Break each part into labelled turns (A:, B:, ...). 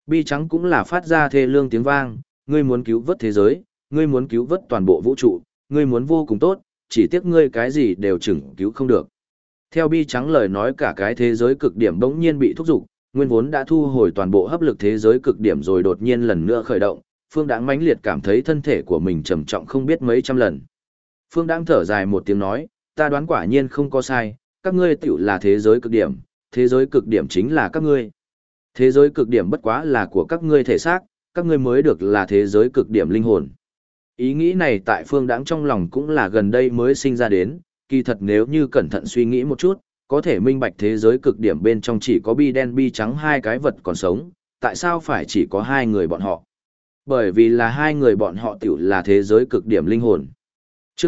A: Bi trắng cũng là phát ra thê lương tiếng vang, ngươi muốn cứu vớt thế giới, ngươi muốn cứu vớt toàn bộ vũ trụ, ngươi muốn vô cùng tốt, chỉ tiếc ngươi cái gì đều chừng cứu không được. Theo bi trắng lời nói cả cái thế giới cực điểm bỗng nhiên bị thúc giục, nguyên vốn đã thu hồi toàn bộ hấp lực thế giới cực điểm rồi đột nhiên lần nữa khởi động, Phương Đãng mãnh liệt cảm thấy thân thể của mình trầm trọng không biết mấy trăm lần. Phương Đãng thở dài một tiếng nói, ta đoán quả nhiên không có sai, các ngươi tiểu là thế giới cực điểm, thế giới cực điểm chính là các ngươi. Thế giới cực điểm bất quá là của các ngươi thể xác, các ngươi mới được là thế giới cực điểm linh hồn. Ý nghĩ này tại Phương Đãng trong lòng cũng là gần đây mới sinh ra đến, kỳ thật nếu như cẩn thận suy nghĩ một chút, có thể minh bạch thế giới cực điểm bên trong chỉ có bi đen bi trắng hai cái vật còn sống, tại sao phải chỉ có hai người bọn họ? Bởi vì là hai người bọn họ tiểu là thế giới cực điểm linh hồn. Chương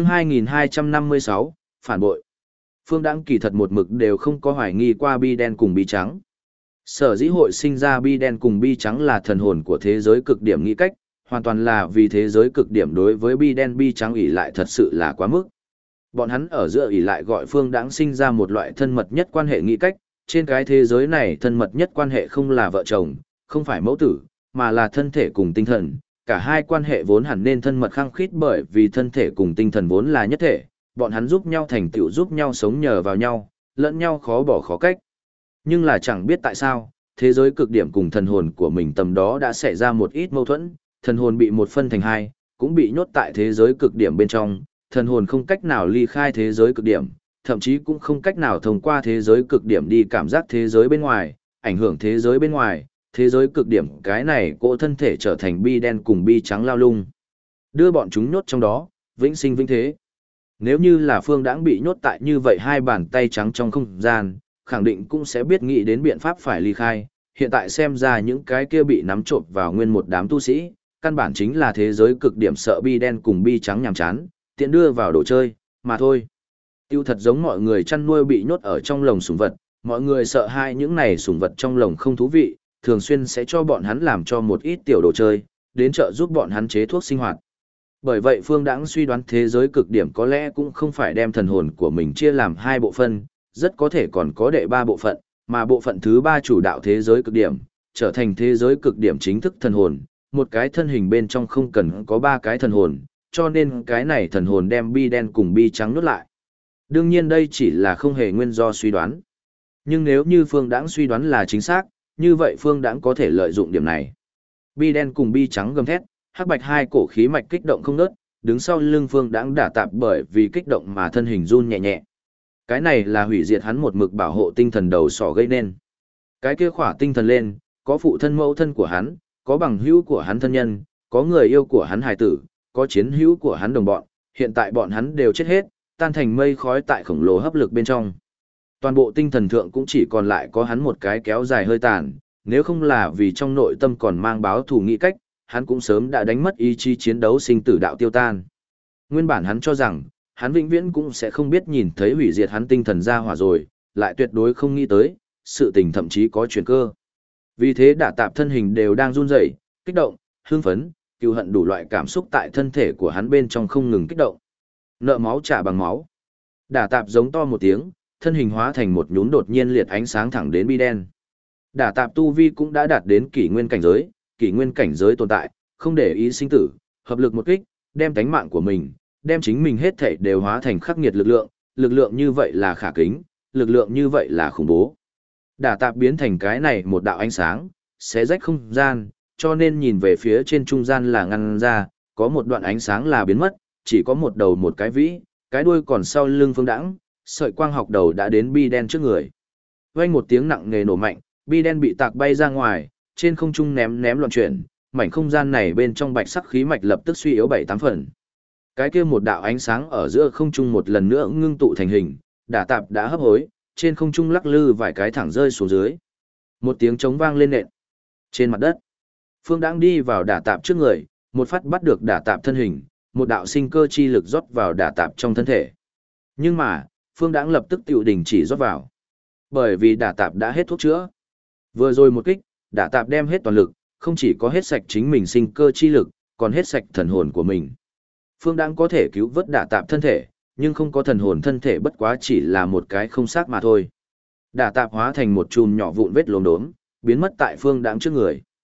A: 2256, phản bội. Phương Đãng kỳ thật một mực đều không có hoài nghi qua bi đen cùng bi trắng. Sở dĩ hội sinh ra bi đen cùng bi trắng là thần hồn của thế giới cực điểm nghĩ cách, hoàn toàn là vì thế giới cực điểm đối với bi đen bi trắng ỷ lại thật sự là quá mức. Bọn hắn ở giữa ỷ lại gọi Phương Đãng sinh ra một loại thân mật nhất quan hệ nghĩ cách, trên cái thế giới này thân mật nhất quan hệ không là vợ chồng, không phải mẫu tử, mà là thân thể cùng tinh thần. Cả hai quan hệ vốn hẳn nên thân mật khăng khít bởi vì thân thể cùng tinh thần vốn là nhất thể, bọn hắn giúp nhau thành tựu giúp nhau sống nhờ vào nhau, lẫn nhau khó bỏ khó cách. Nhưng là chẳng biết tại sao, thế giới cực điểm cùng thần hồn của mình tầm đó đã xảy ra một ít mâu thuẫn, thần hồn bị một phân thành hai, cũng bị nhốt tại thế giới cực điểm bên trong, thần hồn không cách nào ly khai thế giới cực điểm, thậm chí cũng không cách nào thông qua thế giới cực điểm đi cảm giác thế giới bên ngoài, ảnh hưởng thế giới bên ngoài, thế giới cực điểm cái này cỗ thân thể trở thành bi đen cùng bi trắng lao lung. Đưa bọn chúng nhốt trong đó, vĩnh sinh vĩnh thế. Nếu như là Phương Đãng bị nhốt tại như vậy hai bàn tay trắng trong không gian, khẳng định cũng sẽ biết nghĩ đến biện pháp phải ly khai. Hiện tại xem ra những cái kia bị nắm trộm vào nguyên một đám tu sĩ, căn bản chính là thế giới cực điểm sợ bi đen cùng bi trắng nhàm chán, tiện đưa vào đồ chơi, mà thôi. Tiêu thật giống mọi người chăn nuôi bị nhốt ở trong lồng sủng vật, mọi người sợ hai những này sủng vật trong lồng không thú vị, thường xuyên sẽ cho bọn hắn làm cho một ít tiểu đồ chơi, đến chợ giúp bọn hắn chế thuốc sinh hoạt. Bởi vậy Phương Đãng suy đoán thế giới cực điểm có lẽ cũng không phải đem thần hồn của mình chia làm hai bộ phận, rất có thể còn có đệ ba bộ phận, mà bộ phận thứ ba chủ đạo thế giới cực điểm, trở thành thế giới cực điểm chính thức thần hồn, một cái thân hình bên trong không cần có ba cái thần hồn, cho nên cái này thần hồn đem bi đen cùng bi trắng nuốt lại. Đương nhiên đây chỉ là không hề nguyên do suy đoán. Nhưng nếu như Phương Đãng suy đoán là chính xác, như vậy Phương Đãng có thể lợi dụng điểm này. Bi đen cùng bi trắng gầm thét, hắc bạch hai cổ khí mạch kích động không ngớt, đứng sau lưng Phương Đãng đả tạp bởi vì kích động mà thân hình run nhẹ nhẹ. Cái này là hủy diệt hắn một mực bảo hộ tinh thần đầu sỏ gây nên. Cái kia khỏa tinh thần lên, có phụ thân mẫu thân của hắn, có bằng hữu của hắn thân nhân, có người yêu của hắn hài tử, có chiến hữu của hắn đồng bọn, hiện tại bọn hắn đều chết hết, tan thành mây khói tại khổng lồ hấp lực bên trong. Toàn bộ tinh thần thượng cũng chỉ còn lại có hắn một cái kéo dài hơi tàn, nếu không là vì trong nội tâm còn mang báo thù nghĩ cách, hắn cũng sớm đã đánh mất ý chí chiến đấu sinh tử đạo tiêu tan. Nguyên bản hắn cho rằng, hắn vĩnh viễn cũng sẽ không biết nhìn thấy hủy diệt hắn tinh thần ra hỏa rồi, lại tuyệt đối không nghĩ tới, sự tình thậm chí có chuyển cơ. Vì thế đả tạp thân hình đều đang run rẩy, kích động, hưng phấn, cừu hận đủ loại cảm xúc tại thân thể của hắn bên trong không ngừng kích động. Nợ máu trả bằng máu. Đả tạp giống to một tiếng, thân hình hóa thành một nhún đột nhiên liệt ánh sáng thẳng đến bi đen. Đả tạp tu vi cũng đã đạt đến kỷ nguyên cảnh giới tồn tại, không để ý sinh tử, hợp lực một kích, đem tánh mạng của mình, đem chính mình hết thảy đều hóa thành khắc nghiệt lực lượng như vậy là khả kính, lực lượng như vậy là khủng bố. Đả tạp biến thành cái này một đạo ánh sáng, xé rách không gian, cho nên nhìn về phía trên trung gian là ngăn ra, có một đoạn ánh sáng là biến mất, chỉ có một đầu một cái vĩ, cái đuôi còn sau lưng Phương Đãng, sợi quang học đầu đã đến bi đen trước người. Vang một tiếng nặng nề nổ mạnh, bi đen bị tạc bay ra ngoài, trên không trung ném loạn chuyển, mảnh không gian này bên trong bạch sắc khí mạch lập tức suy yếu 7-8 phần. Cái kia một đạo ánh sáng ở giữa không trung một lần nữa ngưng tụ thành hình, đả tạp đã hấp hối, trên không trung lắc lư vài cái thẳng rơi xuống dưới. Một tiếng trống vang lên nện. Trên mặt đất, Phương Đãng đi vào đả tạp trước người, một phát bắt được đả tạp thân hình, một đạo sinh cơ chi lực rót vào đả tạp trong thân thể. Nhưng mà, Phương Đãng lập tức tiểu đình chỉ rót vào. Bởi vì đả tạp đã hết thuốc chữa. Vừa rồi một kích, đả tạp đem hết toàn lực, không chỉ có hết sạch chính mình sinh cơ chi lực, còn hết sạch thần hồn của mình. Phương Đãng có thể cứu vớt đả tạp thân thể, nhưng không có thần hồn thân thể bất quá chỉ là một cái không xác mà thôi. Đả tạp hóa thành một chùm nhỏ vụn vết lốm đốm, biến mất tại Phương Đãng trước người.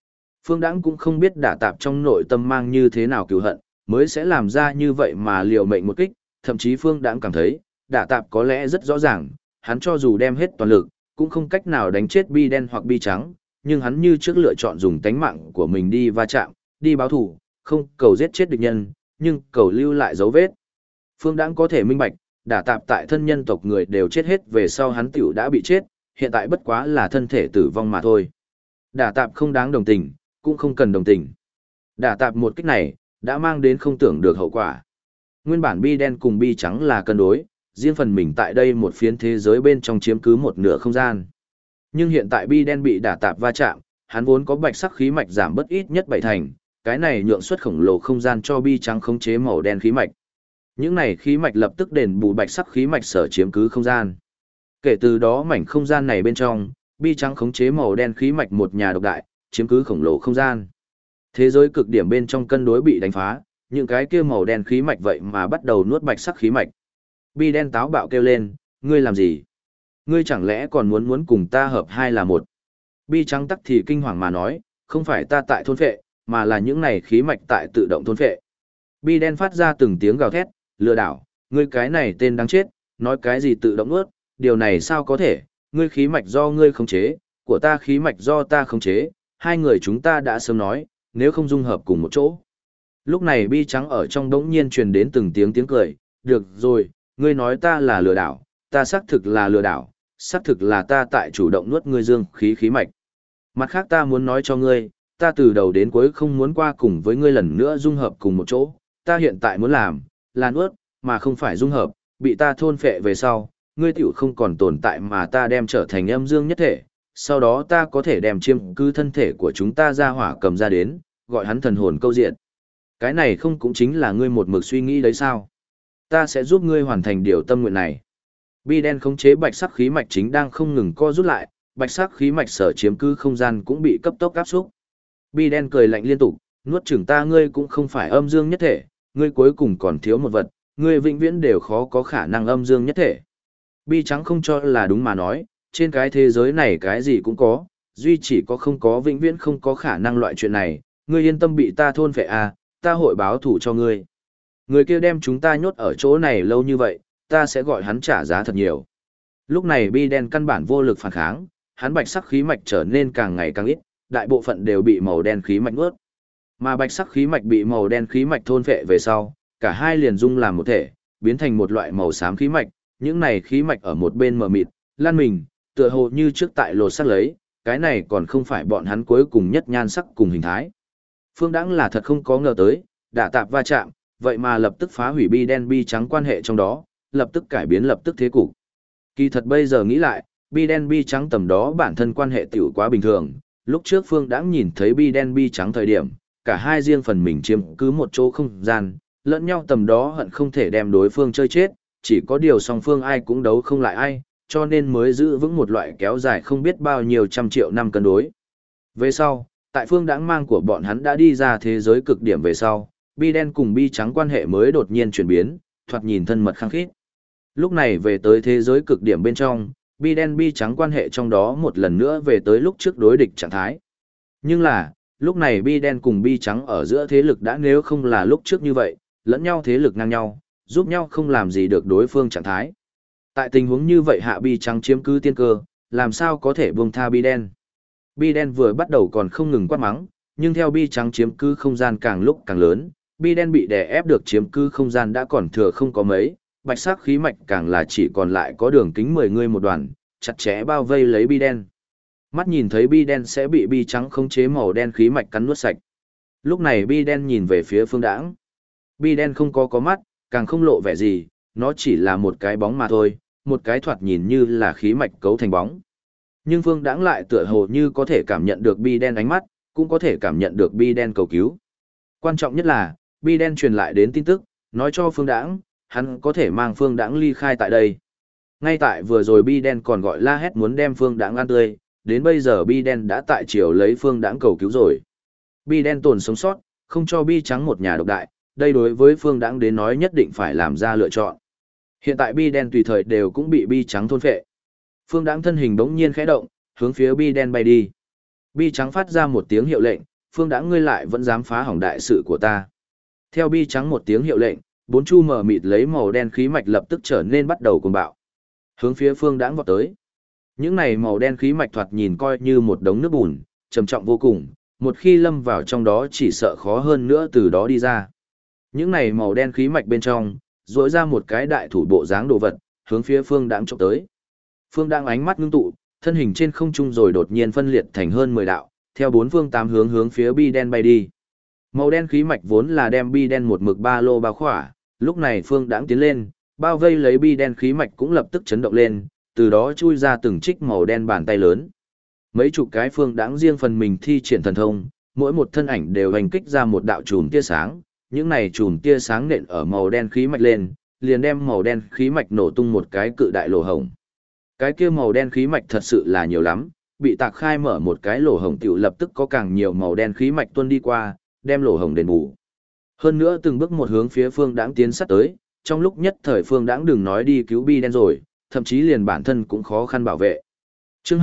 A: Phương Đãng cũng không biết Đả Tạp trong nội tâm mang như thế nào cừu hận, mới sẽ làm ra như vậy mà liều mệnh một kích, thậm chí Phương Đãng cảm thấy, Đả Tạp có lẽ rất rõ ràng, hắn cho dù đem hết toàn lực, cũng không cách nào đánh chết Bi đen hoặc Bi trắng, nhưng hắn như trước lựa chọn dùng tánh mạng của mình đi va chạm, đi báo thù, không cầu giết chết địch nhân, nhưng cầu lưu lại dấu vết. Phương Đãng có thể minh bạch, Đả Tạp tại thân nhân tộc người đều chết hết về sau hắn tiểu đã bị chết, hiện tại bất quá là thân thể tử vong mà thôi. Đả Tạp không đáng đồng tình, cũng không cần đồng tình. Đả Tạp một kích này, đã mang đến không tưởng được hậu quả. Nguyên bản Bi đen cùng Bi trắng là cân đối, riêng phần mình tại đây một phiến thế giới bên trong chiếm cứ một nửa không gian. Nhưng hiện tại Bi đen bị Đả Tạp va chạm, hắn vốn có bạch sắc khí mạch giảm bớt ít nhất 7 thành, cái này nhượng suất khổng lồ không gian cho Bi trắng khống chế màu đen khí mạch. Những này khí mạch lập tức đền bù bạch sắc khí mạch sở chiếm cứ không gian. Kể từ đó mảnh không gian này bên trong, Bi trắng khống chế màu đen khí mạch một nhà độc đại, chiếm cứ khổng lồ không gian. Thế giới cực điểm bên trong cân đối bị đánh phá, những cái kia màu đen khí mạch vậy mà bắt đầu nuốt bạch sắc khí mạch. Bi đen táo bạo kêu lên, ngươi làm gì? Ngươi chẳng lẽ còn muốn cùng ta hợp hai là một? Bi trắng tắc thì kinh hoàng mà nói, không phải ta tại thôn phệ, mà là những này khí mạch tại tự động thôn phệ. Bi đen phát ra từng tiếng gào thét, lừa đảo, ngươi cái này tên đáng chết, nói cái gì tự động nuốt, điều này sao có thể, ngươi khí mạch do ngươi khống chế, của ta khí mạch do ta khống chế, hai người chúng ta đã sớm nói, nếu không dung hợp cùng một chỗ. Lúc này Bi trắng ở trong đống nhiên truyền đến từng tiếng cười, được rồi, ngươi nói ta là lừa đảo, ta xác thực là lừa đảo, xác thực là ta tại chủ động nuốt ngươi dương khí mạch. Mặt khác ta muốn nói cho ngươi, ta từ đầu đến cuối không muốn qua cùng với ngươi lần nữa dung hợp cùng một chỗ, ta hiện tại muốn làm, là nuốt, mà không phải dung hợp, bị ta thôn phệ về sau, ngươi tiểu không còn tồn tại mà ta đem trở thành âm dương nhất thể, sau đó ta có thể đem chiêm cứ thân thể của chúng ta ra hỏa cầm ra đến, gọi hắn thần hồn câu diện. Cái này không cũng chính là ngươi một mực suy nghĩ đấy sao? Ta sẽ giúp ngươi hoàn thành điều tâm nguyện này. Bi đen khống chế bạch sắc khí mạch chính đang không ngừng co rút lại, bạch sắc khí mạch sở chiếm cứ không gian cũng bị cấp tốc áp xúc. Bi đen cười lạnh liên tục, nuốt chửng ta ngươi cũng không phải âm dương nhất thể, ngươi cuối cùng còn thiếu một vật, ngươi vĩnh viễn đều khó có khả năng âm dương nhất thể. Bi trắng không cho là đúng mà nói, trên cái thế giới này cái gì cũng có, duy chỉ có không có vĩnh viễn không có khả năng loại chuyện này, ngươi yên tâm bị ta thôn phệ à, ta hội báo thủ cho ngươi. Người kia đem chúng ta nhốt ở chỗ này lâu như vậy, ta sẽ gọi hắn trả giá thật nhiều. Lúc này Bi đen căn bản vô lực phản kháng, hắn bạch sắc khí mạch trở nên càng ngày càng ít, đại bộ phận đều bị màu đen khí mạch nuốt. Mà bạch sắc khí mạch bị màu đen khí mạch thôn phệ về sau, cả hai liền dung làm một thể, biến thành một loại màu xám khí mạch, những này khí mạch ở một bên mờ mịt, lan mình, tựa hồ như trước tại lột sắc lấy, cái này còn không phải bọn hắn cuối cùng nhất nhan sắc cùng hình thái. Phương Đãng là thật không có ngờ tới, Đả Tạp va chạm, vậy mà lập tức phá hủy Bi đen Bi trắng quan hệ trong đó, lập tức cải biến lập tức thế cục. Kỳ thật bây giờ nghĩ lại, Bi đen Bi trắng tầm đó bản thân quan hệ tiểu quá bình thường, lúc trước Phương Đãng nhìn thấy Bi đen Bi trắng thời điểm, cả hai riêng phần mình chiếm cứ một chỗ không gian, lẫn nhau tầm đó hận không thể đem đối phương chơi chết, chỉ có điều song phương ai cũng đấu không lại ai, cho nên mới giữ vững một loại kéo dài không biết bao nhiêu trăm triệu năm cân đối. Về sau, tại Phương Đãng mang của bọn hắn đã đi ra thế giới cực điểm về sau, Bi đen cùng Bi trắng quan hệ mới đột nhiên chuyển biến, thoạt nhìn thân mật khăng khít. Lúc này về tới thế giới cực điểm bên trong, Bi đen Bi trắng quan hệ trong đó một lần nữa về tới lúc trước đối địch trạng thái. Nhưng là, lúc này Bi đen cùng Bi trắng ở giữa thế lực đã nếu không là lúc trước như vậy, lẫn nhau thế lực ngang nhau, giúp nhau không làm gì được đối phương trạng thái. Tại tình huống như vậy hạ Bi trắng chiếm cứ tiên cơ, làm sao có thể buông tha Bi đen. Bi đen vừa bắt đầu còn không ngừng quát mắng, nhưng theo Bi trắng chiếm cứ không gian càng lúc càng lớn, Bi đen bị đè ép được chiếm cứ không gian đã còn thừa không có mấy, bạch sắc khí mạch càng là chỉ còn lại có đường kính 10 người một đoàn, chặt chẽ bao vây lấy Bi đen. Mắt nhìn thấy Bi đen sẽ bị Bi trắng khống chế màu đen khí mạch cắn nuốt sạch. Lúc này Bi đen nhìn về phía Phương Đãng. Bi đen không có mắt, càng không lộ vẻ gì, nó chỉ là một cái bóng mà thôi, một cái thoạt nhìn như là khí mạch cấu thành bóng. Nhưng Phương Đãng lại tựa hồ như có thể cảm nhận được Bi đen ánh mắt, cũng có thể cảm nhận được Bi đen cầu cứu. Quan trọng nhất là, Bi đen truyền lại đến tin tức, nói cho Phương Đãng, hắn có thể mang Phương Đãng ly khai tại đây. Ngay tại vừa rồi Bi đen còn gọi la hét muốn đem Phương Đãng ăn tươi, đến bây giờ Bi đen đã tại chiều lấy Phương Đãng cầu cứu rồi. Bi đen tồn sống sót, không cho Bi trắng một nhà độc đại, đây đối với Phương Đãng đến nói nhất định phải làm ra lựa chọn. Hiện tại Bi đen tùy thời đều cũng bị Bi trắng thôn phệ. Phương Đãng thân hình bỗng nhiên khẽ động, hướng phía Bi đen bay đi. Bi trắng phát ra một tiếng hiệu lệnh, Phương Đãng ngươi lại vẫn dám phá hỏng đại sự của ta. Theo bi trắng một tiếng hiệu lệnh, bốn chu mờ mịt lấy màu đen khí mạch lập tức trở nên bắt đầu cuồng bạo. Hướng phía Phương Đãng vọt tới. Những này màu đen khí mạch thoạt nhìn coi như một đống nước bùn, trầm trọng vô cùng, một khi lâm vào trong đó chỉ sợ khó hơn nữa từ đó đi ra. Những này màu đen khí mạch bên trong, rỗi ra một cái đại thủ bộ dáng đồ vật, hướng phía Phương Đãng chụp tới. Phương Đãng ánh mắt ngưng tụ, thân hình trên không trung rồi đột nhiên phân liệt thành hơn 10 đạo, theo bốn phương tám hướng hướng phía bi đen bay đi. Màu đen khí mạch vốn là đem bi đen một mực ba lô bao khỏa, lúc này Phương Đãng tiến lên, bao vây lấy bi đen khí mạch cũng lập tức chấn động lên, từ đó chui ra từng trích màu đen bàn tay lớn. Mấy chục cái Phương Đãng riêng phần mình thi triển thần thông, mỗi một thân ảnh đều hành kích ra một đạo chùm tia sáng, những này chùm tia sáng nện ở màu đen khí mạch lên, liền đem màu đen khí mạch nổ tung một cái cự đại lỗ hổng. Cái kia màu đen khí mạch thật sự là nhiều lắm, bị tạc khai mở một cái lỗ hổng tiểu lập tức có càng nhiều màu đen khí mạch tuôn đi qua, đem lỗ hổng đền bù. Hơn nữa từng bước một hướng phía Phương Đãng tiến sát tới, trong lúc nhất thời Phương Đãng đừng nói đi cứu bi đen rồi, thậm chí liền bản thân cũng khó khăn bảo vệ. Chương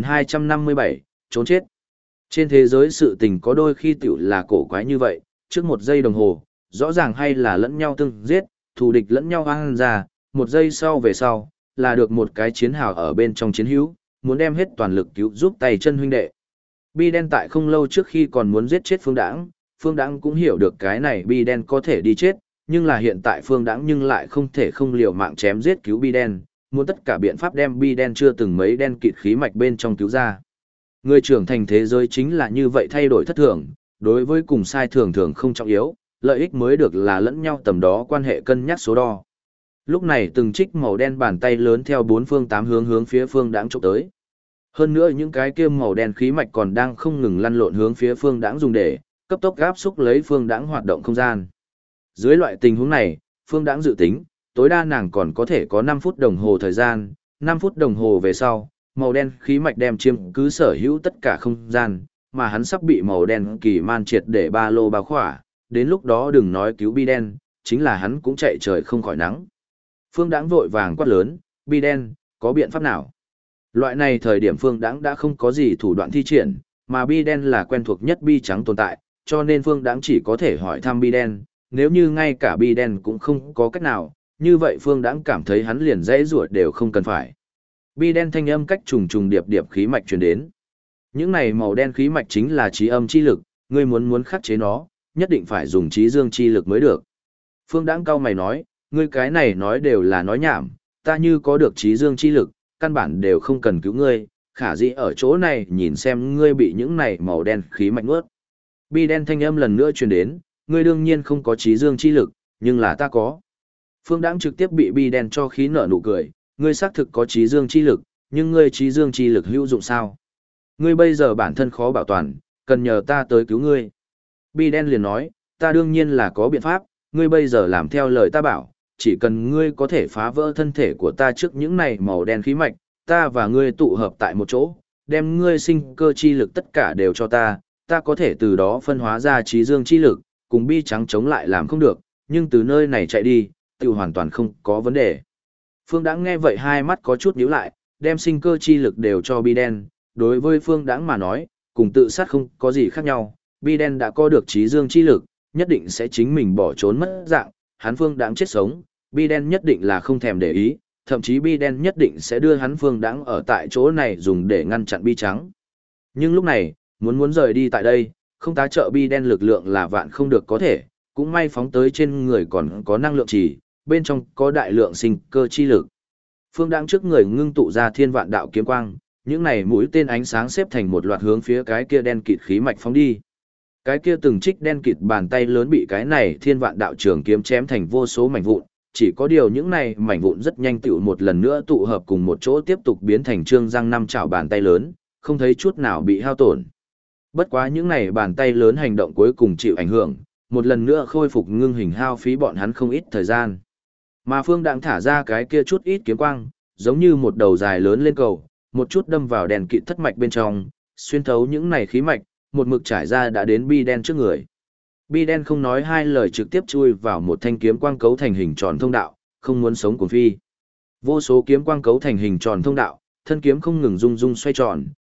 A: 2257, trốn chết. Trên thế giới sự tình có đôi khi tiểu là cổ quái như vậy, trước một giây đồng hồ, rõ ràng hay là lẫn nhau tương giết, thù địch lẫn nhau ăn ra, một giây sau về sau, là được một cái chiến hào ở bên trong chiến hữu, muốn đem hết toàn lực cứu giúp tay chân huynh đệ. Bi đen tại không lâu trước khi còn muốn giết chết Phương Đãng cũng hiểu được cái này bi đen có thể đi chết, nhưng là hiện tại Phương Đãng nhưng lại không thể không liều mạng chém giết cứu bi đen, muốn tất cả biện pháp đem bi đen chưa từng mấy đen kịt khí mạch bên trong cứu ra. Người trưởng thành thế giới chính là như vậy thay đổi thất thường, đối với cùng sai thường thường không trọng yếu, lợi ích mới được là lẫn nhau tầm đó quan hệ cân nhắc số đo. Lúc này từng trích màu đen bàn tay lớn theo bốn phương tám hướng hướng phía Phương Đãng chụp tới. Hơn nữa những cái kia màu đen khí mạch còn đang không ngừng lăn lộn hướng phía Phương Đãng dùng để cấp tốc áp xúc lấy Phương Đãng hoạt động không gian. Dưới loại tình huống này, Phương Đãng dự tính, tối đa nàng còn có thể có 5 phút đồng hồ thời gian, 5 phút đồng hồ về sau, màu đen khí mạch đem chiếm cứ sở hữu tất cả không gian, mà hắn sắp bị màu đen kỳ man triệt để ba lô bao khỏa, đến lúc đó đừng nói cứu bi đen, chính là hắn cũng chạy trời không khỏi nắng. Phương Đãng vội vàng quát lớn, bi đen, có biện pháp nào? Loại này thời điểm Phương Đãng đã không có gì thủ đoạn thi triển, mà bi đen là quen thuộc nhất bi trắng tồn tại, cho nên Phương Đãng chỉ có thể hỏi thăm bi đen, nếu như ngay cả bi đen cũng không có cách nào, như vậy Phương Đãng cảm thấy hắn liền dãy rủa đều không cần phải. Bi đen thanh âm cách trùng trùng điệp điệp khí mạch truyền đến. Những này màu đen khí mạch chính là trí âm chi lực, ngươi muốn khắc chế nó, nhất định phải dùng trí dương chi lực mới được. Phương Đãng cau mày nói, ngươi cái này nói đều là nói nhảm, ta như có được trí dương chi lực, căn bản đều không cần cứu ngươi, khả dĩ ở chỗ này nhìn xem ngươi bị những này màu đen khí mạch nuốt. Bi đen thanh âm lần nữa truyền đến, ngươi đương nhiên không có trí dương chi lực, nhưng là ta có. Phương Đãng trực tiếp bị bi đen cho khí nở nụ cười, ngươi xác thực có trí dương chi lực, nhưng ngươi trí dương chi lực hữu dụng sao? Ngươi bây giờ bản thân khó bảo toàn, cần nhờ ta tới cứu ngươi. Bi đen liền nói, ta đương nhiên là có biện pháp, ngươi bây giờ làm theo lời ta bảo, chỉ cần ngươi có thể phá vỡ thân thể của ta trước những này màu đen khí mạch, ta và ngươi tụ hợp tại một chỗ, đem ngươi sinh cơ chi lực tất cả đều cho ta, ta có thể từ đó phân hóa ra trí dương chi lực, cùng bi trắng chống lại làm không được, nhưng từ nơi này chạy đi, tự hoàn toàn không có vấn đề. Phương Đãng nghe vậy hai mắt có chút nhíu lại, đem sinh cơ chi lực đều cho bi đen, đối với Phương Đãng mà nói, cùng tự sát không có gì khác nhau, bi đen đã có được trí dương chi lực, nhất định sẽ chính mình bỏ trốn mất dạng, hắn Phương Đãng chết sống, bi đen nhất định là không thèm để ý, thậm chí bi đen nhất định sẽ đưa hắn Phương Đãng ở tại chỗ này dùng để ngăn chặn bi trắng. Nhưng lúc này, muốn rời đi tại đây, không tá trợ bi đen lực lượng là vạn không được có thể, cũng may phóng tới trên người còn có năng lượng chỉ, bên trong có đại lượng sinh cơ chi lực. Phương Đãng trước người ngưng tụ ra thiên vạn đạo kiếm quang, những này mũi tên ánh sáng xếp thành một loạt hướng phía cái kia đen kịt khí mạch phóng đi. Cái kia từng trích đen kịt bàn tay lớn bị cái này thiên vạn đạo trường kiếm chém thành vô số mảnh vụn, chỉ có điều những này mảnh vụn rất nhanh tựu một lần nữa tụ hợp cùng một chỗ tiếp tục biến thành trương răng năm chảo bàn tay lớn, không thấy chút nào bị hao tổn. Bất quá những này bàn tay lớn hành động cuối cùng chịu ảnh hưởng, một lần nữa khôi phục ngưng hình hao phí bọn hắn không ít thời gian. Mà Phương Đãng thả ra cái kia chút ít kiếm quang, giống như một đầu dài lớn lên cầu, một chút đâm vào đèn kịt thất mạch bên trong, xuyên thấu những này khí mạch, một mực trải ra đã đến bi đen trước người. Bi đen không nói hai lời trực tiếp chui vào một thanh kiếm quang cấu thành hình tròn thông đạo, không muốn sống cuồng phi. Vô số kiếm quang cấu thành hình tròn thông đạo, thân kiếm không ngừng rung rung xoay tròn,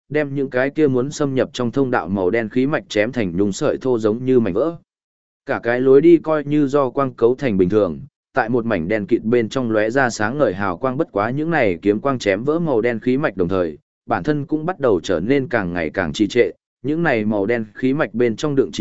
A: đem những cái kia muốn xâm nhập trong thông đạo màu đen khí mạch chém thành nhung sợi thô giống như mảnh vỡ. Cả cái lối đi coi như do quang cấu thành bình thường, tại một mảnh đen kịt bên trong lóe ra sáng ngời hào quang, bất quá những này kiếm quang chém vỡ màu đen khí mạch đồng thời, bản thân cũng bắt đầu trở nên càng ngày càng trì trệ, những này màu đen khí mạch bên trong đựng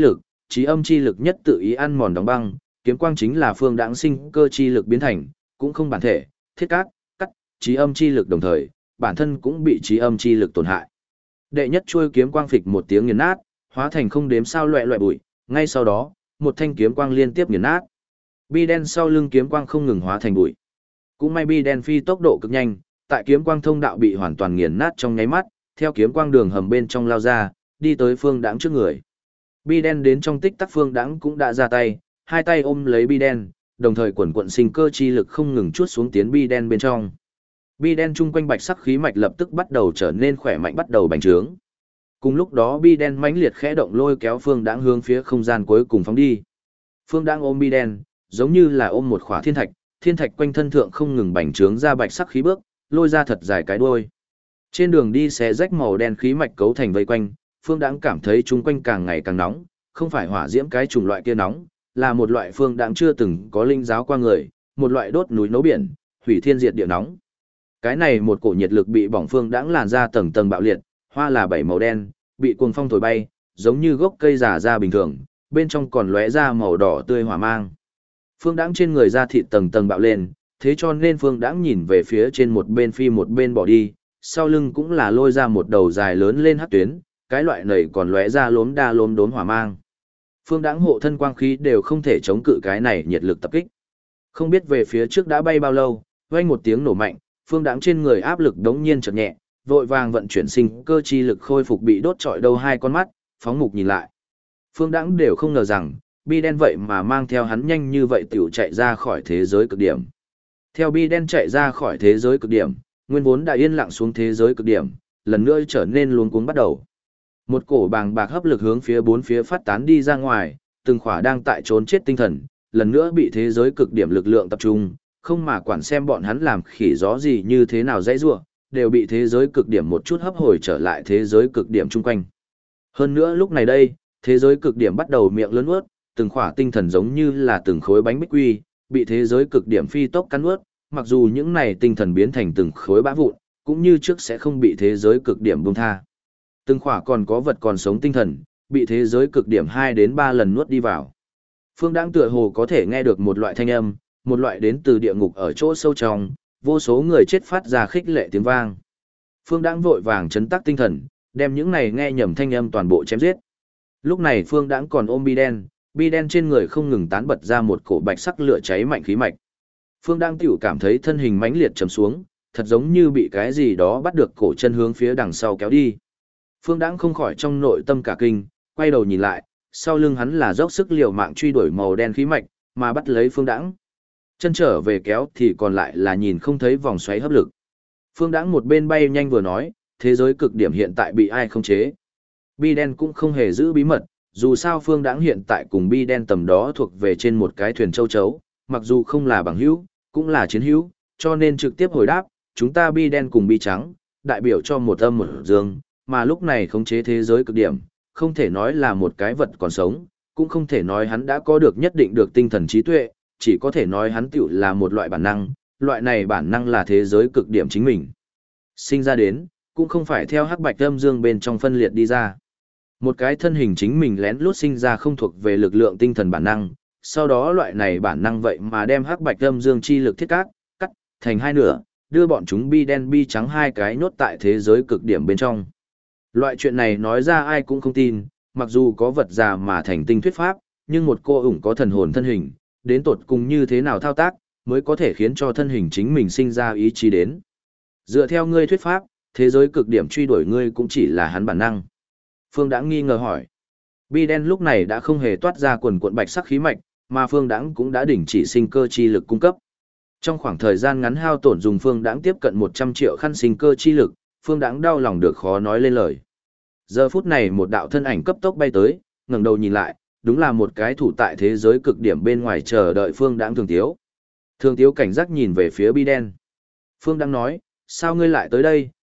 A: trí âm chi lực nhất tự ý ăn mòn đóng băng, kiếm quang chính là phương đãng sinh cơ chi lực biến thành, cũng không bản thể, thiết cắt, trí âm chi lực đồng thời, bản thân cũng bị trí âm chi lực tổn hại. Đệ nhất chuôi kiếm quang phịch một tiếng nghiền nát, hóa thành không đếm sao loẹ loẹ bụi, ngay sau đó, một thanh kiếm quang liên tiếp nghiền nát. Bi đen sau lưng kiếm quang không ngừng hóa thành bụi. Cũng may bi đen phi tốc độ cực nhanh, tại kiếm quang thông đạo bị hoàn toàn nghiền nát trong nháy mắt, theo kiếm quang đường hầm bên trong lao ra, đi tới Phương Đãng trước người. Bi đen đến trong tích tắc Phương Đãng cũng đã ra tay, hai tay ôm lấy bi đen, đồng thời quần quận sinh cơ chi lực không ngừng chuốt xuống tiến bi đen bên trong. Bi đen chung quanh bạch sắc khí mạch lập tức bắt đầu trở nên khỏe mạnh, bắt đầu bành trướng. Cùng lúc đó bi đen mãnh liệt khẽ động lôi kéo Phương Đãng hướng phía không gian cuối cùng phóng đi. Phương Đãng ôm bi đen, giống như là ôm một khỏa thiên thạch quanh thân thượng không ngừng bành trướng ra bạch sắc khí bước, lôi ra thật dài cái đuôi. Trên đường đi xé rách màu đen khí mạch cấu thành vây quanh, Phương Đãng cảm thấy chung quanh càng ngày càng nóng, không phải hỏa diễm cái chủng loại kia nóng, là một loại Phương Đãng chưa từng có linh giáo qua người, một loại đốt núi nấu biển, hủy thiên diệt địa nóng. Cái này một cổ nhiệt lực bị bỏng Phương Đãng làn ra tầng tầng bạo liệt, hoa là bảy màu đen, bị cuồng phong thổi bay, giống như gốc cây già ra bình thường, bên trong còn lóe ra màu đỏ tươi hỏa mang. Phương Đãng trên người da thịt tầng tầng bạo lên, thế cho nên Phương Đãng nhìn về phía trên một bên phi một bên bỏ đi, sau lưng cũng là lôi ra một đầu dài lớn lên hắc tuyến, cái loại này còn lóe ra lốm đa lốm đốn hỏa mang. Phương Đãng hộ thân quang khí đều không thể chống cự cái này nhiệt lực tập kích. Không biết về phía trước đã bay bao lâu, vang một tiếng nổ mạnh, Phương Đãng trên người áp lực đống nhiên chợt nhẹ, vội vàng vận chuyển sinh cơ chi lực khôi phục bị đốt trọi đâu hai con mắt, phóng mục nhìn lại. Phương Đãng đều không ngờ rằng, bi đen vậy mà mang theo hắn nhanh như vậy tiểu chạy ra khỏi thế giới cực điểm. Theo bi đen chạy ra khỏi thế giới cực điểm, nguyên vốn đã yên lặng xuống thế giới cực điểm, lần nữa trở nên luống cuống bắt đầu. Một cổ bàng bạc hấp lực hướng phía bốn phía phát tán đi ra ngoài, từng khỏa đang tại trốn chết tinh thần, lần nữa bị thế giới cực điểm lực lượng tập trung, không mà quản xem bọn hắn làm khỉ gió gì như thế nào dãy rủa, đều bị thế giới cực điểm một chút hấp hồi trở lại thế giới cực điểm chung quanh. Hơn nữa lúc này đây, thế giới cực điểm bắt đầu miệng lớn nuốt, từng khỏa tinh thần giống như là từng khối bánh bích quy, bị thế giới cực điểm phi tốc cắn nuốt, mặc dù những này tinh thần biến thành từng khối bã vụn, cũng như trước sẽ không bị thế giới cực điểm buông tha. Từng khỏa còn có vật còn sống tinh thần, bị thế giới cực điểm 2 đến 3 lần nuốt đi vào. Phương Đãng tựa hồ có thể nghe được một loại thanh âm, một loại đến từ địa ngục ở chỗ sâu trong, vô số người chết phát ra khích lệ tiếng vang. Phương Đãng vội vàng chấn tác tinh thần, đem những này nghe nhầm thanh âm toàn bộ chém giết. Lúc này Phương Đãng còn ôm bi đen trên người không ngừng tán bật ra một cổ bạch sắc lửa cháy mạnh khí mạch. Phương Đãng tiểu cảm thấy thân hình mãnh liệt trầm xuống, thật giống như bị cái gì đó bắt được cổ chân hướng phía đằng sau kéo đi. Phương Đãng không khỏi trong nội tâm cả kinh, quay đầu nhìn lại, sau lưng hắn là dốc sức liều mạng truy đuổi màu đen khí mạch, mà bắt lấy Phương Đãng. Chân trở về kéo thì còn lại là nhìn không thấy vòng xoáy hấp lực. Phương Đãng một bên bay nhanh vừa nói, thế giới cực điểm hiện tại bị ai khống chế. Bi đen cũng không hề giữ bí mật, dù sao Phương Đãng hiện tại cùng bi đen tầm đó thuộc về trên một cái thuyền châu chấu, mặc dù không là bằng hữu, cũng là chiến hữu, cho nên trực tiếp hồi đáp, chúng ta bi đen cùng bi trắng, đại biểu cho một âm một dương, mà lúc này khống chế thế giới cực điểm, không thể nói là một cái vật còn sống, cũng không thể nói hắn đã có được nhất định được tinh thần trí tuệ, chỉ có thể nói hắn tiểu là một loại bản năng, loại này bản năng là thế giới cực điểm chính mình. Sinh ra đến, cũng không phải theo hắc bạch âm dương bên trong phân liệt đi ra. Một cái thân hình chính mình lén lút sinh ra không thuộc về lực lượng tinh thần bản năng, sau đó loại này bản năng vậy mà đem hắc bạch âm dương chi lực thiết cắt thành hai nửa, đưa bọn chúng bi đen bi trắng hai cái nhốt tại thế giới cực điểm bên trong. Loại chuyện này nói ra ai cũng không tin, mặc dù có vật già mà thành tinh thuyết pháp, nhưng một cô ủng có thần hồn thân hình, đến tột cùng như thế nào thao tác, mới có thể khiến cho thân hình chính mình sinh ra ý chí đến. Dựa theo ngươi thuyết pháp, thế giới cực điểm truy đuổi ngươi cũng chỉ là hắn bản năng. Phương Đãng nghi ngờ hỏi. Bi đen lúc này đã không hề toát ra quần cuộn bạch sắc khí mạch, mà Phương Đãng cũng đã đình chỉ sinh cơ chi lực cung cấp. Trong khoảng thời gian ngắn hao tổn dùng Phương Đãng tiếp cận 100 triệu khăn sinh cơ chi lực, Phương Đãng đau lòng được khó nói lên lời. Giờ phút này một đạo thân ảnh cấp tốc bay tới, ngẩng đầu nhìn lại, đúng là một cái thủ tại thế giới cực điểm bên ngoài chờ đợi Phương Đãng Thường Tiếu. Thường Tiếu cảnh giác nhìn về phía bi đen. Phương Đãng nói, sao ngươi lại tới đây,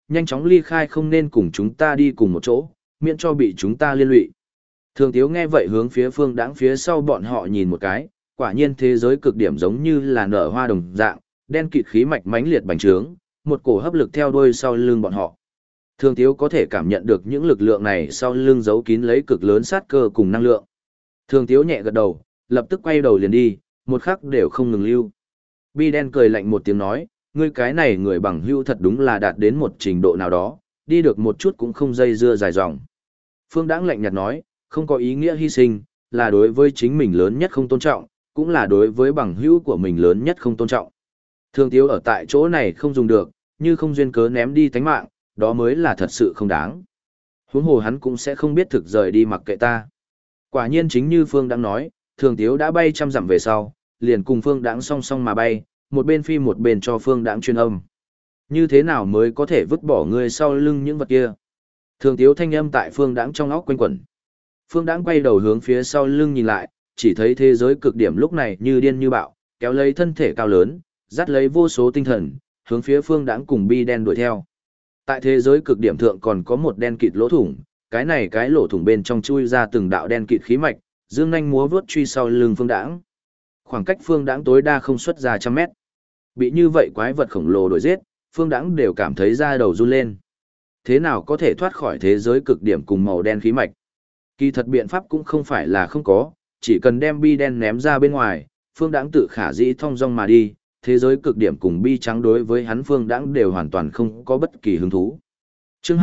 A: nhanh chóng ly khai, không nên cùng chúng ta đi cùng một chỗ, miễn cho bị chúng ta liên lụy. Thường Tiếu nghe vậy hướng phía Phương Đãng phía sau bọn họ nhìn một cái, quả nhiên thế giới cực điểm giống như là nở hoa đồng dạng, đen kịt khí mạch mãnh liệt bành trướng, một cổ hấp lực theo đuôi sau lưng bọn họ. Thường Tiếu có thể cảm nhận được những lực lượng này sau lưng giấu kín lấy cực lớn sát cơ cùng năng lượng. Thường Tiếu nhẹ gật đầu, lập tức quay đầu liền đi, một khắc đều không ngừng lưu. Bi đen cười lạnh một tiếng nói, ngươi cái này người bằng hữu thật đúng là đạt đến một trình độ nào đó, đi được một chút cũng không dây dưa dài dòng. Phương Đãng lạnh nhạt nói, không có ý nghĩa hy sinh, là đối với chính mình lớn nhất không tôn trọng, cũng là đối với bằng hữu của mình lớn nhất không tôn trọng. Thường Tiếu ở tại chỗ này không dùng được, như không duyên cớ ném đi tánh mạng, đó mới là thật sự không đáng. Huống hồ hắn cũng sẽ không biết thực rời đi mặc kệ ta. Quả nhiên chính như Phương Đãng nói, Thường Tiếu đã bay trăm dặm về sau, liền cùng Phương Đãng song song mà bay, một bên phi một bên cho Phương Đãng truyền âm. Như thế nào mới có thể vứt bỏ ngươi sau lưng những vật kia? Thường Tiếu thanh âm tại Phương Đãng trong óc quanh quẩn. Phương Đãng quay đầu hướng phía sau lưng nhìn lại, chỉ thấy thế giới cực điểm lúc này như điên như bạo, kéo lấy thân thể cao lớn, dắt lấy vô số tinh thần, hướng phía Phương Đãng cùng Bi đen đuổi theo. Tại thế giới cực điểm thượng còn có một đen kịt lỗ thủng, cái lỗ thủng bên trong chui ra từng đạo đen kịt khí mạch, dương nhanh múa vuốt truy sau lưng Phương Đãng. Khoảng cách Phương Đãng tối đa không xuất ra trăm mét. Bị như vậy quái vật khổng lồ đuổi giết, Phương Đãng đều cảm thấy da đầu run lên. Thế nào có thể thoát khỏi thế giới cực điểm cùng màu đen khí mạch? Kỳ thật biện pháp cũng không phải là không có, chỉ cần đem bi đen ném ra bên ngoài, Phương Đãng tự khả dĩ thong dong mà đi, thế giới cực điểm cùng bi trắng đối với hắn Phương Đãng đều hoàn toàn không có bất kỳ hứng thú. Chương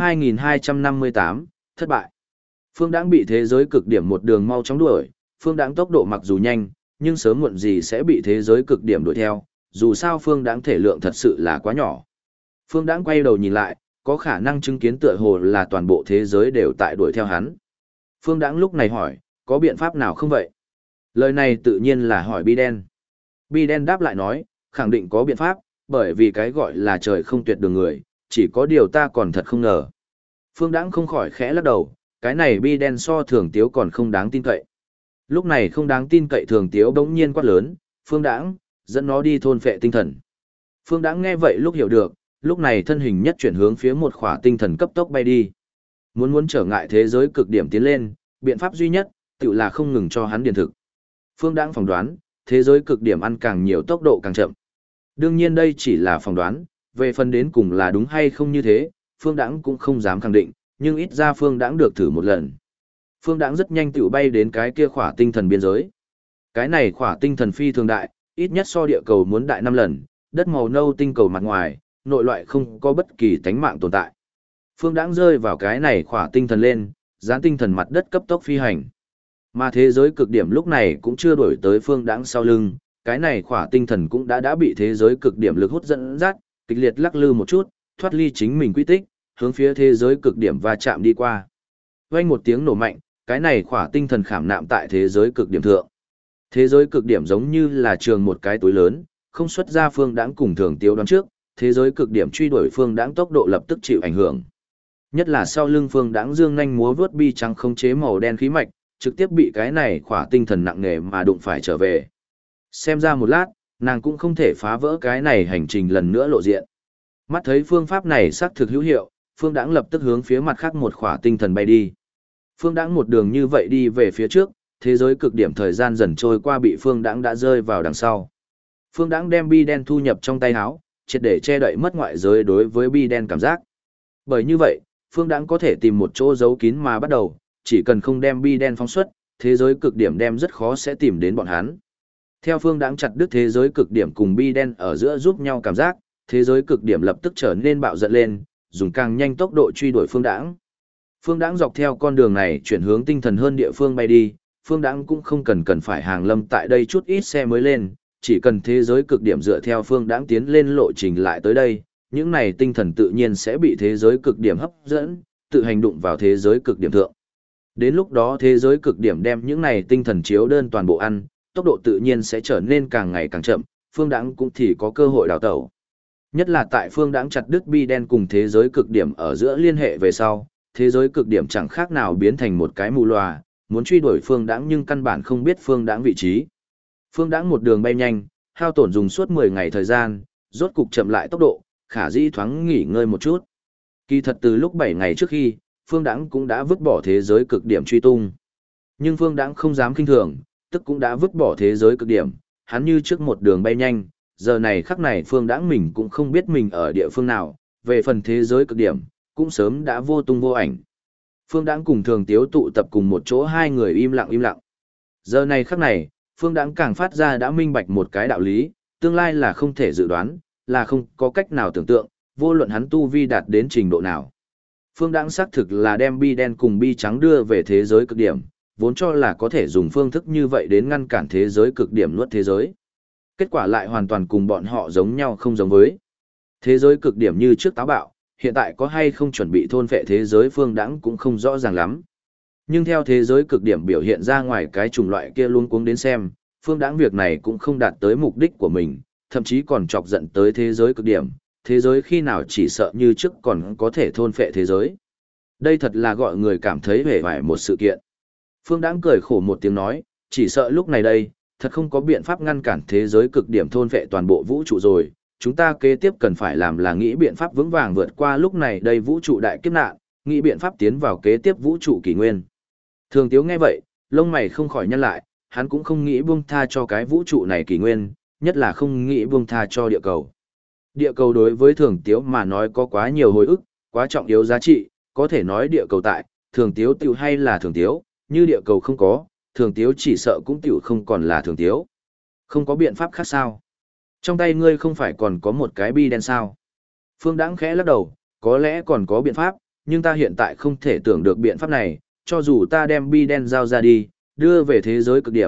A: 2258, thất bại. Phương Đãng bị thế giới cực điểm một đường mau chóng đuổi, Phương Đãng tốc độ mặc dù nhanh, nhưng sớm muộn gì sẽ bị thế giới cực điểm đuổi theo, dù sao Phương Đãng thể lượng thật sự là quá nhỏ. Phương Đãng quay đầu nhìn lại, có khả năng chứng kiến tựa hồ là toàn bộ thế giới đều tại đuổi theo hắn. Phương Đãng lúc này hỏi, có biện pháp nào không vậy? Lời này tự nhiên là hỏi Bi đen. Bi đen đáp lại nói, khẳng định có biện pháp, bởi vì cái gọi là trời không tuyệt đường người, chỉ có điều ta còn thật không ngờ. Phương Đãng không khỏi khẽ lắc đầu, cái này Bi đen so Thường Tiếu còn không đáng tin cậy. Lúc này không đáng tin cậy Thường Tiếu bỗng nhiên quát lớn, Phương Đãng, dẫn nó đi thôn phệ tinh thần. Phương Đãng nghe vậy lúc hiểu được, lúc này thân hình nhất chuyển hướng phía một khỏa tinh thần cấp tốc bay đi. Muốn trở ngại thế giới cực điểm tiến lên, biện pháp duy nhất, tự là không ngừng cho hắn điền thực. Phương Đãng phỏng đoán, thế giới cực điểm ăn càng nhiều tốc độ càng chậm. Đương nhiên đây chỉ là phỏng đoán, về phần đến cùng là đúng hay không như thế, Phương Đãng cũng không dám khẳng định, nhưng ít ra Phương Đãng được thử một lần. Phương Đãng rất nhanh tự bay đến cái kia khỏa tinh thần biên giới. Cái này khỏa tinh thần phi thường đại, ít nhất so địa cầu muốn đại 5 lần, đất màu nâu tinh cầu mặt ngoài, nội loại không có bất kỳ tánh mạng tồn tại. Phương Đãng rơi vào cái này khỏa tinh thần lên, dán tinh thần mặt đất cấp tốc phi hành. Mà thế giới cực điểm lúc này cũng chưa đổi tới Phương Đãng sau lưng, cái này khỏa tinh thần cũng đã bị thế giới cực điểm lực hút dẫn dắt, kịch liệt lắc lư một chút, thoát ly chính mình quy tích, hướng phía thế giới cực điểm va chạm đi qua. Vang một tiếng nổ mạnh, cái này khỏa tinh thần khảm nạm tại thế giới cực điểm thượng. Thế giới cực điểm giống như là trường một cái túi lớn, không xuất ra Phương Đãng cùng Thường Tiếu đoán trước, thế giới cực điểm truy đuổi Phương Đãng tốc độ lập tức chịu ảnh hưởng. Nhất là sau lưng Phương Đãng dương nhanh múa vớt bi trắng không chế màu đen khí mạch, trực tiếp bị cái này khỏa tinh thần nặng nề mà đụng phải trở về. Xem ra một lát, nàng cũng không thể phá vỡ cái này hành trình lần nữa lộ diện. Mắt thấy phương pháp này xác thực hữu hiệu, Phương Đãng lập tức hướng phía mặt khác một khỏa tinh thần bay đi. Phương Đãng một đường như vậy đi về phía trước, thế giới cực điểm thời gian dần trôi qua bị Phương Đãng đã rơi vào đằng sau. Phương Đãng đem bi đen thu nhập trong tay áo, triệt để che đậy mất ngoại giới đối với bi đen cảm giác. Bởi như vậy, Phương Đãng có thể tìm một chỗ giấu kín mà bắt đầu, chỉ cần không đem bi đen phóng xuất, thế giới cực điểm đem rất khó sẽ tìm đến bọn hắn. Theo Phương Đãng chặt đứt thế giới cực điểm cùng bi đen ở giữa giúp nhau cảm giác, thế giới cực điểm lập tức trở nên bạo giận lên, dùng càng nhanh tốc độ truy đuổi Phương Đãng. Phương Đãng dọc theo con đường này chuyển hướng tinh thần hơn địa phương bay đi, Phương Đãng cũng không cần phải hàng lâm tại đây chút ít xe mới lên, chỉ cần thế giới cực điểm dựa theo Phương Đãng tiến lên lộ trình lại tới đây, những này tinh thần tự nhiên sẽ bị thế giới cực điểm hấp dẫn, tự hành đụng vào thế giới cực điểm thượng. Đến lúc đó thế giới cực điểm đem những này tinh thần chiếu đơn toàn bộ ăn, tốc độ tự nhiên sẽ trở nên càng ngày càng chậm, Phương Đãng cũng thì có cơ hội đào tẩu. Nhất là tại Phương Đãng chặt đứt bi đen cùng thế giới cực điểm ở giữa liên hệ về sau, thế giới cực điểm chẳng khác nào biến thành một cái mù lòa, muốn truy đuổi Phương Đãng nhưng căn bản không biết Phương Đãng vị trí. Phương Đãng một đường bay nhanh, hao tổn dùng suốt 10 ngày thời gian, rốt cục chậm lại tốc độ, khả dĩ thoáng nghỉ ngơi một chút. Kỳ thật từ lúc 7 ngày trước khi, Phương Đãng cũng đã vứt bỏ thế giới cực điểm truy tung. Nhưng Phương Đãng không dám kinh thường, tức cũng đã vứt bỏ thế giới cực điểm, hắn như trước một đường bay nhanh, giờ này khắc này Phương Đãng mình cũng không biết mình ở địa phương nào, về phần thế giới cực điểm, cũng sớm đã vô tung vô ảnh. Phương Đãng cùng Thường Tiếu tụ tập cùng một chỗ, hai người im lặng im lặng. Giờ này khắc này, Phương Đãng càng phát ra đã minh bạch một cái đạo lý, tương lai là không thể dự đoán, là không có cách nào tưởng tượng, vô luận hắn tu vi đạt đến trình độ nào. Phương Đãng xác thực là đem bi đen cùng bi trắng đưa về thế giới cực điểm, vốn cho là có thể dùng phương thức như vậy đến ngăn cản thế giới cực điểm nuốt thế giới. Kết quả lại hoàn toàn cùng bọn họ giống nhau không giống với. Thế giới cực điểm như trước táo bạo, hiện tại có hay không chuẩn bị thôn phệ thế giới Phương Đãng cũng không rõ ràng lắm. Nhưng theo thế giới cực điểm biểu hiện ra ngoài cái chủng loại kia luôn cuống đến xem, Phương Đãng việc này cũng không đạt tới mục đích của mình, thậm chí còn chọc giận tới thế giới cực điểm, thế giới khi nào chỉ sợ như trước còn có thể thôn phệ thế giới. Đây thật là gọi người cảm thấy hề vải một sự kiện. Phương Đãng cười khổ một tiếng nói, chỉ sợ lúc này đây, thật không có biện pháp ngăn cản thế giới cực điểm thôn phệ toàn bộ vũ trụ rồi, chúng ta kế tiếp cần phải làm là nghĩ biện pháp vững vàng vượt qua lúc này đây vũ trụ đại kiếp nạn, nghĩ biện pháp tiến vào kế tiếp vũ trụ kỷ nguyên. Thường Tiếu nghe vậy, lông mày không khỏi nhăn lại, hắn cũng không nghĩ buông tha cho cái vũ trụ này kỷ nguyên, nhất là không nghĩ buông tha cho địa cầu. Địa cầu đối với Thường Tiếu mà nói có quá nhiều hồi ức, quá trọng yếu giá trị, có thể nói địa cầu tại, Thường Tiếu tiểu hay là Thường Tiếu, như địa cầu không có, Thường Tiếu chỉ sợ cũng tiểu không còn là Thường Tiếu. Không có biện pháp khác sao? Trong tay ngươi không phải còn có một cái bi đen sao? Phương Đãng khẽ lắc đầu, có lẽ còn có biện pháp, nhưng ta hiện tại không thể tưởng được biện pháp này, cho dù ta đem bi đen giao ra đi, đưa về thế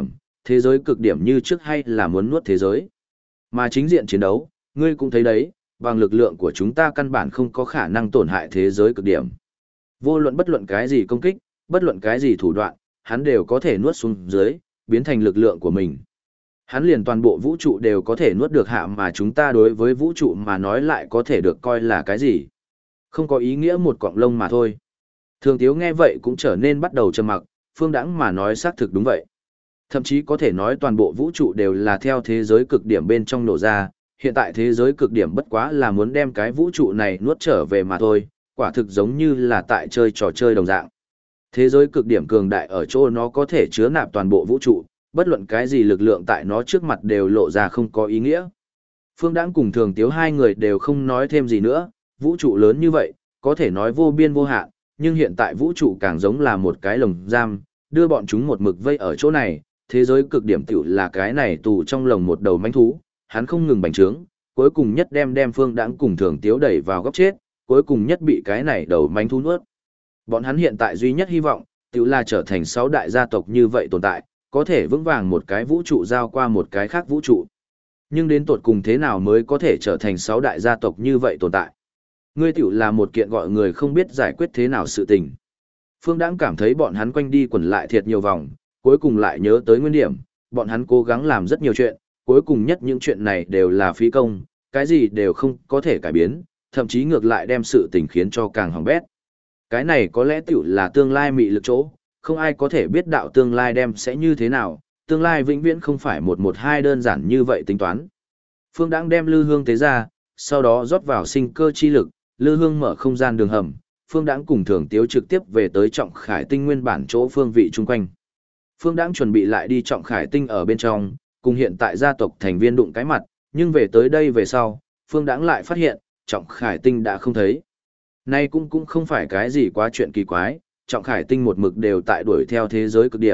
A: giới cực điểm như trước hay là muốn nuốt thế giới. Mà chính diện chiến đấu, ngươi cũng thấy đấy, bằng lực lượng của chúng ta căn bản không có khả năng tổn hại thế giới cực điểm. Vô luận bất luận cái gì công kích, bất luận cái gì thủ đoạn, hắn đều có thể nuốt xuống dưới, biến thành lực lượng của mình. Hắn liền toàn bộ vũ trụ đều có thể nuốt được hạ, mà chúng ta đối với vũ trụ mà nói lại có thể được coi là cái gì. Không có ý nghĩa một cọng lông mà thôi. Thường Tiếu nghe vậy cũng trở nên bắt đầu trầm mặc, Phương Đãng mà nói xác thực đúng vậy. Thậm chí có thể nói toàn bộ vũ trụ đều là theo thế giới cực điểm bên trong nổ ra, hiện tại thế giới cực điểm bất quá là muốn đem cái vũ trụ này nuốt trở về mà thôi, quả thực giống như là tại chơi trò chơi đồng dạng. Thế giới cực điểm cường đại ở chỗ nó có thể chứa nạp toàn bộ vũ trụ, bất luận cái gì lực lượng tại nó trước mặt đều lộ ra không có ý nghĩa. Phương Đãng cùng Thường Tiếu hai người đều không nói thêm gì nữa, vũ trụ lớn như vậy, có thể nói vô biên vô hạn, nhưng hiện tại vũ trụ càng giống là một cái lồng giam, đưa bọn chúng một mực vây ở chỗ này, thế giới cực điểm tiểu là cái này tù trong lồng một đầu manh thú, hắn không ngừng bành trướng, cuối cùng nhất đem Phương Đãng cùng Thường Tiếu đẩy vào góc chết, cuối cùng nhất bị cái này đầu manh thú nuốt. Bọn hắn hiện tại duy nhất hy vọng, tiểu là trở thành 6 đại gia tộc như vậy tồn tại, có thể vững vàng một cái vũ trụ giao qua một cái khác vũ trụ. Nhưng đến tột cùng thế nào mới có thể trở thành 6 đại gia tộc như vậy tồn tại? Ngươi tiểu là một kiện gọi người không biết giải quyết thế nào sự tình. Phương Đãng cảm thấy bọn hắn quanh đi quẩn lại thiệt nhiều vòng, cuối cùng lại nhớ tới nguyên điểm, bọn hắn cố gắng làm rất nhiều chuyện, cuối cùng nhất những chuyện này đều là phí công, cái gì đều không có thể cải biến, thậm chí ngược lại đem sự tình khiến cho càng hỏng bét. Cái này có lẽ tiểu là tương lai mị lực chỗ, không ai có thể biết đạo tương lai đem sẽ như thế nào, tương lai vĩnh viễn không phải 112 đơn giản như vậy tính toán. Phương Đãng đem lư hương tế ra, sau đó rót vào sinh cơ chi lực, lư hương mở không gian đường hầm, Phương Đãng cùng Thường Tiếu trực tiếp về tới Trọng Khải Tinh nguyên bản chỗ phương vị chung quanh. Phương Đãng chuẩn bị lại đi Trọng Khải Tinh ở bên trong, cùng hiện tại gia tộc thành viên đụng cái mặt, nhưng về tới đây về sau, Phương Đãng lại phát hiện, Trọng Khải Tinh đã không thấy. Nay cũng không phải cái gì quá chuyện kỳ quái, Trọng Khải Tinh một mực đều tại đuổi theo thế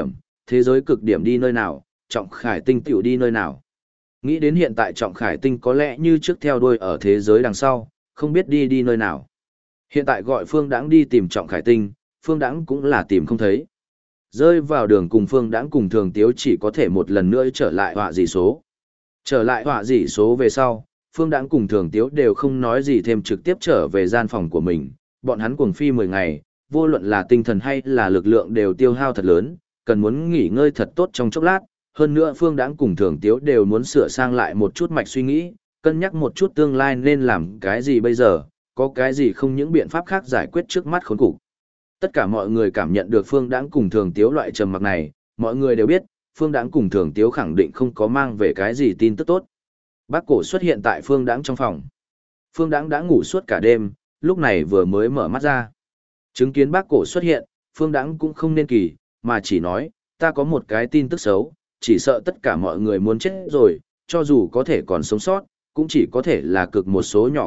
A: giới cực điểm đi nơi nào, Trọng Khải Tinh tiểu đi nơi nào. Nghĩ đến hiện tại Trọng Khải Tinh có lẽ như trước theo đuôi ở thế giới đằng sau, không biết đi nơi nào. Hiện tại gọi Phương Đãng đi tìm Trọng Khải Tinh, Phương Đãng cũng là tìm không thấy. Rơi vào đường cùng Phương Đãng cùng Thường Tiếu chỉ có thể một lần nữa trở lại họa dị số. Trở lại họa dị số về sau, Phương Đãng cùng Thường Tiếu đều không nói gì thêm, trực tiếp trở về gian phòng của mình, bọn hắn cuồng phi 10 ngày, vô luận là tinh thần hay là lực lượng đều tiêu hao thật lớn, cần muốn nghỉ ngơi thật tốt trong chốc lát, hơn nữa Phương Đãng cùng Thường Tiếu đều muốn sửa sang lại một chút mạch suy nghĩ, cân nhắc một chút tương lai nên làm cái gì bây giờ, có cái gì không những biện pháp khác giải quyết trước mắt khốn cục. Tất cả mọi người cảm nhận được Phương Đãng cùng Thường Tiếu loại trầm mặc này, mọi người đều biết, Phương Đãng cùng Thường Tiếu khẳng định không có mang về cái gì tin tức tốt. Bác Cổ xuất hiện tại Phương Đãng trong phòng. Phương Đãng đã ngủ suốt cả đêm, lúc này vừa mới mở mắt ra. Chứng kiến bác cổ xuất hiện, Phương Đãng cũng không nên kỳ, mà chỉ nói, ta có một cái tin tức xấu, chỉ sợ tất cả mọi người muốn chết rồi, cho dù có thể còn sống sót, cũng chỉ có thể là cực một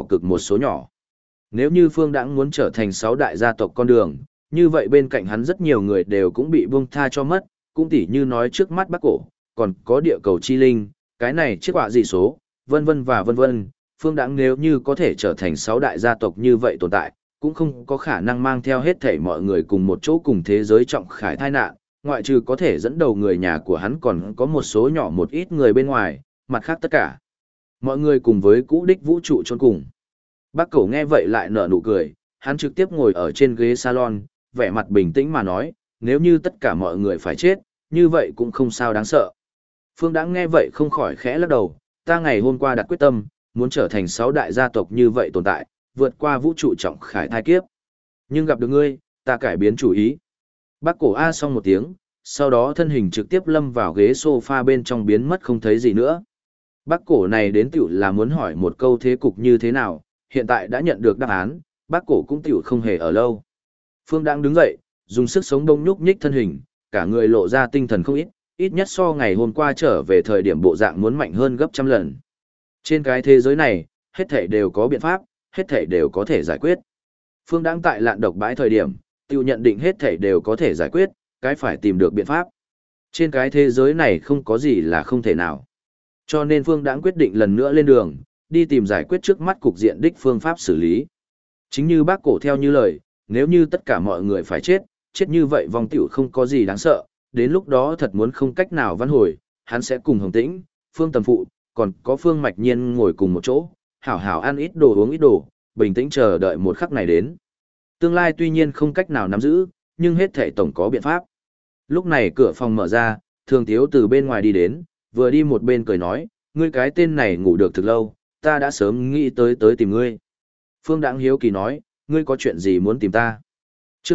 A: số nhỏ. Nếu như Phương Đãng muốn trở thành 6 đại gia tộc con đường, như vậy bên cạnh hắn rất nhiều người đều cũng bị buông tha cho mất, cũng tỉ như nói trước mắt bác cổ, còn có địa cầu chi linh, cái này chiếc họa dị số, vân vân và vân vân. Phương Đãng nếu như có thể trở thành 6 đại gia tộc như vậy tồn tại, cũng không có khả năng mang theo hết thảy mọi người cùng một chỗ cùng thế giới trọng khải tai nạn, ngoại trừ có thể dẫn đầu người nhà của hắn còn có một số nhỏ một ít người bên ngoài, mặt khác tất cả. Mọi người cùng với cũ đích vũ trụ chôn cùng. Bác Cẩu nghe vậy lại nở nụ cười, hắn trực tiếp ngồi ở trên ghế salon, vẻ mặt bình tĩnh mà nói, nếu như tất cả mọi người phải chết, như vậy cũng không sao đáng sợ. Phương Đãng nghe vậy không khỏi khẽ lắc đầu, ta ngày hôm qua đặt quyết tâm, muốn trở thành 6 đại gia tộc như vậy tồn tại, vượt qua vũ trụ trọng khải thai kiếp. Nhưng gặp được ngươi, ta cải biến chủ ý. Bác Cổ A xong một tiếng, sau đó thân hình trực tiếp lâm vào ghế sofa bên trong biến mất không thấy gì nữa. Bác Cổ này đến tiểu là muốn hỏi một câu thế cục như thế nào, hiện tại đã nhận được đáp án, bác Cổ cũng tiểu không hề ở lâu. Phương Đãng đứng dậy, dùng sức sống đông nhúc nhích thân hình, cả người lộ ra tinh thần không ít, ít nhất so ngày hôm qua trở về thời điểm bộ dạng muốn mạnh hơn gấp trăm lần. Trên cái thế giới này, hết thảy đều có biện pháp, hết thảy đều có thể giải quyết. Phương Đãng tại lạn độc bãi thời điểm, tiêu nhận định hết thảy đều có thể giải quyết, cái phải tìm được biện pháp. Trên cái thế giới này không có gì là không thể nào. Cho nên Phương Đãng quyết định lần nữa lên đường, đi tìm giải quyết trước mắt cục diện đích phương pháp xử lý. Chính như bác Cổ theo như lời, nếu như tất cả mọi người phải chết, chết như vậy vong tiểu không có gì đáng sợ, đến lúc đó thật muốn không cách nào vãn hồi, hắn sẽ cùng Hồng Tĩnh, Phương Tầm Phụ, còn có Phương Mạch Nhiên ngồi cùng một chỗ, hảo hảo ăn ít đồ uống ít đồ, bình tĩnh chờ đợi một khắc này đến. Tương lai tuy nhiên không cách nào nắm giữ, nhưng hết thể tổng có biện pháp. Lúc này cửa phòng mở ra, Thường Tiếu từ bên ngoài đi đến, vừa đi một bên cười nói, ngươi cái tên này ngủ được thực lâu, ta đã sớm nghĩ tới tìm ngươi. Phương Đãng hiếu kỳ nói, ngươi có chuyện gì muốn tìm ta? Chương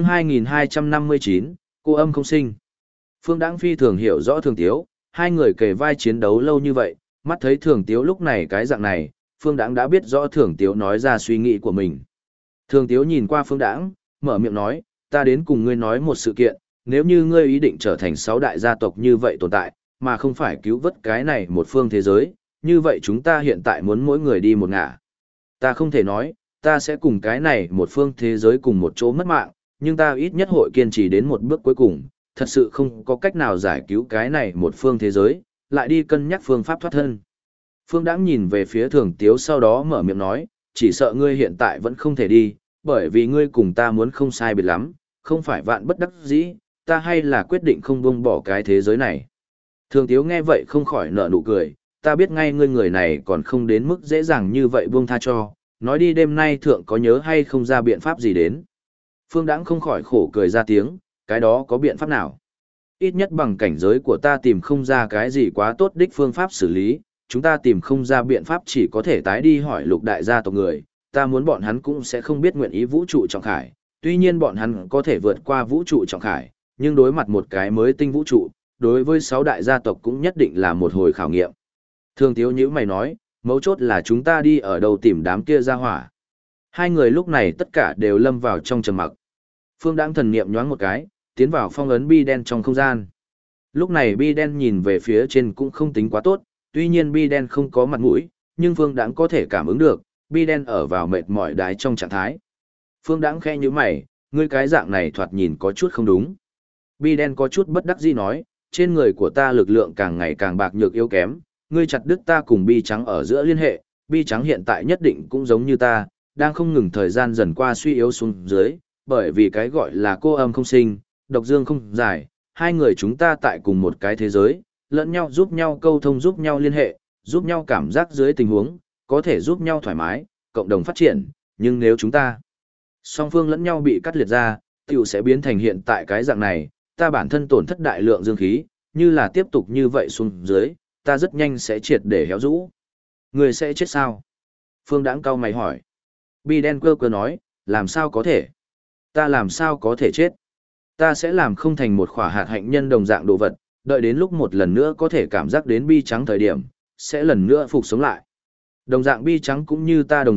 A: 2259, cô âm không sinh. Phương Đãng phi thường hiểu rõ Thường Tiếu, hai người kề vai chiến đấu lâu như vậy, mắt thấy Thường Tiếu lúc này cái dạng này, Phương Đãng đã biết rõ Thường Tiếu nói ra suy nghĩ của mình. Thường Tiếu nhìn qua Phương Đãng, mở miệng nói, ta đến cùng ngươi nói một sự kiện, nếu như ngươi ý định trở thành 6 đại gia tộc như vậy tồn tại, mà không phải cứu vớt cái này một phương thế giới, như vậy chúng ta hiện tại muốn mỗi người đi một ngả. Ta không thể nói, ta sẽ cùng cái này một phương thế giới cùng một chỗ mất mạng, nhưng ta ít nhất hội kiên trì đến một bước cuối cùng, thật sự không có cách nào giải cứu cái này một phương thế giới, lại đi cân nhắc phương pháp thoát thân. Phương Đãng nhìn về phía Thường Tiếu sau đó mở miệng nói, chỉ sợ ngươi hiện tại vẫn không thể đi, bởi vì ngươi cùng ta muốn không sai biệt lắm, không phải vạn bất đắc dĩ, ta hay là quyết định không buông bỏ cái thế giới này. Thường Tiếu nghe vậy không khỏi nở nụ cười, ta biết ngay ngươi người này còn không đến mức dễ dàng như vậy buông tha cho, nói đi đêm nay thượng có nhớ hay không ra biện pháp gì đến. Phương Đãng không khỏi khổ cười ra tiếng, cái đó có biện pháp nào? Ít nhất bằng cảnh giới của ta tìm không ra cái gì quá tốt đích phương pháp xử lý, chúng ta tìm không ra biện pháp chỉ có thể tái đi hỏi Lục đại gia tộc người, ta muốn bọn hắn cũng sẽ không biết nguyện ý vũ trụ trọng khải, tuy nhiên bọn hắn có thể vượt qua vũ trụ trọng khải, nhưng đối mặt một cái mới tinh vũ trụ, đối với 6 đại gia tộc cũng nhất định là một hồi khảo nghiệm. Thường Tiếu nhữ mày nói, mấu chốt là chúng ta đi ở đâu tìm đám kia ra hỏa. Hai người lúc này tất cả đều lâm vào trong trầm mặc. Phương Đãng thần niệm nhoáng một cái, tiến vào phong ấn bi đen trong không gian. Lúc này bi đen nhìn về phía trên cũng không tính quá tốt, tuy nhiên bi đen không có mặt mũi, nhưng Phương Đãng có thể cảm ứng được, bi đen ở vào mệt mỏi đái trong trạng thái. Phương Đãng khẽ nhíu mày, ngươi cái dạng này thoạt nhìn có chút không đúng. Bi đen có chút bất đắc dĩ nói, trên người của ta lực lượng càng ngày càng bạc nhược yếu kém, ngươi chặt đứt ta cùng bi trắng ở giữa liên hệ, bi trắng hiện tại nhất định cũng giống như ta, đang không ngừng thời gian dần qua suy yếu xuống dưới, bởi vì cái gọi là cô âm không sinh, độc dương không giải, hai người chúng ta tại cùng một cái thế giới, lẫn nhau giúp nhau câu thông giúp nhau liên hệ, giúp nhau cảm giác dưới tình huống, có thể giúp nhau thoải mái, cộng đồng phát triển, nhưng nếu chúng ta song phương lẫn nhau bị cắt liệt ra, tiểu sẽ biến thành hiện tại cái dạng này, ta bản thân tổn thất đại lượng dương khí, như là tiếp tục như vậy xuống dưới, ta rất nhanh sẽ triệt để héo rũ. Người sẽ chết sao? Phương Đãng cau mày hỏi. Bi đen cơ cơ nói, làm sao có thể? Ta làm sao có thể chết? Ta sẽ làm không thành một khỏa hạt hạnh nhân đồng dạng đồ vật, đợi đến lúc một lần nữa có thể cảm giác đến bi trắng thời điểm, sẽ lần nữa phục sống lại. Đồng dạng bi trắng cũng như ta đồng dạng,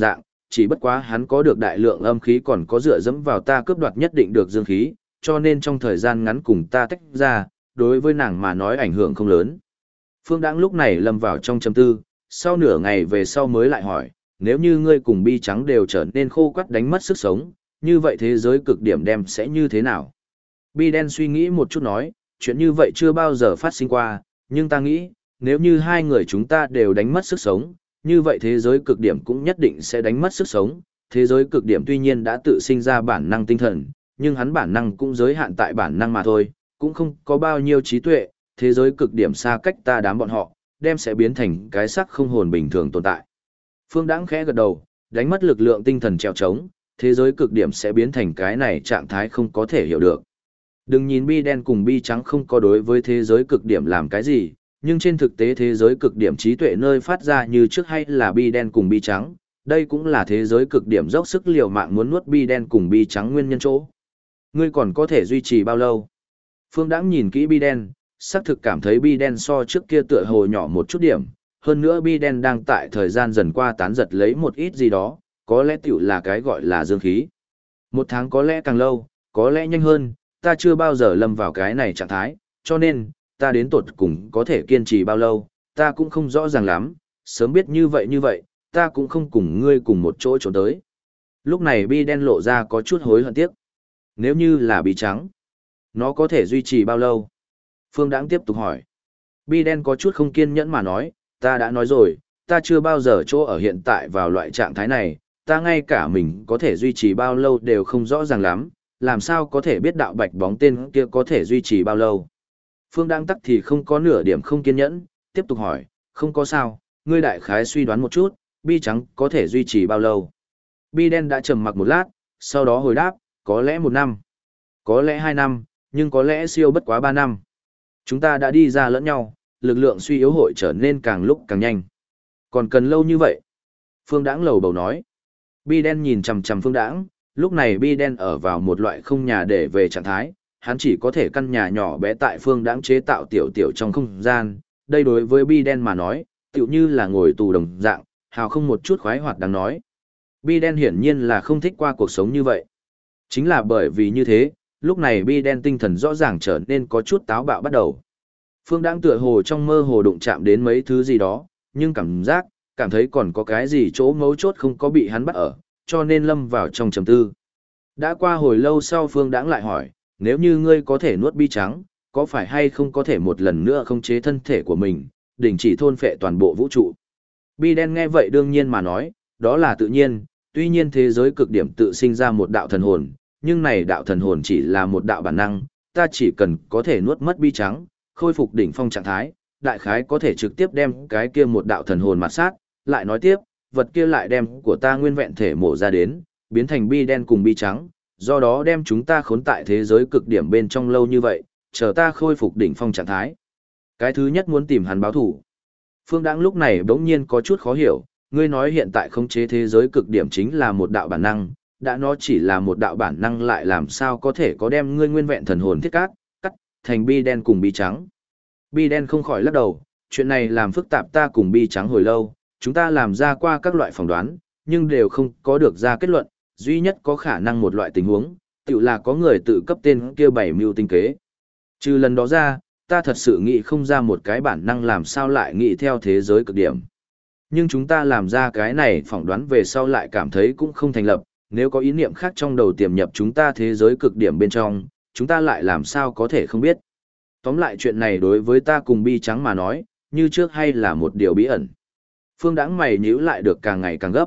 A: chỉ bất quá hắn có được đại lượng âm khí còn có dựa dẫm vào ta cướp đoạt nhất định được dương khí, cho nên trong thời gian ngắn cùng ta tách ra, đối với nàng mà nói ảnh hưởng không lớn. Phương Đãng lúc này lâm vào trong trầm tư, sau nửa ngày về sau mới lại hỏi, nếu như ngươi cùng Bi Trắng đều trở nên khô quắt đánh mất sức sống, như vậy thế giới cực điểm đem sẽ như thế nào? Bi Đen suy nghĩ một chút nói, chuyện như vậy chưa bao giờ phát sinh qua, nhưng ta nghĩ, nếu như hai người chúng ta đều đánh mất sức sống, như vậy thế giới cực điểm cũng nhất định sẽ đánh mất sức sống. Thế giới cực điểm tuy nhiên đã tự sinh ra bản năng tinh thần, nhưng hắn bản năng cũng giới hạn tại bản năng mà thôi, cũng không có bao nhiêu trí tuệ, thế giới cực điểm xa cách ta đám bọn họ, đem sẽ biến thành cái xác không hồn bình thường tồn tại. Phương Đãng khẽ gật đầu, đánh mất lực lượng tinh thần trèo trống, thế giới cực điểm sẽ biến thành cái này trạng thái không có thể hiểu được. Đừng nhìn Bi Đen cùng Bi Trắng không có đối với thế giới cực điểm làm cái gì, nhưng trên thực tế thế giới cực điểm trí tuệ nơi phát ra như trước hay là Bi Đen cùng Bi Trắng, đây cũng là thế giới cực điểm dốc sức liều mạng muốn nuốt Bi Đen cùng Bi Trắng nguyên nhân chỗ. Ngươi còn có thể duy trì bao lâu? Phương Đãng nhìn kỹ Bi Đen, xác thực cảm thấy Bi Đen so trước kia tựa hồ nhỏ một chút điểm, hơn nữa Bi Đen đang tại thời gian dần qua tán giật lấy một ít gì đó, có lẽ tiểu là cái gọi là dương khí. Một tháng có lẽ càng lâu, có lẽ nhanh hơn, ta chưa bao giờ lâm vào cái này trạng thái, cho nên, ta đến tột cùng có thể kiên trì bao lâu, ta cũng không rõ ràng lắm, sớm biết như vậy, ta cũng không cùng ngươi cùng một chỗ trốn tới. Lúc này Bi Đen lộ ra có chút hối hận tiếc. Nếu như là Bi Trắng, nó có thể duy trì bao lâu? Phương Đãng tiếp tục hỏi. Bi Đen có chút không kiên nhẫn mà nói, ta đã nói rồi, ta chưa bao giờ chỗ ở hiện tại vào loại trạng thái này, ta ngay cả mình có thể duy trì bao lâu đều không rõ ràng lắm, làm sao có thể biết đạo bạch bóng tên kia có thể duy trì bao lâu. Phương Đãng tắc thì không có nửa điểm không kiên nhẫn, tiếp tục hỏi, không có sao, ngươi đại khái suy đoán một chút, Bi Trắng có thể duy trì bao lâu. Bi Đen đã trầm mặc một lát, sau đó hồi đáp, có lẽ 1 năm, có lẽ 2 năm, nhưng có lẽ siêu bất quá 3 năm. Chúng ta đã đi ra lẫn nhau, lực lượng suy yếu hội trở nên càng lúc càng nhanh. Còn cần lâu như vậy? Phương Đãng lầu bầu nói. Bi Đen nhìn chằm chằm Phương Đãng, lúc này Bi Đen ở vào một loại không nhà để về trạng thái, hắn chỉ có thể căn nhà nhỏ bé tại Phương Đãng chế tạo tiểu tiểu trong không gian, đây đối với Bi Đen mà nói, tựu như là ngồi tù đồng dạng, hào không một chút khoái hoạt đáng nói. Bi Đen hiển nhiên là không thích qua cuộc sống như vậy. Chính là bởi vì như thế, lúc này Bi Đen tinh thần rõ ràng trở nên có chút táo bạo bắt đầu. Phương Đãng tựa hồ trong mơ hồ đụng chạm đến mấy thứ gì đó, nhưng cảm thấy còn có cái gì chỗ mấu chốt không có bị hắn bắt ở, cho nên lâm vào trong trầm tư. Đã qua hồi lâu sau Phương Đãng lại hỏi, nếu như ngươi có thể nuốt Bi Trắng, có phải hay không có thể một lần nữa khống chế thân thể của mình, đình chỉ thôn phệ toàn bộ vũ trụ? Bi Đen nghe vậy đương nhiên mà nói, đó là tự nhiên, tuy nhiên thế giới cực điểm tự sinh ra một đạo thần hồn, nhưng này đạo thần hồn chỉ là một đạo bản năng, ta chỉ cần có thể nuốt mất Bi Trắng, khôi phục đỉnh phong trạng thái, đại khái có thể trực tiếp đem cái kia một đạo thần hồn mạt sát, lại nói tiếp, vật kia lại đem của ta nguyên vẹn thể mổ ra đến, biến thành Bi Đen cùng Bi Trắng, do đó đem chúng ta khốn tại thế giới cực điểm bên trong lâu như vậy, chờ ta khôi phục đỉnh phong trạng thái. Cái thứ nhất muốn tìm hắn báo thủ. Phương Đãng lúc này bỗng nhiên có chút khó hiểu, ngươi nói hiện tại khống chế thế giới cực điểm chính là một đạo bản năng, đã nó chỉ là một đạo bản năng lại làm sao có thể có đem ngươi nguyên vẹn thần hồn thiết cắt thành Bi Đen cùng Bi Trắng. Bi Đen không khỏi lắc đầu, chuyện này làm phức tạp ta cùng Bi Trắng hồi lâu, chúng ta làm ra qua các loại phỏng đoán, nhưng đều không có được ra kết luận, duy nhất có khả năng một loại tình huống, tự là có người tự cấp tên kia bảy mưu tinh kế. Trừ lần đó ra, ta thật sự nghĩ không ra một cái bản năng làm sao lại nghĩ theo thế giới cực điểm. Nhưng chúng ta làm ra cái này phỏng đoán về sau lại cảm thấy cũng không thành lập, nếu có ý niệm khác trong đầu tiềm nhập chúng ta thế giới cực điểm bên trong, chúng ta lại làm sao có thể không biết. Tóm lại chuyện này đối với ta cùng Bi Trắng mà nói, như trước hay là một điều bí ẩn. Phương Đãng mày nhíu lại được càng ngày càng gấp.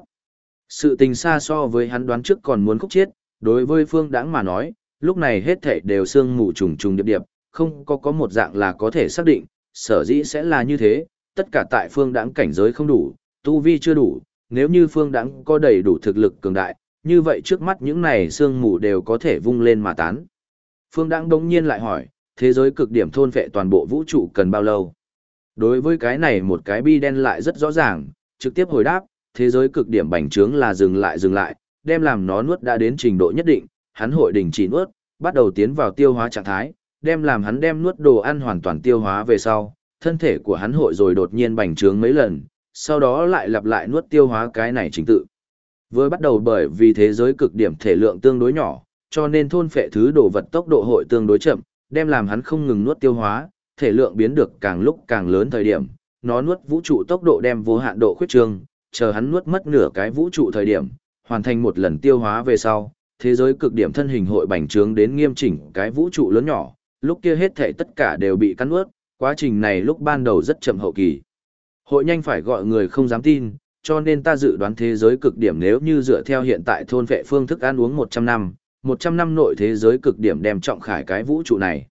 A: Sự tình xa so với hắn đoán trước còn muốn khúc chiết, đối với Phương Đãng mà nói, lúc này hết thảy đều sương mù trùng trùng điệp điệp, không có một dạng là có thể xác định, sở dĩ sẽ là như thế, tất cả tại Phương Đãng cảnh giới không đủ, tu vi chưa đủ, nếu như Phương Đãng có đầy đủ thực lực cường đại, như vậy trước mắt những này sương mù đều có thể vung lên mà tán. Phương Đãng đống nhiên lại hỏi, thế giới cực điểm thôn phệ toàn bộ vũ trụ cần bao lâu? Đối với cái này một cái Bi Đen lại rất rõ ràng, trực tiếp hồi đáp, thế giới cực điểm bành trướng là dừng lại, đem làm nó nuốt đã đến trình độ nhất định, hắn hội đình chỉ nuốt, bắt đầu tiến vào tiêu hóa trạng thái, đem làm hắn đem nuốt đồ ăn hoàn toàn tiêu hóa về sau, thân thể của hắn hội rồi đột nhiên bành trướng mấy lần, sau đó lại lặp lại nuốt tiêu hóa cái này trình tự. Vừa bắt đầu bởi vì thế giới cực điểm thể lượng tương đối nhỏ, cho nên thôn phệ thứ đồ vật tốc độ hội tương đối chậm, đem làm hắn không ngừng nuốt tiêu hóa, thể lượng biến được càng lúc càng lớn thời điểm, nó nuốt vũ trụ tốc độ đem vô hạn độ khuyết trương, chờ hắn nuốt mất nửa cái vũ trụ thời điểm, hoàn thành một lần tiêu hóa về sau, thế giới cực điểm thân hình hội bành trướng đến nghiêm chỉnh cái vũ trụ lớn nhỏ, lúc kia hết thảy tất cả đều bị cắn nuốt, quá trình này lúc ban đầu rất chậm hậu kỳ. Hội nhanh phải gọi người không dám tin, cho nên ta dự đoán thế giới cực điểm nếu như dựa theo hiện tại thôn vệ phương thức ăn uống 100 năm, 100 năm nội thế giới cực điểm đem trọng khải cái vũ trụ này.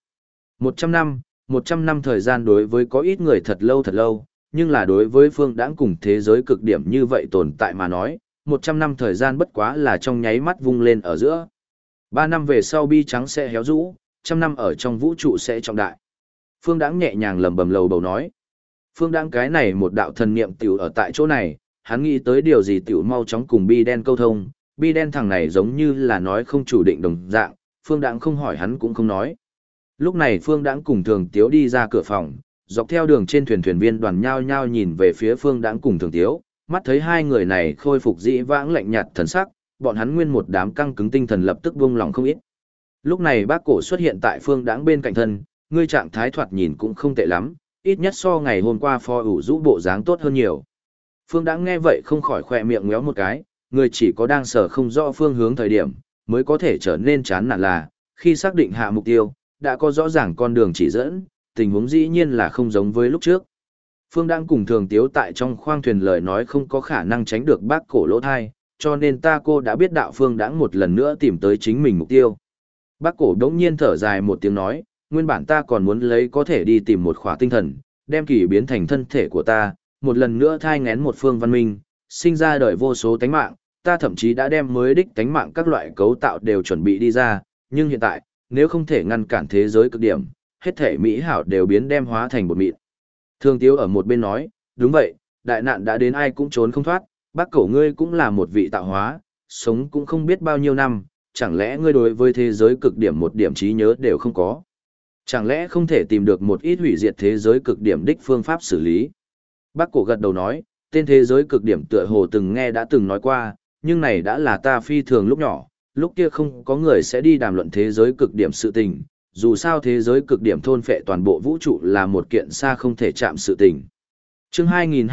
A: 100 năm thời gian đối với có ít người thật lâu, nhưng là đối với phương đãng cùng thế giới cực điểm như vậy tồn tại mà nói, 100 năm thời gian bất quá là trong nháy mắt vung lên ở giữa. 3 năm về sau bi trắng sẽ héo rũ, 100 năm ở trong vũ trụ sẽ trọng đại. Phương đãng nhẹ nhàng lầm bầm lầu bầu nói. Phương đãng cái này một đạo thần niệm tiểu ở tại chỗ này, hắn nghĩ tới điều gì tiểu mau chóng cùng bi đen câu thông, bi đen thằng này giống như là nói không chủ định đồng dạng, phương đãng không hỏi hắn cũng không nói. Lúc này phương đãng cùng thường tiếu đi ra cửa phòng, dọc theo đường trên thuyền viên đoàn nhao nhao nhìn về phía phương đãng cùng thường tiếu, mắt thấy hai người này khôi phục dĩ vãng lạnh nhạt thần sắc, bọn hắn nguyên một đám căng cứng tinh thần lập tức buông lòng không ít. Lúc này bác cổ xuất hiện tại phương đãng bên cạnh thân, ngươi trạng thái thoạt nhìn cũng không tệ lắm, ít nhất so ngày hôm qua phò ủ rũ bộ dáng tốt hơn nhiều. Phương đãng nghe vậy không khỏi khỏe miệng ngéo một cái, người chỉ có đang sở không rõ phương hướng thời điểm, mới có thể trở nên chán nản là, khi xác định hạ mục tiêu, đã có rõ ràng con đường chỉ dẫn, tình huống dĩ nhiên là không giống với lúc trước. Phương đãng cùng thường tiếu tại trong khoang thuyền lời nói không có khả năng tránh được bác cổ lỗ thai, cho nên cô đã biết đạo phương đãng một lần nữa tìm tới chính mình mục tiêu. Bác cổ đống nhiên thở dài một tiếng nói, nguyên bản ta còn muốn lấy có thể đi tìm một khỏa tinh thần, đem kỳ biến thành thân thể của ta, một lần nữa thai ngén một phương văn minh, sinh ra đời vô số tánh mạng, ta thậm chí đã đem mới đích tánh mạng các loại cấu tạo đều chuẩn bị đi ra, nhưng hiện tại, nếu không thể ngăn cản thế giới cực điểm, hết thể mỹ hảo đều biến đem hóa thành bột mịn. Thương Tiếu ở một bên nói, đúng vậy, đại nạn đã đến ai cũng trốn không thoát, bác cổ ngươi cũng là một vị tạo hóa, sống cũng không biết bao nhiêu năm, chẳng lẽ ngươi đối với thế giới cực điểm một điểm trí nhớ đều không có? Chẳng lẽ không thể tìm được một ít hủy diệt thế giới cực điểm đích phương pháp xử lý? Bác cổ gật đầu nói, tên thế giới cực điểm tựa hồ từng nghe đã từng nói qua, nhưng này đã là ta phi thường lúc nhỏ, lúc kia không có người sẽ đi đàm luận thế giới cực điểm sự tình, dù sao thế giới cực điểm thôn phệ toàn bộ vũ trụ là một kiện xa không thể chạm sự tình. Chương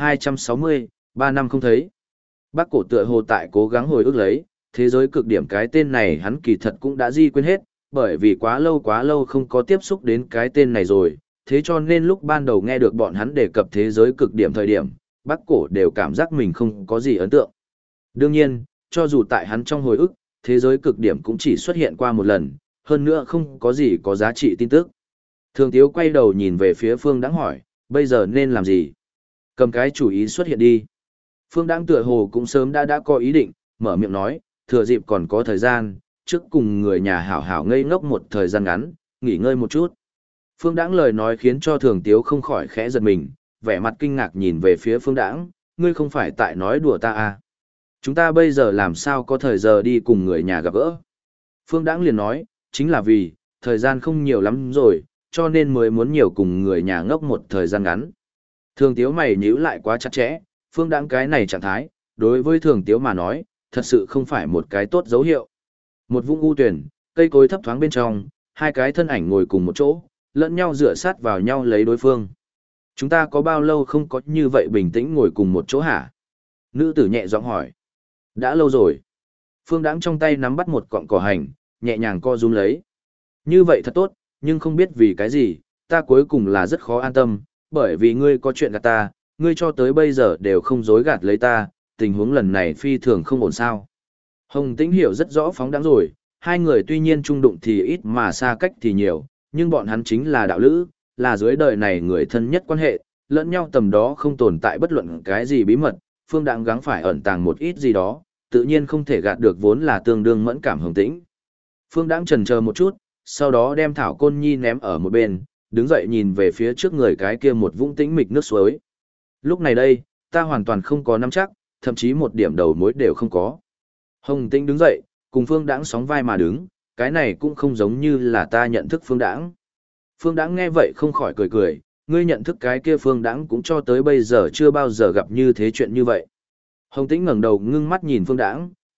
A: 2260, 3 năm không thấy. Bác cổ tựa hồ tại cố gắng hồi ức lấy, thế giới cực điểm cái tên này hắn kỳ thật cũng đã di quên hết, bởi vì quá lâu không có tiếp xúc đến cái tên này rồi, thế cho nên lúc ban đầu nghe được bọn hắn đề cập thế giới cực điểm thời điểm, bác cổ đều cảm giác mình không có gì ấn tượng. Đương nhiên, cho dù tại hắn trong hồi ức, thế giới cực điểm cũng chỉ xuất hiện qua một lần, hơn nữa không có gì có giá trị tin tức. Thường Tiếu quay đầu nhìn về phía Phương Đãng hỏi, bây giờ nên làm gì? Cầm cái chủ ý xuất hiện đi. Phương Đãng tựa hồ cũng sớm đã có ý định, mở miệng nói, thừa dịp còn có thời gian, trước cùng người nhà hảo hảo ngây ngốc một thời gian ngắn, nghỉ ngơi một chút. Phương Đãng lời nói khiến cho Thường Tiếu không khỏi khẽ giật mình, vẻ mặt kinh ngạc nhìn về phía Phương Đãng, ngươi không phải tại nói đùa ta à? Chúng ta bây giờ làm sao có thời giờ đi cùng người nhà gặp gỡ? Phương Đãng liền nói, chính là vì, thời gian không nhiều lắm rồi, cho nên mới muốn nhiều cùng người nhà ngốc một thời gian ngắn. Thường Tiếu mày nhíu lại quá chặt chẽ, Phương Đãng cái này trạng thái, đối với Thường Tiếu mà nói, thật sự không phải một cái tốt dấu hiệu. Một vũng u tuyển, cây cối thấp thoáng bên trong, hai cái thân ảnh ngồi cùng một chỗ, lẫn nhau dựa sát vào nhau lấy đối phương. Chúng ta có bao lâu không có như vậy bình tĩnh ngồi cùng một chỗ hả? Nữ tử nhẹ giọng hỏi. Đã lâu rồi. Phương Đãng trong tay nắm bắt một cọng cỏ hành, nhẹ nhàng co rúm lấy. Như vậy thật tốt, nhưng không biết vì cái gì, ta cuối cùng là rất khó an tâm, bởi vì ngươi có chuyện gạt ta, ngươi cho tới bây giờ đều không dối gạt lấy ta, tình huống lần này phi thường không ổn sao. Hồng Tĩnh hiểu rất rõ Phóng Đãng rồi, hai người tuy nhiên trung đụng thì ít mà xa cách thì nhiều, nhưng bọn hắn chính là đạo lữ, là dưới đời này người thân nhất quan hệ, lẫn nhau tầm đó không tồn tại bất luận cái gì bí mật, Phương Đãng gắng phải ẩn tàng một ít gì đó, tự nhiên không thể gạt được vốn là tương đương mẫn cảm Hồng Tĩnh. Phương Đãng chần chờ một chút, sau đó đem Thảo Côn Nhi ném ở một bên, đứng dậy nhìn về phía trước người cái kia một vũng tĩnh mịch nước suối. Lúc này đây, ta hoàn toàn không có nắm chắc, thậm chí một điểm đầu mối đều không có. Hồng Tĩnh đứng dậy, cùng Phương Đãng sóng vai mà đứng, cái này cũng không giống như là ta nhận thức Phương Đãng. Phương Đãng nghe vậy không khỏi cười cười, ngươi nhận thức cái kia Phương Đãng cũng cho tới bây giờ chưa bao giờ gặp như thế chuyện như vậy. Hồng Tĩnh ngẩng đầu ngưng mắt nhìn Phương Đãng,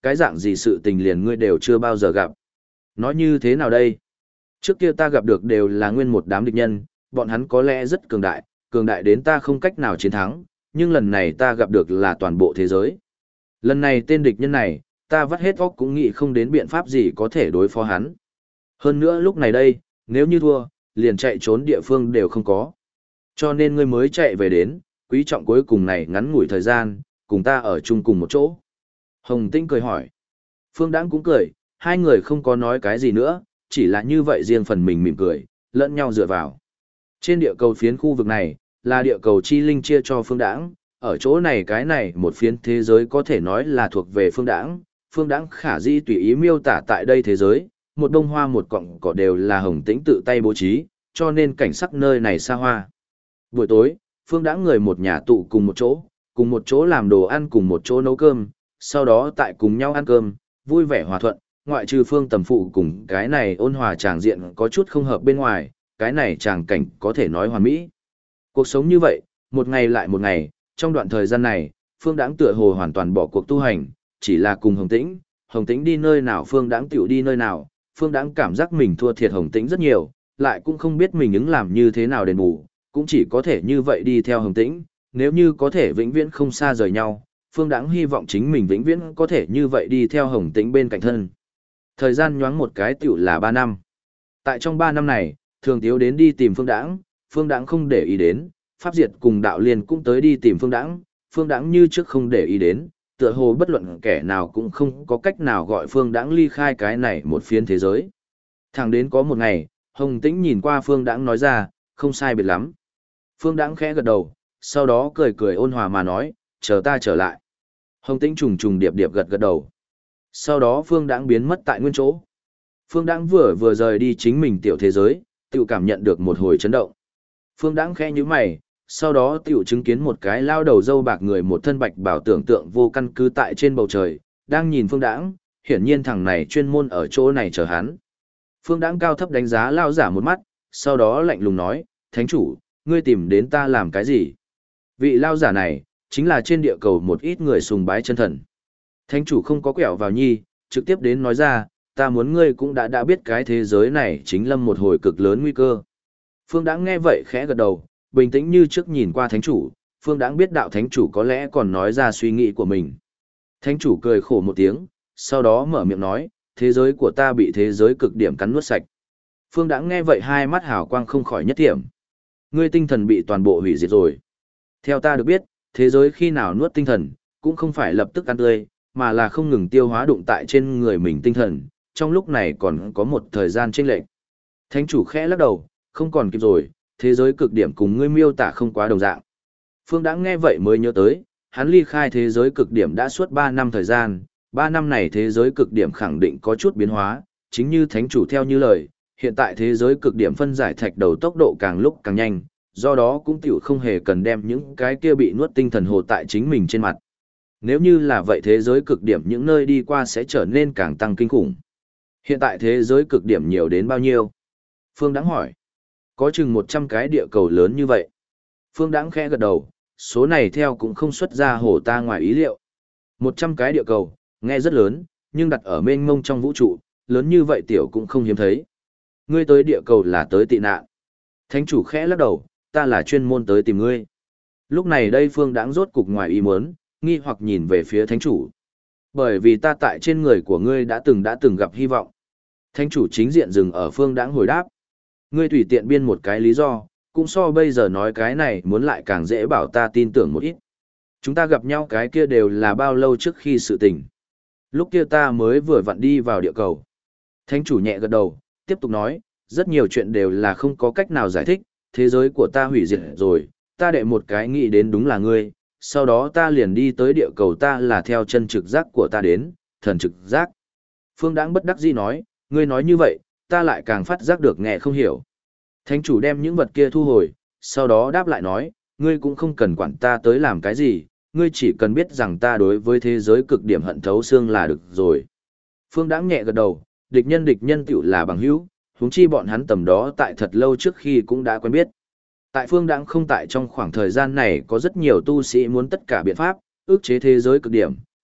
A: cái dạng gì sự tình liền ngươi đều chưa bao giờ gặp. Nói như thế nào đây? Trước kia ta gặp được đều là nguyên một đám địch nhân, bọn hắn có lẽ rất cường đại đến ta không cách nào chiến thắng, nhưng lần này ta gặp được là toàn bộ thế giới. Lần này tên địch nhân này, ta vắt hết óc cũng nghĩ không đến biện pháp gì có thể đối phó hắn. Hơn nữa lúc này đây, nếu như thua, liền chạy trốn địa phương đều không có. Cho nên ngươi mới chạy về đến, quý trọng cuối cùng này ngắn ngủi thời gian, cùng ta ở chung cùng một chỗ. Hồng Tĩnh cười hỏi. Phương Đãng cũng cười, hai người không có nói cái gì nữa, chỉ là như vậy riêng phần mình mỉm cười, lẫn nhau dựa vào. Trên địa cầu phiến khu vực này, là địa cầu chi linh chia cho Phương Đãng, ở chỗ này cái này một phiến thế giới có thể nói là thuộc về Phương Đãng. Phương Đãng khả dĩ tùy ý miêu tả tại đây thế giới, một bông hoa một cọng cỏ đều là Hồng Tĩnh tự tay bố trí, cho nên cảnh sắc nơi này xa hoa. Buổi tối, Phương Đãng người một nhà tụ cùng một chỗ làm đồ ăn, cùng một chỗ nấu cơm, sau đó tại cùng nhau ăn cơm, vui vẻ hòa thuận, ngoại trừ Phương Tầm Phụ cùng cái này ôn hòa tràng diện có chút không hợp bên ngoài, cái này tràng cảnh có thể nói hoàn mỹ. Cuộc sống như vậy, một ngày lại một ngày, trong đoạn thời gian này, Phương Đãng tựa hồ hoàn toàn bỏ cuộc tu hành, chỉ là cùng Hồng Tĩnh đi nơi nào Phương Đãng tiểu đi nơi nào, Phương Đãng cảm giác mình thua thiệt Hồng Tĩnh rất nhiều, lại cũng không biết mình ứng làm như thế nào đền bù, cũng chỉ có thể như vậy đi theo Hồng Tĩnh, nếu như có thể vĩnh viễn không xa rời nhau, Phương Đãng hy vọng chính mình vĩnh viễn có thể như vậy đi theo Hồng Tĩnh bên cạnh thân. Thời gian nhoáng một cái tiểu là 3 năm. Tại trong 3 năm này, Thường Tiếu đến đi tìm Phương Đãng không để ý đến, Pháp Diệt cùng Đạo Liên cũng tới đi tìm Phương Đãng như trước không để ý đến, tựa hồ bất luận kẻ nào cũng không có cách nào gọi Phương Đãng ly khai cái này một phiến thế giới. Thẳng đến có một ngày, Hồng Tĩnh nhìn qua Phương Đãng nói ra, không sai biệt lắm. Phương Đãng khẽ gật đầu, sau đó cười cười ôn hòa mà nói, chờ ta trở lại. Hồng Tĩnh trùng trùng điệp điệp gật gật đầu. Sau đó Phương Đãng biến mất tại nguyên chỗ. Phương Đãng vừa rời đi chính mình tiểu thế giới, tự cảm nhận được một hồi chấn động. Phương Đãng khẽ nhíu mày, sau đó tiểu chứng kiến một cái lao đầu râu bạc người một thân bạch bảo tưởng tượng vô căn cứ tại trên bầu trời, đang nhìn Phương Đãng, hiển nhiên thằng này chuyên môn ở chỗ này chờ hắn. Phương Đãng cao thấp đánh giá lao giả một mắt, sau đó lạnh lùng nói, Thánh chủ, ngươi tìm đến ta làm cái gì? Vị lao giả này, chính là trên địa cầu một ít người sùng bái chân thần. Thánh chủ không có quẹo vào nhi, trực tiếp đến nói ra, ta muốn ngươi cũng đã biết cái thế giới này chính lâm một hồi cực lớn nguy cơ. Phương Đãng nghe vậy khẽ gật đầu, bình tĩnh như trước nhìn qua thánh chủ, Phương Đãng biết đạo thánh chủ có lẽ còn nói ra suy nghĩ của mình. Thánh chủ cười khổ một tiếng, sau đó mở miệng nói, thế giới của ta bị thế giới cực điểm cắn nuốt sạch. Phương Đãng nghe vậy hai mắt hào quang không khỏi nhất thiểm. Ngươi tinh thần bị toàn bộ hủy diệt rồi. Theo ta được biết, thế giới khi nào nuốt tinh thần, cũng không phải lập tức ăn tươi, mà là không ngừng tiêu hóa đụng tại trên người mình tinh thần, trong lúc này còn có một thời gian chênh lệch. Thánh chủ khẽ lắc đầu, không còn kịp rồi, thế giới cực điểm cùng ngươi miêu tả không quá đồng dạng. Phương Đãng nghe vậy mới nhớ tới, hắn ly khai thế giới cực điểm đã suốt 3 năm thời gian, 3 năm này thế giới cực điểm khẳng định có chút biến hóa, chính như thánh chủ theo như lời, hiện tại thế giới cực điểm phân giải thạch đầu tốc độ càng lúc càng nhanh, do đó cũng tiểu không hề cần đem những cái kia bị nuốt tinh thần hồ tại chính mình trên mặt. Nếu như là vậy thế giới cực điểm những nơi đi qua sẽ trở nên càng tăng kinh khủng. Hiện tại thế giới cực điểm nhiều đến bao nhiêu? Phương Đãng hỏi. Có chừng 100 cái địa cầu lớn như vậy. Phương Đãng khẽ gật đầu, số này theo cũng không xuất ra hồ ta ngoài ý liệu. 100 cái địa cầu, nghe rất lớn, nhưng đặt ở mênh mông trong vũ trụ, lớn như vậy tiểu cũng không hiếm thấy. Ngươi tới địa cầu là tới tị nạn. Thánh chủ khẽ lắc đầu, ta là chuyên môn tới tìm ngươi. Lúc này đây Phương Đãng rốt cục ngoài ý muốn, nghi hoặc nhìn về phía thánh chủ. Bởi vì ta tại trên người của ngươi đã từng gặp hy vọng. Thánh chủ chính diện dừng ở Phương Đãng hồi đáp. Ngươi tùy tiện biên một cái lý do, cũng so bây giờ nói cái này muốn lại càng dễ bảo ta tin tưởng một ít. Chúng ta gặp nhau cái kia đều là bao lâu trước khi sự tình. Lúc kia ta mới vừa vặn đi vào địa cầu. Thánh chủ nhẹ gật đầu, tiếp tục nói, rất nhiều chuyện đều là không có cách nào giải thích, thế giới của ta hủy diệt rồi, ta đệ một cái nghĩ đến đúng là ngươi, sau đó ta liền đi tới địa cầu ta là theo chân trực giác của ta đến, thần trực giác. Phương Đãng bất đắc dĩ nói, ngươi nói như vậy, ta lại càng phát giác được nghe không hiểu. Thánh chủ đem những vật kia thu hồi, sau đó đáp lại nói, ngươi cũng không cần quản ta tới làm cái gì, ngươi chỉ cần biết rằng ta đối với thế giới cực điểm hận thấu xương là được rồi. Phương Đãng nhẹ gật đầu, địch nhân tiểu là bằng hữu, huống chi bọn hắn tầm đó tại thật lâu trước khi cũng đã quen biết. Tại Phương Đãng không tại trong khoảng thời gian này có rất nhiều tu sĩ muốn tất cả biện pháp, ức chế thế giới cực điểm,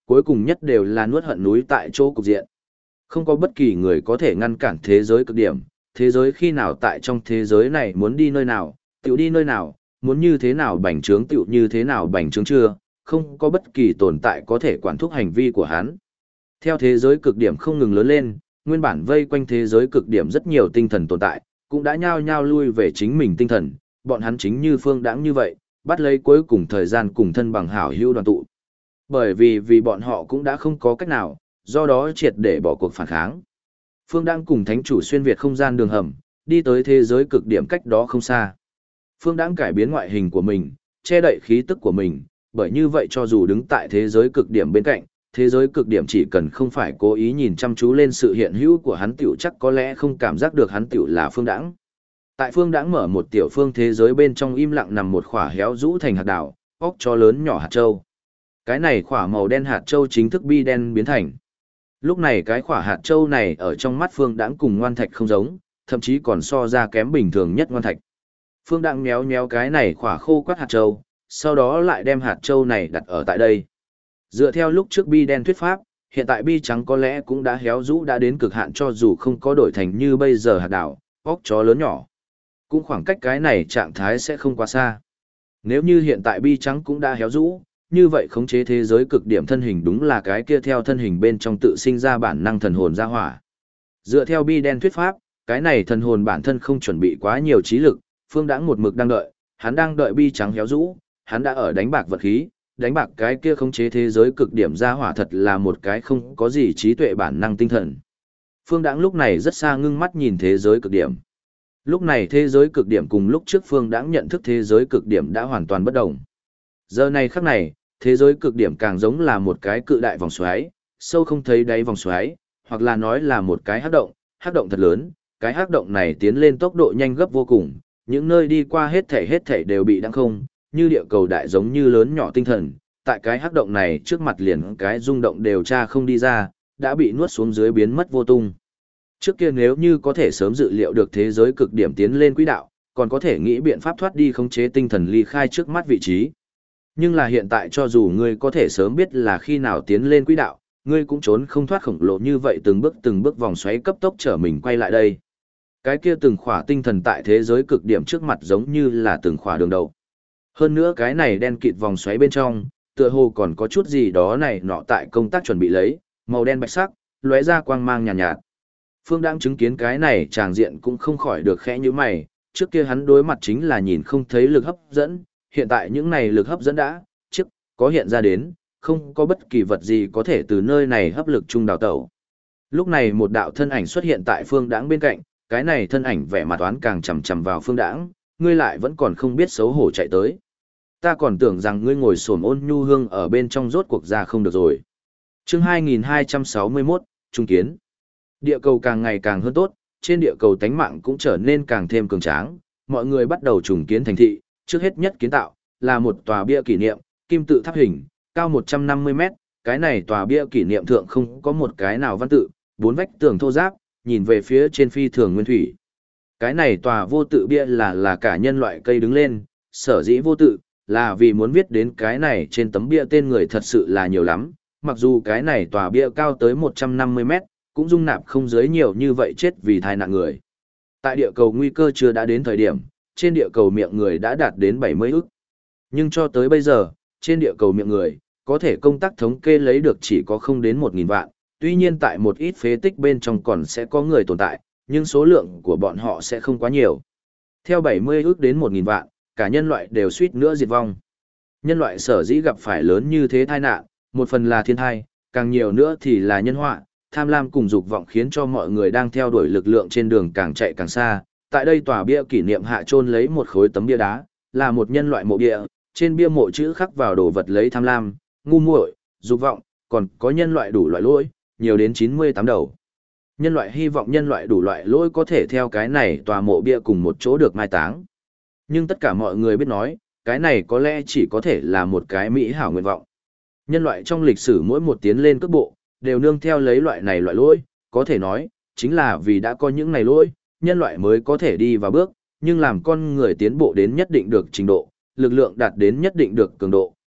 A: cuối cùng nhất đều là nuốt hận núi tại chỗ cục diện. Không có bất kỳ người có thể ngăn cản thế giới cực điểm, thế giới khi nào tại trong thế giới này muốn đi nơi nào, tiểu đi nơi nào, muốn như thế nào bành trướng tiểu như thế nào bành trướng chưa, không có bất kỳ tồn tại có thể quản thúc hành vi của hắn. Theo thế giới cực điểm không ngừng lớn lên, nguyên bản vây quanh thế giới cực điểm rất nhiều tinh thần tồn tại, cũng đã nhao nhao lui về chính mình tinh thần, bọn hắn chính như Phương Đãng như vậy, bắt lấy cuối cùng thời gian cùng thân bằng hảo hữu đoàn tụ. Bởi vì bọn họ cũng đã không có cách nào, do đó triệt để bỏ cuộc phản kháng. Phương Đãng cùng thánh chủ xuyên việt không gian đường hầm, đi tới thế giới cực điểm cách đó không xa. Phương Đãng cải biến ngoại hình của mình, che đậy khí tức của mình, bởi như vậy cho dù đứng tại thế giới cực điểm bên cạnh, thế giới cực điểm chỉ cần không phải cố ý nhìn chăm chú lên sự hiện hữu của hắn tiểu chắc có lẽ không cảm giác được hắn tiểu là Phương Đãng. Tại Phương Đãng mở một tiểu phương thế giới bên trong im lặng nằm một khỏa héo rũ thành hạt đào, óc cho lớn nhỏ hạt châu. Cái này khỏa màu đen hạt châu chính thức bi đen biến thành. Lúc này cái khỏa hạt châu này ở trong mắt Phương Đãng cùng ngoan thạch không giống, thậm chí còn so ra kém bình thường nhất ngoan thạch. Phương Đãng méo méo cái này khỏa khô quắt hạt châu, sau đó lại đem hạt châu này đặt ở tại đây. Dựa theo lúc trước bi đen thuyết pháp, hiện tại bi trắng có lẽ cũng đã héo rũ đã đến cực hạn cho dù không có đổi thành như bây giờ hạt đào, óc chó lớn nhỏ. Cũng khoảng cách cái này trạng thái sẽ không quá xa. Nếu như hiện tại bi trắng cũng đã héo rũ, như vậy khống chế thế giới cực điểm thân hình đúng là cái kia theo thân hình bên trong tự sinh ra bản năng thần hồn ra hỏa. Dựa theo bi đen thuyết pháp, cái này thần hồn bản thân không chuẩn bị quá nhiều trí lực, Phương Đãng một mực đang đợi, hắn đang đợi bi trắng héo rũ, hắn đã ở đánh bạc vật khí, đánh bạc cái kia khống chế thế giới cực điểm ra hỏa thật là một cái không có gì trí tuệ bản năng tinh thần. Phương Đãng lúc này rất xa ngưng mắt nhìn thế giới cực điểm. Lúc này thế giới cực điểm cùng lúc trước Phương Đãng nhận thức thế giới cực điểm đã hoàn toàn bất đồng. Giờ này khắc này, thế giới cực điểm càng giống là một cái cự đại vòng xoáy, sâu không thấy đáy vòng xoáy, hoặc là nói là một cái hắc động thật lớn, cái hắc động này tiến lên tốc độ nhanh gấp vô cùng, những nơi đi qua hết thảy đều bị đãng không, như địa cầu đại giống như lớn nhỏ tinh thần, tại cái hắc động này trước mặt liền cái rung động đều tra không đi ra, đã bị nuốt xuống dưới biến mất vô tung. Trước kia nếu như có thể sớm dự liệu được thế giới cực điểm tiến lên quỹ đạo, còn có thể nghĩ biện pháp thoát đi khống chế tinh thần ly khai trước mắt vị trí. Nhưng là hiện tại cho dù ngươi có thể sớm biết là khi nào tiến lên quỹ đạo, ngươi cũng trốn không thoát khổng lồ như vậy từng bước vòng xoáy cấp tốc trở mình quay lại đây. Cái kia từng khỏa tinh thần tại thế giới cực điểm trước mặt giống như là từng khỏa đường đầu. Hơn nữa cái này đen kịt vòng xoáy bên trong, tựa hồ còn có chút gì đó này nọ tại công tác chuẩn bị lấy, màu đen bạch sắc, lóe ra quang mang nhàn nhạt. Phương đang chứng kiến cái này tràng diện cũng không khỏi được khẽ như mày, trước kia hắn đối mặt chính là nhìn không thấy lực hấp dẫn, hiện tại những này lực hấp dẫn đã, có hiện ra đến, không có bất kỳ vật gì có thể từ nơi này hấp lực chung đào tẩu. Lúc này một đạo thân ảnh xuất hiện tại Phương Đãng bên cạnh, cái này thân ảnh vẻ mặt oán càng chằm chằm vào Phương Đãng, ngươi lại vẫn còn không biết xấu hổ chạy tới. Ta còn tưởng rằng ngươi ngồi xổm ôn nhu hương ở bên trong rốt cuộc ra không được rồi. Chương 2261, Trung kiến. Địa cầu càng ngày càng hơn tốt, trên địa cầu tánh mạng cũng trở nên càng thêm cường tráng, mọi người bắt đầu trùng kiến thành thị, trước hết nhất kiến tạo là một tòa bia kỷ niệm, kim tự tháp hình, cao 150 mét, cái này tòa bia kỷ niệm thượng không có một cái nào văn tự, bốn vách tường thô ráp, nhìn về phía trên phi thường nguyên thủy. Cái này tòa vô tự bia là cả nhân loại cây đứng lên, sở dĩ vô tự, là vì muốn viết đến cái này trên tấm bia tên người thật sự là nhiều lắm, mặc dù cái này tòa bia cao tới 150 mét, cũng dung nạp không dưới nhiều như vậy chết vì tai nạn người. Tại địa cầu nguy cơ chưa đã đến thời điểm, trên địa cầu miệng người đã đạt đến 70 ức. Nhưng cho tới bây giờ, trên địa cầu miệng người, có thể công tác thống kê lấy được chỉ có không đến 1.000 vạn, tuy nhiên tại một ít phế tích bên trong còn sẽ có người tồn tại, nhưng số lượng của bọn họ sẽ không quá nhiều. Theo 70 ức đến 1.000 vạn, cả nhân loại đều suýt nữa diệt vong. Nhân loại sở dĩ gặp phải lớn như thế tai nạn, một phần là thiên tai, càng nhiều nữa thì là nhân họa, tham lam cùng dục vọng khiến cho mọi người đang theo đuổi lực lượng trên đường càng chạy càng xa. Tại đây tòa bia kỷ niệm hạ chôn lấy một khối tấm bia đá, là một nhân loại mộ bia, trên bia mộ chữ khắc vào đồ vật lấy tham lam, ngu muội, dục vọng, còn có nhân loại đủ loại lỗi, nhiều đến 98 đầu. Nhân loại hy vọng nhân loại đủ loại lỗi có thể theo cái này tòa mộ bia cùng một chỗ được mai táng. Nhưng tất cả mọi người biết nói, cái này có lẽ chỉ có thể là một cái mỹ hảo nguyện vọng. Nhân loại trong lịch sử mỗi một tiến lên cước bộ, đều nương theo lấy loại này loại lỗi, có thể nói, chính là vì đã có những này lỗi, nhân loại mới có thể đi vào bước, nhưng làm con người tiến bộ đến nhất định được trình độ, lực lượng đạt đến nhất định được cường độ,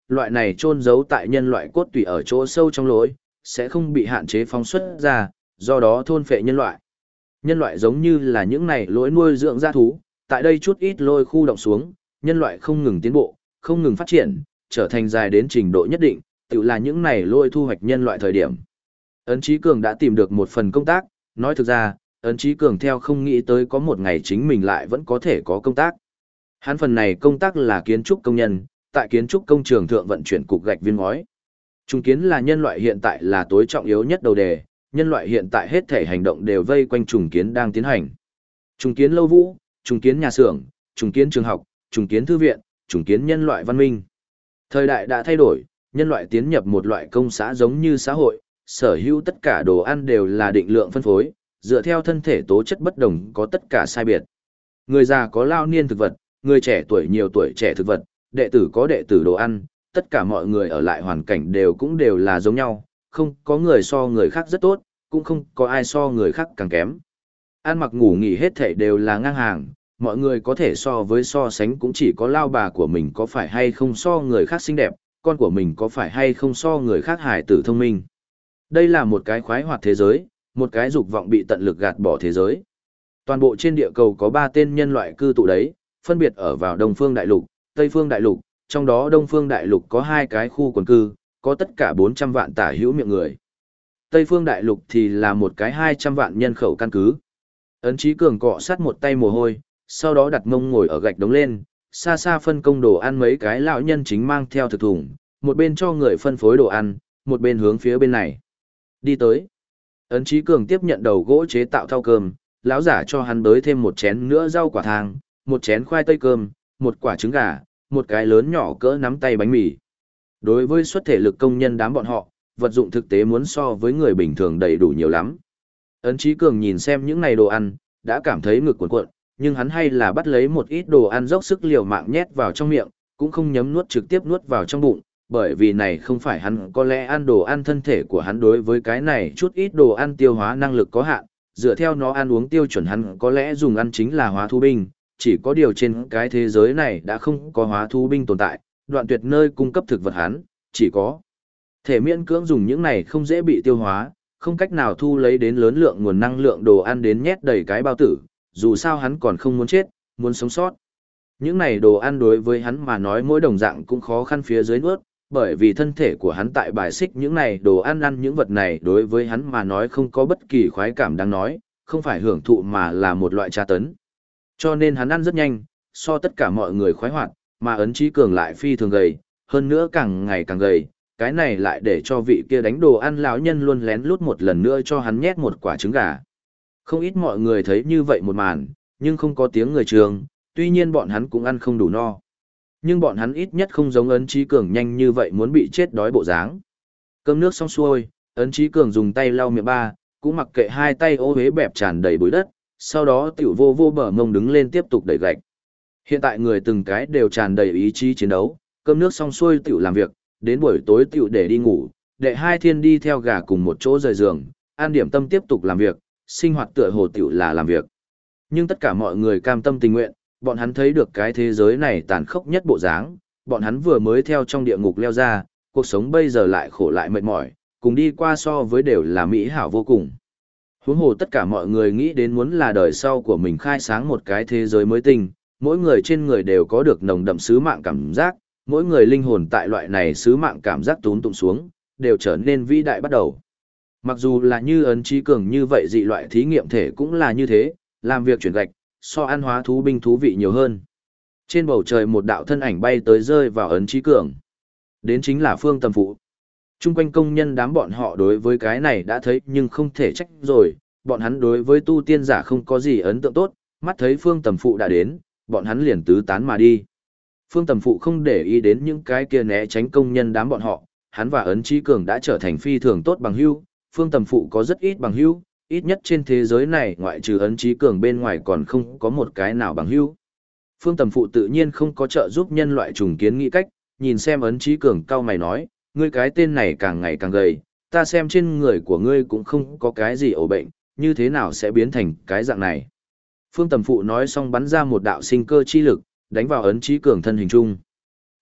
A: loại này chôn giấu tại nhân loại cốt tủy ở chỗ sâu trong lối, sẽ không bị hạn chế phóng xuất ra, do đó thôn phệ nhân loại. Nhân loại giống như là những này lỗi nuôi dưỡng gia thú, tại đây chút ít lôi khu động xuống, nhân loại không ngừng tiến bộ, không ngừng phát triển, trở thành dài đến trình độ nhất định, tự là những này lôi thu hoạch nhân loại thời điểm. Ấn Chí Cường đã tìm được một phần công tác, nói thực ra, Ấn Chí Cường theo không nghĩ tới có một ngày chính mình lại vẫn có thể có công tác. Hắn phần này công tác là kiến trúc công nhân, tại kiến trúc công trường thượng vận chuyển cục gạch viên ngói. Trùng kiến là nhân loại hiện tại là tối trọng yếu nhất đầu đề, nhân loại hiện tại hết thể hành động đều vây quanh trùng kiến đang tiến hành. Trùng kiến lâu vũ, trùng kiến nhà xưởng, trùng kiến trường học, trùng kiến thư viện, trùng kiến nhân loại văn minh. Thời đại đã thay đổi, nhân loại tiến nhập một loại công xã giống như xã hội, sở hữu tất cả đồ ăn đều là định lượng phân phối, dựa theo thân thể tố chất bất đồng có tất cả sai biệt. Người già có lao niên thực vật, người trẻ tuổi nhiều tuổi trẻ thực vật, đệ tử có đệ tử đồ ăn, tất cả mọi người ở lại hoàn cảnh đều là giống nhau, không có người so người khác rất tốt, cũng không có ai so người khác càng kém. Ăn mặc ngủ nghỉ hết thảy đều là ngang hàng, mọi người có thể so sánh cũng chỉ có lao bà của mình có phải hay không so người khác xinh đẹp, con của mình có phải hay không so người khác hài tử thông minh. Đây là một cái khoái hoạt thế giới, một cái dục vọng bị tận lực gạt bỏ thế giới. Toàn bộ trên địa cầu có 3 tên nhân loại cư tụ đấy, phân biệt ở vào Đông Phương Đại Lục, Tây Phương Đại Lục, trong đó Đông Phương Đại Lục có 2 cái khu quần cư, có tất cả 400 vạn tả hữu miệng người. Tây Phương Đại Lục thì là một cái 200 vạn nhân khẩu căn cứ. Ấn Chí Cường cọ sát một tay mồ hôi, sau đó đặt mông ngồi ở gạch đống lên, xa xa phân công đồ ăn mấy cái lão nhân chính mang theo thực thùng, một bên cho người phân phối đồ ăn, một bên hướng phía bên này. Đi tới. Ấn Chí Cường tiếp nhận đầu gỗ chế tạo thau cơm, lão giả cho hắn bới thêm một chén nữa rau quả thang, một chén khoai tây cơm, một quả trứng gà, một cái lớn nhỏ cỡ nắm tay bánh mì. Đối với xuất thể lực công nhân đám bọn họ, vật dụng thực tế muốn so với người bình thường đầy đủ nhiều lắm. Ấn Chí Cường nhìn xem những này đồ ăn, đã cảm thấy ngực cuộn cuộn, nhưng hắn hay là bắt lấy một ít đồ ăn dốc sức liều mạng nhét vào trong miệng, cũng không nhấm nuốt trực tiếp nuốt vào trong bụng, bởi vì này không phải hắn có lẽ ăn đồ ăn thân thể của hắn đối với cái này chút ít đồ ăn tiêu hóa năng lực có hạn, dựa theo nó ăn uống tiêu chuẩn hắn có lẽ dùng ăn chính là hóa thú binh, chỉ có điều trên cái thế giới này đã không có hóa thú binh tồn tại, đoạn tuyệt nơi cung cấp thực vật hắn, chỉ có thể miễn cưỡng dùng những này không dễ bị tiêu hóa, không cách nào thu lấy đến lớn lượng nguồn năng lượng đồ ăn đến nhét đầy cái bao tử, dù sao hắn còn không muốn chết, muốn sống sót. Những này đồ ăn đối với hắn mà nói mỗi đồng dạng cũng khó khăn phía dưới nuốt, bởi vì thân thể của hắn tại bài xích những này đồ ăn những vật này đối với hắn mà nói không có bất kỳ khoái cảm đáng nói, không phải hưởng thụ mà là một loại tra tấn. Cho nên hắn ăn rất nhanh, so tất cả mọi người khoái hoạt, mà Ấn Chí Cường lại phi thường gầy, hơn nữa càng ngày càng gầy, cái này lại để cho vị kia đánh đồ ăn lão nhân luôn lén lút một lần nữa cho hắn nhét một quả trứng gà. Không ít mọi người thấy như vậy một màn, nhưng không có tiếng người trường, tuy nhiên bọn hắn cũng ăn không đủ no. Nhưng bọn hắn ít nhất không giống Ấn Chí Cường nhanh như vậy muốn bị chết đói bộ dáng. Cơm nước xong xuôi, Ấn Chí Cường dùng tay lau miệng ba, cũng mặc kệ hai tay ô uế bẹp tràn đầy bụi đất, sau đó tiểu vô bờ mông đứng lên tiếp tục đẩy gạch. Hiện tại người từng cái đều tràn đầy ý chí chiến đấu, cơm nước xong xuôi tiểu làm việc, đến buổi tối tiểu để đi ngủ, để hai thiên đi theo gà cùng một chỗ rời giường, an điểm tâm tiếp tục làm việc, sinh hoạt tựa hồ tiểu là làm việc. Nhưng tất cả mọi người cam tâm tình nguyện, bọn hắn thấy được cái thế giới này tàn khốc nhất bộ dáng, bọn hắn vừa mới theo trong địa ngục leo ra, cuộc sống bây giờ lại khổ lại mệt mỏi, cùng đi qua so với đều là mỹ hảo vô cùng. Huống hồ tất cả mọi người nghĩ đến muốn là đời sau của mình khai sáng một cái thế giới mới tinh, mỗi người trên người đều có được nồng đậm sứ mạng cảm giác, mỗi người linh hồn tại loại này sứ mạng cảm giác tún tụng xuống, đều trở nên vĩ đại bắt đầu. Mặc dù là như Ấn Chí Cường như vậy dị loại thí nghiệm thể cũng là như thế, làm việc chuyển gạch, so ăn hóa thú binh thú vị nhiều hơn. Trên bầu trời một đạo thân ảnh bay tới rơi vào Ấn Chí Cường. Đến chính là Phương Tầm Phụ. Trung quanh công nhân đám bọn họ đối với cái này đã thấy nhưng không thể trách rồi, bọn hắn đối với tu tiên giả không có gì ấn tượng tốt, mắt thấy Phương Tầm Phụ đã đến, bọn hắn liền tứ tán mà đi. Phương Tầm Phụ không để ý đến những cái kia né tránh công nhân đám bọn họ, hắn và Ấn Chí Cường đã trở thành phi thường tốt bằng hữu, Phương Tầm Phụ có rất ít bằng hữu, ít nhất trên thế giới này ngoại trừ Ấn Chí Cường bên ngoài còn không có một cái nào bằng hữu. Phương Tầm Phụ tự nhiên không có trợ giúp nhân loại trùng kiến nghĩ cách, nhìn xem Ấn Chí Cường cau mày nói, ngươi cái tên này càng ngày càng gầy, ta xem trên người của ngươi cũng không có cái gì ổ bệnh, như thế nào sẽ biến thành cái dạng này. Phương Tầm Phụ nói xong bắn ra một đạo sinh cơ chi lực, đánh vào Ấn Chí Cường thân hình trung.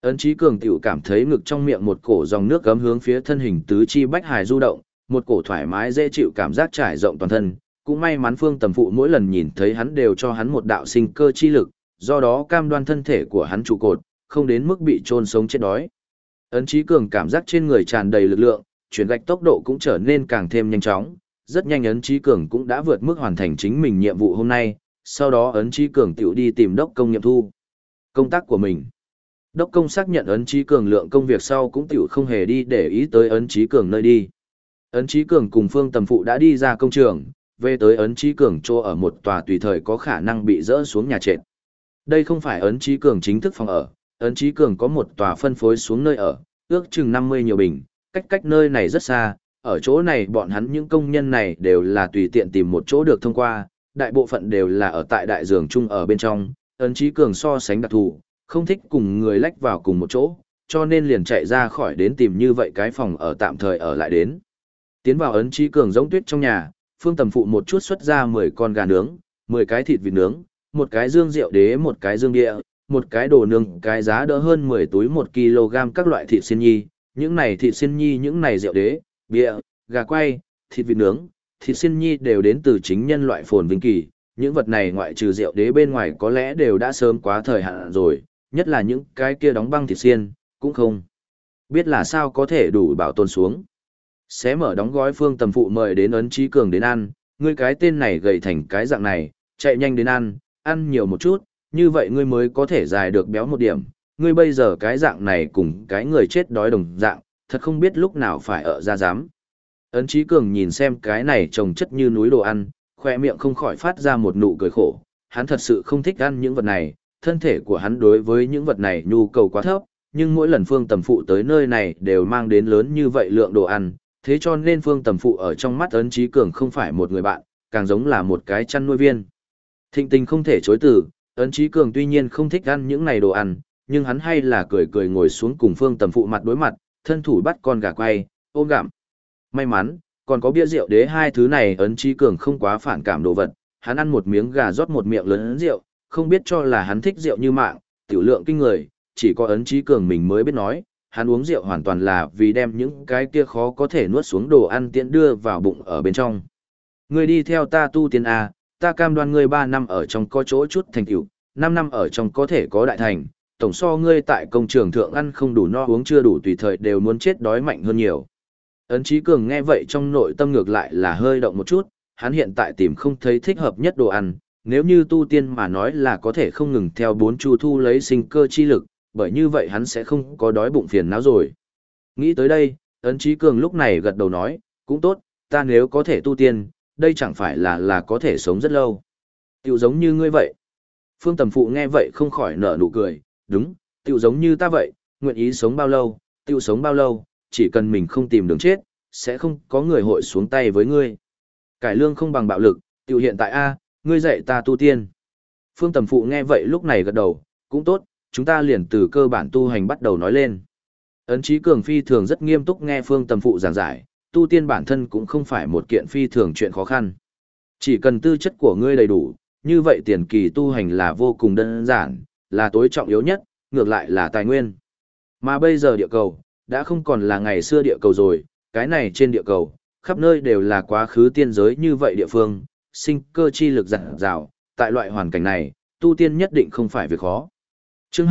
A: Ấn Chí Cường tiểu cảm thấy ngực trong miệng một cổ dòng nước gấm hướng phía thân hình tứ chi bách hài du động, một cổ thoải mái dễ chịu cảm giác trải rộng toàn thân. Cũng may mắn Phương Tầm Phụ mỗi lần nhìn thấy hắn đều cho hắn một đạo sinh cơ chi lực, do đó cam đoan thân thể của hắn trụ cột, không đến mức bị chôn sống chết đói. Ấn Chí Cường cảm giác trên người tràn đầy lực lượng, chuyển gạch tốc độ cũng trở nên càng thêm nhanh chóng. Rất nhanh Ấn Chí Cường cũng đã vượt mức hoàn thành chính mình nhiệm vụ hôm nay, sau đó Ấn Chí Cường tiểu đi tìm Đốc Công nghiệm thu công tác của mình. Đốc Công xác nhận Ấn Chí Cường lượng công việc sau cũng tiểu không hề đi để ý tới Ấn Chí Cường nơi đi. Ấn Chí Cường cùng Phương Tầm Phụ đã đi ra công trường, về tới Ấn Chí Cường chỗ ở một tòa tùy thời có khả năng bị dỡ xuống nhà trệt. Đây không phải Ấn Chí Cường chính thức phòng ở, Ấn Chí Cường có một tòa phân phối xuống nơi ở, ước chừng 50 nhiều bình, cách nơi này rất xa, ở chỗ này bọn hắn những công nhân này đều là tùy tiện tìm một chỗ được thông qua, đại bộ phận đều là ở tại đại giường chung ở bên trong, Ấn Chí Cường so sánh đặc thù, không thích cùng người lách vào cùng một chỗ, cho nên liền chạy ra khỏi đến tìm như vậy cái phòng ở tạm thời ở lại đến. Tiến vào Ấn Chí Cường giống tuyết trong nhà, Phương Tầm Phụ một chút xuất ra 10 con gà nướng, 10 cái thịt vịt nướng, một cái dương rượu đế, một cái dương địa, một cái đồ nướng, cái giá đỡ hơn 10 túi 1 kg các loại thịt xiên nhi, những này thịt xiên nhi, những này rượu đế, bia, gà quay, thịt vịt nướng, thịt xiên nhi đều đến từ chính nhân loại phồn vinh kỳ, những vật này ngoại trừ rượu đế bên ngoài có lẽ đều đã sớm quá thời hạn rồi, nhất là những cái kia đóng băng thịt xiên, cũng không biết là sao có thể đủ bảo tồn xuống. Xé mở đóng gói, Phương Tầm Phụ mời đến Ấn Chí Cường đến ăn, ngươi cái tên này gầy thành cái dạng này, chạy nhanh đến ăn, ăn nhiều một chút, như vậy ngươi mới có thể dài được béo một điểm, ngươi bây giờ cái dạng này cùng cái người chết đói đồng dạng, thật không biết lúc nào phải ở ra dám. Ấn Chí Cường nhìn xem cái này trồng chất như núi đồ ăn, khoe miệng không khỏi phát ra một nụ cười khổ, hắn thật sự không thích ăn những vật này, thân thể của hắn đối với những vật này nhu cầu quá thấp, nhưng mỗi lần Phương Tầm Phụ tới nơi này đều mang đến lớn như vậy lượng đồ ăn, thế cho nên Phương Tầm Phụ ở trong mắt Ấn Chí Cường không phải một người bạn, càng giống là một cái chăn nuôi viên. Thịnh tình không thể chối từ, Ấn Chí Cường tuy nhiên không thích ăn những này đồ ăn, nhưng hắn hay là cười cười ngồi xuống cùng Phương Tầm Phụ mặt đối mặt, thân thủ bắt con gà quay, ôm gặm. May mắn, còn có bia rượu đế, hai thứ này Ấn Chí Cường không quá phản cảm đồ vật, hắn ăn một miếng gà rót một miệng lớn rượu, không biết cho là hắn thích rượu như mạng, tiểu lượng kinh người, chỉ có Ấn Chí Cường mình mới biết nói, hắn uống rượu hoàn toàn là vì đem những cái kia khó có thể nuốt xuống đồ ăn tiện đưa vào bụng ở bên trong. Ngươi đi theo ta tu tiên A, ta cam đoan ngươi 3 năm ở trong có chỗ chút thành tựu, 5 năm ở trong có thể có đại thành, tổng so ngươi tại công trường thượng ăn không đủ no uống chưa đủ tùy thời đều muốn chết đói mạnh hơn nhiều. Ấn Chí Cường nghe vậy trong nội tâm ngược lại là hơi động một chút, hắn hiện tại tìm không thấy thích hợp nhất đồ ăn, nếu như tu tiên mà nói là có thể không ngừng theo 4 chu thu lấy sinh cơ chi lực, bởi như vậy hắn sẽ không có đói bụng phiền não rồi. Nghĩ tới đây, Ấn Chí Cường lúc này gật đầu nói, cũng tốt, ta nếu có thể tu tiên, đây chẳng phải là có thể sống rất lâu. Tiểu giống như ngươi vậy. Phương Tầm Phụ nghe vậy không khỏi nở nụ cười, đúng, tiểu giống như ta vậy, nguyện ý sống bao lâu, tiểu sống bao lâu, chỉ cần mình không tìm đường chết, sẽ không có người hội xuống tay với ngươi. Cải lương không bằng bạo lực, tiểu hiện tại A, ngươi dạy ta tu tiên. Phương Tầm Phụ nghe vậy lúc này gật đầu, cũng tốt, chúng ta liền từ cơ bản tu hành bắt đầu nói lên. Ấn Chí Cường phi thường rất nghiêm túc nghe Phương Tầm Phụ giảng giải, tu tiên bản thân cũng không phải một kiện phi thường chuyện khó khăn. Chỉ cần tư chất của ngươi đầy đủ, như vậy tiền kỳ tu hành là vô cùng đơn giản, là tối trọng yếu nhất, ngược lại là tài nguyên. Mà bây giờ địa cầu, đã không còn là ngày xưa địa cầu rồi, cái này trên địa cầu, khắp nơi đều là quá khứ tiên giới như vậy địa phương, sinh cơ chi lực dặn dào, tại loại hoàn cảnh này, tu tiên nhất định không phải việc khó. Chương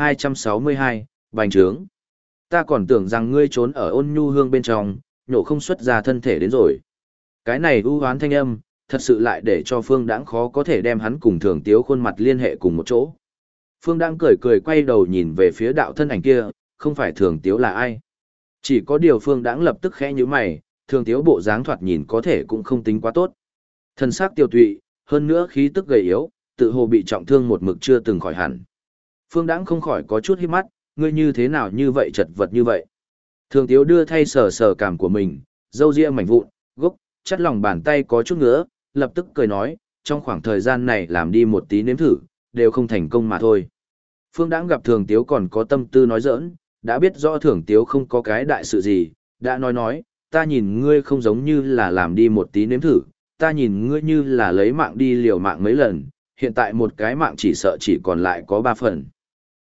A: 2262, Bành Trướng. Ta còn tưởng rằng ngươi trốn ở Ôn Nhu Hương bên trong, nhổ không xuất ra thân thể đến rồi. Cái này u hoán thanh âm, thật sự lại để cho Phương Đãng khó có thể đem hắn cùng Thường Tiếu khuôn mặt liên hệ cùng một chỗ. Phương Đãng cười cười quay đầu nhìn về phía đạo thân ảnh kia, không phải Thường Tiếu là ai. Chỉ có điều Phương Đãng lập tức khẽ nhíu mày, Thường Tiếu bộ dáng thoạt nhìn có thể cũng không tính quá tốt. Thân xác tiêu tụy, hơn nữa khí tức gầy yếu, tự hồ bị trọng thương một mực chưa từng khỏi hẳn. Phương Đãng không khỏi có chút híp mắt, ngươi như thế nào như vậy chật vật như vậy. Thường Tiếu đưa thay sờ sờ cảm của mình, râu ria mảnh vụn, gốc, chắt lòng bàn tay có chút ngứa, lập tức cười nói, trong khoảng thời gian này làm đi một tí nếm thử, đều không thành công mà thôi. Phương Đãng gặp Thường Tiếu còn có tâm tư nói giỡn, đã biết rõ Thường Tiếu không có cái đại sự gì, đã nói, ta nhìn ngươi không giống như là làm đi một tí nếm thử, ta nhìn ngươi như là lấy mạng đi liều mạng mấy lần, hiện tại một cái mạng chỉ sợ chỉ còn lại có 3 phần.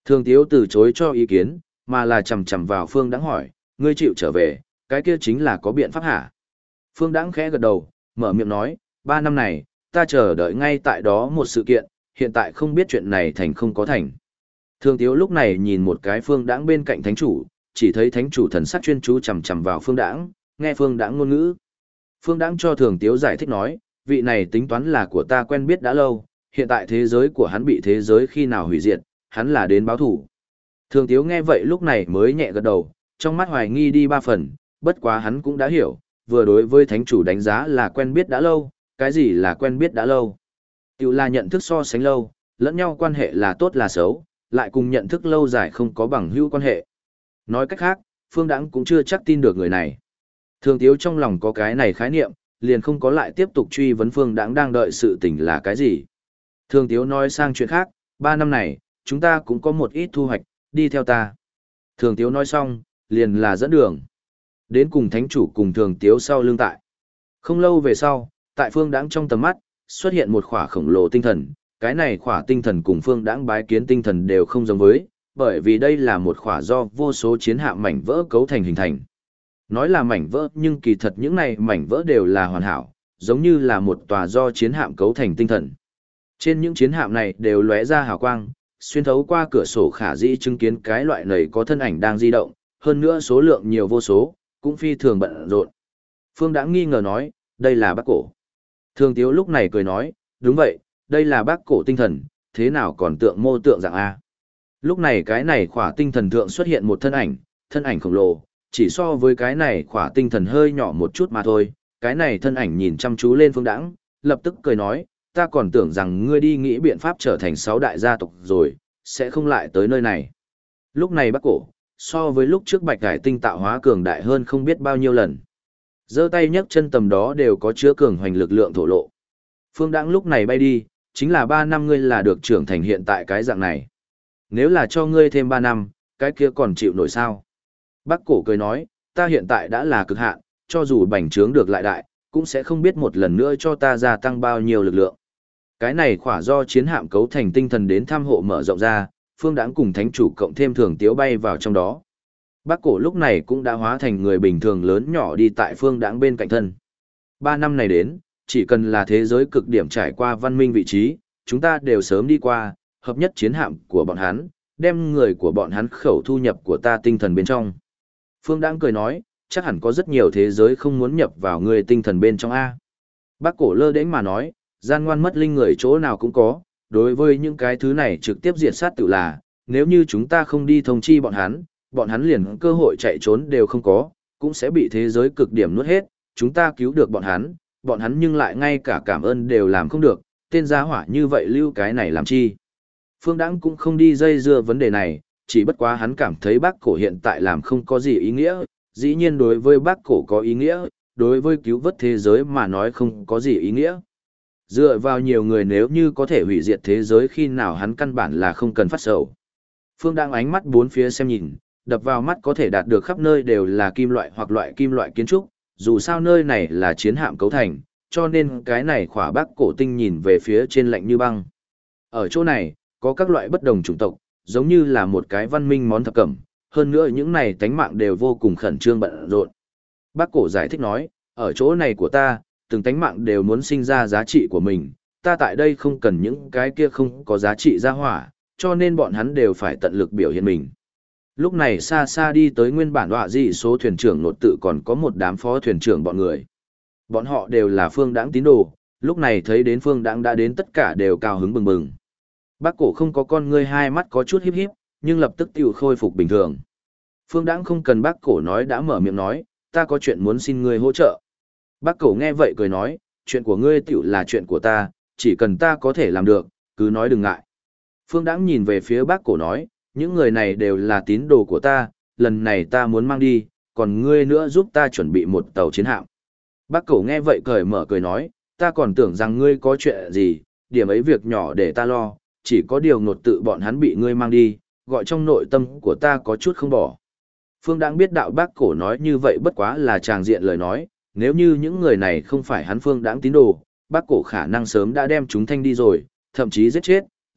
A: Thường Tiếu từ chối cho ý kiến, mà là chầm chầm vào Phương Đãng hỏi, ngươi chịu trở về, cái kia chính là có biện pháp hả? Phương Đãng khẽ gật đầu, mở miệng nói, 3 năm này, ta chờ đợi ngay tại đó một sự kiện, hiện tại không biết chuyện này thành không có thành. Thường Tiếu lúc này nhìn một cái Phương Đãng bên cạnh thánh chủ, chỉ thấy thánh chủ thần sắc chuyên chú chầm chầm vào Phương Đãng, nghe Phương Đãng ngôn ngữ. Phương Đãng cho Thường Tiếu giải thích nói, vị này tính toán là của ta quen biết đã lâu, hiện tại thế giới của hắn bị thế giới khi nào hủy diệt, hắn là đến báo thủ. Thường Tiếu nghe vậy lúc này mới nhẹ gật đầu, trong mắt hoài nghi đi 3 phần, bất quá hắn cũng đã hiểu, vừa đối với thánh chủ đánh giá là quen biết đã lâu, cái gì là quen biết đã lâu. Tiểu là nhận thức so sánh lâu, lẫn nhau quan hệ là tốt là xấu, lại cùng nhận thức lâu dài không có bằng hữu quan hệ. Nói cách khác, Phương Đãng cũng chưa chắc tin được người này. Thường Tiếu trong lòng có cái này khái niệm, liền không có lại tiếp tục truy vấn Phương Đãng đang đợi sự tình là cái gì. Thường Tiếu nói sang chuyện khác, 3 năm này, chúng ta cũng có một ít thu hoạch, đi theo ta. Thường Tiếu nói xong, liền là dẫn đường. Đến cùng thánh chủ cùng Thường Tiếu sau lưng tại. Không lâu về sau, tại Phương Đãng trong tầm mắt, xuất hiện một khỏa khổng lồ tinh thần. Cái này khỏa tinh thần cùng Phương Đãng bái kiến tinh thần đều không giống với, bởi vì đây là một khỏa do vô số chiến hạm mảnh vỡ cấu thành hình thành. Nói là mảnh vỡ nhưng kỳ thật những này mảnh vỡ đều là hoàn hảo, giống như là một tòa do chiến hạm cấu thành tinh thần. Trên những chiến hạm này đều lóe ra hào quang, xuyên thấu qua cửa sổ khả dĩ chứng kiến cái loại này có thân ảnh đang di động, hơn nữa số lượng nhiều vô số, cũng phi thường bận rộn. Phương đã nghi ngờ nói, đây là Bác Cổ. Thường Tiếu lúc này cười nói, đúng vậy, đây là Bác Cổ tinh thần, thế nào còn tượng mô tượng dạng A. Lúc này cái này khỏa tinh thần thượng xuất hiện một thân ảnh khổng lồ, chỉ so với cái này khỏa tinh thần hơi nhỏ một chút mà thôi. Cái này thân ảnh nhìn chăm chú lên Phương Đãng, lập tức cười nói, ta còn tưởng rằng ngươi đi nghĩ biện pháp trở thành 6 đại gia tộc rồi, sẽ không lại tới nơi này. Lúc này Bác Cổ, so với lúc trước Bạch Cải Tinh tạo hóa cường đại hơn không biết bao nhiêu lần. Giơ tay nhấc chân tầm đó đều có chứa cường hoành lực lượng thổ lộ. Phương Đãng lúc này bay đi, chính là 3 năm ngươi là được trưởng thành hiện tại cái dạng này. Nếu là cho ngươi thêm 3 năm, cái kia còn chịu nổi sao? Bác Cổ cười nói, ta hiện tại đã là cực hạn, cho dù bành trướng được lại đại, cũng sẽ không biết một lần nữa cho ta gia tăng bao nhiêu lực lượng. Cái này khỏa do chiến hạm cấu thành tinh thần đến tham hộ mở rộng ra, Phương Đãng cùng thánh chủ cộng thêm Thường Tiếu bay vào trong đó. Bác Cổ lúc này cũng đã hóa thành người bình thường lớn nhỏ đi tại Phương Đãng bên cạnh thân. 3 năm này đến, chỉ cần là thế giới cực điểm trải qua văn minh vị trí, chúng ta đều sớm đi qua, hợp nhất chiến hạm của bọn hắn, đem người của bọn hắn khẩu thu nhập của ta tinh thần bên trong. Phương Đãng cười nói, chắc hẳn có rất nhiều thế giới không muốn nhập vào người tinh thần bên trong A. Bác Cổ lơ đễnh mà nói, gian ngoan mất linh người chỗ nào cũng có, đối với những cái thứ này trực tiếp diệt sát tự là, nếu như chúng ta không đi thông chi bọn hắn liền cơ hội chạy trốn đều không có, cũng sẽ bị thế giới cực điểm nuốt hết, chúng ta cứu được bọn hắn nhưng lại ngay cả cảm ơn đều làm không được, tên gia hỏa như vậy lưu cái này làm chi. Phương Đãng cũng không đi dây dưa vấn đề này, chỉ bất quá hắn cảm thấy Bác Cổ hiện tại làm không có gì ý nghĩa, dĩ nhiên đối với Bác Cổ có ý nghĩa, đối với cứu vớt thế giới mà nói không có gì ý nghĩa. Dựa vào nhiều người nếu như có thể hủy diệt thế giới khi nào hắn căn bản là không cần phát sầu. Phương Đãng ánh mắt bốn phía xem nhìn, đập vào mắt có thể đạt được khắp nơi đều là kim loại hoặc loại kim loại kiến trúc, dù sao nơi này là chiến hạm cấu thành, cho nên cái này khỏa Bác Cổ tinh nhìn về phía trên lạnh như băng. Ở chỗ này, có các loại bất đồng chủng tộc, giống như là một cái văn minh món thập cẩm, hơn nữa những này tánh mạng đều vô cùng khẩn trương bận rộn. Bác Cổ giải thích nói, ở chỗ này của ta, từng tánh mạng đều muốn sinh ra giá trị của mình, ta tại đây không cần những cái kia không có giá trị ra hỏa, cho nên bọn hắn đều phải tận lực biểu hiện mình. Lúc này xa xa đi tới nguyên bản họa dị số thuyền trưởng nột tự còn có một đám phó thuyền trưởng bọn người. Bọn họ đều là Phương Đãng tín đồ, lúc này thấy đến Phương Đãng đã đến tất cả đều cao hứng bừng bừng. Bác Cổ không có con ngươi hai mắt có chút híp híp, nhưng lập tức tiêu khôi phục bình thường. Phương Đãng không cần Bác Cổ nói đã mở miệng nói, ta có chuyện muốn xin ngươi hỗ trợ. Bác Cổ nghe vậy cười nói, chuyện của ngươi tiểu là chuyện của ta, chỉ cần ta có thể làm được, cứ nói đừng ngại. Phương Đãng nhìn về phía Bác Cổ nói, những người này đều là tín đồ của ta, lần này ta muốn mang đi, còn ngươi nữa giúp ta chuẩn bị một tàu chiến hạm. Bác Cổ nghe vậy cởi mở cười nói, ta còn tưởng rằng ngươi có chuyện gì, điểm ấy việc nhỏ để ta lo, chỉ có điều nột tự bọn hắn bị ngươi mang đi, gọi trong nội tâm của ta có chút không bỏ. Phương Đãng biết đạo Bác Cổ nói như vậy bất quá là tràng diện lời nói, nếu như những người này không phải hắn Phương Đãng tín đồ, Bác Cổ khả năng sớm đã đem chúng thanh đi rồi, thậm chí giết chết,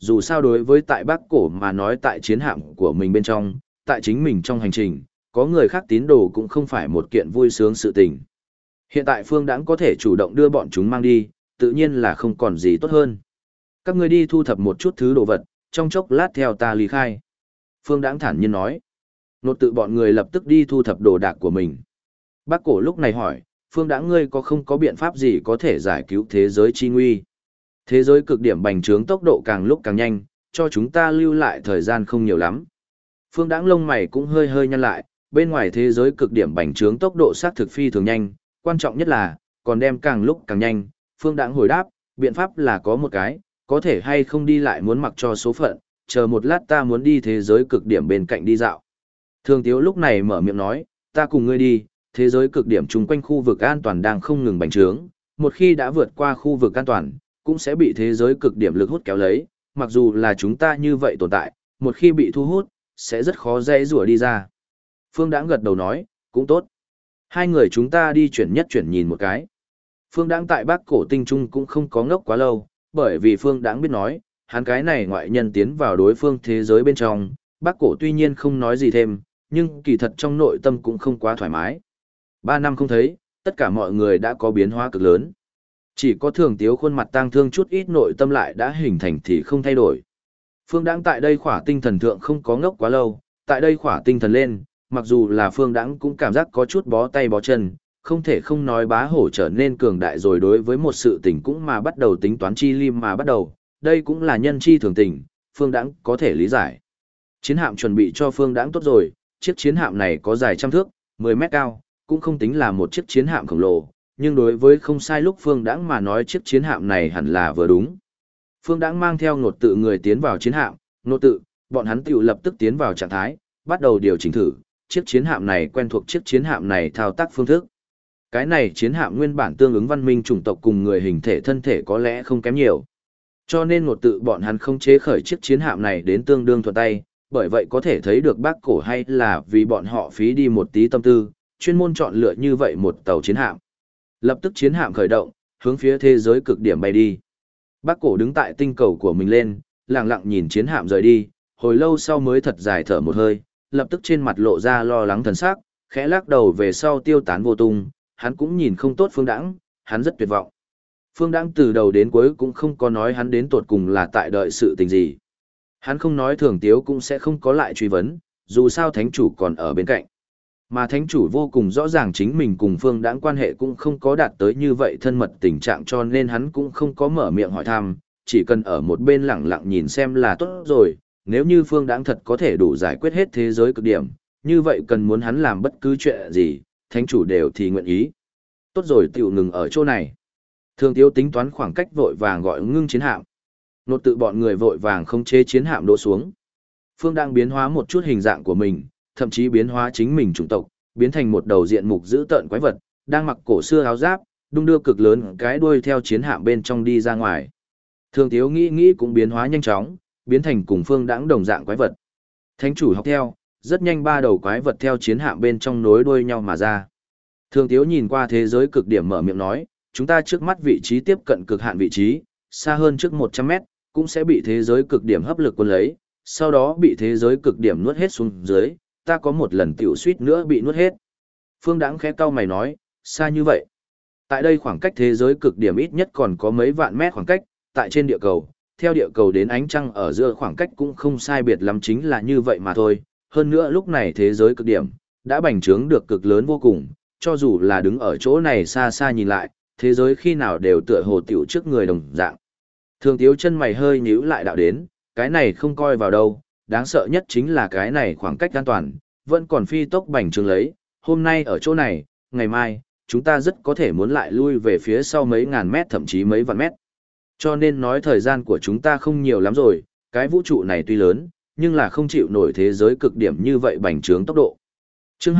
A: dù sao đối với tại Bắc Cổ mà nói tại chiến hạm của mình bên trong, tại chính mình trong hành trình, có người khác tín đồ cũng không phải một kiện vui sướng sự tình. Hiện tại Phương Đãng có thể chủ động đưa bọn chúng mang đi, tự nhiên là không còn gì tốt hơn. Các ngươi đi thu thập một chút thứ đồ vật, trong chốc lát theo ta ly khai. Phương Đãng thản nhiên nói. Nột tự bọn người lập tức đi thu thập đồ đạc của mình. Bác Cổ lúc này hỏi, Phương Đãng ngươi có không có biện pháp gì có thể giải cứu thế giới chi nguy? Thế giới cực điểm bành trướng tốc độ càng lúc càng nhanh, cho chúng ta lưu lại thời gian không nhiều lắm. Phương Đãng lông mày cũng hơi hơi nhăn lại, bên ngoài thế giới cực điểm bành trướng tốc độ sát thực phi thường nhanh, quan trọng nhất là, còn đem càng lúc càng nhanh. Phương Đãng hồi đáp, biện pháp là có một cái, có thể hay không đi lại muốn mặc cho số phận, chờ một lát ta muốn đi thế giới cực điểm bên cạnh đi dạo. Thường Tiếu lúc này mở miệng nói, ta cùng ngươi đi, thế giới cực điểm chung quanh khu vực an toàn đang không ngừng bành trướng, một khi đã vượt qua khu vực an toàn, cũng sẽ bị thế giới cực điểm lực hút kéo lấy, mặc dù là chúng ta như vậy tồn tại, một khi bị thu hút, sẽ rất khó dễ rủa đi ra. Phương Đãng gật đầu nói, cũng tốt. Hai người chúng ta đi chuyển nhất chuyển nhìn một cái. Phương Đãng tại Bắc Cổ Tinh Trung cũng không có ngốc quá lâu, bởi vì Phương Đãng biết nói, hắn cái này ngoại nhân tiến vào đối phương thế giới bên trong, Bắc Cổ tuy nhiên không nói gì thêm, nhưng kỳ thật trong nội tâm cũng không quá thoải mái. 3 năm không thấy, tất cả mọi người đã có biến hóa cực lớn. Chỉ có Thường Tiếu khuôn mặt tang thương chút ít nội tâm lại đã hình thành thì không thay đổi. Phương Đãng tại đây khỏa tinh thần thượng không có ngốc quá lâu, tại đây khỏa tinh thần lên, mặc dù là Phương Đãng cũng cảm giác có chút bó tay bó chân, không thể không nói bá hổ trở nên cường đại rồi đối với một sự tình cũng mà bắt đầu tính toán chi lim mà bắt đầu, đây cũng là nhân chi thường tình, Phương Đãng có thể lý giải. Chiến hạm chuẩn bị cho Phương Đãng tốt rồi, chiếc chiến hạm này có dài trăm thước, 10 mét cao, cũng không tính là một chiếc chiến hạm khổng lồ, nhưng đối với không sai lúc Phương Đãng mà nói chiếc chiến hạm này hẳn là vừa đúng. Phương Đãng mang theo Nột tự người tiến vào chiến hạm, Nột tự, bọn hắn tiểu lập tức tiến vào trạng thái, bắt đầu điều chỉnh thử, chiếc chiến hạm này quen thuộc chiếc chiến hạm này thao tác phương thức. Cái này chiến hạm nguyên bản tương ứng văn minh chủng tộc cùng người hình thể thân thể có lẽ không kém nhiều. Cho nên Nột tự bọn hắn không chế khởi chiếc chiến hạm này đến tương đương thuận tay, bởi vậy có thể thấy được Bắc Cổ hay là vì bọn họ phí đi một tí tâm tư, chuyên môn chọn lựa như vậy một tàu chiến hạm. Lập tức chiến hạm khởi động, hướng phía thế giới cực điểm bay đi. Bắc Cổ đứng tại tinh cầu của mình lên, lặng lặng nhìn chiến hạm rời đi, hồi lâu sau mới thật dài thở một hơi, lập tức trên mặt lộ ra lo lắng thần sắc, khẽ lắc đầu về sau tiêu tán vô tung, hắn cũng nhìn không tốt Phương Đãng, hắn rất tuyệt vọng. Phương Đãng từ đầu đến cuối cũng không có nói hắn đến tột cùng là tại đợi sự tình gì. Hắn không nói Thường Tiếu cũng sẽ không có lại truy vấn, dù sao thánh chủ còn ở bên cạnh. Mà thánh chủ vô cùng rõ ràng chính mình cùng Phương Đãng quan hệ cũng không có đạt tới như vậy thân mật tình trạng cho nên hắn cũng không có mở miệng hỏi thăm, chỉ cần ở một bên lặng lặng nhìn xem là tốt rồi, nếu như Phương Đãng thật có thể đủ giải quyết hết thế giới cực điểm, như vậy cần muốn hắn làm bất cứ chuyện gì, thánh chủ đều thì nguyện ý. Tốt rồi tiểu ngừng ở chỗ này. Thường Tiếu tính toán khoảng cách vội vàng gọi ngưng chiến hạm. Nột tự bọn người vội vàng không chế chiến hạm đổ xuống. Phương đang biến hóa một chút hình dạng của mình, thậm chí biến hóa chính mình chủng tộc, biến thành một đầu diện mục dữ tợn quái vật, đang mặc cổ xưa áo giáp, đung đưa cực lớn cái đuôi theo chiến hạm bên trong đi ra ngoài. Thường Tiếu nghĩ cũng biến hóa nhanh chóng, biến thành cùng Phương Đãng đồng dạng quái vật. Thánh chủ học theo, rất nhanh 3 đầu quái vật theo chiến hạm bên trong nối đuôi nhau mà ra. Thường Tiếu nhìn qua thế giới cực điểm mở miệng nói, chúng ta trước mắt vị trí tiếp cận cực hạn vị trí, xa hơn trước 100 mét, cũng sẽ bị thế giới cực điểm hấp lực cuốn lấy, sau đó bị thế giới cực điểm nuốt hết xuống dưới, ta có một lần tiểu suýt nữa bị nuốt hết. Phương Đãng khẽ cau mày nói, xa như vậy. Tại đây khoảng cách thế giới cực điểm ít nhất còn có mấy vạn mét khoảng cách, tại trên địa cầu, theo địa cầu đến ánh trăng ở giữa khoảng cách cũng không sai biệt lắm chính là như vậy mà thôi. Hơn nữa lúc này thế giới cực điểm, đã bành trướng được cực lớn vô cùng, cho dù là đứng ở chỗ này xa xa nhìn lại, thế giới khi nào đều tựa hồ tiểu trước người đồng dạng. Thường Tiếu chân mày hơi nhíu lại đạo đến, cái này không coi vào đâu, đáng sợ nhất chính là cái này khoảng cách an toàn, vẫn còn phi tốc bành trướng lấy, hôm nay ở chỗ này, ngày mai, chúng ta rất có thể muốn lại lui về phía sau mấy ngàn mét thậm chí mấy vạn mét. Cho nên nói thời gian của chúng ta không nhiều lắm rồi, cái vũ trụ này tuy lớn, nhưng là không chịu nổi thế giới cực điểm như vậy bành trướng tốc độ. Chương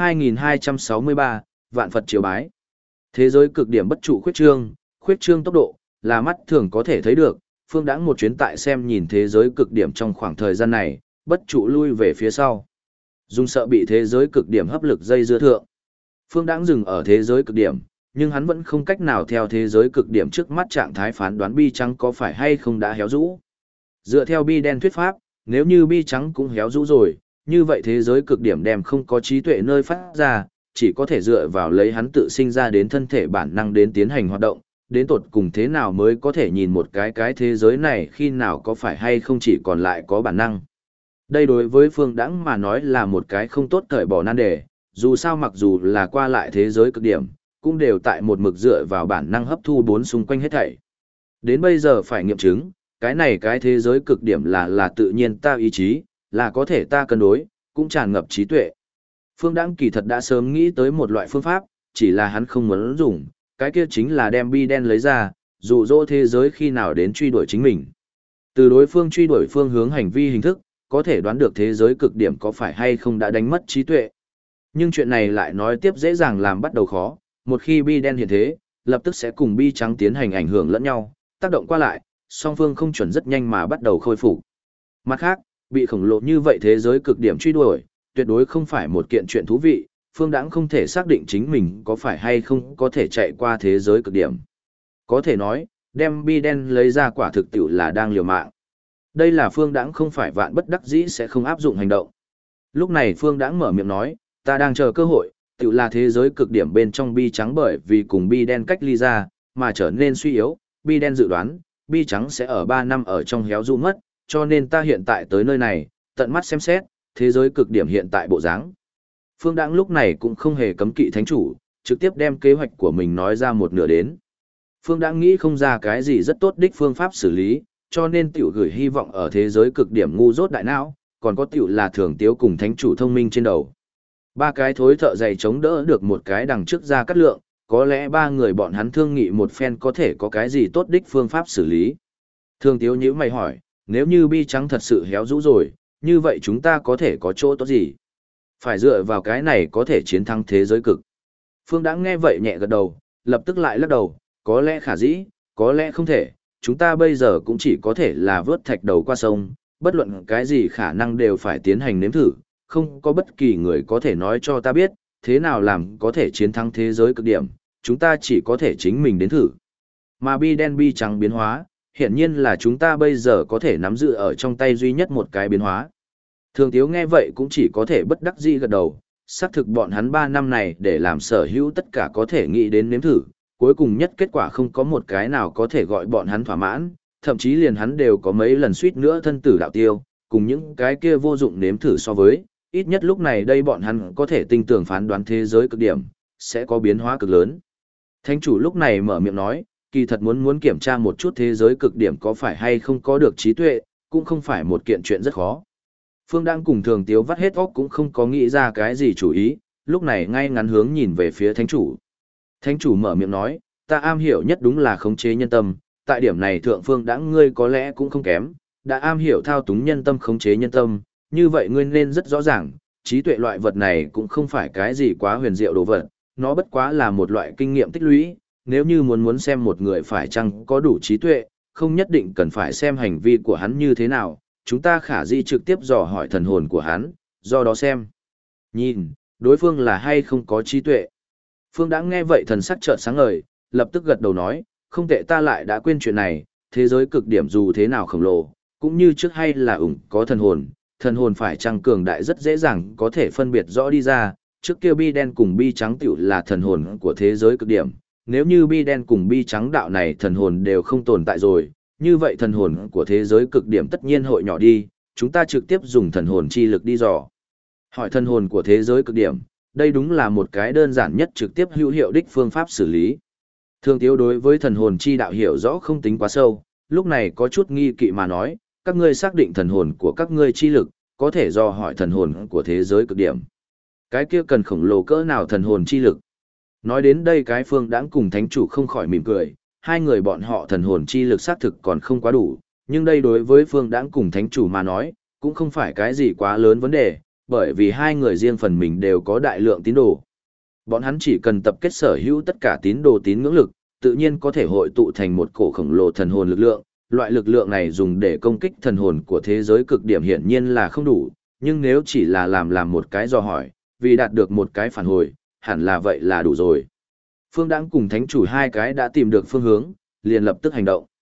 A: 2263, Vạn Phật Triều Bái. Thế giới cực điểm bất trụ khuyết trương tốc độ, là mắt thường có thể thấy được, Phương Đãng một chuyến tại xem nhìn thế giới cực điểm trong khoảng thời gian này, bất trụ lui về phía sau. Dung sợ bị thế giới cực điểm hấp lực dây dưa thượng. Phương Đãng dừng ở thế giới cực điểm, nhưng hắn vẫn không cách nào theo thế giới cực điểm trước mắt trạng thái phán đoán bi trắng có phải hay không đã héo rũ. Dựa theo bi đen thuyết pháp, nếu như bi trắng cũng héo rũ rồi, như vậy thế giới cực điểm đem không có trí tuệ nơi phát ra, chỉ có thể dựa vào lấy hắn tự sinh ra đến thân thể bản năng đến tiến hành hoạt động, đến tột cùng thế nào mới có thể nhìn một cái thế giới này khi nào có phải hay không chỉ còn lại có bản năng. Đây đối với Phương Đãng mà nói là một cái không tốt cởi bỏ nan đề, dù sao mặc dù là qua lại thế giới cực điểm, cũng đều tại một mực dựa vào bản năng hấp thu bốn xung quanh hết thảy. Đến bây giờ phải nghiệm chứng, cái này cái thế giới cực điểm là tự nhiên ta ý chí, là có thể ta cân đối, cũng tràn ngập trí tuệ. Phương Đãng kỳ thật đã sớm nghĩ tới một loại phương pháp, chỉ là hắn không muốn dùng, cái kia chính là đem bi đen lấy ra, dụ dỗ thế giới khi nào đến truy đuổi chính mình. Từ đối phương truy đuổi phương hướng hành vi hình thức, có thể đoán được thế giới cực điểm có phải hay không đã đánh mất trí tuệ. Nhưng chuyện này lại nói tiếp dễ dàng làm bắt đầu khó, một khi bi đen hiện thế, lập tức sẽ cùng bi trắng tiến hành ảnh hưởng lẫn nhau, tác động qua lại, song phương không chuẩn rất nhanh mà bắt đầu khôi phục. Mặt khác, bị khổng lồ như vậy thế giới cực điểm truy đuổi, tuyệt đối không phải một kiện chuyện thú vị, Phương Đãng không thể xác định chính mình có phải hay không có thể chạy qua thế giới cực điểm. Có thể nói, đem bi đen lấy ra quả thực tiệu là đang liều mạng. Đây là Phương Đãng không phải vạn bất đắc dĩ sẽ không áp dụng hành động. Lúc này Phương Đãng mở miệng nói, ta đang chờ cơ hội, tiệu là thế giới cực điểm bên trong bi trắng bởi vì cùng bi đen cách ly ra, mà trở nên suy yếu, bi đen dự đoán, bi trắng sẽ ở 3 năm ở trong héo rũ mất, cho nên ta hiện tại tới nơi này, tận mắt xem xét, thế giới cực điểm hiện tại bộ dáng. Phương Đãng lúc này cũng không hề cấm kỵ thánh chủ, trực tiếp đem kế hoạch của mình nói ra một nửa đến. Phương Đãng nghĩ không ra cái gì rất tốt đích phương pháp xử lý, cho nên tiểu gửi hy vọng ở thế giới cực điểm ngu dốt đại não, còn có tiểu là thường tiếu cùng thánh chủ thông minh trên đầu. Ba cái thối thợ dày chống đỡ được một cái đằng trước ra cắt lượng, có lẽ ba người bọn hắn thương nghị một phen có thể có cái gì tốt đích phương pháp xử lý. Thường tiếu nhíu mày hỏi, nếu như bi trắng thật sự héo rũ rồi, như vậy chúng ta có thể có chỗ tốt gì? Phải dựa vào cái này có thể chiến thắng thế giới cực. Phương Đãng nghe vậy nhẹ gật đầu, lập tức lại lắc đầu, có lẽ khả dĩ, có lẽ không thể, chúng ta bây giờ cũng chỉ có thể là vớt thạch đầu qua sông, bất luận cái gì khả năng đều phải tiến hành nếm thử, không có bất kỳ người có thể nói cho ta biết, thế nào làm có thể chiến thắng thế giới cực điểm, chúng ta chỉ có thể chính mình đến thử. Mà bi đen bi trắng biến hóa, hiện nhiên là chúng ta bây giờ có thể nắm giữ ở trong tay duy nhất một cái biến hóa. Thường Tiếu nghe vậy cũng chỉ có thể bất đắc dĩ gật đầu, xác thực bọn hắn 3 năm này để làm sở hữu tất cả có thể nghĩ đến nếm thử, cuối cùng nhất kết quả không có một cái nào có thể gọi bọn hắn thỏa mãn, thậm chí liền hắn đều có mấy lần suýt nữa thân tử đạo tiêu, cùng những cái kia vô dụng nếm thử so với, ít nhất lúc này đây bọn hắn có thể tinh tường phán đoán thế giới cực điểm, sẽ có biến hóa cực lớn. Thánh chủ lúc này mở miệng nói, kỳ thật muốn kiểm tra một chút thế giới cực điểm có phải hay không có được trí tuệ, cũng không phải một kiện chuyện rất khó. Phương đang cùng Thường Tiếu vắt hết óc cũng không có nghĩ ra cái gì chủ ý, lúc này ngay ngắn hướng nhìn về phía thánh chủ. Thánh chủ mở miệng nói, ta am hiểu nhất đúng là khống chế nhân tâm, tại điểm này thượng phương đãng ngươi có lẽ cũng không kém, đã am hiểu thao túng nhân tâm khống chế nhân tâm, như vậy ngươi nên rất rõ ràng, trí tuệ loại vật này cũng không phải cái gì quá huyền diệu đồ vật, nó bất quá là một loại kinh nghiệm tích lũy, nếu như muốn xem một người phải chăng có đủ trí tuệ, không nhất định cần phải xem hành vi của hắn như thế nào, chúng ta khả dĩ trực tiếp dò hỏi thần hồn của hắn, do đó xem. Nhìn, đối phương là hay không có trí tuệ. Phương đã nghe vậy thần sắc chợt sáng ngời, lập tức gật đầu nói, không tệ ta lại đã quên chuyện này, thế giới cực điểm dù thế nào khổng lồ, cũng như trước hay là có thần hồn phải chăng cường đại rất dễ dàng có thể phân biệt rõ đi ra, trước kia bi đen cùng bi trắng tiểu là thần hồn của thế giới cực điểm, nếu như bi đen cùng bi trắng đạo này thần hồn đều không tồn tại rồi, như vậy thần hồn của thế giới cực điểm tất nhiên hội nhỏ đi, chúng ta trực tiếp dùng thần hồn chi lực đi dò. Hỏi thần hồn của thế giới cực điểm, đây đúng là một cái đơn giản nhất trực tiếp hữu hiệu đích phương pháp xử lý. Thường Tiếu đối với thần hồn chi đạo hiểu rõ không tính quá sâu, lúc này có chút nghi kỵ mà nói, các ngươi xác định thần hồn của các ngươi chi lực, có thể dò hỏi thần hồn của thế giới cực điểm. Cái kia cần khổng lồ cỡ nào thần hồn chi lực. Nói đến đây cái phương đãng cùng thánh chủ không khỏi mỉm cười, hai người bọn họ thần hồn chi lực xác thực còn không quá đủ, nhưng đây đối với phương đãng cùng thánh chủ mà nói, cũng không phải cái gì quá lớn vấn đề, bởi vì hai người riêng phần mình đều có đại lượng tín đồ. Bọn hắn chỉ cần tập kết sở hữu tất cả tín đồ tín ngưỡng lực, tự nhiên có thể hội tụ thành một cổ khổng lồ thần hồn lực lượng, loại lực lượng này dùng để công kích thần hồn của thế giới cực điểm hiển nhiên là không đủ, nhưng nếu chỉ là làm một cái dò hỏi, vì đạt được một cái phản hồi, hẳn là vậy là đủ rồi. Phương Đãng cùng thánh chủ hai cái đã tìm được phương hướng, liền lập tức hành động.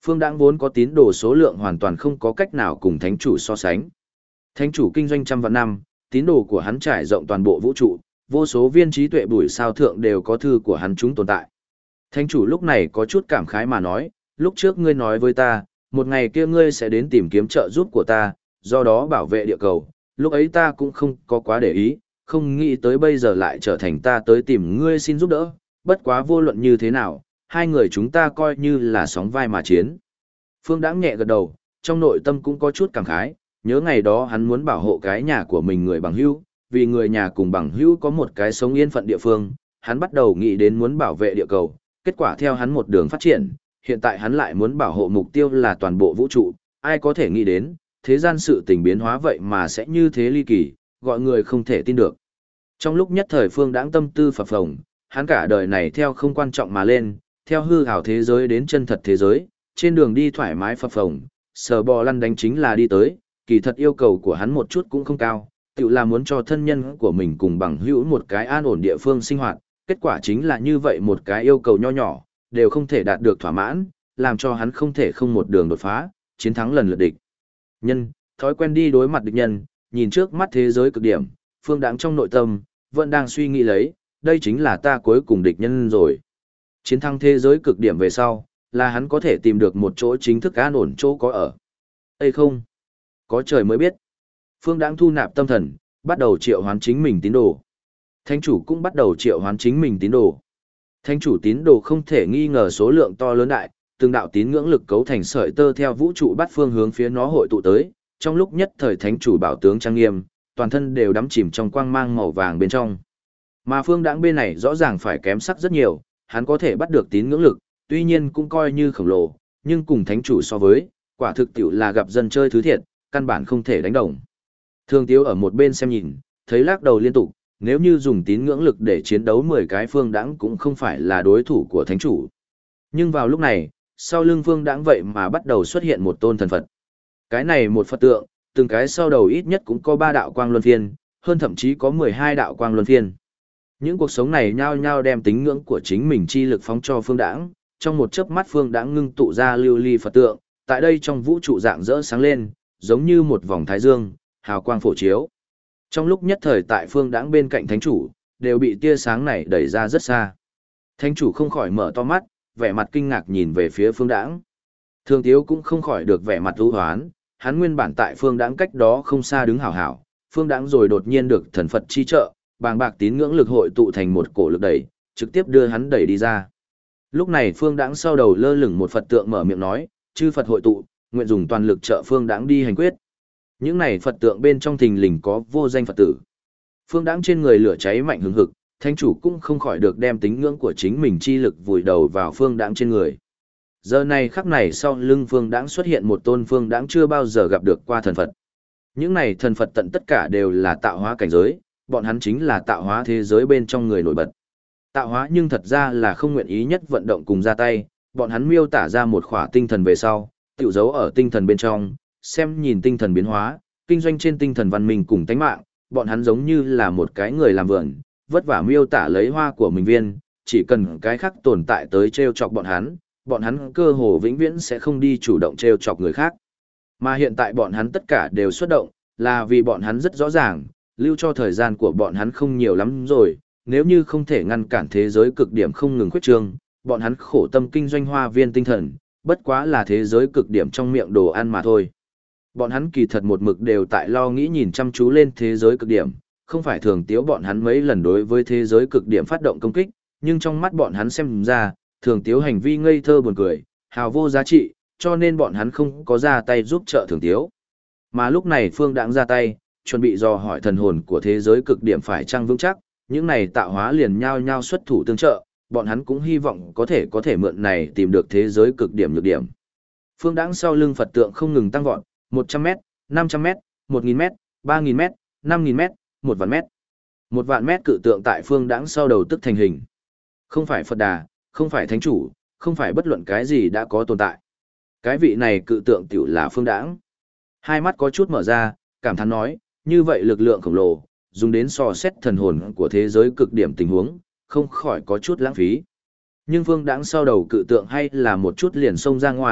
A: Phương Đãng vốn có tín đồ số lượng hoàn toàn không có cách nào cùng thánh chủ so sánh. Thánh chủ kinh doanh trăm vạn năm, tín đồ của hắn trải rộng toàn bộ vũ trụ, vô số viên trí tuệ bùi sao thượng đều có thư của hắn chúng tồn tại. Thánh chủ lúc này có chút cảm khái mà nói, lúc trước ngươi nói với ta, một ngày kia ngươi sẽ đến tìm kiếm trợ giúp của ta, do đó bảo vệ địa cầu, lúc ấy ta cũng không có quá để ý, không nghĩ tới bây giờ lại trở thành ta tới tìm ngươi xin giúp đỡ, bất quá vô luận như thế nào, hai người chúng ta coi như là sóng vai mà chiến. Phương Đãng nhẹ gật đầu, trong nội tâm cũng có chút cảm khái, nhớ ngày đó hắn muốn bảo hộ cái nhà của mình người bằng hữu, vì người nhà cùng bằng hữu có một cái sống yên phận địa phương, hắn bắt đầu nghĩ đến muốn bảo vệ địa cầu, kết quả theo hắn một đường phát triển, hiện tại hắn lại muốn bảo hộ mục tiêu là toàn bộ vũ trụ, ai có thể nghĩ đến, thế gian sự tình biến hóa vậy mà sẽ như thế ly kỳ, gọi người không thể tin được. Trong lúc nhất thời Phương Đãng tâm tư phập phồng, hắn cả đời này theo không quan trọng mà lên, theo hư ảo thế giới đến chân thật thế giới, trên đường đi thoải mái phập phồng, sờ bò lăn đánh chính là đi tới, kỳ thật yêu cầu của hắn một chút cũng không cao, tự là muốn cho thân nhân của mình cùng bằng hữu một cái an ổn địa phương sinh hoạt, kết quả chính là như vậy một cái yêu cầu nho nhỏ, đều không thể đạt được thỏa mãn, làm cho hắn không thể không một đường đột phá, chiến thắng lần lượt địch. Nhân, thói quen đi đối mặt địch nhân, nhìn trước mắt thế giới cực điểm, Phương Đãng trong nội tâm, vẫn đang suy nghĩ lấy, đây chính là ta cuối cùng địch nhân rồi. Chiến thắng thế giới cực điểm về sau, là hắn có thể tìm được một chỗ chính thức an ổn chỗ có ở. Ê không? Có trời mới biết. Phương Đãng thu nạp tâm thần, bắt đầu triệu hoán chính mình tín đồ. Thánh chủ cũng bắt đầu triệu hoán chính mình tín đồ. Thánh chủ tín đồ không thể nghi ngờ số lượng to lớn đại, từng đạo tín ngưỡng lực cấu thành sợi tơ theo vũ trụ bắt phương hướng phía nó hội tụ tới, trong lúc nhất thời thánh chủ bảo tướng trang nghiêm, toàn thân đều đắm chìm trong quang mang màu vàng bên trong. Mà Phương Đãng bên này rõ ràng phải kém sắc rất nhiều, hắn có thể bắt được tín ngưỡng lực, tuy nhiên cũng coi như khổng lồ, nhưng cùng thánh chủ so với, quả thực tiểu là gặp dân chơi thứ thiệt, căn bản không thể đánh đồng. Thường Tiếu ở một bên xem nhìn, thấy lắc đầu liên tục, nếu như dùng tín ngưỡng lực để chiến đấu 10 cái Phương Đãng cũng không phải là đối thủ của thánh chủ. Nhưng vào lúc này, sau lưng Phương Đãng vậy mà bắt đầu xuất hiện một tôn thần Phật. Cái này một Phật tượng, từng cái sau đầu ít nhất cũng có 3 đạo quang luân phiên, hơn thậm chí có 12 đạo quang luân phiên. Những cuộc sống này nhao nhao đem tín ngưỡng của chính mình chi lực phóng cho Phương Đãng, trong một chớp mắt Phương Đãng ngưng tụ ra lưu ly Phật tượng, tại đây trong vũ trụ dạng rỡ sáng lên, giống như một vòng thái dương, hào quang phổ chiếu. Trong lúc nhất thời tại Phương Đãng bên cạnh thánh chủ, đều bị tia sáng này đẩy ra rất xa. Thánh chủ không khỏi mở to mắt, vẻ mặt kinh ngạc nhìn về phía Phương Đãng. Thường Tiếu cũng không khỏi được vẻ mặt u hoán, hắn nguyên bản tại Phương Đãng cách đó không xa đứng hảo hảo, Phương Đãng rồi đột nhiên được thần Phật chi trợ, bàng bạc tín ngưỡng lực hội tụ thành một cổ lực đẩy, trực tiếp đưa hắn đẩy đi ra. Lúc này Phương Đãng sau đầu lơ lửng một Phật tượng mở miệng nói, chư Phật hội tụ, nguyện dùng toàn lực trợ Phương Đãng đi hành quyết. Những này Phật tượng bên trong thình lình có vô danh Phật tử. Phương Đãng trên người lửa cháy mạnh hừng hực, thánh chủ cũng không khỏi được đem tín ngưỡng của chính mình chi lực vùi đầu vào Phương Đãng trên người. Giờ này khắc này sau lưng Phương Đãng xuất hiện một tôn Phương Đãng chưa bao giờ gặp được qua thần Phật. Những này thần Phật tận tất cả đều là tạo hóa cảnh giới, bọn hắn chính là tạo hóa thế giới bên trong người nổi bật. Tạo hóa nhưng thật ra là không nguyện ý nhất vận động cùng ra tay, bọn hắn miêu tả ra một khỏa tinh thần về sau, tiểu dấu ở tinh thần bên trong, xem nhìn tinh thần biến hóa, kinh doanh trên tinh thần văn minh cùng tánh mạng, bọn hắn giống như là một cái người làm vườn, vất vả miêu tả lấy hoa của mình viên, chỉ cần cái khác tồn tại tới treo chọc bọn hắn cơ hồ vĩnh viễn sẽ không đi chủ động treo chọc người khác. Mà hiện tại bọn hắn tất cả đều xuất động, là vì bọn hắn rất rõ ràng, lưu cho thời gian của bọn hắn không nhiều lắm rồi, nếu như không thể ngăn cản thế giới cực điểm không ngừng khuyết trương, bọn hắn khổ tâm kinh doanh hoa viên tinh thần, bất quá là thế giới cực điểm trong miệng đồ ăn mà thôi. Bọn hắn kỳ thật một mực đều tại lo nghĩ nhìn chăm chú lên thế giới cực điểm, không phải Thường Tiếu bọn hắn mấy lần đối với thế giới cực điểm phát động công kích, nhưng trong mắt bọn hắn xem ra, Thường Tiếu hành vi ngây thơ buồn cười, hào vô giá trị, cho nên bọn hắn không có ra tay giúp trợ Thường Tiếu. Mà lúc này Phương Đãng ra tay, chuẩn bị dò hỏi thần hồn của thế giới cực điểm phải chăng vững chắc, những này tạo hóa liền nhao nhao xuất thủ tương trợ, bọn hắn cũng hy vọng có thể mượn này tìm được thế giới cực điểm nhược điểm. Phương Đãng sau lưng Phật tượng không ngừng tăng vọt, 100m, 500m, 1000m, 3000m, 5000m, 1 vạn mét. 1 vạn mét cự tượng tại Phương Đãng sau đầu tức thành hình. Không phải Phật Đà, không phải Thánh Chủ, không phải bất luận cái gì đã có tồn tại. Cái vị này cự tượng tiểu là Phương Đãng. Hai mắt có chút mở ra, cảm thán nói, như vậy lực lượng khổng lồ, dùng đến so xét thần hồn của thế giới cực điểm tình huống, không khỏi có chút lãng phí. Nhưng Phương Đãng sau đầu cự tượng hay là một chút liền xông ra ngoài,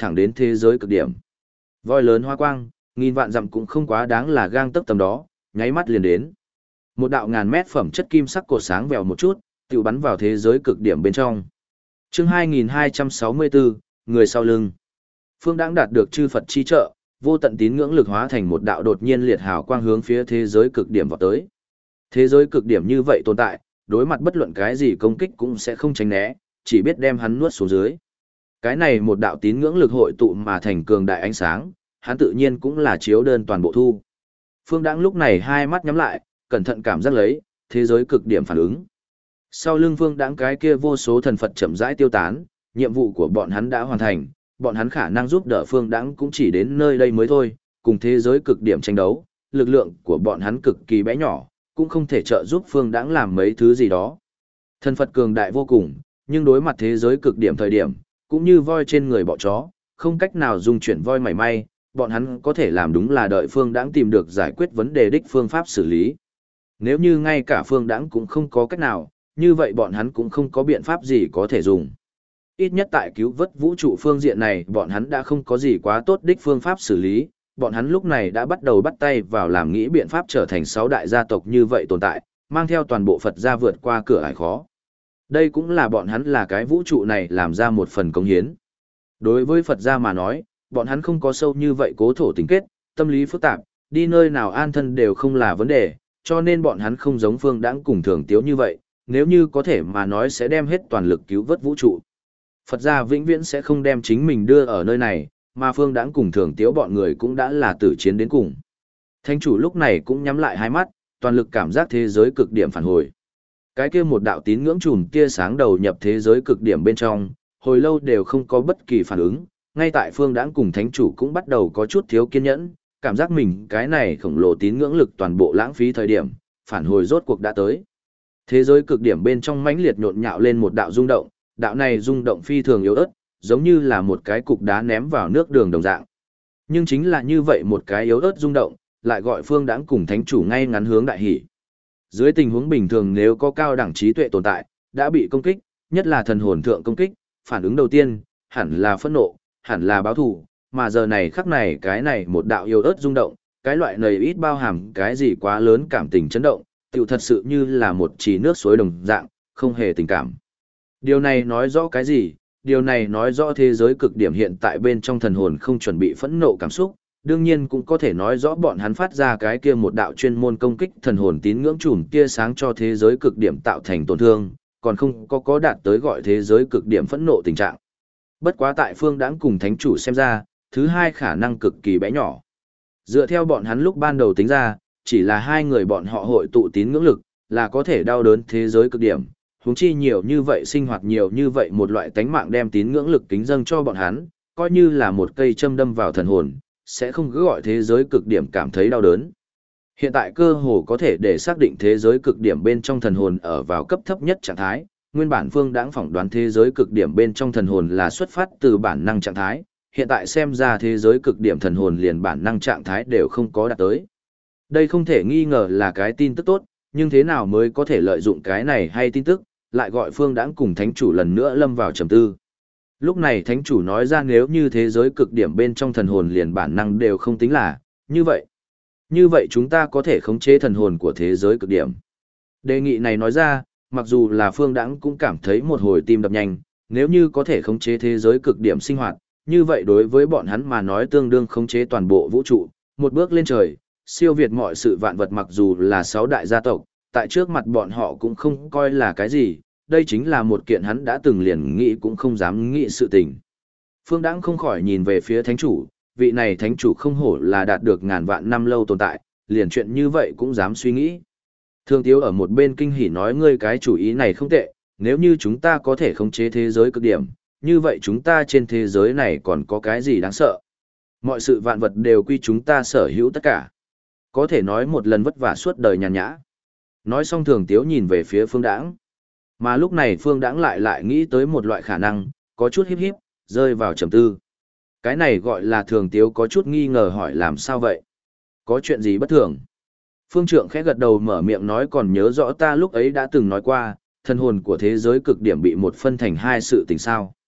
A: thẳng đến thế giới cực điểm. Voi lớn hoa quang, nghìn vạn dặm cũng không quá đáng là gang tấc tầm đó, nháy mắt liền đến. Một đạo ngàn mét phẩm chất kim sắc cột sáng vèo một chút, tự bắn vào thế giới cực điểm bên trong. Chương 2264, người sau lưng. Phương Đãng đạt được chư Phật chi trợ, vô tận tín ngưỡng lực hóa thành một đạo đột nhiên liệt hào quang hướng phía thế giới cực điểm vọt tới. Thế giới cực điểm như vậy tồn tại, đối mặt bất luận cái gì công kích cũng sẽ không tránh né, chỉ biết đem hắn nuốt xuống dưới. Cái này một đạo tín ngưỡng lực hội tụ mà thành cường đại ánh sáng, hắn tự nhiên cũng là chiếu đơn toàn bộ thu. Phương Đãng lúc này hai mắt nhắm lại, cẩn thận cảm giác lấy, thế giới cực điểm phản ứng. Sau lưng Phương Đãng cái kia vô số thần Phật chậm rãi tiêu tán, nhiệm vụ của bọn hắn đã hoàn thành, bọn hắn khả năng giúp đỡ Phương Đãng cũng chỉ đến nơi đây mới thôi, cùng thế giới cực điểm tranh đấu, lực lượng của bọn hắn cực kỳ bé nhỏ, cũng không thể trợ giúp Phương Đãng làm mấy thứ gì đó. Thần Phật cường đại vô cùng, nhưng đối mặt thế giới cực điểm thời điểm, cũng như voi trên người bọ chó, không cách nào dung chuyển voi mảy may, bọn hắn có thể làm đúng là đợi Phương Đãng tìm được giải quyết vấn đề đích phương pháp xử lý. Nếu như ngay cả Phương Đãng cũng không có cách nào, như vậy bọn hắn cũng không có biện pháp gì có thể dùng. Ít nhất tại cứu vớt vũ trụ phương diện này bọn hắn đã không có gì quá tốt đích phương pháp xử lý, bọn hắn lúc này đã bắt đầu bắt tay vào làm nghĩ biện pháp trở thành 6 đại gia tộc như vậy tồn tại, mang theo toàn bộ Phật gia vượt qua cửa ải khó. Đây cũng là bọn hắn là cái vũ trụ này làm ra một phần công hiến. Đối với Phật gia mà nói, bọn hắn không có sâu như vậy cố thổ tình kết, tâm lý phức tạp, đi nơi nào an thân đều không là vấn đề, cho nên bọn hắn không giống Phương Đãng cùng Thường Tiếu như vậy, nếu như có thể mà nói sẽ đem hết toàn lực cứu vớt vũ trụ. Phật gia vĩnh viễn sẽ không đem chính mình đưa ở nơi này, mà Phương Đãng cùng Thường Tiếu bọn người cũng đã là tử chiến đến cùng. Thánh chủ lúc này cũng nhắm lại hai mắt, toàn lực cảm giác thế giới cực điểm phản hồi. Cái kia một đạo tín ngưỡng chùm tia sáng đầu nhập thế giới cực điểm bên trong, hồi lâu đều không có bất kỳ phản ứng, ngay tại Phương Đãng cùng Thánh chủ cũng bắt đầu có chút thiếu kiên nhẫn, cảm giác mình cái này khổng lồ tín ngưỡng lực toàn bộ lãng phí thời điểm, phản hồi rốt cuộc đã tới. Thế giới cực điểm bên trong mãnh liệt nhộn nhạo lên một đạo rung động, đạo này rung động phi thường yếu ớt, giống như là một cái cục đá ném vào nước đường đồng dạng. Nhưng chính là như vậy một cái yếu ớt rung động, lại gọi Phương Đãng cùng Thánh chủ ngay ngắn hướng đại hỷ. Dưới tình huống bình thường nếu có cao đẳng trí tuệ tồn tại, đã bị công kích, nhất là thần hồn thượng công kích, phản ứng đầu tiên, hẳn là phẫn nộ, hẳn là báo thù, mà giờ này khắc này cái này một đạo yếu ớt rung động, cái loại này ít bao hàm cái gì quá lớn cảm tình chấn động, tiểu thật sự như là một chỉ nước suối đồng dạng, không hề tình cảm. Điều này nói rõ cái gì? Điều này nói rõ thế giới cực điểm hiện tại bên trong thần hồn không chuẩn bị phẫn nộ cảm xúc, đương nhiên cũng có thể nói rõ bọn hắn phát ra cái kia một đạo chuyên môn công kích thần hồn tín ngưỡng chùm tia sáng cho thế giới cực điểm tạo thành tổn thương, còn không có đạt tới gọi thế giới cực điểm phẫn nộ tình trạng. Bất quá tại Phương Đãng cùng Thánh chủ xem ra, thứ hai khả năng cực kỳ bé nhỏ. Dựa theo bọn hắn lúc ban đầu tính ra, chỉ là hai người bọn họ hội tụ tín ngưỡng lực, là có thể đau đớn thế giới cực điểm. Huống chi nhiều như vậy sinh hoạt nhiều như vậy một loại tánh mạng đem tín ngưỡng lực kính dâng cho bọn hắn, coi như là một cây châm đâm vào thần hồn, sẽ không cứ gọi thế giới cực điểm cảm thấy đau đớn. Hiện tại cơ hồ có thể để xác định thế giới cực điểm bên trong thần hồn ở vào cấp thấp nhất trạng thái, nguyên bản Phương Đãng phỏng đoán thế giới cực điểm bên trong thần hồn là xuất phát từ bản năng trạng thái, hiện tại xem ra thế giới cực điểm thần hồn liền bản năng trạng thái đều không có đạt tới. Đây không thể nghi ngờ là cái tin tức tốt, nhưng thế nào mới có thể lợi dụng cái này hay tin tức, lại gọi Phương Đãng cùng Thánh chủ lần nữa lâm vào trầm tư. Lúc này Thánh chủ nói ra nếu như thế giới cực điểm bên trong thần hồn liền bản năng đều không tính là, như vậy. Như vậy chúng ta có thể khống chế thần hồn của thế giới cực điểm. Đề nghị này nói ra, mặc dù là Phương Đãng cũng cảm thấy một hồi tim đập nhanh, nếu như có thể khống chế thế giới cực điểm sinh hoạt, như vậy đối với bọn hắn mà nói tương đương khống chế toàn bộ vũ trụ, một bước lên trời, siêu việt mọi sự vạn vật mặc dù là 6 đại gia tộc, tại trước mặt bọn họ cũng không coi là cái gì, đây chính là một kiện hắn đã từng liền nghĩ cũng không dám nghĩ sự tình. Phương Đãng không khỏi nhìn về phía Thánh chủ, vị này Thánh chủ không hổ là đạt được ngàn vạn năm lâu tồn tại, liền chuyện như vậy cũng dám suy nghĩ. Thương Tiếu ở một bên kinh hỉ nói ngươi cái chủ ý này không tệ, nếu như chúng ta có thể khống chế thế giới cực điểm, như vậy chúng ta trên thế giới này còn có cái gì đáng sợ? Mọi sự vạn vật đều quy chúng ta sở hữu tất cả. Có thể nói một lần vất vả suốt đời nhàn nhã. Nói xong Thường Tiếu nhìn về phía Phương Đãng. Mà lúc này Phương Đãng lại nghĩ tới một loại khả năng, có chút híp híp, rơi vào trầm tư. Cái này gọi là Thường Tiếu có chút nghi ngờ hỏi làm sao vậy? Có chuyện gì bất thường? Phương Trượng khẽ gật đầu mở miệng nói còn nhớ rõ ta lúc ấy đã từng nói qua, thần hồn của thế giới cực điểm bị một phân thành hai sự tình sao.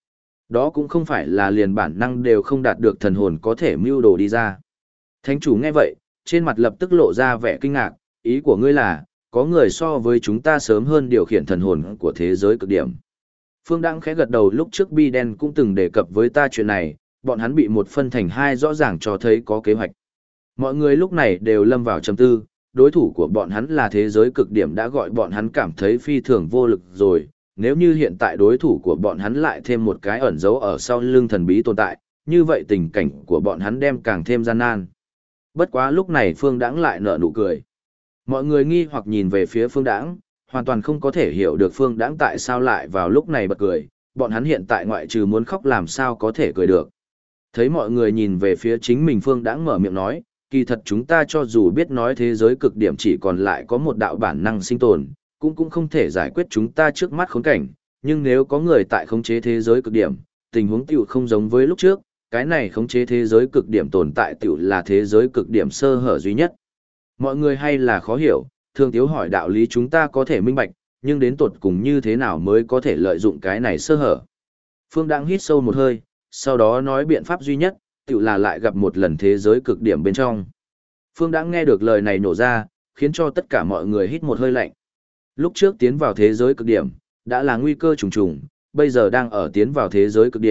A: Đó cũng không phải là liền bản năng đều không đạt được thần hồn có thể mưu đồ đi ra. Thánh chủ nghe vậy, trên mặt lập tức lộ ra vẻ kinh ngạc, ý của ngươi là, có người so với chúng ta sớm hơn điều khiển thần hồn của thế giới cực điểm. Phương Đãng khẽ gật đầu, lúc trước Bi Đen cũng từng đề cập với ta chuyện này, bọn hắn bị một phân thành hai rõ ràng cho thấy có kế hoạch. Mọi người lúc này đều lâm vào trầm tư, đối thủ của bọn hắn là thế giới cực điểm đã gọi bọn hắn cảm thấy phi thường vô lực rồi, nếu như hiện tại đối thủ của bọn hắn lại thêm một cái ẩn giấu ở sau lưng thần bí tồn tại, như vậy tình cảnh của bọn hắn đem càng thêm gian nan. Bất quá lúc này Phương Đãng lại nở nụ cười. Mọi người nghi hoặc nhìn về phía Phương Đãng, hoàn toàn không có thể hiểu được Phương Đãng tại sao lại vào lúc này bật cười, bọn hắn hiện tại ngoại trừ muốn khóc làm sao có thể cười được. Thấy mọi người nhìn về phía chính mình, Phương Đãng mở miệng nói, kỳ thật chúng ta cho dù biết nói thế giới cực điểm chỉ còn lại có một đạo bản năng sinh tồn, cũng không thể giải quyết chúng ta trước mắt khốn cảnh, nhưng nếu có người tại khống chế thế giới cực điểm, tình huống tiểu không giống với lúc trước, cái này khống chế thế giới cực điểm tồn tại tiểu là thế giới cực điểm sơ hở duy nhất. Mọi người hay là khó hiểu, Thương Tiếu hỏi đạo lý chúng ta có thể minh bạch, nhưng đến tột cùng như thế nào mới có thể lợi dụng cái này sơ hở. Phương đang hít sâu một hơi, sau đó nói biện pháp duy nhất, tiểu là lại gặp một lần thế giới cực điểm bên trong. Phương đã nghe được lời này nổ ra, khiến cho tất cả mọi người hít một hơi lạnh. Lúc trước tiến vào thế giới cực điểm, đã là nguy cơ trùng trùng, bây giờ đang ở tiến vào thế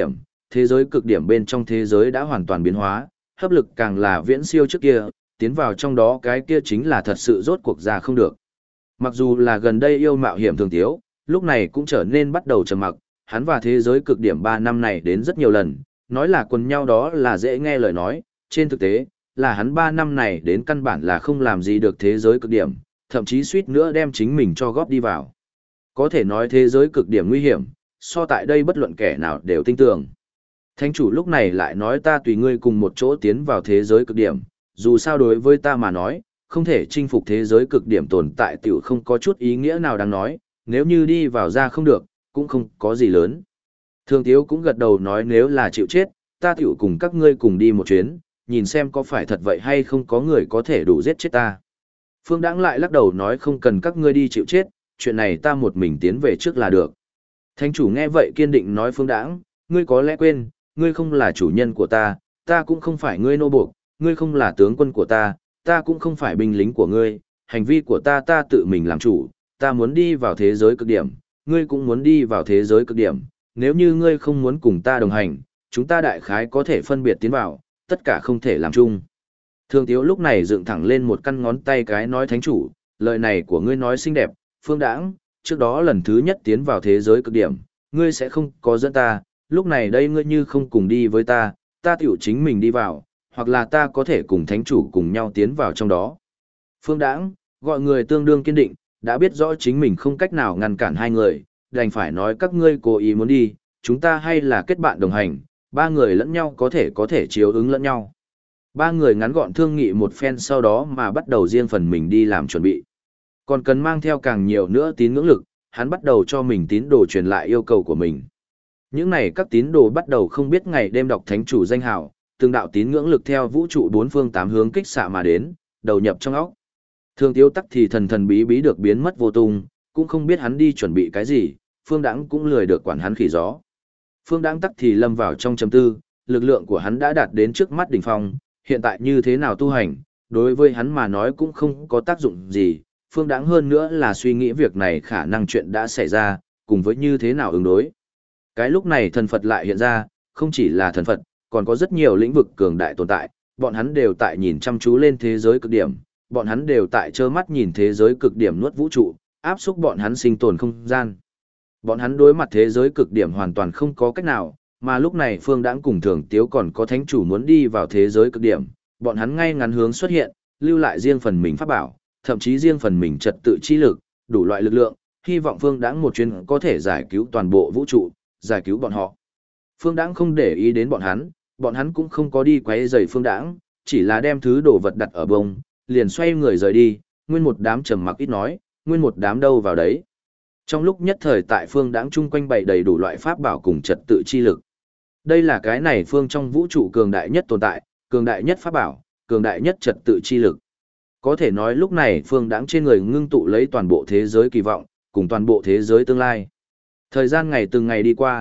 A: giới cực điểm bên trong thế giới đã hoàn toàn biến hóa, hấp lực càng là viễn siêu trước kia, tiến vào trong đó cái kia chính là thật sự rốt cuộc ra không được. Mặc dù là gần đây yêu mạo hiểm Thường Tiếu, lúc này cũng trở nên bắt đầu trầm mặc, hắn và thế giới cực điểm 3 năm này đến rất nhiều lần, nói là quần nhau đó là dễ nghe lời nói, trên thực tế, là hắn 3 năm này đến căn bản là không làm gì được thế giới cực điểm, thậm chí suýt nữa đem chính mình cho góp đi vào. Có thể nói thế giới cực điểm nguy hiểm, so tại đây bất luận kẻ nào đều tin tưởng. Thánh chủ lúc này lại nói ta tùy ngươi cùng một chỗ tiến vào thế giới cực điểm, dù sao đối với ta mà nói, không thể chinh phục thế giới cực điểm tồn tại tiểu không có chút ý nghĩa nào đáng nói, nếu như đi vào ra không được, cũng không có gì lớn. Thường Tiếu cũng gật đầu nói nếu là chịu chết, ta tiểu cùng các ngươi cùng đi một chuyến, nhìn xem có phải thật vậy hay không có người có thể đủ giết chết ta. Phương Đãng lại lắc đầu nói không cần các ngươi đi chịu chết, chuyện này ta một mình tiến về trước là được. Thánh chủ nghe vậy kiên định nói Phương Đãng, ngươi có lẽ quên, ngươi không là chủ nhân của ta cũng không phải ngươi nô buộc, ngươi không là tướng quân của ta cũng không phải binh lính của ngươi, hành vi của ta tự mình làm chủ, ta muốn đi vào thế giới cực điểm, ngươi cũng muốn đi vào thế giới cực điểm, nếu như ngươi không muốn cùng ta đồng hành, chúng ta đại khái có thể phân biệt tiến vào, tất cả không thể làm chung. Thường Tiếu lúc này dựng thẳng lên một căn ngón tay cái nói thánh chủ, lời này của ngươi nói xinh đẹp, Phương Đãng, trước đó lần thứ nhất tiến vào thế giới cực điểm, ngươi sẽ không có dẫn ta, lúc này đây ngươi như không cùng đi với ta tiểu chính mình đi vào, hoặc là ta có thể cùng thánh chủ cùng nhau tiến vào trong đó. Phương Đãng, gọi người tương đương kiên định, đã biết rõ chính mình không cách nào ngăn cản hai người, đành phải nói các ngươi cố ý muốn đi, chúng ta hay là kết bạn đồng hành, ba người lẫn nhau có thể chiếu ứng lẫn nhau. Ba người ngắn gọn thương nghị một phen sau đó mà bắt đầu riêng phần mình đi làm chuẩn bị. Còn cần mang theo càng nhiều nữa tín ngưỡng lực, hắn bắt đầu cho mình tín đồ truyền lại yêu cầu của mình. Những này các tín đồ bắt đầu không biết ngày đêm đọc thánh chủ danh hào, từng đạo tín ngưỡng lực theo vũ trụ bốn phương tám hướng kích xạ mà đến, đầu nhập trong óc. Thường Tiếu tắc thì thần thần bí bí được biến mất vô tung, cũng không biết hắn đi chuẩn bị cái gì, Phương Đãng cũng lười được quản hắn khỉ gió. Phương Đãng tắc thì lâm vào trong trầm tư, lực lượng của hắn đã đạt đến trước mắt đỉnh phong, hiện tại như thế nào tu hành, đối với hắn mà nói cũng không có tác dụng gì, Phương Đãng hơn nữa là suy nghĩ việc này khả năng chuyện đã xảy ra, cùng với như thế nào ứng đối. Cái lúc này thần Phật lại hiện ra, không chỉ là thần Phật, còn có rất nhiều lĩnh vực cường đại tồn tại, bọn hắn đều tại nhìn chăm chú lên thế giới cực điểm, bọn hắn đều tại trơ mắt nhìn thế giới cực điểm nuốt vũ trụ, áp xúc bọn hắn sinh tồn không gian. Bọn hắn đối mặt thế giới cực điểm hoàn toàn không có cách nào, mà lúc này Phương Đãng cùng Thường Tiếu còn có thánh chủ muốn đi vào thế giới cực điểm, bọn hắn ngay ngắn hướng xuất hiện, lưu lại riêng phần mình pháp bảo, thậm chí riêng phần mình trật tự chi lực, đủ loại lực lượng, hy vọng Phương Đãng một chuyến có thể giải cứu toàn bộ vũ trụ, giải cứu bọn họ. Phương Đãng không để ý đến bọn hắn cũng không có đi quấy rầy Phương Đãng, chỉ là đem thứ đồ vật đặt ở bông, liền xoay người rời đi, nguyên một đám trầm mặc ít nói, nguyên một đám đâu vào đấy. Trong lúc nhất thời tại Phương Đãng chung quanh bày đầy đủ loại pháp bảo cùng trật tự chi lực. Đây là cái này phương trong vũ trụ cường đại nhất tồn tại, cường đại nhất pháp bảo, cường đại nhất trật tự chi lực. Có thể nói lúc này Phương Đãng trên người ngưng tụ lấy toàn bộ thế giới kỳ vọng, cùng toàn bộ thế giới tương lai. Thời gian ngày từng ngày đi qua,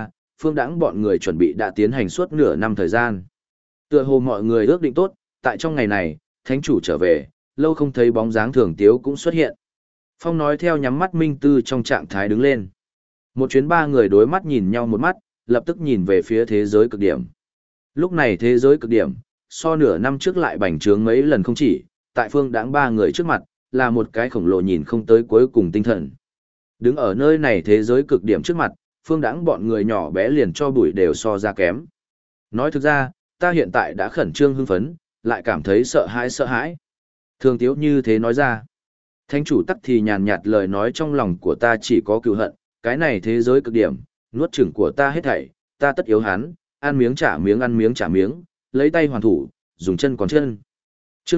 A: Phương Đãng bọn người chuẩn bị đã tiến hành suốt nửa năm thời gian. Tựa hồ mọi người ước định tốt, tại trong ngày này, thánh chủ trở về, lâu không thấy bóng dáng Thường Tiếu cũng xuất hiện. Phong nói theo nhắm mắt minh tư trong trạng thái đứng lên. Một chuyến ba người đối mắt nhìn nhau một mắt, lập tức nhìn về phía thế giới cực điểm. Lúc này thế giới cực điểm, so nửa năm trước lại bành trướng mấy lần không chỉ, tại Phương Đãng ba người trước mặt, là một cái khổng lồ nhìn không tới cuối cùng tinh thần. Đứng ở nơi này thế giới cực điểm trước mặt, Phương Đãng bọn người nhỏ bé liền cho bụi đều so ra kém. Nói thực ra, ta hiện tại đã khẩn trương hưng phấn, lại cảm thấy sợ hãi. Thường Tiếu như thế nói ra. Thánh chủ tắc thì nhàn nhạt lời nói trong lòng của ta chỉ có cựu hận, cái này thế giới cực điểm, nuốt chửng của ta hết thảy, ta tất yếu hắn, ăn miếng trả miếng, lấy tay hoàn thủ, dùng chân còn chân. Chương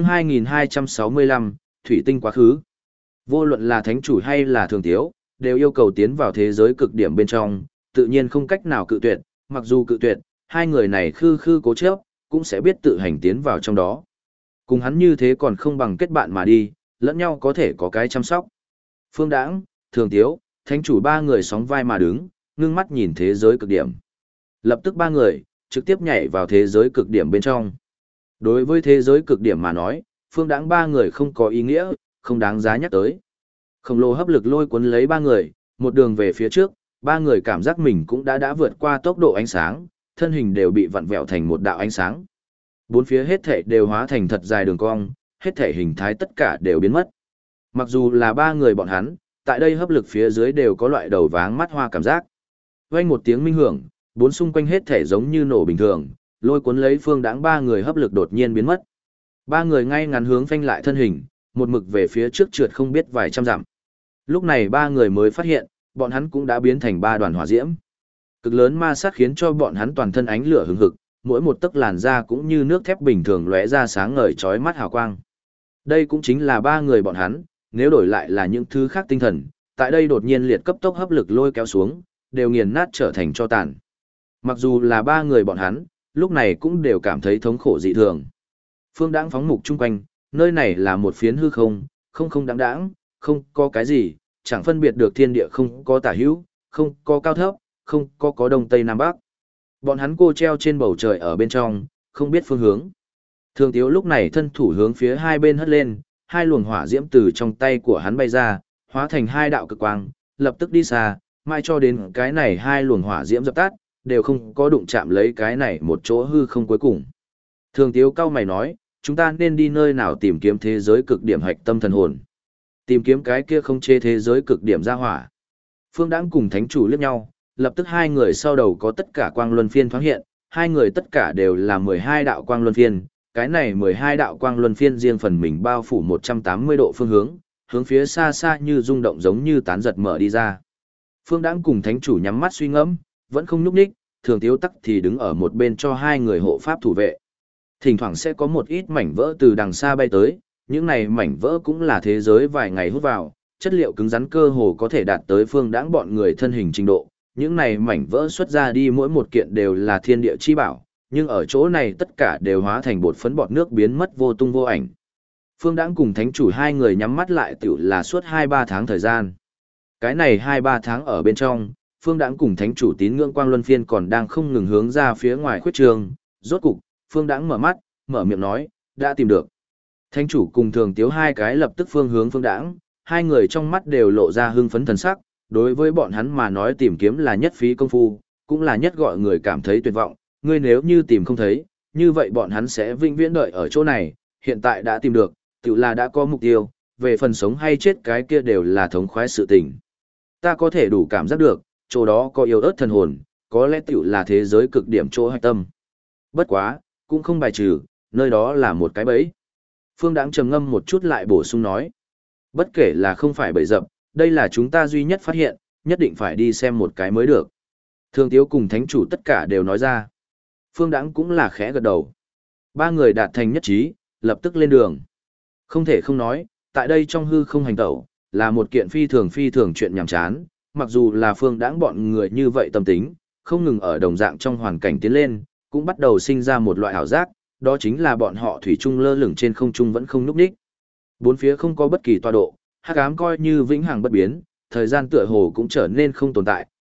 A: 2265, Thủy tinh quá khứ. Vô luận là thánh chủ hay là Thường Tiếu, đều yêu cầu tiến vào thế giới cực điểm bên trong, tự nhiên không cách nào cự tuyệt, mặc dù cự tuyệt, hai người này khư cố chấp, cũng sẽ biết tự hành tiến vào trong đó. Cùng hắn như thế còn không bằng kết bạn mà đi, lẫn nhau có thể có cái chăm sóc. Phương Đãng, Thường Tiếu, thánh chủ ba người sóng vai mà đứng, ngưng mắt nhìn thế giới cực điểm. Lập tức ba người, trực tiếp nhảy vào thế giới cực điểm bên trong. Đối với thế giới cực điểm mà nói, Phương Đãng ba người không có ý nghĩa, không đáng giá nhắc tới. Khổng lồ hấp lực lôi cuốn lấy ba người, một đường về phía trước, ba người cảm giác mình cũng đã vượt qua tốc độ ánh sáng, thân hình đều bị vặn vẹo thành một đạo ánh sáng. Bốn phía hết thảy đều hóa thành thật dài đường cong, hết thảy hình thái tất cả đều biến mất. Mặc dù là ba người bọn hắn, tại đây hấp lực phía dưới đều có loại đầu váng mắt hoa cảm giác. Vang một tiếng minh hưởng, bốn xung quanh hết thảy giống như nổ bình thường, lôi cuốn lấy Phương Đãng ba người hấp lực đột nhiên biến mất. Ba người ngay ngắn hướng phanh lại thân hình, một mực về phía trước trượt không biết vài trăm dặm. Lúc này ba người mới phát hiện, bọn hắn cũng đã biến thành ba đoàn hỏa diễm. Cực lớn ma sát khiến cho bọn hắn toàn thân ánh lửa hừng hực, mỗi một tấc làn da cũng như nước thép bình thường lóe ra sáng ngời chói mắt hào quang. Đây cũng chính là ba người bọn hắn, nếu đổi lại là những thứ khác tinh thần, tại đây đột nhiên liệt cấp tốc hấp lực lôi kéo xuống, đều nghiền nát trở thành tro tàn. Mặc dù là ba người bọn hắn, lúc này cũng đều cảm thấy thống khổ dị thường. Phương Đãng phóng mục chung quanh, nơi này là một phiến hư không, không đáng đáng, không có cái gì, chẳng phân biệt được thiên địa không có tả hữu, không có cao thấp, không có đông tây nam bắc. Bọn hắn cô treo trên bầu trời ở bên trong, không biết phương hướng. Thường Tiếu lúc này thân thủ hướng phía hai bên hất lên, hai luồng hỏa diễm từ trong tay của hắn bay ra, hóa thành hai đạo cực quang, lập tức đi xa, mai cho đến cái này hai luồng hỏa diễm dập tắt, đều không có đụng chạm lấy cái này một chỗ hư không cuối cùng. Thường Tiếu cau mày nói, chúng ta nên đi nơi nào tìm kiếm thế giới cực điểm hạch tâm thần hồn. Tìm kiếm cái kia không chế thế giới cực điểm ra hỏa. Phương Đãng cùng thánh chủ liếc nhau, lập tức hai người sau đầu có tất cả quang luân phiên thoáng hiện, hai người tất cả đều là 12 đạo quang luân phiên, cái này 12 đạo quang luân phiên riêng phần mình bao phủ 180 độ phương hướng, hướng phía xa xa như rung động giống như tán giật mở đi ra. Phương Đãng cùng thánh chủ nhắm mắt suy ngẫm, vẫn không nhúc nhích, Thường Tiếu tắc thì đứng ở một bên cho hai người hộ pháp thủ vệ. Thỉnh thoảng sẽ có một ít mảnh vỡ từ đằng xa bay tới, những này mảnh vỡ cũng là thế giới vài ngày hút vào, chất liệu cứng rắn cơ hồ có thể đạt tới Phương Đãng bọn người thân hình trình độ. Những này mảnh vỡ xuất ra đi mỗi một kiện đều là thiên địa chi bảo, nhưng ở chỗ này tất cả đều hóa thành bột phấn bọt nước biến mất vô tung vô ảnh. Phương Đãng cùng thánh chủ hai người nhắm mắt lại tiểu là suốt 2-3 tháng thời gian. Cái này 2-3 tháng ở bên trong, Phương Đãng cùng thánh chủ tín ngưỡng quang luân phiên còn đang không ngừng hướng ra phía ngoài khuyết trường. Rốt cục, Phương Đãng mở mắt, mở miệng nói, đã tìm được. Thánh chủ cùng Thường Tiếu hai cái lập tức phương hướng Phương Đãng, hai người trong mắt đều lộ ra hưng phấn thần sắc. Đối với bọn hắn mà nói tìm kiếm là nhất phí công phu, cũng là nhất gọi người cảm thấy tuyệt vọng, ngươi nếu như tìm không thấy, như vậy bọn hắn sẽ vĩnh viễn đợi ở chỗ này, hiện tại đã tìm được, tự là đã có mục tiêu, về phần sống hay chết cái kia đều là thống khoái sự tình. Ta có thể đủ cảm giác được, chỗ đó có yếu ớt thần hồn, có lẽ tự là thế giới cực điểm chỗ hạch tâm. Bất quá, cũng không bài trừ, nơi đó là một cái bẫy. Phương Đãng trầm ngâm một chút lại bổ sung nói, bất kể là không phải bẫy dập, đây là chúng ta duy nhất phát hiện, nhất định phải đi xem một cái mới được. Thường Tiếu cùng thánh chủ tất cả đều nói ra. Phương Đãng cũng là khẽ gật đầu. Ba người đạt thành nhất trí, lập tức lên đường. Không thể không nói, tại đây trong hư không hành tẩu, là một kiện phi thường chuyện nhàm chán, mặc dù là Phương Đãng bọn người như vậy tâm tính, không ngừng ở đồng dạng trong hoàn cảnh tiến lên, cũng bắt đầu sinh ra một loại ảo giác, đó chính là bọn họ thủy chung lơ lửng trên không trung vẫn không nhúc nhích. Bốn phía không có bất kỳ tọa độ, hắc ám coi như vĩnh hằng bất biến, thời gian tựa hồ cũng trở nên không tồn tại,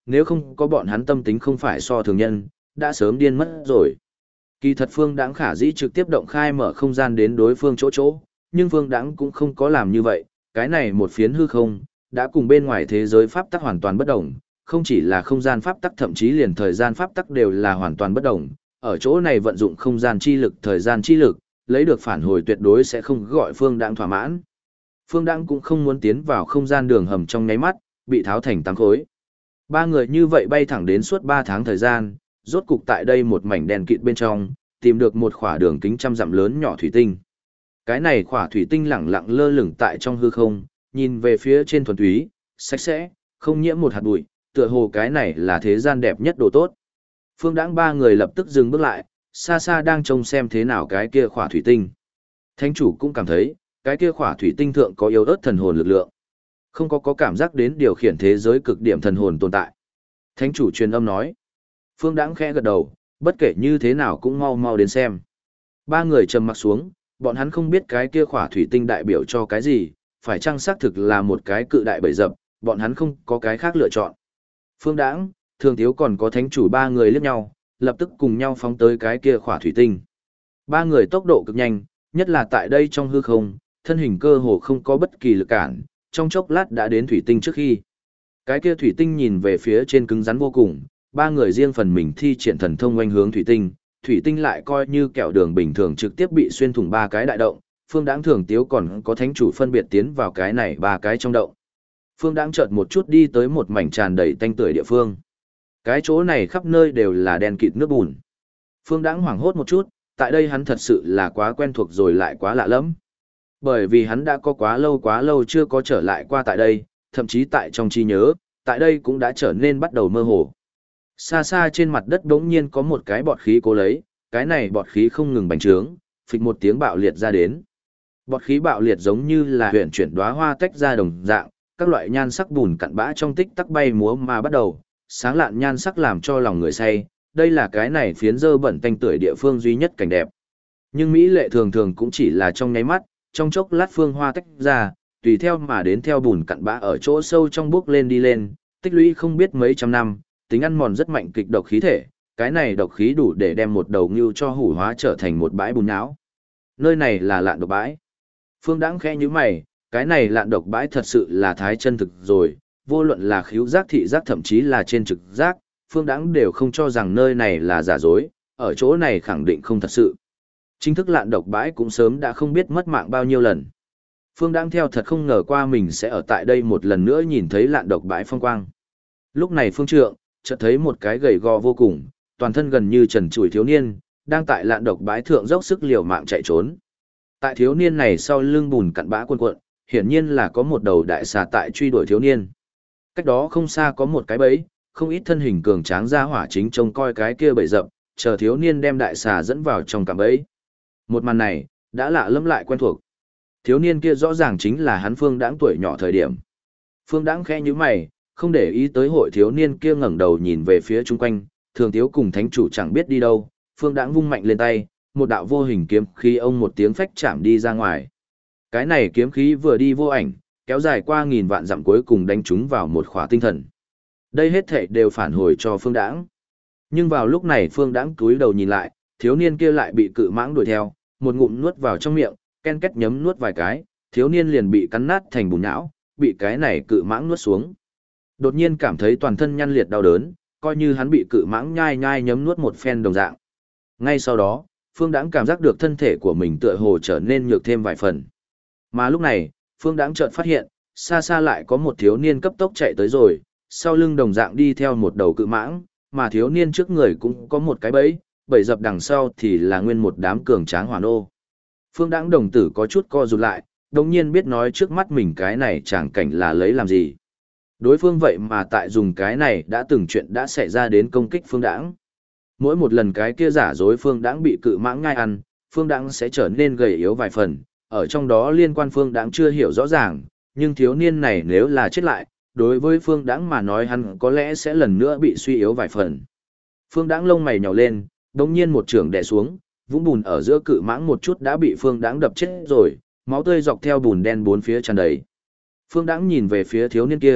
A: nếu không có bọn hắn tâm tính không phải so thường nhân, đã sớm điên mất rồi. Kỳ thật Phương Đãng khả dĩ trực tiếp động khai mở không gian đến đối phương chỗ, nhưng Phương Đãng cũng không có làm như vậy, cái này một phiến hư không, đã cùng bên ngoài thế giới pháp tắc hoàn toàn bất đồng, không chỉ là không gian pháp tắc thậm chí liền thời gian pháp tắc đều là hoàn toàn bất đồng, ở chỗ này vận dụng không gian chi lực, thời gian chi lực, lấy được phản hồi tuyệt đối sẽ không gọi Phương Đãng thỏa mãn. Phương Đãng cũng không muốn tiến vào không gian đường hầm trong nháy mắt, bị tháo thành tám khối. Ba người như vậy bay thẳng đến suốt 3 tháng thời gian, rốt cục tại đây một mảnh đèn kịt bên trong, tìm được một khỏa đường kính trăm dặm lớn nhỏ thủy tinh. Cái này khỏa thủy tinh lẳng lặng lơ lửng tại trong hư không, nhìn về phía trên thuần túy, sạch sẽ, không nhiễm một hạt bụi, tựa hồ cái này là thế gian đẹp nhất đồ tốt. Phương Đãng ba người lập tức dừng bước lại, xa xa đang trông xem thế nào cái kia khỏa thủy tinh. Thánh chủ cũng cảm thấy, cái kia khỏa thủy tinh thượng có yếu ớt thần hồn lực lượng. Không có cảm giác đến điều khiển thế giới cực điểm thần hồn tồn tại. Thánh chủ truyền âm nói. Phương Đãng khẽ gật đầu, bất kể như thế nào cũng mau mau đến xem. Ba người trầm mặc xuống, bọn hắn không biết cái kia khỏa thủy tinh đại biểu cho cái gì, phải chăng xác thực là một cái cự đại bẫy dập, bọn hắn không có cái khác lựa chọn. Phương Đãng, Thường Tiếu còn có thánh chủ ba người liếc nhau, lập tức cùng nhau phóng tới cái kia khỏa thủy tinh. Ba người tốc độ cực nhanh, nhất là tại đây trong hư không, thân hình cơ hồ không có bất kỳ lực cản, trong chốc lát đã đến thủy tinh trước khi. Cái kia thủy tinh nhìn về phía trên cứng rắn vô cùng, ba người riêng phần mình thi triển thần thông oanh hướng thủy tinh lại coi như kẹo đường bình thường trực tiếp bị xuyên thủng ba cái đại động, Phương Đãng Thường Tiếu còn có thánh chủ phân biệt tiến vào cái này ba cái trong động. Phương Đãng chợt một chút đi tới một mảnh tràn đầy tanh tưởi địa phương. Cái chỗ này khắp nơi đều là đen kịt nước bùn. Phương Đãng hoảng hốt một chút, tại đây hắn thật sự là quá quen thuộc rồi lại quá lạ lẫm. Bởi vì hắn đã có quá lâu chưa có trở lại qua tại đây, thậm chí tại trong trí nhớ, tại đây cũng đã trở nên bắt đầu mơ hồ. Xa xa trên mặt đất bỗng nhiên có một cái bọt khí cố lấy, cái này bọt khí không ngừng bành trướng, phịch một tiếng bạo liệt ra đến. Bọt khí bạo liệt giống như là huyền chuyển đóa hoa tách ra đồng dạng, các loại nhan sắc bùn cặn bã trong tích tắc bay múa mà bắt đầu, sáng lạn nhan sắc làm cho lòng người say, đây là cái này phiến dơ bẩn tanh tưởi địa phương duy nhất cảnh đẹp. Nhưng mỹ lệ thường thường cũng chỉ là trong nháy mắt, trong chốc lát phương hoa tách ra, tùy theo mà đến theo bùn cặn bã ở chỗ sâu trong bước lên đi lên, tích lũy không biết mấy trăm năm, tính ăn mòn rất mạnh kịch độc khí thể, cái này độc khí đủ để đem một đầu ngưu cho hủ hóa trở thành một bãi bùn nhão. Nơi này là lạn độc bãi. Phương Đãng khẽ như mày, cái này lạn độc bãi thật sự là thái chân thực rồi, vô luận là khứu giác thị giác thậm chí là trên trực giác, Phương Đãng đều không cho rằng nơi này là giả dối, ở chỗ này khẳng định không thật sự. Chính thức lạn độc bãi cũng sớm đã không biết mất mạng bao nhiêu lần. Phương Đãng theo thật không ngờ qua mình sẽ ở tại đây một lần nữa nhìn thấy lạn độc bãi phong quang. Lúc này Phương Trượng chợt thấy một cái gầy gò vô cùng, toàn thân gần như trần trụi thiếu niên, đang tại lạn độc bãi thượng dốc sức liều mạng chạy trốn. Tại thiếu niên này sau lưng bùn cặn bã cuồn cuộn, hiển nhiên là có một đầu đại xà tại truy đuổi thiếu niên. Cách đó không xa có một cái bẫy, không ít thân hình cường tráng ra hỏa chính trông coi cái kia bẫy dập, chờ thiếu niên đem đại xà dẫn vào trong cạm bẫy. Một màn này, đã lạ lẫm lại quen thuộc. Thiếu niên kia rõ ràng chính là hắn Phương Đãng tuổi nhỏ thời điểm. Phương Đãng khẽ nhíu mày, không để ý tới hội thiếu niên kia ngẩng đầu nhìn về phía chung quanh, Thường Tiếu cùng thánh chủ chẳng biết đi đâu, Phương Đãng vung mạnh lên tay, một đạo vô hình kiếm khí ông một tiếng phách chạm đi ra ngoài. Cái này kiếm khí vừa đi vô ảnh, kéo dài qua nghìn vạn dặm cuối cùng đánh trúng vào một khỏa tinh thần. Đây hết thảy đều phản hồi cho Phương Đãng. Nhưng vào lúc này Phương Đãng cúi đầu nhìn lại, thiếu niên kia lại bị cự mãng đuổi theo, một ngụm nuốt vào trong miệng, ken két nhấm nuốt vài cái, thiếu niên liền bị cắn nát thành bùn nhão, bị cái này cự mãng nuốt xuống. Đột nhiên cảm thấy toàn thân nhăn liệt đau đớn, coi như hắn bị cự mãng nhai nhai nhấm nuốt một phen đồng dạng. Ngay sau đó, Phương Đãng cảm giác được thân thể của mình tựa hồ trở nên nhược thêm vài phần. Mà lúc này, Phương Đãng chợt phát hiện, xa xa lại có một thiếu niên cấp tốc chạy tới rồi, sau lưng đồng dạng đi theo một đầu cự mãng, mà thiếu niên trước người cũng có một cái bẫy, bẫy dập đằng sau thì là nguyên một đám cường tráng hỏa nô. Phương Đãng đồng tử có chút co rụt lại, đồng nhiên biết nói trước mắt mình cái này chẳng cảnh là lấy làm gì. Đối phương vậy mà tại dùng cái này đã từng chuyện đã xảy ra đến công kích Phương Đãng. Mỗi một lần cái kia giả dối Phương Đãng bị cự mãng ngai ăn, Phương Đãng sẽ trở nên gầy yếu vài phần, ở trong đó liên quan Phương Đãng chưa hiểu rõ ràng, nhưng thiếu niên này nếu là chết lại, đối với Phương Đãng mà nói hắn có lẽ sẽ lần nữa bị suy yếu vài phần. Phương Đãng lông mày nhàu lên, đột nhiên một chưởng đè xuống, vũng bùn ở giữa cự mãng một chút đã bị Phương Đãng đập chết rồi, máu tươi dọc theo bùn đen bốn phía tràn đầy. Phương Đãng nhìn về phía thiếu niên kia,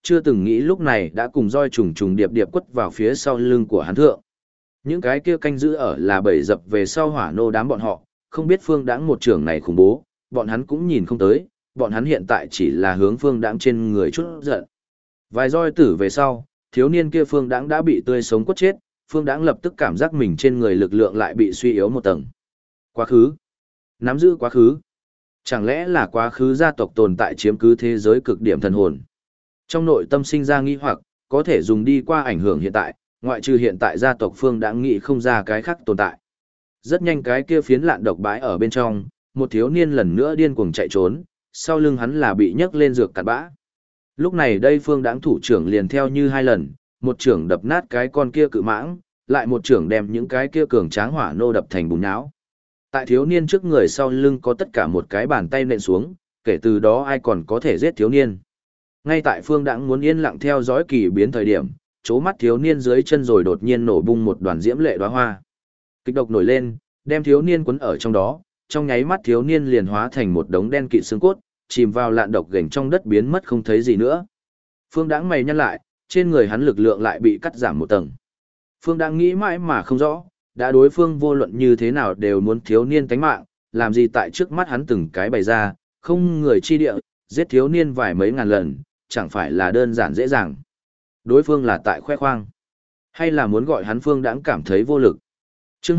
A: chưa từng nghĩ lúc này đã cùng roi trùng trùng điệp điệp quất vào phía sau lưng của hắn thượng. Những cái kia canh giữ ở là bầy dập về sau hỏa nô đám bọn họ, không biết Phương Đãng một trưởng này khủng bố, bọn hắn cũng nhìn không tới, bọn hắn hiện tại chỉ là hướng Phương Đãng trên người chút giận. Vài roi tử về sau, thiếu niên kia Phương Đãng đã bị tươi sống quất chết, Phương Đãng lập tức cảm giác mình trên người lực lượng lại bị suy yếu một tầng. Quá khứ. Nắm giữ quá khứ. Chẳng lẽ là quá khứ gia tộc tồn tại chiếm cứ thế giới cực điểm thần hồn? Trong nội tâm sinh ra nghi hoặc, có thể dùng đi qua ảnh hưởng hiện tại, ngoại trừ hiện tại gia tộc Phương Đãng nghĩ không ra cái khác tồn tại. Rất nhanh cái kia phiến lạn độc bãi ở bên trong, một thiếu niên lần nữa điên cuồng chạy trốn, sau lưng hắn là bị nhấc lên dược cặn bã. Lúc này đây Phương Đãng thủ trưởng liền theo như hai lần, một trưởng đập nát cái con kia cự mãng, lại một trưởng đem những cái kia cường tráng hỏa nô đập thành bùn nhão. Tại thiếu niên trước người sau lưng có tất cả một cái bàn tay nện xuống, kể từ đó ai còn có thể giết thiếu niên. Ngay tại Phương Đãng muốn yên lặng theo dõi kỳ biến thời điểm, chố mắt thiếu niên dưới chân rồi đột nhiên nổ bung một đoàn diễm lệ đóa hoa. Kịch độc nổi lên, đem thiếu niên quấn ở trong đó, trong nháy mắt thiếu niên liền hóa thành một đống đen kịt xương cốt, chìm vào lạn độc gềnh trong đất biến mất không thấy gì nữa. Phương Đãng mày nhăn lại, trên người hắn lực lượng lại bị cắt giảm một tầng. Phương Đãng nghĩ mãi mà không rõ, đã đối phương vô luận như thế nào đều muốn thiếu niên tánh mạng, làm gì tại trước mắt hắn từng cái bày ra, không người chi địa, giết thiếu niên vài mấy ngàn lần, chẳng phải là đơn giản dễ dàng. Đối phương là tại khoe khoang, hay là muốn gọi hắn Phương Đãng cảm thấy vô lực. Chương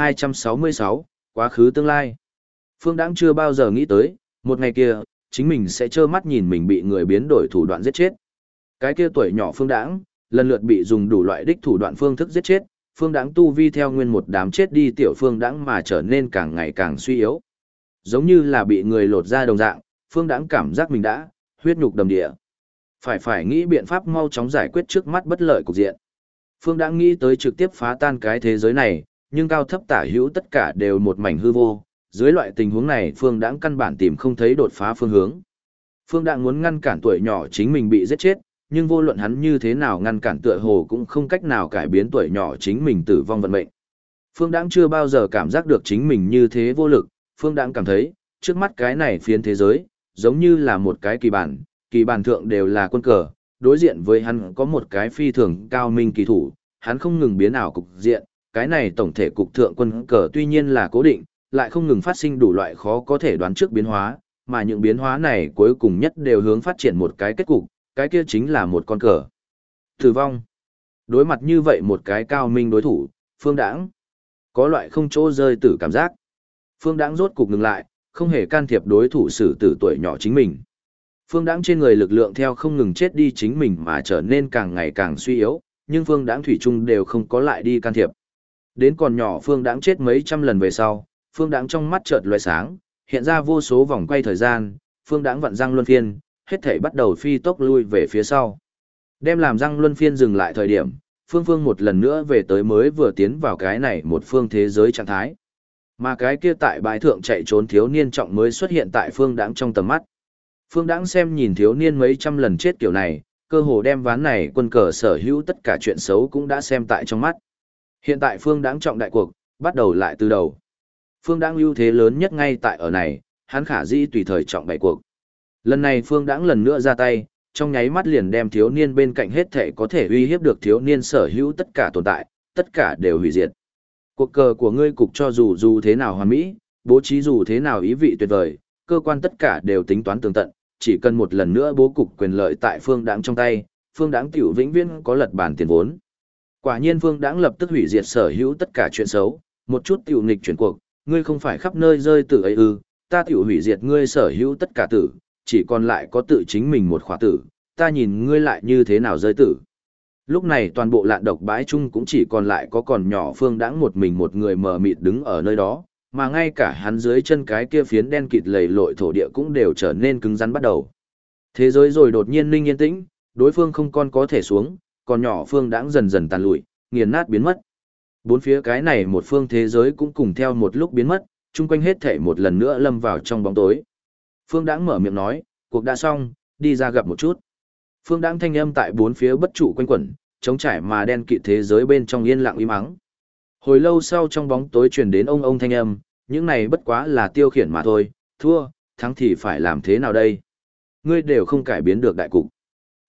A: 2266, quá khứ tương lai. Phương Đãng chưa bao giờ nghĩ tới, một ngày kia, chính mình sẽ trơ mắt nhìn mình bị người biến đổi thủ đoạn giết chết. Cái kia tuổi nhỏ Phương Đãng, lần lượt bị dùng đủ loại đích thủ đoạn phương thức giết chết, Phương Đãng tu vi theo nguyên một đám chết đi tiểu Phương Đãng mà trở nên càng ngày càng suy yếu. Giống như là bị người lột ra đồng dạng, Phương Đãng cảm giác mình đã huyết nhục đầm địa. Phải nghĩ biện pháp mau chóng giải quyết trước mắt bất lợi cục diện. Phương Đãng nghĩ tới trực tiếp phá tan cái thế giới này, nhưng cao thấp tả hữu tất cả đều một mảnh hư vô, dưới loại tình huống này Phương Đãng căn bản tìm không thấy đột phá phương hướng. Phương Đãng muốn ngăn cản tuổi nhỏ chính mình bị giết chết, nhưng vô luận hắn như thế nào ngăn cản tựa hồ cũng không cách nào cải biến tuổi nhỏ chính mình tử vong vận mệnh. Phương Đãng chưa bao giờ cảm giác được chính mình như thế vô lực, Phương Đãng cảm thấy, trước mắt cái này phiến thế giới, giống như là một cái kỳ bàn thượng đều là quân cờ, đối diện với hắn có một cái phi thường cao minh kỳ thủ, hắn không ngừng biến ảo cục diện, cái này tổng thể cục thượng quân cờ tuy nhiên là cố định, lại không ngừng phát sinh đủ loại khó có thể đoán trước biến hóa, mà những biến hóa này cuối cùng nhất đều hướng phát triển một cái kết cục, cái kia chính là một con cờ. Tử vong. Đối mặt như vậy một cái cao minh đối thủ, Phương Đãng có loại không chỗ rơi tử cảm giác. Phương Đãng rốt cục ngừng lại, không hề can thiệp đối thủ xử tử tuổi nhỏ chính mình. Phương Đãng trên người lực lượng theo không ngừng chết đi chính mình mà trở nên càng ngày càng suy yếu, nhưng Phương Đãng thủy chung đều không có lại đi can thiệp. Đến còn nhỏ Phương Đãng chết mấy trăm lần về sau, Phương Đãng trong mắt chợt lóe sáng, hiện ra vô số vòng quay thời gian, Phương Đãng vặn răng luân phiên, hết thảy bắt đầu phi tốc lui về phía sau. Đem làm răng luân phiên dừng lại thời điểm, Phương một lần nữa về tới mới vừa tiến vào cái này một phương thế giới trạng thái. Mà cái kia tại bãi thượng chạy trốn thiếu niên trọng mới xuất hiện tại Phương Đãng trong tầm mắt. Phương Đãng xem nhìn thiếu niên mấy trăm lần chết kiểu này, cơ hồ đem ván này quân cờ sở hữu tất cả chuyện xấu cũng đã xem tại trong mắt. Hiện tại Phương Đãng trọng đại cuộc, bắt đầu lại từ đầu. Phương Đãng ưu thế lớn nhất ngay tại ở này, hắn khả dĩ tùy thời trọng bày cuộc. Lần này Phương Đãng lần nữa ra tay, trong nháy mắt liền đem thiếu niên bên cạnh hết thể có thể uy hiếp được thiếu niên sở hữu tất cả tồn tại, tất cả đều hủy diệt. Cuộc cờ của ngươi cục cho dù thế nào hoàn mỹ, bố trí dù thế nào ý vị tuyệt vời, cơ quan tất cả đều tính toán tường tận, chỉ cần một lần nữa bố cục quyền lợi tại Phương Đãng trong tay, Phương Đãng tiểu vĩnh viễn có lật bàn tiền vốn. Quả nhiên Phương Đãng lập tức hủy diệt sở hữu tất cả chuyện xấu, một chút tiểu nghịch chuyển cuộc, ngươi không phải khắp nơi rơi tử ấy ư, ta tiểu hủy diệt ngươi sở hữu tất cả tử, chỉ còn lại có tự chính mình một khỏa tử, ta nhìn ngươi lại như thế nào rơi tử. Lúc này toàn bộ lạn độc bãi chung cũng chỉ còn lại có còn nhỏ Phương Đãng một mình một người mờ mịt đứng ở nơi đó, mà ngay cả hắn dưới chân cái kia phiến đen kịt lầy lội thổ địa cũng đều trở nên cứng rắn bắt đầu. Thế giới rồi đột nhiên ninh yên tĩnh, đối phương không còn có thể xuống, còn nhỏ Phương Đãng dần dần tàn lụi, nghiền nát biến mất. Bốn phía cái này một phương thế giới cũng cùng theo một lúc biến mất, chung quanh hết thảy một lần nữa lâm vào trong bóng tối. Phương Đãng mở miệng nói, cuộc đã xong, đi ra gặp một chút. Phương Đãng thanh âm tại bốn phía bất trụ quanh quẩn, trống trải mà đen kịt thế giới bên trong yên lặng im ắng. Hồi lâu sau trong bóng tối truyền đến ông thanh âm, những này bất quá là tiêu khiển mà thôi, thua, thắng thì phải làm thế nào đây? Ngươi đều không cải biến được đại cục.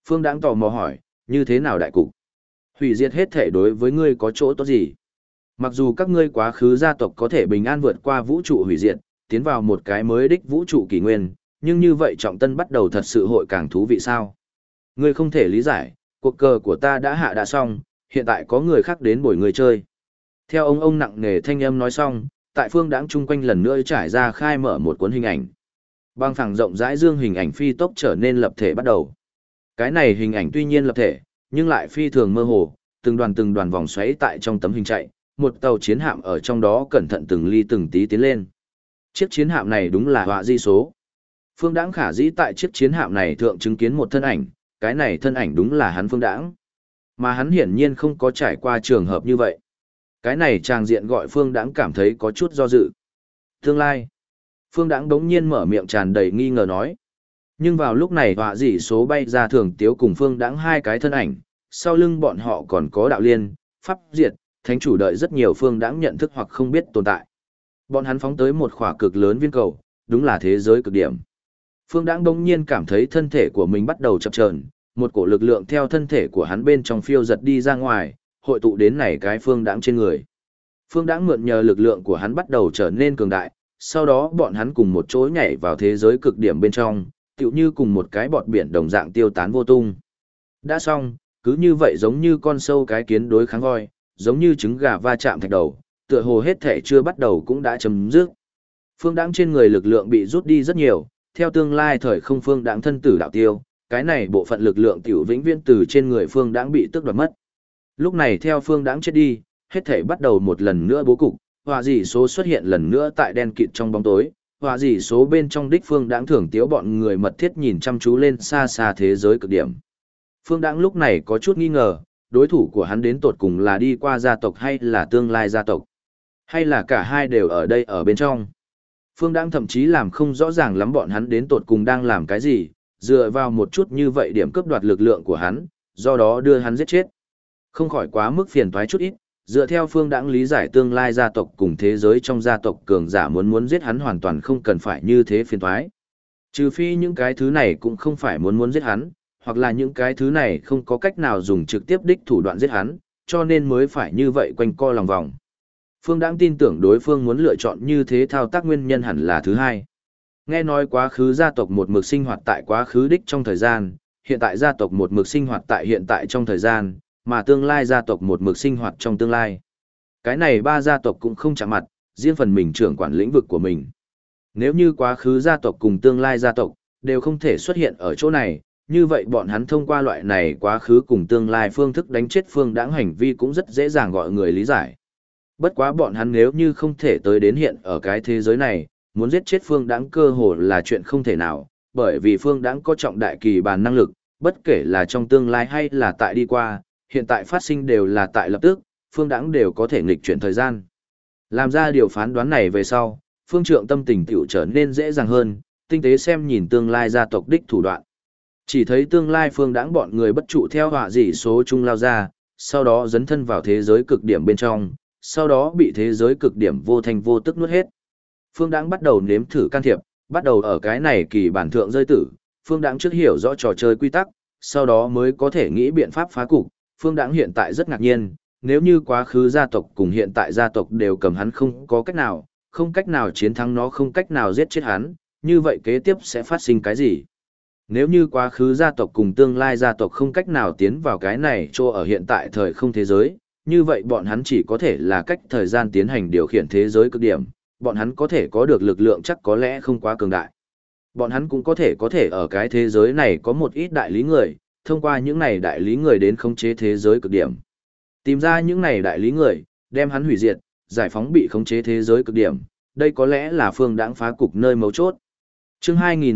A: Phương Đãng tò mò hỏi, như thế nào đại cục? Hủy diệt hết thể đối với ngươi có chỗ tốt gì? Mặc dù các ngươi quá khứ gia tộc có thể bình an vượt qua vũ trụ hủy diệt, tiến vào một cái mới đích vũ trụ kỷ nguyên, nhưng như vậy trọng tân bắt đầu thật sự hội càng thú vị sao? Ngươi không thể lý giải, cuộc cờ của ta đã hạ đã xong, hiện tại có người khác đến bồi người chơi. Theo ông nặng nề thanh âm nói xong, tại Phương Đãng chung quanh lần nữa trải ra khai mở một cuốn hình ảnh. Băng phẳng rộng rãi dương hình ảnh phi tốc trở nên lập thể bắt đầu. Cái này hình ảnh tuy nhiên lập thể, nhưng lại phi thường mơ hồ, từng đoàn vòng xoáy tại trong tấm hình chạy, một tàu chiến hạm ở trong đó cẩn thận từng ly từng tí tiến lên. Chiếc chiến hạm này đúng là họa di số. Phương Đãng khả dĩ tại chiếc chiến hạm này thượng chứng kiến một thân ảnh, cái này thân ảnh đúng là hắn Phương Đãng. Mà hắn hiển nhiên không có trải qua trường hợp như vậy. Cái này tràng diện gọi Phương Đãng cảm thấy có chút do dự. Tương lai. Phương Đãng đống nhiên mở miệng tràn đầy nghi ngờ nói. Nhưng vào lúc này họa dị số bay ra thường tiếu cùng Phương Đãng hai cái thân ảnh, sau lưng bọn họ còn có đạo liên, pháp diệt, thánh chủ đợi rất nhiều Phương Đãng nhận thức hoặc không biết tồn tại. Bọn hắn phóng tới một khỏa cực lớn viên cầu, đúng là thế giới cực điểm. Phương Đãng đống nhiên cảm thấy thân thể của mình bắt đầu chập chờn, một cổ lực lượng theo thân thể của hắn bên trong phiêu giật đi ra ngoài, hội tụ đến này cái Phương Đãng trên người. Phương Đãng mượn nhờ lực lượng của hắn bắt đầu trở nên cường đại, sau đó bọn hắn cùng một chỗ nhảy vào thế giới cực điểm bên trong, tựu như cùng một cái bọt biển đồng dạng tiêu tán vô tung. Đã xong, cứ như vậy giống như con sâu cái kiến đối kháng voi, giống như trứng gà va chạm thạch đầu, tựa hồ hết thể chưa bắt đầu cũng đã chấm dứt. Phương Đãng trên người lực lượng bị rút đi rất nhiều, theo tương lai thời không Phương Đãng thân tử đạo tiêu, cái này bộ phận lực lượng tiểu vĩnh viễn từ trên người Phương Đãng bị tước đoạt mất. Lúc này theo Phương Đãng chết đi, hết thể bắt đầu một lần nữa bố cục, họa dị số xuất hiện lần nữa tại đen kịt trong bóng tối, họa dị số bên trong đích Phương Đãng thưởng tiếu bọn người mật thiết nhìn chăm chú lên xa xa thế giới cực điểm. Phương Đãng lúc này có chút nghi ngờ, đối thủ của hắn đến tột cùng là đi qua gia tộc hay là tương lai gia tộc, hay là cả hai đều ở đây ở bên trong. Phương Đãng thậm chí làm không rõ ràng lắm bọn hắn đến tột cùng đang làm cái gì, dựa vào một chút như vậy điểm cướp đoạt lực lượng của hắn, do đó đưa hắn giết chết. Không khỏi quá mức phiền toái chút ít, dựa theo Phương Đãng lý giải tương lai gia tộc cùng thế giới trong gia tộc cường giả muốn giết hắn hoàn toàn không cần phải như thế phiền toái. Trừ phi những cái thứ này cũng không phải muốn giết hắn, hoặc là những cái thứ này không có cách nào dùng trực tiếp đích thủ đoạn giết hắn, cho nên mới phải như vậy quanh co lòng vòng. Phương Đãng tin tưởng đối phương muốn lựa chọn như thế thao tác nguyên nhân hẳn là thứ hai. Nghe nói quá khứ gia tộc một mực sinh hoạt tại quá khứ đích trong thời gian, hiện tại gia tộc một mực sinh hoạt tại hiện tại trong thời gian, mà tương lai gia tộc một mực sinh hoạt trong tương lai. Cái này ba gia tộc cũng không chạm mặt, riêng phần mình trưởng quản lĩnh vực của mình. Nếu như quá khứ gia tộc cùng tương lai gia tộc đều không thể xuất hiện ở chỗ này, như vậy bọn hắn thông qua loại này quá khứ cùng tương lai phương thức đánh chết Phương Đãng hành vi cũng rất dễ dàng gọi người lý giải. Bất quá bọn hắn nếu như không thể tới đến hiện ở cái thế giới này, muốn giết chết Phương Đãng cơ hồ là chuyện không thể nào, bởi vì Phương Đãng có trọng đại kỳ bàn năng lực, bất kể là trong tương lai hay là tại đi qua, hiện tại phát sinh đều là tại lập tức, Phương Đãng đều có thể nghịch chuyển thời gian. Làm ra điều phán đoán này về sau, Phương Trượng tâm tình tiểu trở nên dễ dàng hơn, tinh tế xem nhìn tương lai gia tộc đích thủ đoạn. Chỉ thấy tương lai Phương Đãng bọn người bất trụ theo họa dị số chung lao ra, sau đó dấn thân vào thế giới cực điểm bên trong, sau đó bị thế giới cực điểm vô thành vô tức nuốt hết. Phương Đãng bắt đầu nếm thử can thiệp, bắt đầu ở cái này kỳ bản thượng rơi tử, Phương Đãng trước hiểu rõ trò chơi quy tắc, sau đó mới có thể nghĩ biện pháp phá cục. Phương Đãng hiện tại rất ngạc nhiên, nếu như quá khứ gia tộc cùng hiện tại gia tộc đều cầm hắn không có cách nào, không cách nào chiến thắng nó, không cách nào giết chết hắn, như vậy kế tiếp sẽ phát sinh cái gì? Nếu như quá khứ gia tộc cùng tương lai gia tộc không cách nào tiến vào cái này cho ở hiện tại thời không thế giới, như vậy bọn hắn chỉ có thể là cách thời gian tiến hành điều khiển thế giới cực điểm, bọn hắn có thể có được lực lượng chắc có lẽ không quá cường đại. Bọn hắn cũng có thể ở cái thế giới này có một ít đại lý người, thông qua những này đại lý người đến khống chế thế giới cực điểm. Tìm ra những này đại lý người, đem hắn hủy diệt, giải phóng bị khống chế thế giới cực điểm, đây có lẽ là Phương Đãng phá cục nơi mấu chốt. Chương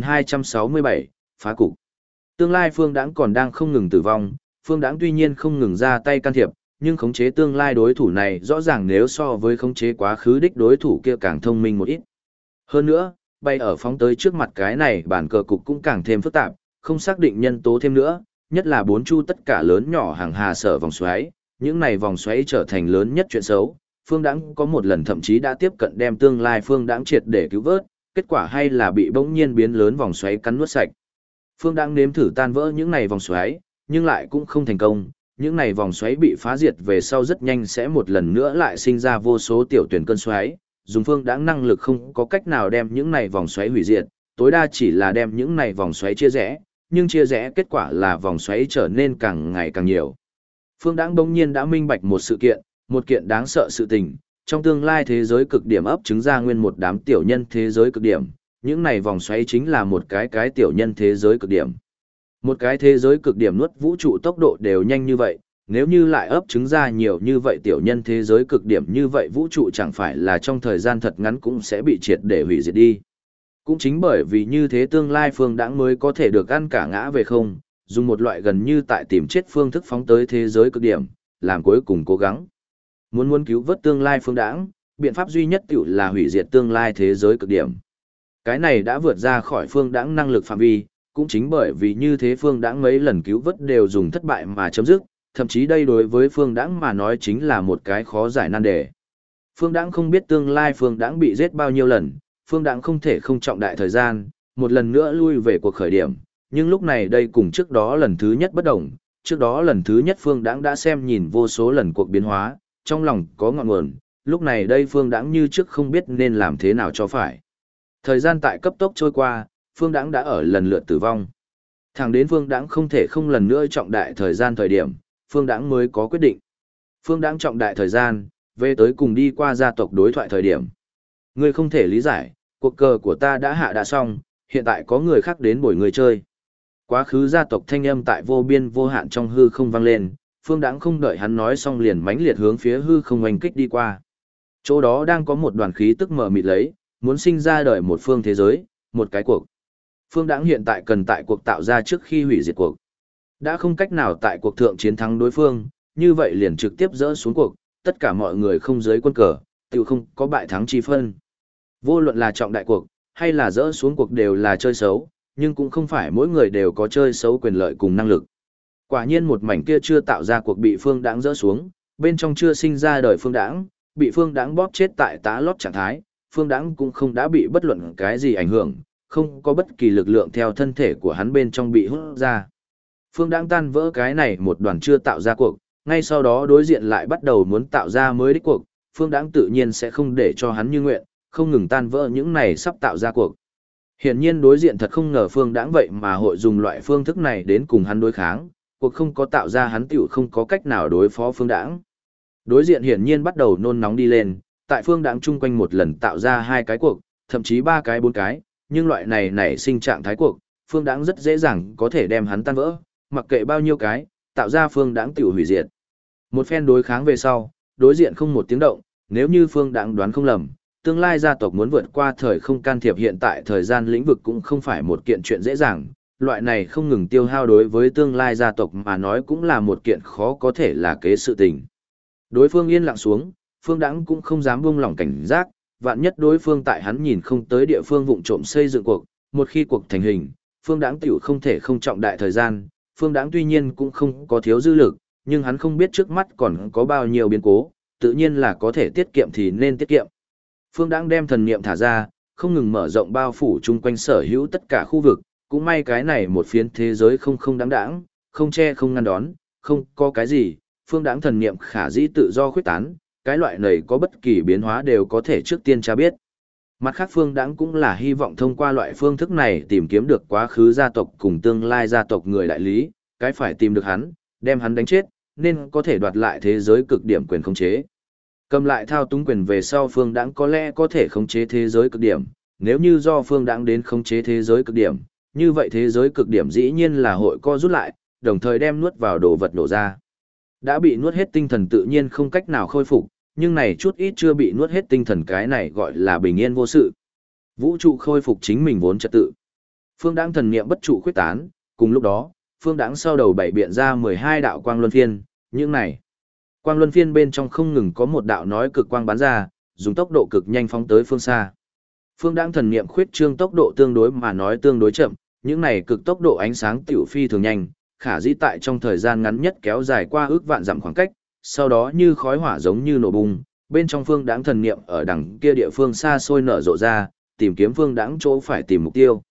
A: 2267, phá cục. Tương lai Phương Đãng còn đang không ngừng tử vong, Phương Đãng tuy nhiên không ngừng ra tay can thiệp, nhưng khống chế tương lai đối thủ này rõ ràng nếu so với khống chế quá khứ đích đối thủ kia càng thông minh một ít. Hơn nữa, bay ở phóng tới trước mặt cái này bản cờ cục cũng càng thêm phức tạp, không xác định nhân tố thêm nữa, nhất là bốn chu tất cả lớn nhỏ hàng hà sở vòng xoáy, những này vòng xoáy trở thành lớn nhất chuyện xấu. Phương Đãng có một lần thậm chí đã tiếp cận đem tương lai Phương Đãng triệt để cứu vớt, kết quả hay là bị bỗng nhiên biến lớn vòng xoáy cắn nuốt sạch. Phương Đãng nếm thử tan vỡ những này vòng xoáy, nhưng lại cũng không thành công. Những này vòng xoáy bị phá diệt về sau rất nhanh sẽ một lần nữa lại sinh ra vô số tiểu tuyển cơn xoáy. Dùng Phương Đãng năng lực không có cách nào đem những này vòng xoáy hủy diệt, tối đa chỉ là đem những này vòng xoáy chia rẽ, nhưng chia rẽ kết quả là vòng xoáy trở nên càng ngày càng nhiều. Phương Đãng bỗng nhiên đã minh bạch một kiện đáng sợ sự tình, trong tương lai thế giới cực điểm ấp trứng ra nguyên một đám tiểu nhân thế giới cực điểm, những này vòng xoáy chính là một cái tiểu nhân thế giới cực điểm. Một cái thế giới cực điểm nuốt vũ trụ tốc độ đều nhanh như vậy, nếu như lại ấp trứng ra nhiều như vậy tiểu nhân thế giới cực điểm như vậy vũ trụ chẳng phải là trong thời gian thật ngắn cũng sẽ bị triệt để hủy diệt đi. Cũng chính bởi vì như thế tương lai Phương Đãng mới có thể được ăn cả ngã về không, dùng một loại gần như tại tìm chết phương thức phóng tới thế giới cực điểm, làm cuối cùng cố gắng. Muốn cứu vớt tương lai Phương Đãng, biện pháp duy nhất tiểu là hủy diệt tương lai thế giới cực điểm. Cái này đã vượt ra khỏi Phương Đãng năng lực phạm vi, cũng chính bởi vì như thế Phương Đãng mấy lần cứu vớt đều dùng thất bại mà chấm dứt, thậm chí đây đối với Phương Đãng mà nói chính là một cái khó giải nan đề. Phương Đãng không biết tương lai Phương Đãng bị giết bao nhiêu lần, Phương Đãng không thể không trọng đại thời gian, một lần nữa lui về cuộc khởi điểm, nhưng lúc này đây cùng trước đó lần thứ nhất bất đồng, trước đó lần thứ nhất Phương Đãng đã xem nhìn vô số lần cuộc biến hóa, trong lòng có ngọn nguồn, lúc này đây Phương Đãng như trước không biết nên làm thế nào cho phải. Thời gian tại cấp tốc trôi qua, Phương Đãng đã ở lần lượt tử vong. Thẳng đến Phương Đãng không thể không lần nữa trọng đại thời gian thời điểm, Phương Đãng mới có quyết định. Phương Đãng trọng đại thời gian, về tới cùng đi qua gia tộc đối thoại thời điểm. Ngươi không thể lý giải, cuộc cờ của ta đã hạ đã xong, hiện tại có người khác đến bồi người chơi. Quá khứ gia tộc thanh âm tại vô biên vô hạn trong hư không vang lên, Phương Đãng không đợi hắn nói xong liền mãnh liệt hướng phía hư không oanh kích đi qua. Chỗ đó đang có một đoàn khí tức mờ mịt lấy, muốn sinh ra đời một phương thế giới, một cái cuộc. Phương Đãng hiện tại cần tại cuộc tạo ra trước khi hủy diệt cuộc. Đã không cách nào tại cuộc thượng chiến thắng đối phương, như vậy liền trực tiếp dỡ xuống cuộc, tất cả mọi người không dưới quân cờ, tự không có bại thắng chi phân. Vô luận là trọng đại cuộc, hay là dỡ xuống cuộc đều là chơi xấu, nhưng cũng không phải mỗi người đều có chơi xấu quyền lợi cùng năng lực. Quả nhiên một mảnh kia chưa tạo ra cuộc bị Phương Đãng dỡ xuống, bên trong chưa sinh ra đời Phương Đãng, bị Phương Đãng bóp chết tại tá lót trạng thái, Phương Đãng cũng không đã bị bất luận cái gì ảnh hưởng, không có bất kỳ lực lượng theo thân thể của hắn bên trong bị hút ra. Phương Đãng tan vỡ cái này một đoàn chưa tạo ra cuộc, ngay sau đó đối diện lại bắt đầu muốn tạo ra mới đích cuộc, Phương Đãng tự nhiên sẽ không để cho hắn như nguyện, không ngừng tan vỡ những này sắp tạo ra cuộc. Hiển nhiên đối diện thật không ngờ Phương Đãng vậy mà hội dùng loại phương thức này đến cùng hắn đối kháng, cuộc không có tạo ra hắn tiểu không có cách nào đối phó Phương Đãng. Đối diện hiển nhiên bắt đầu nôn nóng đi lên, tại Phương Đãng chung quanh một lần tạo ra 2 cái cuộc, thậm chí 3 cái 4 cái, nhưng loại này nảy sinh trạng thái cuộc, Phương Đãng rất dễ dàng có thể đem hắn tan vỡ, mặc kệ bao nhiêu cái, tạo ra Phương Đãng tiểu hủy diệt. Một phen đối kháng về sau, đối diện không một tiếng động, nếu như Phương Đãng đoán không lầm, tương lai gia tộc muốn vượt qua thời không can thiệp hiện tại thời gian lĩnh vực cũng không phải một kiện chuyện dễ dàng, loại này không ngừng tiêu hao đối với tương lai gia tộc mà nói cũng là một kiện khó có thể là kế sự tình. Đối phương yên lặng xuống, Phương Đãng cũng không dám buông lỏng cảnh giác, vạn nhất đối phương tại hắn nhìn không tới địa phương vụng trộm xây dựng cuộc, một khi cuộc thành hình, Phương Đãng tiểu không thể không trọng đại thời gian, Phương Đãng tuy nhiên cũng không có thiếu dư lực, nhưng hắn không biết trước mắt còn có bao nhiêu biến cố, tự nhiên là có thể tiết kiệm thì nên tiết kiệm. Phương Đãng đem thần niệm thả ra, không ngừng mở rộng bao phủ chung quanh sở hữu tất cả khu vực, cũng may cái này một phiến thế giới không đáng đáng, không che không ngăn đón, không có cái gì, Phương Đãng thần niệm khả dĩ tự do khuyết tán, cái loại này có bất kỳ biến hóa đều có thể trước tiên tra biết. Mặt khác Phương Đãng cũng là hy vọng thông qua loại phương thức này tìm kiếm được quá khứ gia tộc cùng tương lai gia tộc người đại lý, cái phải tìm được hắn, đem hắn đánh chết, nên có thể đoạt lại thế giới cực điểm quyền khống chế. Cầm lại thao túng quyền về sau Phương Đãng có lẽ có thể khống chế thế giới cực điểm, nếu như do Phương Đãng đến khống chế thế giới cực điểm, như vậy thế giới cực điểm dĩ nhiên là hội co rút lại, đồng thời đem nuốt vào đồ vật nổ ra. Đã bị nuốt hết tinh thần tự nhiên không cách nào khôi phục, nhưng này chút ít chưa bị nuốt hết tinh thần cái này gọi là bình yên vô sự. Vũ trụ khôi phục chính mình vốn trật tự. Phương Đãng thần niệm bất trụ khuyết tán, cùng lúc đó, Phương Đãng sau đầu bảy biện ra 12 đạo quang luân phiên, những này. Quang luân phiên bên trong không ngừng có một đạo nói cực quang bắn ra, dùng tốc độ cực nhanh phóng tới phương xa. Phương Đãng thần niệm khuyết trương tốc độ tương đối mà nói tương đối chậm, những này cực tốc độ ánh sáng tiểu phi thường nhanh, khả dĩ tại trong thời gian ngắn nhất kéo dài qua ước vạn dặm khoảng cách, sau đó như khói hỏa giống như nổ bùng, bên trong Phương Đãng thần niệm ở đằng kia địa phương xa xôi nở rộ ra, tìm kiếm Phương Đãng chỗ phải tìm mục tiêu.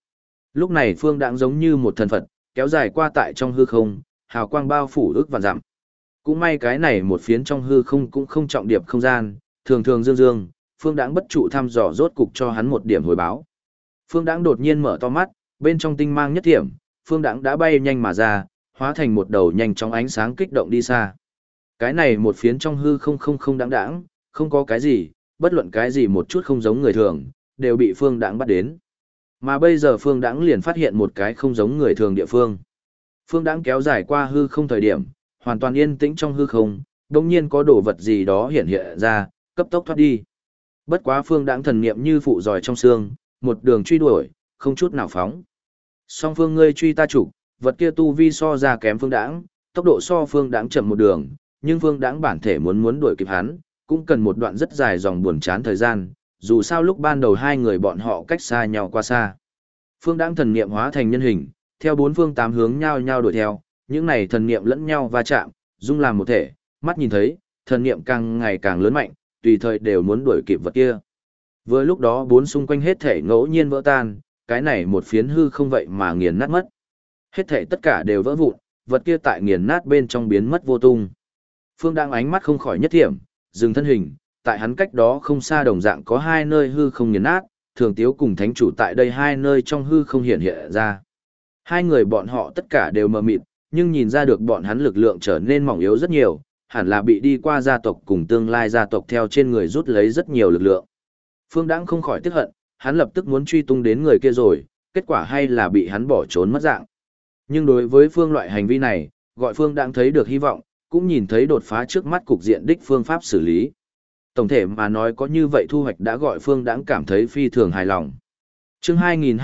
A: Lúc này Phương Đãng giống như một thần Phật, kéo dài qua tại trong hư không, hào quang bao phủ ước vạn dặm. Cũng may cái này một phiến trong hư không cũng không trọng điệp không gian, thường thường dương dương, Phương Đãng bất trụ thăm dò rốt cục cho hắn một điểm hồi báo. Phương Đãng đột nhiên mở to mắt, bên trong tinh mang nhất thiểm, Phương Đãng đã bay nhanh mà ra, hóa thành một đầu nhanh chóng ánh sáng kích động đi xa. Cái này một phiến trong hư không không đãng, không có cái gì, bất luận cái gì một chút không giống người thường, đều bị Phương Đãng bắt đến. Mà bây giờ Phương Đãng liền phát hiện một cái không giống người thường địa phương. Phương Đãng kéo dài qua hư không thời điểm, hoàn toàn yên tĩnh trong hư không, đột nhiên có đồ vật gì đó hiện hiện ra, cấp tốc thoát đi. Bất quá Phương Đãng thần niệm như phụ giỏi trong xương, một đường truy đuổi, không chút nào phóng. Song Phương ngươi truy ta trục, vật kia tu vi so ra kém Phương Đãng, tốc độ so Phương Đãng chậm một đường, nhưng Phương Đãng bản thể muốn đuổi kịp hắn, cũng cần một đoạn rất dài dòng buồn chán thời gian, dù sao lúc ban đầu hai người bọn họ cách xa nhau qua xa. Phương Đãng thần niệm hóa thành nhân hình, theo bốn phương tám hướng nhau nhau đuổi theo, những này thần niệm lẫn nhau va chạm, dung làm một thể, mắt nhìn thấy, thần niệm càng ngày càng lớn mạnh, tùy thời đều muốn đuổi kịp vật kia. Vừa lúc đó bốn xung quanh hết thể ngẫu nhiên vỡ tan, cái này một phiến hư không vậy mà nghiền nát mất. Hết thể tất cả đều vỡ vụn, vật kia tại nghiền nát bên trong biến mất vô tung. Phương Đãng ánh mắt không khỏi nhất thiểm, dừng thân hình, tại hắn cách đó không xa đồng dạng có hai nơi hư không nghiền nát, Thường Tiếu cùng Thánh Chủ tại đây hai nơi trong hư không hiện hiện ra. Hai người bọn họ tất cả đều mờ mịt, nhưng nhìn ra được bọn hắn lực lượng trở nên mỏng yếu rất nhiều, hẳn là bị đi qua gia tộc cùng tương lai gia tộc theo trên người rút lấy rất nhiều lực lượng. Phương Đãng không khỏi tức hận, hắn lập tức muốn truy tung đến người kia rồi, kết quả hay là bị hắn bỏ trốn mất dạng. Nhưng đối với Phương loại hành vi này, gọi Phương Đãng thấy được hy vọng, cũng nhìn thấy đột phá trước mắt cục diện đích phương pháp xử lý. Tổng thể mà nói có như vậy thu hoạch đã gọi Phương Đãng cảm thấy phi thường hài lòng. Chương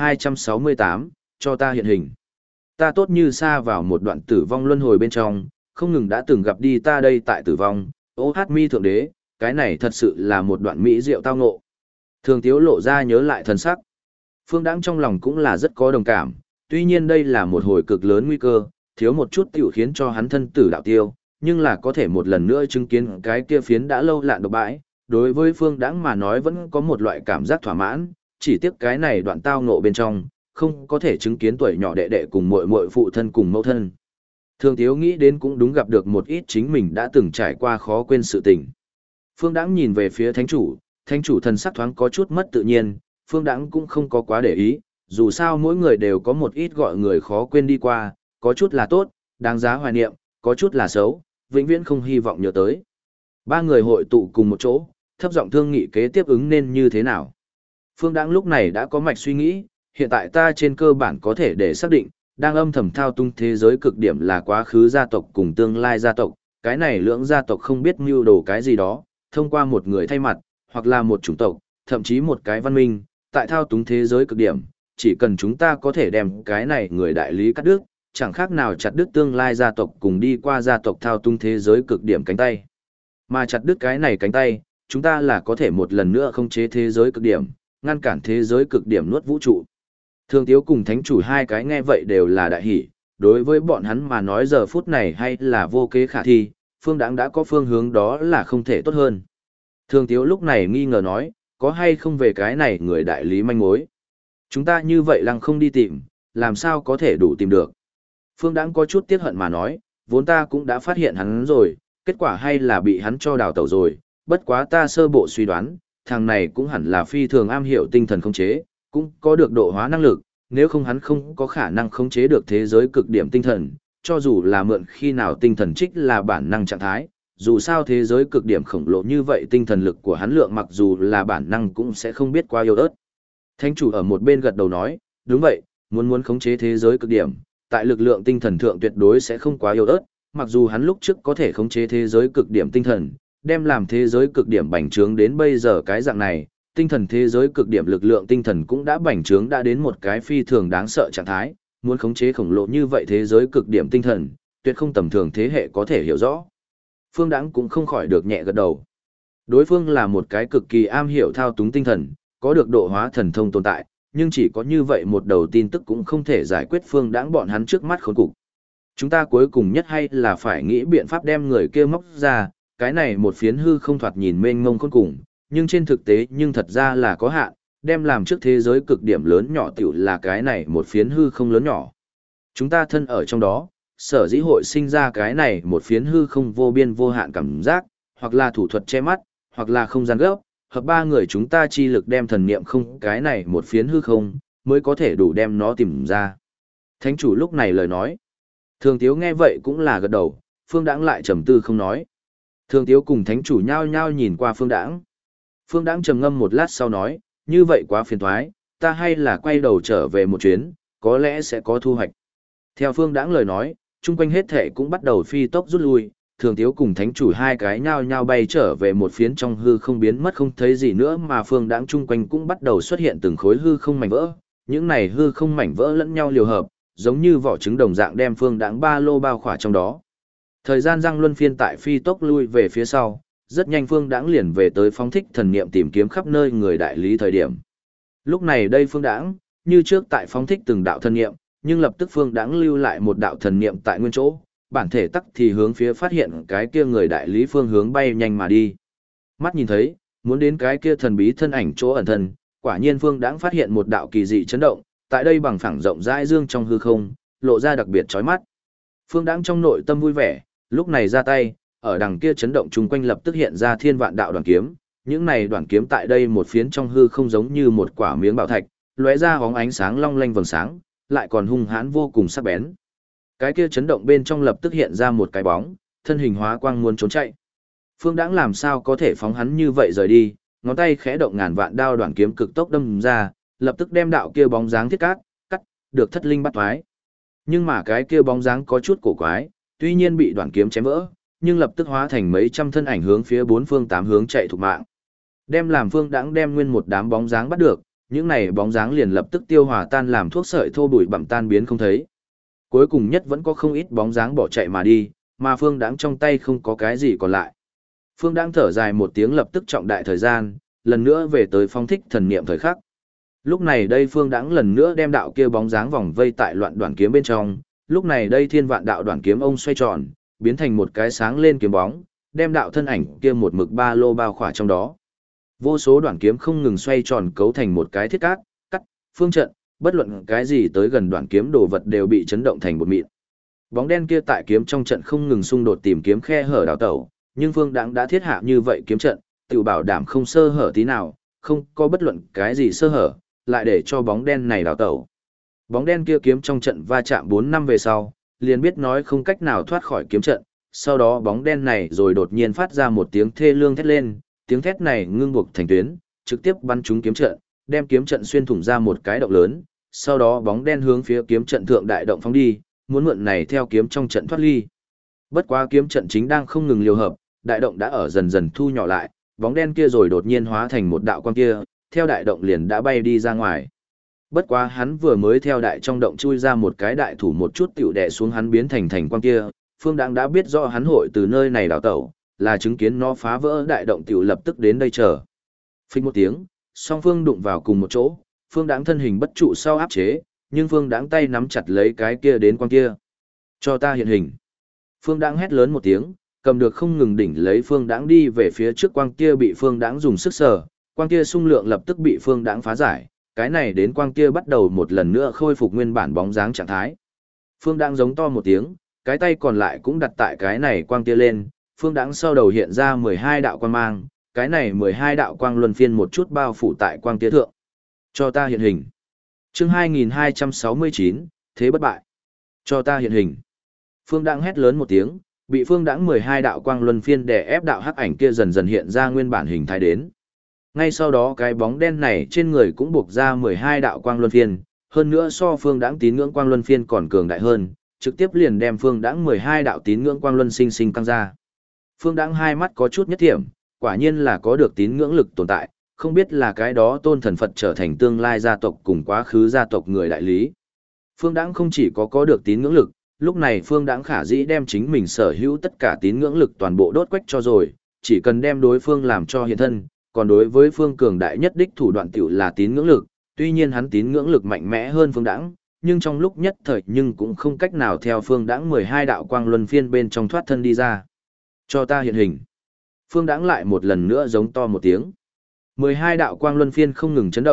A: 2268, cho ta hiện hình. Ta tốt như xa vào một đoạn tử vong luân hồi bên trong, không ngừng đã từng gặp đi ta đây tại tử vong, ô hát mi thượng đế, cái này thật sự là một đoạn mỹ diệu tao ngộ. Thường Tiếu lộ ra nhớ lại thần sắc. Phương Đãng trong lòng cũng là rất có đồng cảm, tuy nhiên đây là một hồi cực lớn nguy cơ, thiếu một chút tiểu khiến cho hắn thân tử đạo tiêu, nhưng là có thể một lần nữa chứng kiến cái kia phiến đã lâu lạn độc bãi, đối với Phương Đãng mà nói vẫn có một loại cảm giác thỏa mãn, chỉ tiếc cái này đoạn tao ngộ bên trong, không có thể chứng kiến tuổi nhỏ đệ đệ cùng muội muội phụ thân cùng mẫu thân. Thường Tiếu nghĩ đến cũng đúng gặp được một ít chính mình đã từng trải qua khó quên sự tình. Phương Đãng nhìn về phía Thánh chủ thần sắc thoáng có chút mất tự nhiên, Phương Đãng cũng không có quá để ý, dù sao mỗi người đều có một ít gọi người khó quên đi qua, có chút là tốt, đáng giá hoài niệm, có chút là xấu, vĩnh viễn không hy vọng nhớ tới. Ba người hội tụ cùng một chỗ, thấp giọng thương nghị kế tiếp ứng nên như thế nào. Phương Đãng lúc này đã có mạch suy nghĩ, hiện tại ta trên cơ bản có thể để xác định, đang âm thầm thao tung thế giới cực điểm là quá khứ gia tộc cùng tương lai gia tộc, cái này lưỡng gia tộc không biết mưu đồ cái gì đó, thông qua một người thay mặt, hoặc là một chủng tộc, thậm chí một cái văn minh, tại thao túng thế giới cực điểm, chỉ cần chúng ta có thể đem cái này người đại lý cắt đứt, chẳng khác nào chặt đứt tương lai gia tộc cùng đi qua gia tộc thao túng thế giới cực điểm cánh tay. Mà chặt đứt cái này cánh tay, chúng ta là có thể một lần nữa khống chế thế giới cực điểm, ngăn cản thế giới cực điểm nuốt vũ trụ. Thường Tiếu cùng Thánh Chủ hai cái nghe vậy đều là đại hỷ, đối với bọn hắn mà nói giờ phút này hay là vô kế khả thi, Phương Đãng đã có phương hướng đó là không thể tốt hơn. Thường Tiếu lúc này nghi ngờ nói, có hay không về cái này người đại lý manh mối. Chúng ta như vậy lăng không đi tìm, làm sao có thể đủ tìm được. Phương Đãng có chút tiếc hận mà nói, vốn ta cũng đã phát hiện hắn rồi, kết quả hay là bị hắn cho đào tẩu rồi, bất quá ta sơ bộ suy đoán, thằng này cũng hẳn là phi thường am hiểu tinh thần khống chế, cũng có được độ hóa năng lực, nếu không hắn không có khả năng khống chế được thế giới cực điểm tinh thần, cho dù là mượn khi nào tinh thần trích là bản năng trạng thái, dù sao thế giới cực điểm khổng lồ như vậy tinh thần lực của hắn lượng mặc dù là bản năng cũng sẽ không biết quá yếu ớt. Thánh chủ ở một bên gật đầu nói, đúng vậy, muốn khống chế thế giới cực điểm, tại lực lượng tinh thần thượng tuyệt đối sẽ không quá yếu ớt, mặc dù hắn lúc trước có thể khống chế thế giới cực điểm tinh thần, đem làm thế giới cực điểm bành trướng đến bây giờ cái dạng này, tinh thần thế giới cực điểm lực lượng tinh thần cũng đã bành trướng đã đến một cái phi thường đáng sợ trạng thái, muốn khống chế khổng lồ như vậy thế giới cực điểm tinh thần, tuyệt không tầm thường thế hệ có thể hiểu rõ. Phương Đãng cũng không khỏi được nhẹ gật đầu. Đối phương là một cái cực kỳ am hiểu thao túng tinh thần, có được độ hóa thần thông tồn tại, nhưng chỉ có như vậy một đầu tin tức cũng không thể giải quyết Phương Đãng bọn hắn trước mắt khốn cục. Chúng ta cuối cùng nhất hay là phải nghĩ biện pháp đem người kia móc ra, cái này một phiến hư không thoạt nhìn mênh mông khôn cùng, nhưng trên thực tế nhưng thật ra là có hạn, đem làm trước thế giới cực điểm lớn nhỏ tiểu là cái này một phiến hư không lớn nhỏ. Chúng ta thân ở trong đó, sở dĩ hội sinh ra cái này một phiến hư không vô biên vô hạn cảm giác, hoặc là thủ thuật che mắt, hoặc là không gian gấp, hợp ba người chúng ta chi lực đem thần niệm không cái này một phiến hư không, mới có thể đủ đem nó tìm ra. Thánh chủ lúc này lời nói. Thường Tiếu nghe vậy cũng là gật đầu, Phương Đãng lại trầm tư không nói. Thường Tiếu cùng thánh chủ nhao nhao nhìn qua Phương Đãng. Phương Đãng trầm ngâm một lát sau nói, như vậy quá phiền toái, ta hay là quay đầu trở về một chuyến, có lẽ sẽ có thu hoạch. Theo Phương Đãng lời nói, chung quanh hết thể cũng bắt đầu phi tốc rút lui, Thường Tiếu cùng thánh chủ hai cái nhao nhao bay trở về một phiến trong hư không biến mất không thấy gì nữa, mà Phương Đãng chung quanh cũng bắt đầu xuất hiện từng khối hư không mảnh vỡ. Những này hư không mảnh vỡ lẫn nhau liều hợp, giống như vỏ trứng đồng dạng đem Phương Đãng ba lô bao khỏa trong đó. Thời gian răng luân phiên tại phi tốc lui về phía sau, rất nhanh Phương Đãng liền về tới phóng thích thần niệm tìm kiếm khắp nơi người đại lý thời điểm. Lúc này đây Phương Đãng, như trước tại phóng thích từng đạo thần niệm, nhưng lập tức Phương Đãng lưu lại một đạo thần niệm tại nguyên chỗ, bản thể tắc thì hướng phía phát hiện cái kia người đại lý phương hướng bay nhanh mà đi. Mắt nhìn thấy, muốn đến cái kia thần bí thân ảnh chỗ ẩn thân, quả nhiên Phương Đãng phát hiện một đạo kỳ dị chấn động, tại đây bằng phẳng rộng rãi dương trong hư không, lộ ra đặc biệt chói mắt. Phương Đãng trong nội tâm vui vẻ, lúc này ra tay, ở đằng kia chấn động chung quanh lập tức hiện ra thiên vạn đạo đoàn kiếm, những này đoàn kiếm tại đây một phiến trong hư không giống như một quả miếng bảo thạch, lóe ra hóng ánh sáng long lanh vầng sáng, lại còn hung hãn vô cùng sắc bén. Cái kia chấn động bên trong lập tức hiện ra một cái bóng, thân hình hóa quang muốn trốn chạy. Phương Đãng làm sao có thể phóng hắn như vậy rời đi, ngón tay khẽ động ngàn vạn đao đoạn kiếm cực tốc đâm ra, lập tức đem đạo kia bóng dáng thiết cắt, được thất linh bắt thoái. Nhưng mà cái kia bóng dáng có chút cổ quái, tuy nhiên bị đoạn kiếm chém vỡ, nhưng lập tức hóa thành mấy trăm thân ảnh hướng phía bốn phương tám hướng chạy thục mạng. Đem làm Phương Đãng đem nguyên một đám bóng dáng bắt được, những này bóng dáng liền lập tức tiêu hòa tan làm thuốc sợi thô bụi bặm tan biến không thấy. Cuối cùng nhất vẫn có không ít bóng dáng bỏ chạy mà đi, mà Phương Đãng trong tay không có cái gì còn lại. Phương Đãng thở dài một tiếng lập tức trọng đại thời gian, lần nữa về tới phong thích thần niệm thời khắc. Lúc này đây Phương Đãng lần nữa đem đạo kia bóng dáng vòng vây tại loạn đoạn kiếm bên trong, lúc này đây thiên vạn đạo đoạn kiếm ông xoay tròn, biến thành một cái sáng lên kiếm bóng, đem đạo thân ảnh kia một mực ba lô bao khỏa trong đó. Vô số đoạn kiếm không ngừng xoay tròn cấu thành một cái thiết cắt, phương trận, bất luận cái gì tới gần đoạn kiếm đồ vật đều bị chấn động thành một mịn. Bóng đen kia tại kiếm trong trận không ngừng xung đột tìm kiếm khe hở đào tẩu, nhưng Phương Đãng đã thiết hạ như vậy kiếm trận, tự bảo đảm không sơ hở tí nào, không có bất luận cái gì sơ hở, lại để cho bóng đen này đào tẩu. Bóng đen kia kiếm trong trận va chạm 4 năm về sau, liền biết nói không cách nào thoát khỏi kiếm trận, sau đó bóng đen này rồi đột nhiên phát ra một tiếng thê lương thét lên, tiếng thét này ngưng buộc thành tuyến, trực tiếp bắn trúng kiếm trận, đem kiếm trận xuyên thủng ra một cái động lớn, sau đó bóng đen hướng phía kiếm trận thượng đại động phóng đi, muốn mượn này theo kiếm trong trận thoát ly. Bất quá kiếm trận chính đang không ngừng liều hợp, đại động đã ở dần dần thu nhỏ lại, bóng đen kia rồi đột nhiên hóa thành một đạo quang kia, theo đại động liền đã bay đi ra ngoài. Bất quá hắn vừa mới theo đại trong động chui ra một cái đại thủ một chút tiểu đè xuống hắn biến thành quang kia, Phương Đãng đã biết rõ hắn hội từ nơi này đào tẩu, là chứng kiến nó phá vỡ đại động tiểu lập tức đến đây chờ. Phích một tiếng, song phương đụng vào cùng một chỗ, Phương Đãng thân hình bất trụ sau áp chế, nhưng Phương Đãng tay nắm chặt lấy cái kia đến quang kia. Cho ta hiện hình. Phương Đãng hét lớn một tiếng, cầm được không ngừng đỉnh lấy Phương Đãng đi về phía trước quang kia bị Phương Đãng dùng sức sờ, quang kia xung lượng lập tức bị Phương Đãng phá giải, cái này đến quang kia bắt đầu một lần nữa khôi phục nguyên bản bóng dáng trạng thái. Phương Đãng giống to một tiếng, cái tay còn lại cũng đặt tại cái này quang kia lên, Phương Đãng sau đầu hiện ra 12 đạo quang mang, cái này 12 đạo quang luân phiên một chút bao phủ tại quang kia thượng. Cho ta hiện hình. Chương 2269, thế bất bại. Cho ta hiện hình. Phương Đãng hét lớn một tiếng, bị Phương Đãng 12 đạo quang luân phiên đè ép đạo hắc ảnh kia dần dần hiện ra nguyên bản hình thái đến. Ngay sau đó cái bóng đen này trên người cũng buộc ra 12 đạo quang luân phiên, hơn nữa so Phương Đãng tín ngưỡng quang luân phiên còn cường đại hơn, trực tiếp liền đem Phương Đãng 12 đạo tín ngưỡng quang luân sinh sinh căng ra. Phương Đãng hai mắt có chút nhất thiểm, quả nhiên là có được tín ngưỡng lực tồn tại, không biết là cái đó tôn thần Phật trở thành tương lai gia tộc cùng quá khứ gia tộc người đại lý. Phương Đãng không chỉ có được tín ngưỡng lực, lúc này Phương Đãng khả dĩ đem chính mình sở hữu tất cả tín ngưỡng lực toàn bộ đốt quách cho rồi, chỉ cần đem đối phương làm cho hiện thân, còn đối với Phương cường đại nhất đích thủ đoạn tiểu là tín ngưỡng lực, tuy nhiên hắn tín ngưỡng lực mạnh mẽ hơn Phương Đãng, nhưng trong lúc nhất thời nhưng cũng không cách nào theo Phương Đãng 12 đạo quang luân phiên bên trong thoát thân đi ra. Cho ta hiện hình. Phương Đãng lại một lần nữa giống to một tiếng. 12 đạo quang luân phiên không ngừng chấn động,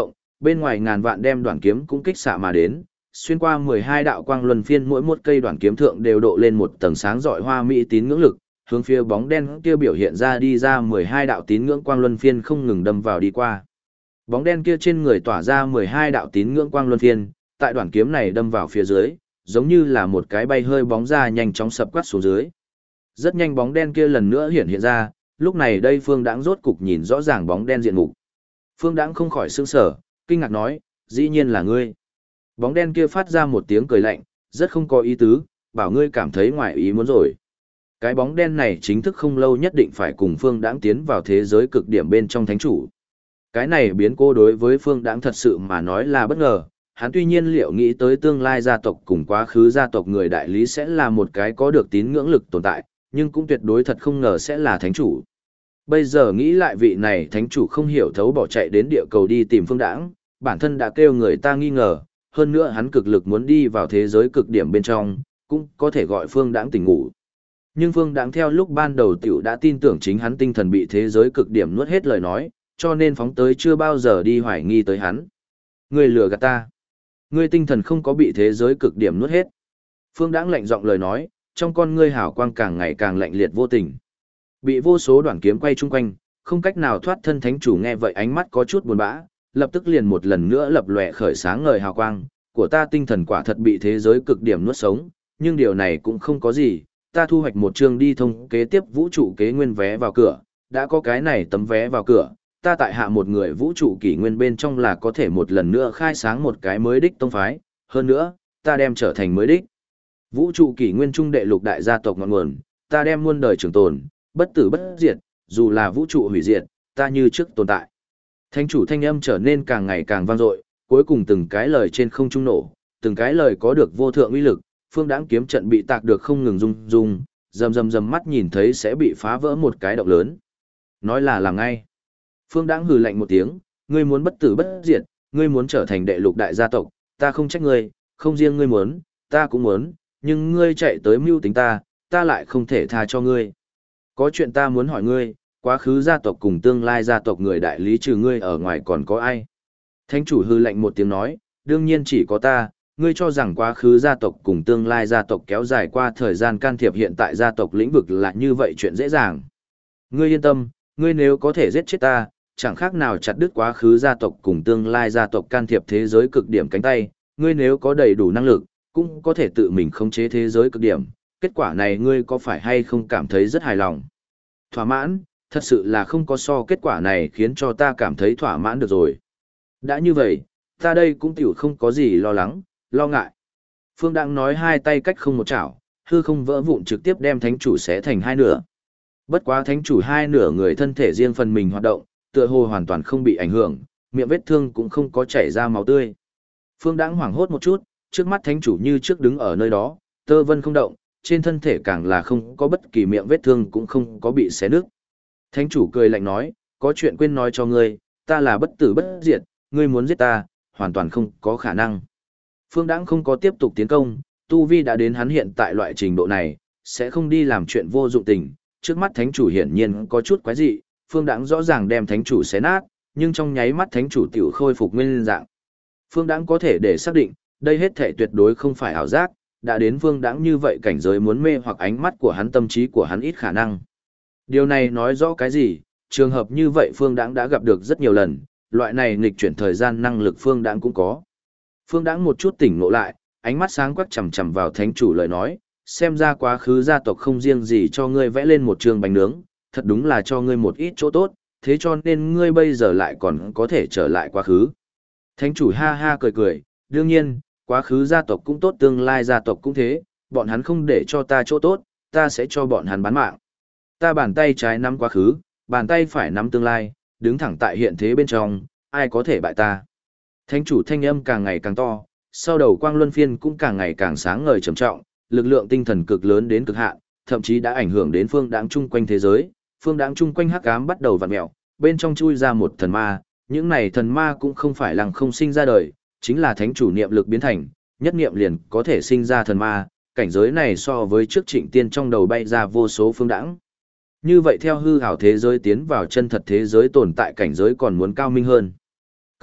A: Bên ngoài ngàn vạn đem đoạn kiếm cũng kích xạ mà đến, xuyên qua 12 đạo quang luân phiên, mỗi một cây đoạn kiếm thượng đều độ lên một tầng sáng rọi hoa mỹ tín ngưỡng lực, hướng phía bóng đen kia biểu hiện ra đi ra 12 đạo tín ngưỡng quang luân phiên không ngừng đâm vào đi qua. Bóng đen kia trên người tỏa ra 12 đạo tín ngưỡng quang luân phiên, tại đoạn kiếm này đâm vào phía dưới, giống như là một cái bay hơi bóng ra nhanh chóng sập quát xuống dưới. Rất nhanh bóng đen kia lần nữa hiện ra, lúc này đây Phương Đãng rốt cục nhìn rõ ràng bóng đen diện mục. Phương Đãng không khỏi sửng sở, kinh ngạc nói, dĩ nhiên là ngươi. Bóng đen kia phát ra một tiếng cười lạnh, rất không có ý tứ, bảo ngươi cảm thấy ngoài ý muốn rồi. Cái bóng đen này chính thức không lâu nhất định phải cùng Phương Đãng tiến vào thế giới cực điểm bên trong thánh chủ. Cái này biến cố đối với Phương Đãng thật sự mà nói là bất ngờ, hắn tuy nhiên liệu nghĩ tới tương lai gia tộc cùng quá khứ gia tộc người đại lý sẽ là một cái có được tín ngưỡng lực tồn tại, nhưng cũng tuyệt đối thật không ngờ sẽ là thánh chủ. Bây giờ nghĩ lại vị này thánh chủ không hiểu thấu bỏ chạy đến địa cầu đi tìm Phương Đãng, bản thân đã kêu người ta nghi ngờ, hơn nữa hắn cực lực muốn đi vào thế giới cực điểm bên trong, cũng có thể gọi Phương Đãng tỉnh ngủ. Nhưng Phương Đãng theo lúc ban đầu tiểu đã tin tưởng chính hắn tinh thần bị thế giới cực điểm nuốt hết lời nói, cho nên phóng tới chưa bao giờ đi hoài nghi tới hắn. Ngươi lừa gạt ta. Ngươi tinh thần không có bị thế giới cực điểm nuốt hết. Phương Đãng lạnh giọng lời nói, trong con ngươi hào quang càng ngày càng lạnh liệt vô tình. Bị vô số đoạn kiếm quay chung quanh, không cách nào thoát thân thánh chủ nghe vậy ánh mắt có chút buồn bã, lập tức liền một lần nữa lập lòe khởi sáng ngời hào quang, của ta tinh thần quả thật bị thế giới cực điểm nuốt sống, nhưng điều này cũng không có gì, ta thu hoạch một chương đi thông kế tiếp vũ trụ kế nguyên vé vào cửa, đã có cái này tấm vé vào cửa, ta tại hạ một người vũ trụ kỷ nguyên bên trong là có thể một lần nữa khai sáng một cái mới đích tông phái, hơn nữa, ta đem trở thành mới đích. Vũ trụ kỷ nguyên trung đệ lục đại gia tộc ngọn nguồn, ta đem muôn đời trường tồn, bất tử bất diệt, dù là vũ trụ hủy diệt, ta như trước tồn tại. Thánh chủ thanh âm trở nên càng ngày càng vang dội, cuối cùng từng cái lời trên không trung nổ, từng cái lời có được vô thượng uy lực, Phương Đãng kiếm trận bị tạc được không ngừng rung rung, rầm mắt nhìn thấy sẽ bị phá vỡ một cái động lớn. Nói là làm ngay. Phương Đãng hừ lạnh một tiếng, ngươi muốn bất tử bất diệt, ngươi muốn trở thành đệ lục đại gia tộc, ta không trách ngươi, không riêng ngươi muốn, ta cũng muốn, nhưng ngươi chạy tới mưu tính ta, ta lại không thể tha cho ngươi. Có chuyện ta muốn hỏi ngươi, quá khứ gia tộc cùng tương lai gia tộc người đại lý trừ ngươi ở ngoài còn có ai? Thánh chủ hư lạnh một tiếng nói, đương nhiên chỉ có ta, ngươi cho rằng quá khứ gia tộc cùng tương lai gia tộc kéo dài qua thời gian can thiệp hiện tại gia tộc lĩnh vực là như vậy chuyện dễ dàng. Ngươi yên tâm, ngươi nếu có thể giết chết ta, chẳng khác nào chặt đứt quá khứ gia tộc cùng tương lai gia tộc can thiệp thế giới cực điểm cánh tay, ngươi nếu có đầy đủ năng lực, cũng có thể tự mình khống chế thế giới cực điểm, kết quả này ngươi có phải hay không cảm thấy rất hài lòng? Thỏa mãn, thật sự là không có so kết quả này khiến cho ta cảm thấy thỏa mãn được rồi. Đã như vậy, ta đây cũng tiểu không có gì lo lắng, lo ngại. Phương Đãng nói hai tay cách không một chảo, hư không vỡ vụn trực tiếp đem thánh chủ xé thành hai nửa. Bất quá thánh chủ hai nửa người thân thể riêng phần mình hoạt động, tựa hồ hoàn toàn không bị ảnh hưởng, miệng vết thương cũng không có chảy ra máu tươi. Phương Đãng hoảng hốt một chút, trước mắt thánh chủ như trước đứng ở nơi đó, tơ vân không động, trên thân thể càng là không có bất kỳ miệng vết thương cũng không có bị xé nứt. Thánh chủ cười lạnh nói, có chuyện quên nói cho ngươi, ta là bất tử bất diệt, ngươi muốn giết ta, hoàn toàn không có khả năng. Phương Đãng không có tiếp tục tiến công, tu vi đã đến hắn hiện tại loại trình độ này, sẽ không đi làm chuyện vô dụng tình. Trước mắt thánh chủ hiển nhiên có chút quái dị, Phương Đãng rõ ràng đem thánh chủ xé nát, nhưng trong nháy mắt thánh chủ tiểu khôi phục nguyên dạng. Phương Đãng có thể để xác định, đây hết thể tuyệt đối không phải ảo giác, đã đến Phương Đãng như vậy cảnh giới muốn mê hoặc ánh mắt của hắn, tâm trí của hắn ít khả năng. Điều này nói rõ cái gì? Trường hợp như vậy Phương Đãng đã gặp được rất nhiều lần, loại này nghịch chuyển thời gian năng lực Phương Đãng cũng có. Phương Đãng một chút tỉnh ngộ lại, ánh mắt sáng quắc chằm chằm vào thánh chủ lời nói, xem ra quá khứ gia tộc không riêng gì cho ngươi vẽ lên một trường bánh nướng, thật đúng là cho ngươi một ít chỗ tốt, thế cho nên ngươi bây giờ lại còn có thể trở lại quá khứ. Thánh chủ ha ha cười cười, đương nhiên, quá khứ gia tộc cũng tốt, tương lai gia tộc cũng thế, bọn hắn không để cho ta chỗ tốt, ta sẽ cho bọn hắn bán mạng. Ta bàn tay trái nắm quá khứ, bàn tay phải nắm tương lai, đứng thẳng tại hiện thế bên trong, ai có thể bại ta. Thánh chủ thanh âm càng ngày càng to, sau đầu quang luân phiên cũng càng ngày càng sáng ngời trầm trọng, lực lượng tinh thần cực lớn đến cực hạn, thậm chí đã ảnh hưởng đến phương đãng chung quanh thế giới. Phương đãng chung quanh hắc ám bắt đầu vặn mèo, bên trong chui ra một thần ma, những này thần ma cũng không phải lăng không sinh ra đời, chính là thánh chủ niệm lực biến thành, nhất niệm liền có thể sinh ra thần ma, cảnh giới này so với trước Trịnh Tiên trong đầu bay ra vô số phương đãng. Như vậy theo hư ảo thế giới tiến vào chân thật thế giới tồn tại cảnh giới còn muốn cao minh hơn.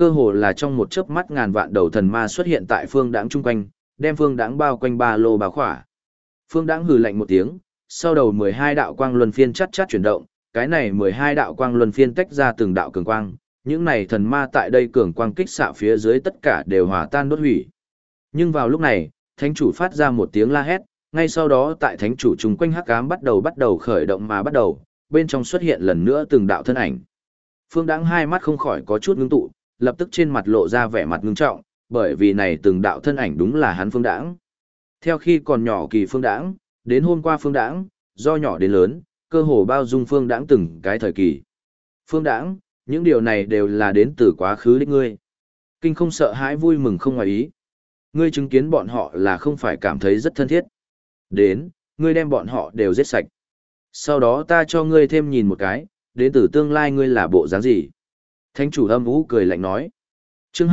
A: Cơ hồ là trong một chớp mắt ngàn vạn đầu thần ma xuất hiện tại phương đãng chung quanh, đem phương đãng bao quanh ba lô bao khỏa. Phương đãng hừ lạnh một tiếng, sau đầu 12 đạo quang luân phiên chát chát chuyển động, cái này 12 đạo quang luân phiên tách ra từng đạo cường quang, những này thần ma tại đây cường quang kích xạ phía dưới tất cả đều hòa tan đốt hủy. Nhưng vào lúc này, thánh chủ phát ra một tiếng la hét, ngay sau đó tại thánh chủ chung quanh hắc ám bắt đầu khởi động mà bắt đầu, bên trong xuất hiện lần nữa từng đạo thân ảnh. Phương Đãng hai mắt không khỏi có chút ngưng tụ, lập tức trên mặt lộ ra vẻ mặt ngưng trọng, bởi vì này từng đạo thân ảnh đúng là hắn Phương Đãng. Theo khi còn nhỏ kỳ Phương Đãng, đến hôm qua Phương Đãng, do nhỏ đến lớn, cơ hồ bao dung Phương Đãng từng cái thời kỳ. Phương Đãng, những điều này đều là đến từ quá khứ đích ngươi. Kinh không sợ hãi vui mừng không ngoài ý. Ngươi chứng kiến bọn họ là không phải cảm thấy rất thân thiết. Đến, ngươi đem bọn họ đều giết sạch. Sau đó ta cho ngươi thêm nhìn một cái, đến từ tương lai ngươi là bộ dáng gì. Thánh chủ âm vũ cười lạnh nói. Chương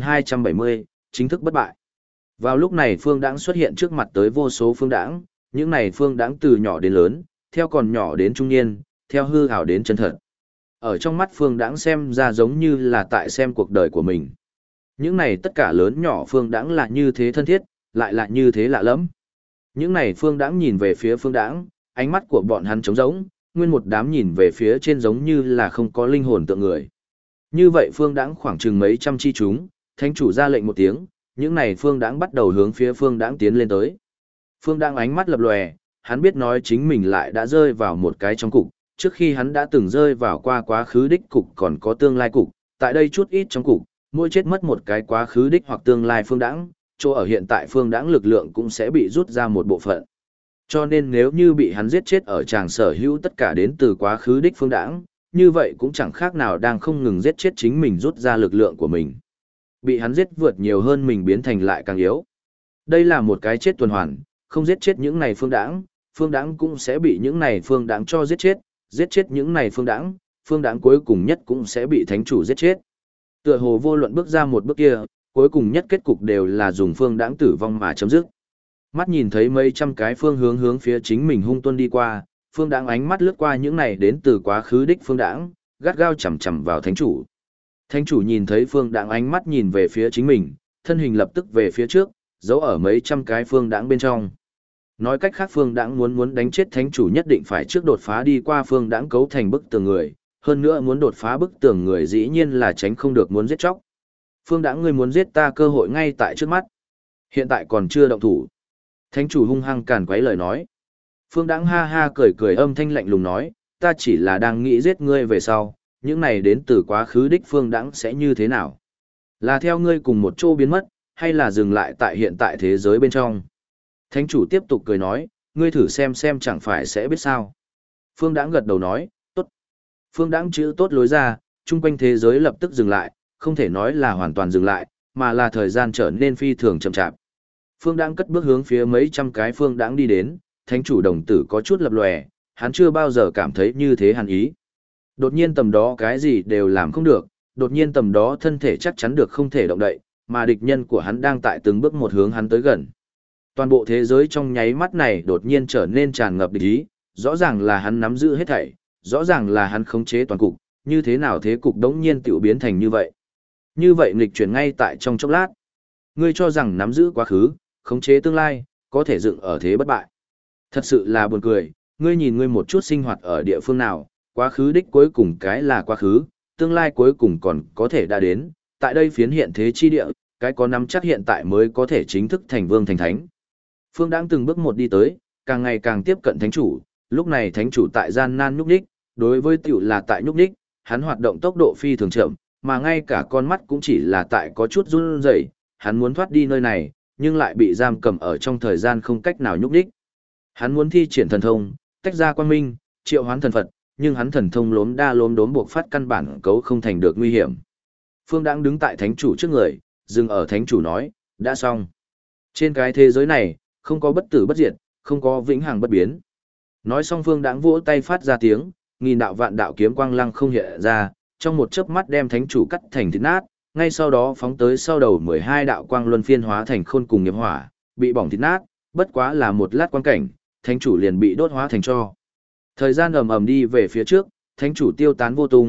A: 2270, chính thức bất bại. Vào lúc này Phương Đãng xuất hiện trước mặt tới vô số Phương Đãng, những này Phương Đãng từ nhỏ đến lớn, theo còn nhỏ đến trung niên, theo hư hào đến chân thật. Ở trong mắt Phương Đãng xem ra giống như là tại xem cuộc đời của mình. Những này tất cả lớn nhỏ Phương Đãng là như thế thân thiết, lại là như thế lạ lẫm. Những này Phương Đãng nhìn về phía Phương Đãng, ánh mắt của bọn hắn trống rỗng, nguyên một đám nhìn về phía trên giống như là không có linh hồn tượng người. Như vậy Phương Đãng khoảng chừng mấy trăm chi chúng, thánh chủ ra lệnh một tiếng, những này Phương Đãng bắt đầu hướng phía Phương Đãng tiến lên tới. Phương Đãng ánh mắt lập lòe, hắn biết nói chính mình lại đã rơi vào một cái trong cục, trước khi hắn đã từng rơi vào qua quá khứ đích cục còn có tương lai cục, tại đây chút ít trong cục, mỗi chết mất một cái quá khứ đích hoặc tương lai Phương Đãng, chỗ ở hiện tại Phương Đãng lực lượng cũng sẽ bị rút ra một bộ phận. Cho nên nếu như bị hắn giết chết ở tràng sở hữu tất cả đến từ quá khứ đích Phương Đãng, như vậy cũng chẳng khác nào đang không ngừng giết chết chính mình rút ra lực lượng của mình. Bị hắn giết vượt nhiều hơn mình biến thành lại càng yếu. Đây là một cái chết tuần hoàn, không giết chết những này Phương Đãng cũng sẽ bị những này Phương Đãng cho giết chết những này Phương Đãng cuối cùng nhất cũng sẽ bị thánh chủ giết chết. Tựa hồ vô luận bước ra một bước kia, cuối cùng nhất kết cục đều là dùng Phương Đãng tử vong mà chấm dứt. Mắt nhìn thấy mấy trăm cái phương hướng phía chính mình hung tuân đi qua, Phương Đãng ánh mắt lướt qua những này đến từ quá khứ đích Phương Đãng, gắt gao chằm chằm vào thánh chủ. Thánh chủ nhìn thấy Phương Đãng ánh mắt nhìn về phía chính mình, thân hình lập tức về phía trước, giấu ở mấy trăm cái Phương Đãng bên trong. Nói cách khác Phương Đãng muốn đánh chết thánh chủ nhất định phải trước đột phá đi qua Phương Đãng cấu thành bức tường người, hơn nữa muốn đột phá bức tường người dĩ nhiên là tránh không được muốn giết chóc. Phương Đãng ngươi muốn giết ta cơ hội ngay tại trước mắt. Hiện tại còn chưa động thủ. Thánh chủ hung hăng càn quấy lời nói. Phương Đãng ha ha cười cười âm thanh lạnh lùng nói, ta chỉ là đang nghĩ giết ngươi về sau, những này đến từ quá khứ đích Phương Đãng sẽ như thế nào? Là theo ngươi cùng một chỗ biến mất, hay là dừng lại tại hiện tại thế giới bên trong? Thánh chủ tiếp tục cười nói, ngươi thử xem chẳng phải sẽ biết sao. Phương Đãng gật đầu nói, tốt. Phương Đãng chữ tốt lối ra, chung quanh thế giới lập tức dừng lại, không thể nói là hoàn toàn dừng lại, mà là thời gian trở nên phi thường chậm chạp. Phương Đãng cất bước hướng phía mấy trăm cái Phương Đãng đi đến, thánh chủ đồng tử có chút lập lòe, hắn chưa bao giờ cảm thấy như thế hàn ý. Đột nhiên tầm đó cái gì đều làm không được, đột nhiên tầm đó thân thể chắc chắn được không thể động đậy, mà địch nhân của hắn đang tại từng bước một hướng hắn tới gần. Toàn bộ thế giới trong nháy mắt này đột nhiên trở nên tràn ngập địch ý, rõ ràng là hắn nắm giữ hết thảy, rõ ràng là hắn khống chế toàn cục, như thế nào thế cục đống nhiên tiểu biến thành như vậy. Như vậy nghịch chuyển ngay tại trong chốc lát. Ngươi cho rằng nắm giữ quá khứ, khống chế tương lai, có thể dựng ở thế bất bại. Thật sự là buồn cười, ngươi nhìn ngươi một chút sinh hoạt ở địa phương nào, quá khứ đích cuối cùng cái là quá khứ, tương lai cuối cùng còn có thể đã đến, tại đây phiến hiện thế chi địa, cái có nắm chắc hiện tại mới có thể chính thức thành vương thành thánh. Phương Đãng từng bước một đi tới, càng ngày càng tiếp cận thánh chủ, lúc này thánh chủ tại gian nan nhúc nhích, đối với tiểu là tại nhúc nhích, hắn hoạt động tốc độ phi thường chậm, mà ngay cả con mắt cũng chỉ là tại có chút run rẩy, hắn muốn thoát đi nơi này, nhưng lại bị giam cầm ở trong thời gian không cách nào nhúc nhích. Hắn muốn thi triển thần thông, tách ra quang minh, triệu hoán thần Phật, nhưng hắn thần thông lốm đốm buộc phát căn bản cấu không thành được nguy hiểm. Phương Đãng đứng tại thánh chủ trước người, dừng ở thánh chủ nói, đã xong. Trên cái thế giới này, không có bất tử bất diệt, không có vĩnh hằng bất biến. Nói xong Phương Đãng vỗ tay phát ra tiếng, nghìn đạo vạn đạo kiếm quang lăng không hiện ra, trong một chớp mắt đem thánh chủ cắt thành thịt nát, ngay sau đó phóng tới sau đầu 12 đạo quang luân phiên hóa thành khôn cùng nghiệp hỏa, bị bỏng thịt nát, bất quá là một lát quang cảnh, thánh chủ liền bị đốt hóa thành tro. Thời gian ầm ầm đi về phía trước, thánh chủ tiêu tán vô tung,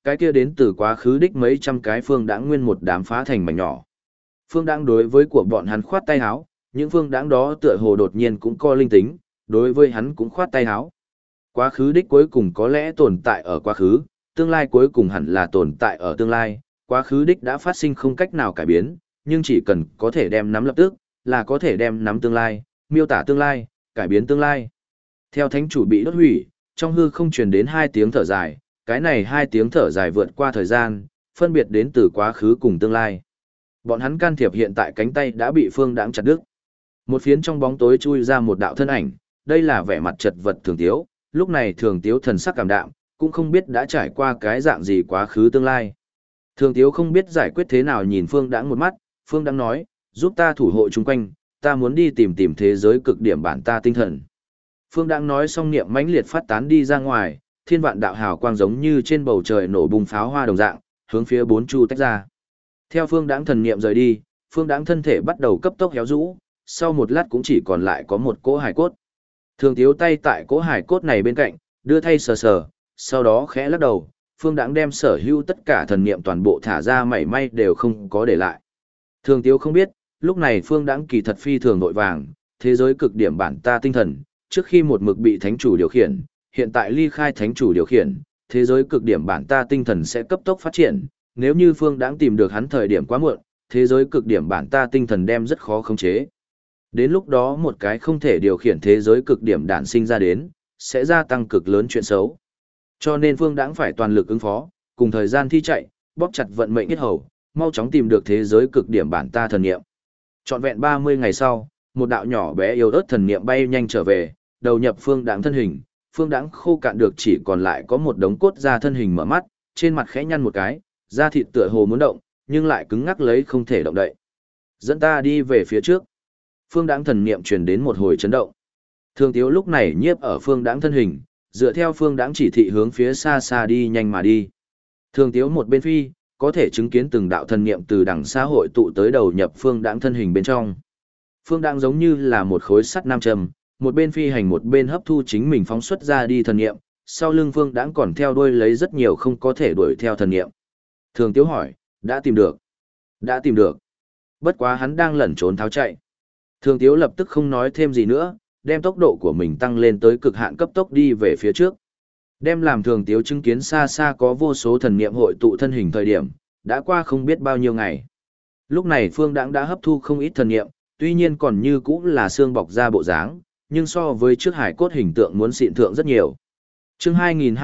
A: cái kia đến từ quá khứ đích mấy trăm cái phương đãng nguyên một đám phá thành mảnh nhỏ. Phương đãng đối với của bọn hắn khoát tay háo, những phương đãng đó tựa hồ đột nhiên cũng co linh tính, đối với hắn cũng khoát tay háo. Quá khứ đích cuối cùng có lẽ tồn tại ở quá khứ, tương lai cuối cùng hẳn là tồn tại ở tương lai, quá khứ đích đã phát sinh không cách nào cải biến, nhưng chỉ cần có thể đem nắm lập tức, là có thể đem nắm tương lai, miêu tả tương lai, cải biến tương lai. Theo thánh chủ bị đốt hủy, trong hư không truyền đến hai tiếng thở dài, cái này hai tiếng thở dài vượt qua thời gian, phân biệt đến từ quá khứ cùng tương lai. Bọn hắn can thiệp hiện tại cánh tay đã bị phương đãng chặt đứt. Một phiến trong bóng tối chui ra một đạo thân ảnh, đây là vẻ mặt chật vật Thường Tiếu, lúc này Thường Tiếu thần sắc cảm đạm, cũng không biết đã trải qua cái dạng gì quá khứ tương lai. Thường Tiếu không biết giải quyết thế nào nhìn phương đãng một mắt, phương đãng nói, giúp ta thủ hộ chung quanh, ta muốn đi tìm thế giới cực điểm bản ta tinh thần. Phương đãng nói xong niệm mãnh liệt phát tán đi ra ngoài, thiên vạn đạo hào quang giống như trên bầu trời nổ bùng pháo hoa đồng dạng, hướng phía bốn chu tách ra. Theo phương đãng thần niệm rời đi, phương đãng thân thể bắt đầu cấp tốc héo rũ, sau một lát cũng chỉ còn lại có một cỗ hài cốt. Thường Tiếu tay tại cỗ hài cốt này bên cạnh, đưa thay sờ sờ, sau đó khẽ lắc đầu, phương đãng đem sở hữu tất cả thần niệm toàn bộ thả ra mảy may đều không có để lại. Thường Tiếu không biết, lúc này phương đãng kỳ thật phi thường nội vàng, thế giới cực điểm bản ta tinh thần, trước khi một mực bị thánh chủ điều khiển, hiện tại ly khai thánh chủ điều khiển, thế giới cực điểm bản ta tinh thần sẽ cấp tốc phát triển, nếu như phương đãng tìm được hắn thời điểm quá muộn, thế giới cực điểm bản ta tinh thần đem rất khó khống chế. Đến lúc đó một cái không thể điều khiển thế giới cực điểm đản sinh ra đến, sẽ gia tăng cực lớn chuyện xấu. Cho nên phương đãng phải toàn lực ứng phó, cùng thời gian thi chạy, bóp chặt vận mệnh kết hầu, mau chóng tìm được thế giới cực điểm bản ta thần niệm. Trọn vẹn 30 ngày sau, một đạo nhỏ bé yếu ớt thần niệm bay nhanh trở về, đầu nhập phương đãng thân hình, phương đãng khô cạn được chỉ còn lại có một đống cốt da thân hình mở mắt, trên mặt khẽ nhăn một cái, da thịt tựa hồ muốn động, nhưng lại cứng ngắc lấy không thể động đậy. Dẫn ta đi về phía trước. Phương đãng thần niệm truyền đến một hồi chấn động. Thường Tiếu lúc này nhiếp ở phương đãng thân hình, dựa theo phương đãng chỉ thị hướng phía xa xa đi nhanh mà đi. Thường Tiếu một bên phi, có thể chứng kiến từng đạo thần niệm từ đằng xa hội tụ tới đầu nhập phương đãng thân hình bên trong. Phương đãng giống như là một khối sắt nam châm, một bên phi hành một bên hấp thu chính mình phóng xuất ra đi thần niệm, sau lưng phương đãng còn theo đuôi lấy rất nhiều không có thể đuổi theo thần niệm. Thường Tiếu hỏi, đã tìm được. Đã tìm được. Bất quá hắn đang lẩn trốn tháo chạy. Thường Tiếu lập tức không nói thêm gì nữa, đem tốc độ của mình tăng lên tới cực hạn cấp tốc đi về phía trước. Đem làm Thường Tiếu chứng kiến xa xa có vô số thần niệm hội tụ thân hình thời điểm, đã qua không biết bao nhiêu ngày. Lúc này phương đãng đã hấp thu không ít thần niệm, tuy nhiên còn như cũ là xương bọc ra bộ dáng, nhưng so với trước hải cốt hình tượng muốn xịn thượng rất nhiều. Chương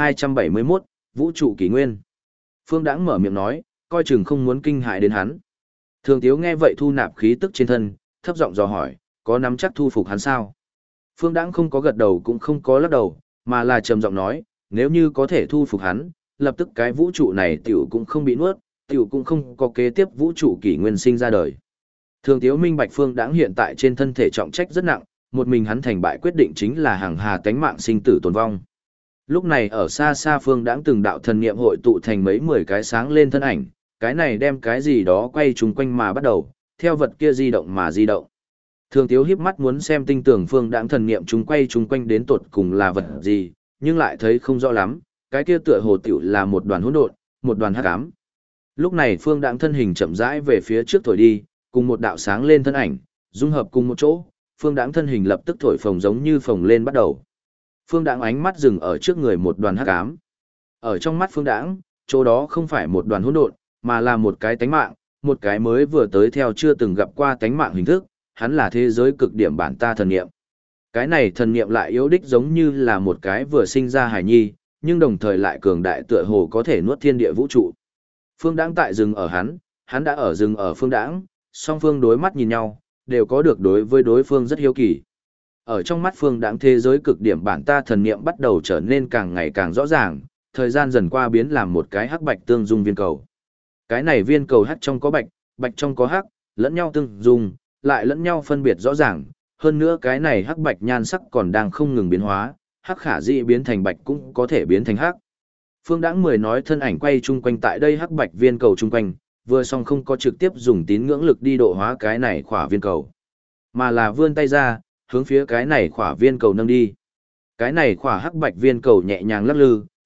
A: 2271, Vũ trụ kỷ nguyên. Phương đãng mở miệng nói, coi chừng không muốn kinh hại đến hắn. Thường Tiếu nghe vậy thu nạp khí tức trên thân, thấp giọng dò hỏi, có nắm chắc thu phục hắn sao? Phương đãng không có gật đầu cũng không có lắc đầu, mà là trầm giọng nói, nếu như có thể thu phục hắn, lập tức cái vũ trụ này tiểu cũng không bị nuốt, tiểu cũng không có kế tiếp vũ trụ kỷ nguyên sinh ra đời. Thường Tiếu minh bạch phương đãng hiện tại trên thân thể trọng trách rất nặng, một mình hắn thành bại quyết định chính là hàng hà tánh mạng sinh tử tồn vong. Lúc này ở xa xa phương đãng từng đạo thần niệm hội tụ thành mấy 10 cái sáng lên thân ảnh, cái này đem cái gì đó quay chung quanh mà bắt đầu, theo vật kia di động mà di động. Thường Tiếu híp mắt muốn xem tinh tưởng phương đãng thần niệm chúng quay chung quanh đến tột cùng là vật gì, nhưng lại thấy không rõ lắm, cái kia tựa hồ tiểu là một đoàn hỗn độn, một đoàn hắc ám. Lúc này phương đãng thân hình chậm rãi về phía trước thổi đi, cùng một đạo sáng lên thân ảnh, dung hợp cùng một chỗ, phương đãng thân hình lập tức thổi phồng giống như phồng lên bắt đầu. Phương đãng ánh mắt dừng ở trước người một đoàn hắc ám. Ở trong mắt phương đãng, chỗ đó không phải một đoàn hỗn độn, mà là một cái tánh mạng, một cái mới vừa tới theo chưa từng gặp qua tánh mạng hình thức, hắn là thế giới cực điểm bản ta thần niệm. Cái này thần niệm lại yếu đích giống như là một cái vừa sinh ra hải nhi, nhưng đồng thời lại cường đại tựa hồ có thể nuốt thiên địa vũ trụ. Phương đãng tại rừng ở hắn đã ở rừng ở phương đãng, song phương đối mắt nhìn nhau, đều có được đối với đối phương rất hiếu kỳ. Ở trong mắt phương đãng thế giới cực điểm bản ta thần niệm bắt đầu trở nên càng ngày càng rõ ràng, thời gian dần qua biến làm một cái hắc bạch tương dung viên cầu. Cái này viên cầu hắc trong có bạch, bạch trong có hắc, lẫn nhau tương dung, lại lẫn nhau phân biệt rõ ràng, hơn nữa cái này hắc bạch nhan sắc còn đang không ngừng biến hóa, hắc khả dĩ biến thành bạch cũng có thể biến thành hắc. Phương Đãng mười nói thân ảnh quay chung quanh tại đây hắc bạch viên cầu chung quanh, vừa xong không có trực tiếp dùng tín ngưỡng lực đi độ hóa cái này khỏa viên cầu, mà là vươn tay ra, hướng phía cái này khỏa viên cầu nâng đi. Cái này khỏa hắc bạch viên cầu nhẹ nhàng lắc lư,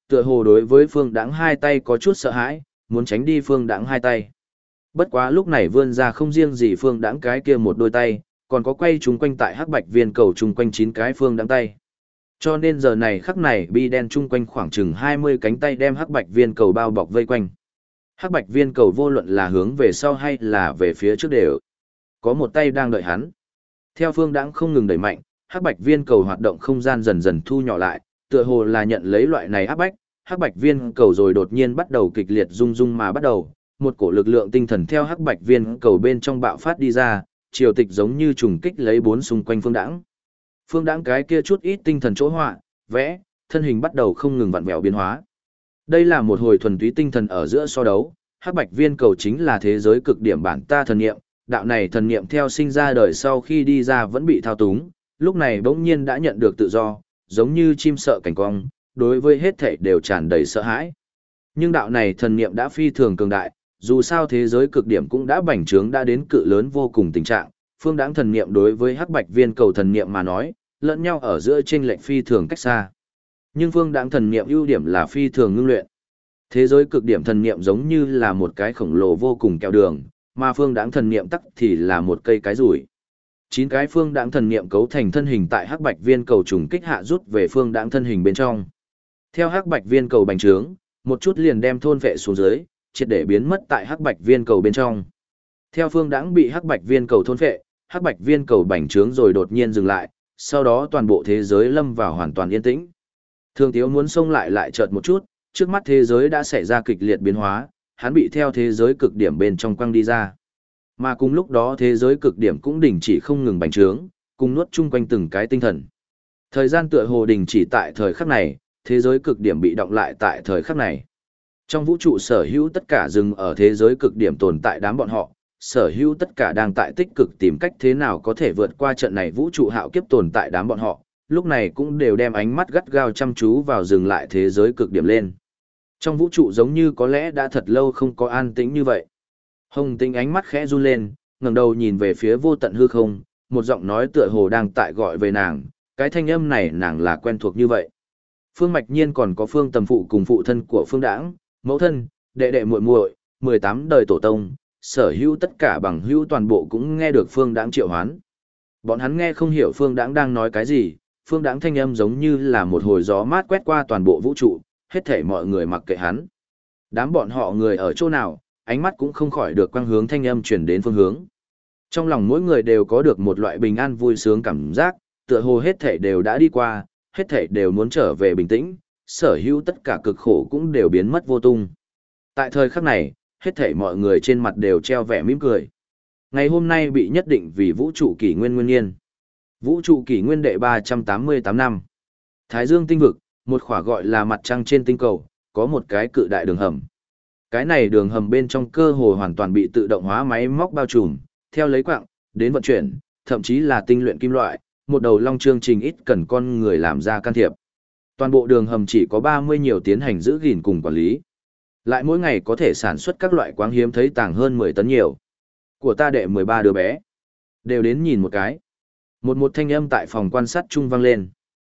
A: tựa hồ đối với Phương Đãng hai tay có chút sợ hãi, muốn tránh đi Phương Đãng hai tay. Bất quá lúc này vươn ra không riêng gì Phương Đãng cái kia một đôi tay, còn có quay chúng quanh tại hắc bạch viên cầu chung quanh 9 cái Phương Đãng tay. Cho nên giờ này khắc này bi đen chung quanh khoảng chừng 20 cánh tay đem hắc bạch viên cầu bao bọc vây quanh. Hắc bạch viên cầu vô luận là hướng về sau hay là về phía trước đều có một tay đang đợi hắn. Theo Phương Đãng không ngừng đẩy mạnh, hắc bạch viên cầu hoạt động không gian dần dần thu nhỏ lại, tựa hồ là nhận lấy loại này áp bách, hắc bạch viên cầu rồi đột nhiên bắt đầu kịch liệt rung rung mà bắt đầu, một cổ lực lượng tinh thần theo hắc bạch viên cầu bên trong bạo phát đi ra, triều tịch giống như trùng kích lấy bốn xung quanh Phương Đãng. Phương Đãng cái kia chút ít tinh thần chỗ họa, vẽ, thân hình bắt đầu không ngừng vặn vẹo biến hóa. Đây là một hồi thuần túy tinh thần ở giữa so đấu, hắc bạch viên cầu chính là thế giới cực điểm bản ta thần niệm, đạo này thần niệm theo sinh ra đời sau khi đi ra vẫn bị thao túng, lúc này bỗng nhiên đã nhận được tự do, giống như chim sợ cảnh cong, đối với hết thảy đều tràn đầy sợ hãi. Nhưng đạo này thần niệm đã phi thường cường đại, dù sao thế giới cực điểm cũng đã bành trướng đã đến cự lớn vô cùng tình trạng, Phương Đãng thần niệm đối với hắc bạch viên cầu thần niệm mà nói, lẫn nhau ở giữa chênh lệch phi thường cách xa. Nhưng Phương Đãng thần niệm ưu điểm là phi thường ngưng luyện. Thế giới cực điểm thần niệm giống như là một cái khổng lồ vô cùng kẹo đường, mà Phương Đãng thần niệm tắc thì là một cây cái rủi. 9 cái Phương Đãng thần niệm cấu thành thân hình tại hắc bạch viên cầu trùng kích hạ rút về Phương Đãng thân hình bên trong. Theo hắc bạch viên cầu bành trướng, một chút liền đem thôn vệ xuống dưới, triệt để biến mất tại hắc bạch viên cầu bên trong. Theo Phương Đãng bị hắc bạch viên cầu thôn vệ, hắc bạch viên cầu bành trướng rồi đột nhiên dừng lại, sau đó toàn bộ thế giới lâm vào hoàn toàn yên tĩnh. Thương Tiếu muốn xông lại chợt một chút, trước mắt thế giới đã xảy ra kịch liệt biến hóa, hắn bị theo thế giới cực điểm bên trong quăng đi ra. Mà cùng lúc đó thế giới cực điểm cũng đình chỉ không ngừng bành trướng, cùng nuốt chung quanh từng cái tinh thần. Thời gian tựa hồ đình chỉ tại thời khắc này, thế giới cực điểm bị động lại tại thời khắc này. Trong vũ trụ sở hữu tất cả dừng ở thế giới cực điểm tồn tại đám bọn họ, sở hữu tất cả đang tại tích cực tìm cách thế nào có thể vượt qua trận này vũ trụ hạo kiếp tồn tại đám bọn họ, lúc này cũng đều đem ánh mắt gắt gao chăm chú vào dừng lại thế giới cực điểm lên. Trong vũ trụ giống như có lẽ đã thật lâu không có an tĩnh như vậy. Hồng Tinh ánh mắt khẽ run lên, ngẩng đầu nhìn về phía vô tận hư không, một giọng nói tựa hồ đang tại gọi về nàng, cái thanh âm này nàng là quen thuộc như vậy. Phương Mạch Nhiên còn có Phương Tầm Phụ cùng phụ thân của Phương Đãng, mẫu thân, đệ đệ muội muội, 18 đời tổ tông, sở hữu tất cả bằng hữu toàn bộ cũng nghe được Phương Đãng triệu hoán. Bọn hắn nghe không hiểu Phương Đãng đang nói cái gì, Phương Đãng thanh âm giống như là một hồi gió mát quét qua toàn bộ vũ trụ, hết thảy mọi người mặc kệ hắn. Đám bọn họ người ở chỗ nào, ánh mắt cũng không khỏi được quang hướng thanh âm chuyển đến phương hướng. Trong lòng mỗi người đều có được một loại bình an vui sướng cảm giác, tựa hồ hết thảy đều đã đi qua, hết thảy đều muốn trở về bình tĩnh, sở hữu tất cả cực khổ cũng đều biến mất vô tung. Tại thời khắc này, hết thảy mọi người trên mặt đều treo vẻ mỉm cười. Ngày hôm nay bị nhất định vì vũ trụ kỷ nguyên nguyên niên. Vũ trụ kỷ nguyên đệ 388 năm. Thái Dương tinh vực, một khỏa gọi là mặt trăng trên tinh cầu, có một cái cự đại đường hầm. Cái này đường hầm bên trong cơ hồ hoàn toàn bị tự động hóa máy móc bao trùm, theo lấy quặng, đến vận chuyển, thậm chí là tinh luyện kim loại, một đầu long chương trình ít cần con người làm ra can thiệp. Toàn bộ đường hầm chỉ có 30 nhiều tiến hành giữ gìn cùng quản lý. Lại mỗi ngày có thể sản xuất các loại quáng hiếm thấy tàng hơn 10 tấn nhiều. Của ta đệ 13 đứa bé. Đều đến nhìn một cái. Một thanh âm tại phòng quan sát trung vang lên.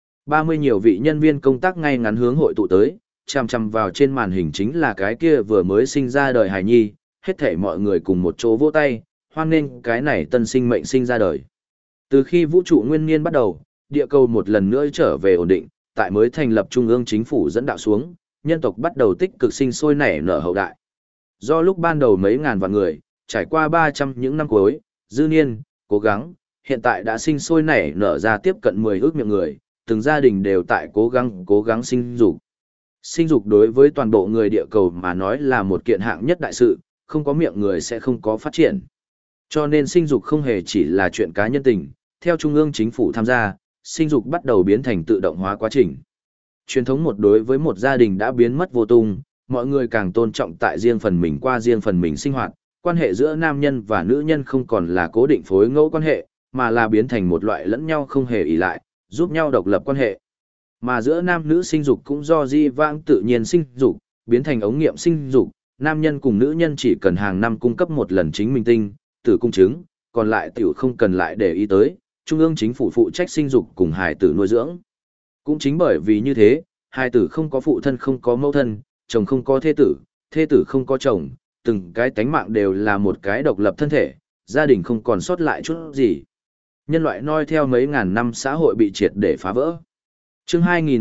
A: 30 nhiều vị nhân viên công tác ngay ngắn hướng hội tụ tới, chằm chằm vào trên màn hình chính là cái kia vừa mới sinh ra đời hài nhi, hết thảy mọi người cùng một chỗ vỗ tay, hoan nghênh cái này tân sinh mệnh sinh ra đời. Từ khi vũ trụ nguyên niên bắt đầu, địa cầu một lần nữa trở về ổn định, tại mới thành lập trung ương chính phủ dẫn đạo xuống, nhân tộc bắt đầu tích cực sinh sôi nảy nở hậu đại. Do lúc ban đầu mấy ngàn vạn người, trải qua 300 những năm cuối, dư niên, cố gắng, hiện tại đã sinh sôi nảy nở ra tiếp cận 10 ước miệng người, từng gia đình đều tại cố gắng sinh dục. Sinh dục đối với toàn bộ người địa cầu mà nói là một kiện hạng nhất đại sự, không có miệng người sẽ không có phát triển. Cho nên sinh dục không hề chỉ là chuyện cá nhân tình, theo trung ương chính phủ tham gia, sinh dục bắt đầu biến thành tự động hóa quá trình. Truyền thống một đối với một gia đình đã biến mất vô tung, mọi người càng tôn trọng tại riêng phần mình qua riêng phần mình sinh hoạt, quan hệ giữa nam nhân và nữ nhân không còn là cố định phối ngẫu quan hệ, mà là biến thành một loại lẫn nhau không hề ỷ lại, giúp nhau độc lập quan hệ. Mà giữa nam nữ sinh dục cũng do di vãng tự nhiên sinh dục, biến thành ống nghiệm sinh dục, nam nhân cùng nữ nhân chỉ cần hàng năm cung cấp một lần chính mình tinh, tử cung trứng, còn lại tiểu không cần lại để ý tới, trung ương chính phủ phụ trách sinh dục cùng hài tử nuôi dưỡng. Cũng chính bởi vì như thế, Hai tử không có phụ thân không có mẫu thân, chồng không có thê tử không có chồng, từng cái tánh mạng đều là một cái độc lập thân thể, gia đình không còn sót lại chút gì. Nhân loại noi theo mấy ngàn năm xã hội bị triệt để phá vỡ. Chương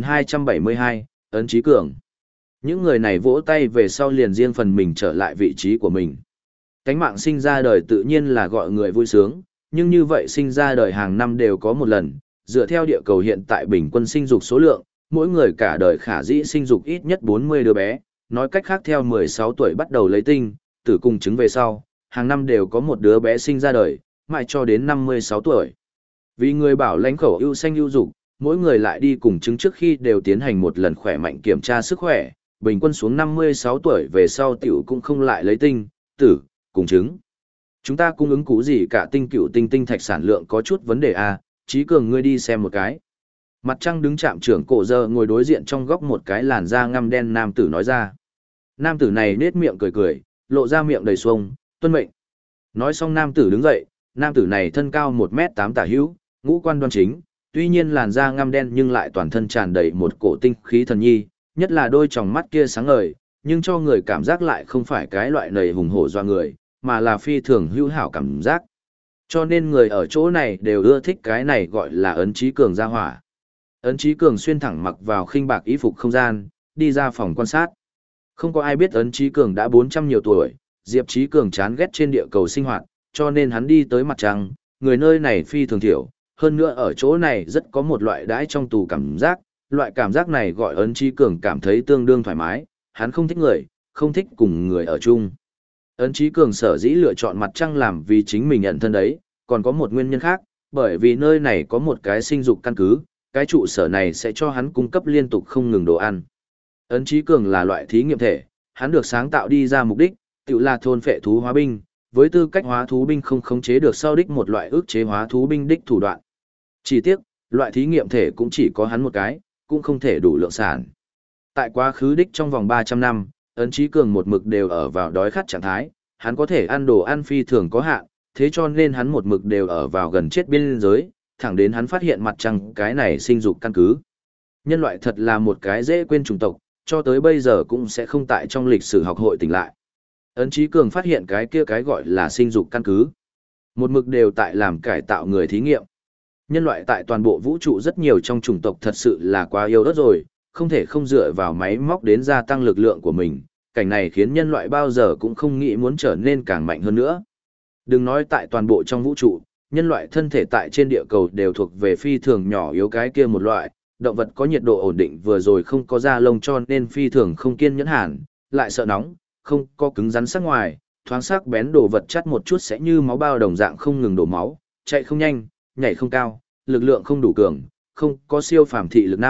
A: 2272, Ấn Chí Cường. Những người này vỗ tay về sau liền riêng phần mình trở lại vị trí của mình. Tánh mạng sinh ra đời tự nhiên là gọi người vui sướng, nhưng như vậy sinh ra đời hàng năm đều có một lần, dựa theo địa cầu hiện tại bình quân sinh dục số lượng, mỗi người cả đời khả dĩ sinh dục ít nhất 40 đứa bé, nói cách khác theo 16 tuổi bắt đầu lấy tinh, tử cung trứng về sau, hàng năm đều có một đứa bé sinh ra đời, mãi cho đến 56 tuổi. Vì người bảo lãnh khẩu ưu sanh ưu dục, mỗi người lại đi cùng trứng trước khi đều tiến hành một lần khỏe mạnh kiểm tra sức khỏe, bình quân xuống 56 tuổi về sau tiểu cũng không lại lấy tinh, tử, cùng trứng. Chúng ta cung ứng cú gì cả tinh cựu tinh tinh thạch sản lượng có chút vấn đề à, Chí Cường ngươi đi xem một cái. Mặt trăng đứng chạm trưởng cổ giờ ngồi đối diện trong góc một cái làn da ngăm đen nam tử nói ra. Nam tử này nết miệng cười cười, lộ ra miệng đầy xuông, tuân mệnh. Nói xong nam tử đứng dậy, nam tử này thân cao 1m8 tả hữu, ngũ quan đoan chính, tuy nhiên làn da ngăm đen nhưng lại toàn thân tràn đầy một cổ tinh khí thần nhi, nhất là đôi tròng mắt kia sáng ngời, nhưng cho người cảm giác lại không phải cái loại nầy hùng hổ doa người, mà là phi thường hữu hảo cảm giác. Cho nên người ở chỗ này đều ưa thích cái này gọi là Ấn Chí Cường gia hỏa. Ấn Chí Cường xuyên thẳng mặc vào khinh bạc y phục không gian, đi ra phòng quan sát. Không có ai biết Ấn Chí Cường đã 400 nhiều tuổi, Diệp Chí Cường chán ghét trên địa cầu sinh hoạt, cho nên hắn đi tới mặt trăng, người nơi này phi thường thiểu, hơn nữa ở chỗ này rất có một loại đãi trong tù cảm giác, loại cảm giác này gọi Ấn Chí Cường cảm thấy tương đương thoải mái, hắn không thích người, không thích cùng người ở chung. Ấn Chí Cường sở dĩ lựa chọn mặt trăng làm vì chính mình nhận thân đấy, còn có một nguyên nhân khác, bởi vì nơi này có một cái sinh dục căn cứ, cái trụ sở này sẽ cho hắn cung cấp liên tục không ngừng đồ ăn. Ấn Chí Cường là loại thí nghiệm thể, hắn được sáng tạo đi ra mục đích, tự là thôn phệ thú hóa binh, với tư cách hóa thú binh không khống chế được sau đích một loại ức chế hóa thú binh đích thủ đoạn. Chỉ tiếc, loại thí nghiệm thể cũng chỉ có hắn một cái, cũng không thể đủ lượng sản. Tại quá khứ đích trong vòng 300 năm, Ấn Chí Cường một mực đều ở vào đói khát trạng thái, hắn có thể ăn đồ ăn phi thường có hạn, thế cho nên hắn một mực đều ở vào gần chết biên giới, thẳng đến hắn phát hiện mặt trăng cái này sinh dục căn cứ. Nhân loại thật là một cái dễ quên chủng tộc, cho tới bây giờ cũng sẽ không tại trong lịch sử học hội tỉnh lại. Ấn Chí Cường phát hiện cái kia cái gọi là sinh dục căn cứ. Một mực đều tại làm cải tạo người thí nghiệm. Nhân loại tại toàn bộ vũ trụ rất nhiều trong chủng tộc thật sự là quá yếu ớt rồi, không thể không dựa vào máy móc đến gia tăng lực lượng của mình. Cảnh này khiến nhân loại bao giờ cũng không nghĩ muốn trở nên càng mạnh hơn nữa. Đừng nói tại toàn bộ trong vũ trụ, nhân loại thân thể tại trên địa cầu đều thuộc về phi thường nhỏ yếu cái kia một loại, động vật có nhiệt độ ổn định vừa rồi không có da lông cho nên phi thường không kiên nhẫn hẳn, lại sợ nóng, không có cứng rắn sắc ngoài, thoáng sắc bén đồ vật chắt một chút sẽ như máu bao đồng dạng không ngừng đổ máu, chạy không nhanh, nhảy không cao, lực lượng không đủ cường, không có siêu phàm thị lực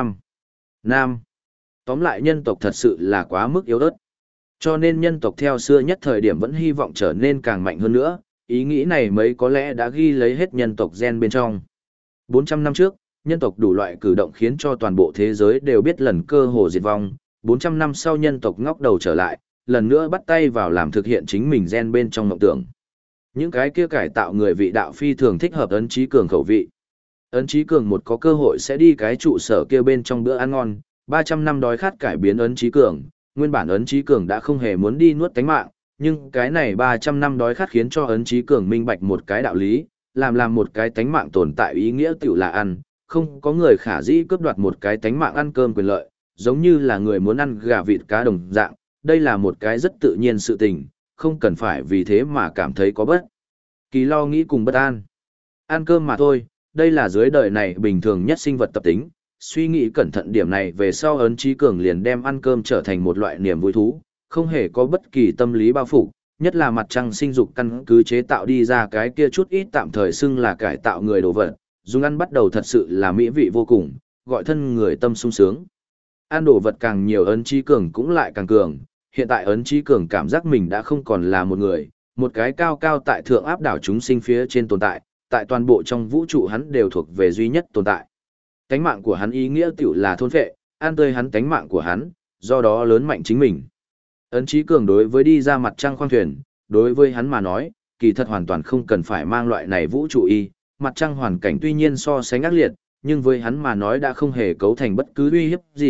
A: nam. Tóm lại nhân tộc thật sự là quá mức yếu ớt. Cho nên nhân tộc theo xưa nhất thời điểm vẫn hy vọng trở nên càng mạnh hơn nữa, ý nghĩ này mấy có lẽ đã ghi lấy hết nhân tộc gen bên trong. 400 năm trước, nhân tộc đủ loại cử động khiến cho toàn bộ thế giới đều biết lần cơ hồ diệt vong. 400 năm sau nhân tộc ngóc đầu trở lại, lần nữa bắt tay vào làm thực hiện chính mình gen bên trong mộng tưởng. Những cái kia cải tạo người vị đạo phi thường thích hợp Ấn Chí Cường khẩu vị. Ấn Chí Cường một có cơ hội sẽ đi cái trụ sở kia bên trong bữa ăn ngon, 300 năm đói khát cải biến Ấn Chí Cường, nguyên bản Ấn Chí Cường đã không hề muốn đi nuốt tánh mạng, nhưng cái này 300 năm đói khát khiến cho Ấn Chí Cường minh bạch một cái đạo lý, làm một cái tánh mạng tồn tại ý nghĩa tiểu là ăn, không có người khả dĩ cướp đoạt một cái tánh mạng ăn cơm quyền lợi, giống như là người muốn ăn gà vịt cá đồng dạng, đây là một cái rất tự nhiên sự tình, không cần phải vì thế mà cảm thấy có bất kỳ lo nghĩ cùng bất an. Ăn cơm mà thôi, đây là dưới đời này bình thường nhất sinh vật tập tính, suy nghĩ cẩn thận điểm này về sau Ấn Chí Cường liền đem ăn cơm trở thành một loại niềm vui thú, không hề có bất kỳ tâm lý bao phủ, nhất là mặt trăng sinh dục căn cứ chế tạo đi ra cái kia chút ít tạm thời xưng là cải tạo người đồ vật, dùng ăn bắt đầu thật sự là mỹ vị vô cùng, gọi thân người tâm sung sướng. Ăn đồ vật càng nhiều Ấn Chí Cường cũng lại càng cường, hiện tại Ấn Chí Cường cảm giác mình đã không còn là một người, một cái cao cao tại thượng áp đảo chúng sinh phía trên tồn tại, tại toàn bộ trong vũ trụ hắn đều thuộc về duy nhất tồn tại. Tánh mạng của hắn ý nghĩa tiểu là thôn phệ, ăn tươi hắn tánh mạng của hắn, do đó lớn mạnh chính mình. Ấn Chí Cường đối với đi ra mặt trăng khoang thuyền, đối với hắn mà nói, kỳ thật hoàn toàn không cần phải mang loại này vũ trụ y, mặt trăng hoàn cảnh tuy nhiên so sánh ác liệt, nhưng với hắn mà nói đã không hề cấu thành bất cứ uy hiếp gì,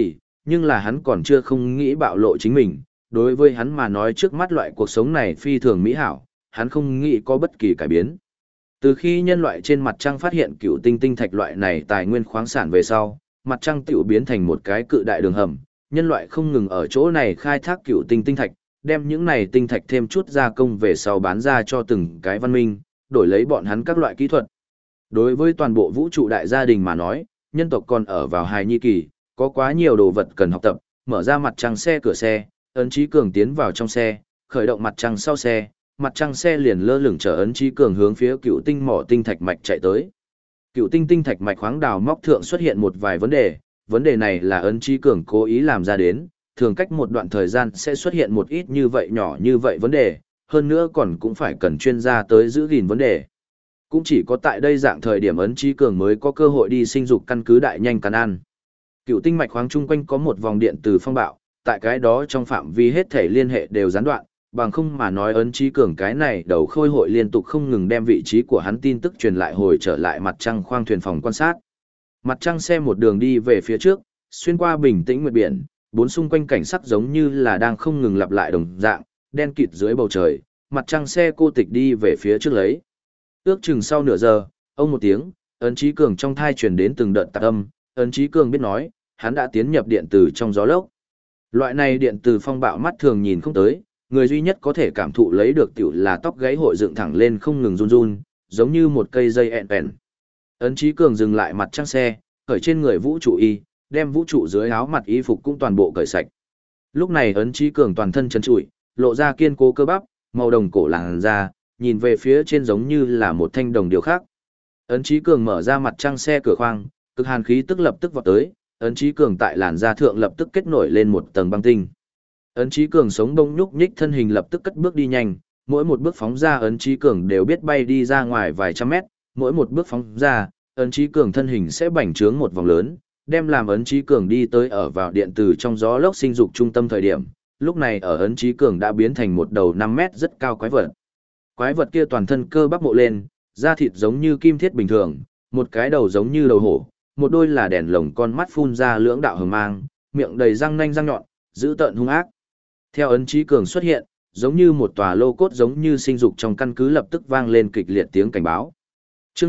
A: nhưng là hắn còn chưa không nghĩ bạo lộ chính mình, đối với hắn mà nói trước mắt loại cuộc sống này phi thường mỹ hảo, hắn không nghĩ có bất kỳ cải biến. Từ khi nhân loại trên mặt trăng phát hiện cựu tinh tinh thạch loại này tài nguyên khoáng sản về sau, mặt trăng tiểu biến thành một cái cự đại đường hầm, nhân loại không ngừng ở chỗ này khai thác cựu tinh tinh thạch, đem những này tinh thạch thêm chút gia công về sau bán ra cho từng cái văn minh, đổi lấy bọn hắn các loại kỹ thuật. Đối với toàn bộ vũ trụ đại gia đình mà nói, nhân tộc còn ở vào hài nhi kỳ, có quá nhiều đồ vật cần học tập, mở ra mặt trăng xe cửa xe, ấn Chí Cường tiến vào trong xe, khởi động mặt trăng sau xe, mặt trăng xe liền lơ lửng chở ấn Chí Cường hướng phía cựu tinh mỏ tinh thạch mạch chạy tới. Cựu tinh tinh thạch mạch khoáng đào móc thượng xuất hiện một vài vấn đề này là ấn Chí Cường cố ý làm ra đến, thường cách một đoạn thời gian sẽ xuất hiện một ít như vậy nhỏ như vậy vấn đề, hơn nữa còn cũng phải cần chuyên gia tới giữ gìn vấn đề. Cũng chỉ có tại đây dạng thời điểm ấn Chí Cường mới có cơ hội đi sinh dục căn cứ đại nhanh cắn ăn. Cựu tinh mạch khoáng chung quanh có một vòng điện từ phong bạo, tại cái đó trong phạm vi hết thể liên hệ đều gián đoạn, bằng không mà nói ấn Chí Cường cái này đầu khôi hội liên tục không ngừng đem vị trí của hắn tin tức truyền lại hồi trở lại mặt trăng khoang thuyền phòng quan sát. Mặt trăng xe một đường đi về phía trước, xuyên qua bình tĩnh nguyệt biển, bốn xung quanh cảnh sắc giống như là đang không ngừng lặp lại đồng dạng, đen kịt dưới bầu trời, mặt trăng xe cô tịch đi về phía trước lấy. Ước chừng sau nửa giờ, ông một tiếng, ấn Chí Cường trong thai truyền đến từng đợt tạc âm, ấn Chí Cường biết nói, hắn đã tiến nhập điện từ trong gió lốc. Loại này điện từ phong bạo mắt thường nhìn không tới, người duy nhất có thể cảm thụ lấy được tiểu là tóc gáy hội dựng thẳng lên không ngừng run run, giống như một cây dây ẹn ẹn. Ấn Chí Cường dừng lại mặt trăng xe, cởi trên người vũ trụ y, đem vũ trụ dưới áo mặt y phục cũng toàn bộ cởi sạch. Lúc này ấn Chí Cường toàn thân trần trụi, lộ ra kiên cố cơ bắp, màu đồng cổ làn da, nhìn về phía trên giống như là một thanh đồng điều khác. Ấn Chí Cường mở ra mặt trăng xe cửa khoang, cực hàn khí tức lập tức vọt tới, ấn Chí Cường tại làn da thượng lập tức kết nổi lên một tầng băng tinh. Ấn Chí Cường sống đông nhúc nhích thân hình lập tức cất bước đi nhanh, mỗi một bước phóng ra ấn Chí Cường đều biết bay đi ra ngoài vài trăm mét, mỗi một bước phóng ra, ấn Chí Cường thân hình sẽ bành trướng một vòng lớn, đem làm ấn Chí Cường đi tới ở vào điện từ trong gió lốc sinh dục trung tâm thời điểm, lúc này ở ấn Chí Cường đã biến thành một đầu 5 mét rất cao quái vật. Quái vật kia toàn thân cơ bắp mộ lên, da thịt giống như kim thiết bình thường, một cái đầu giống như đầu hổ, một đôi là đèn lồng con mắt phun ra lưỡng đạo hờ mang, miệng đầy răng nanh răng nhọn, dữ tợn hung ác. Theo ấn Chí Cường xuất hiện, giống như một tòa lô cốt giống như sinh dục trong căn cứ lập tức vang lên kịch liệt tiếng cảnh báo. Chương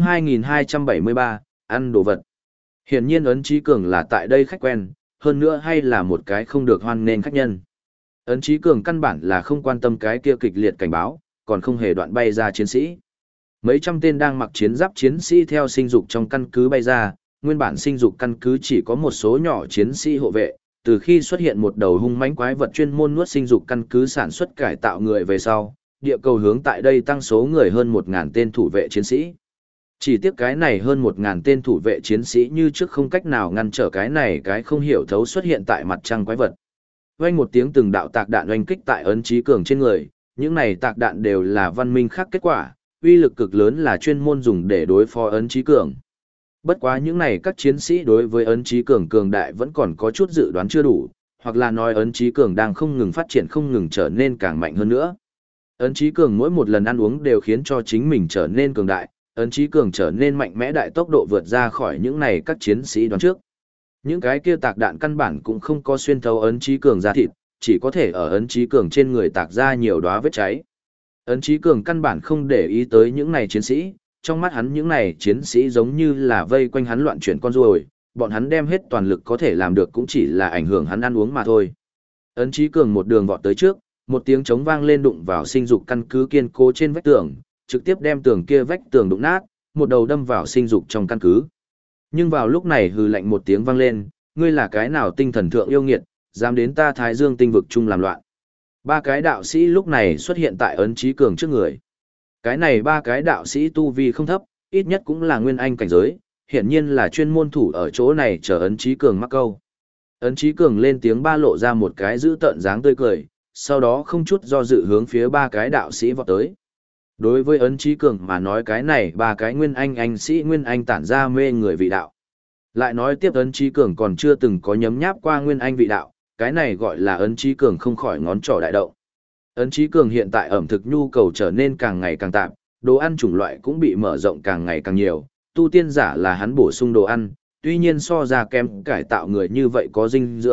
A: 2273, ăn đồ vật. Hiển nhiên ấn Chí Cường là tại đây khách quen, hơn nữa hay là một cái không được hoan nghênh khách nhân. Ấn Chí Cường căn bản là không quan tâm cái kia kịch liệt cảnh báo, còn không hề đoạn bay ra chiến sĩ. Mấy trăm tên đang mặc chiến giáp chiến sĩ theo sinh dục trong căn cứ bay ra, nguyên bản sinh dục căn cứ chỉ có một số nhỏ chiến sĩ hộ vệ, từ khi xuất hiện một đầu hung mãnh quái vật chuyên môn nuốt sinh dục căn cứ sản xuất cải tạo người về sau, địa cầu hướng tại đây tăng số người hơn 1.000 tên thủ vệ chiến sĩ. Chỉ tiếc cái này hơn 1.000 tên thủ vệ chiến sĩ như trước không cách nào ngăn trở cái này cái không hiểu thấu xuất hiện tại mặt trăng quái vật. Oanh một tiếng từng đạo tạc đạn oanh kích tại ấn Chí Cường trên người, những này tạc đạn đều là văn minh khác kết quả, uy lực cực lớn là chuyên môn dùng để đối phó ấn Chí Cường. Bất quá những này các chiến sĩ đối với ấn Chí Cường cường đại vẫn còn có chút dự đoán chưa đủ, hoặc là nói ấn Chí Cường đang không ngừng phát triển không ngừng trở nên càng mạnh hơn nữa. Ấn Chí Cường mỗi một lần ăn uống đều khiến cho chính mình trở nên cường đại, ấn Chí Cường trở nên mạnh mẽ đại tốc độ vượt ra khỏi những này các chiến sĩ đoán trước. Những cái kia tạc đạn căn bản cũng không có xuyên thấu ấn Chí Cường ra thịt, chỉ có thể ở ấn Chí Cường trên người tạc ra nhiều đóa vết cháy. Ấn Chí Cường căn bản không để ý tới những này chiến sĩ, trong mắt hắn những này chiến sĩ giống như là vây quanh hắn loạn chuyển con ruồi, bọn hắn đem hết toàn lực có thể làm được cũng chỉ là ảnh hưởng hắn ăn uống mà thôi. Ấn Chí Cường một đường vọt tới trước, một tiếng trống vang lên đụng vào sinh dục căn cứ kiên cố trên vách tường, trực tiếp đem tường kia vách tường đụng nát, một đầu đâm vào sinh dục trong căn cứ. Nhưng vào lúc này hừ lạnh một tiếng vang lên, ngươi là cái nào tinh thần thượng yêu nghiệt, dám đến ta Thái Dương tinh vực chung làm loạn. Ba cái đạo sĩ lúc này xuất hiện tại ấn Chí Cường trước người. Cái này ba cái đạo sĩ tu vi không thấp, ít nhất cũng là nguyên anh cảnh giới, hiển nhiên là chuyên môn thủ ở chỗ này chờ ấn Chí Cường mắc câu. Ấn Chí Cường lên tiếng ba lộ ra một cái giữ tợn dáng tươi cười, sau đó không chút do dự hướng phía ba cái đạo sĩ vọt tới. Đối với ấn Chí Cường mà nói cái này ba cái nguyên anh sĩ nguyên anh tản ra mê người vị đạo. Lại nói tiếp ấn Chí Cường còn chưa từng có nhấm nháp qua nguyên anh vị đạo, cái này gọi là ấn Chí Cường không khỏi ngón trỏ đại động. Ấn Chí Cường hiện tại ẩm thực nhu cầu trở nên càng ngày càng tạp, đồ ăn chủng loại cũng bị mở rộng càng ngày càng nhiều, tu tiên giả là hắn bổ sung đồ ăn, tuy nhiên so ra kém cải tạo người như vậy có dinh dưỡng,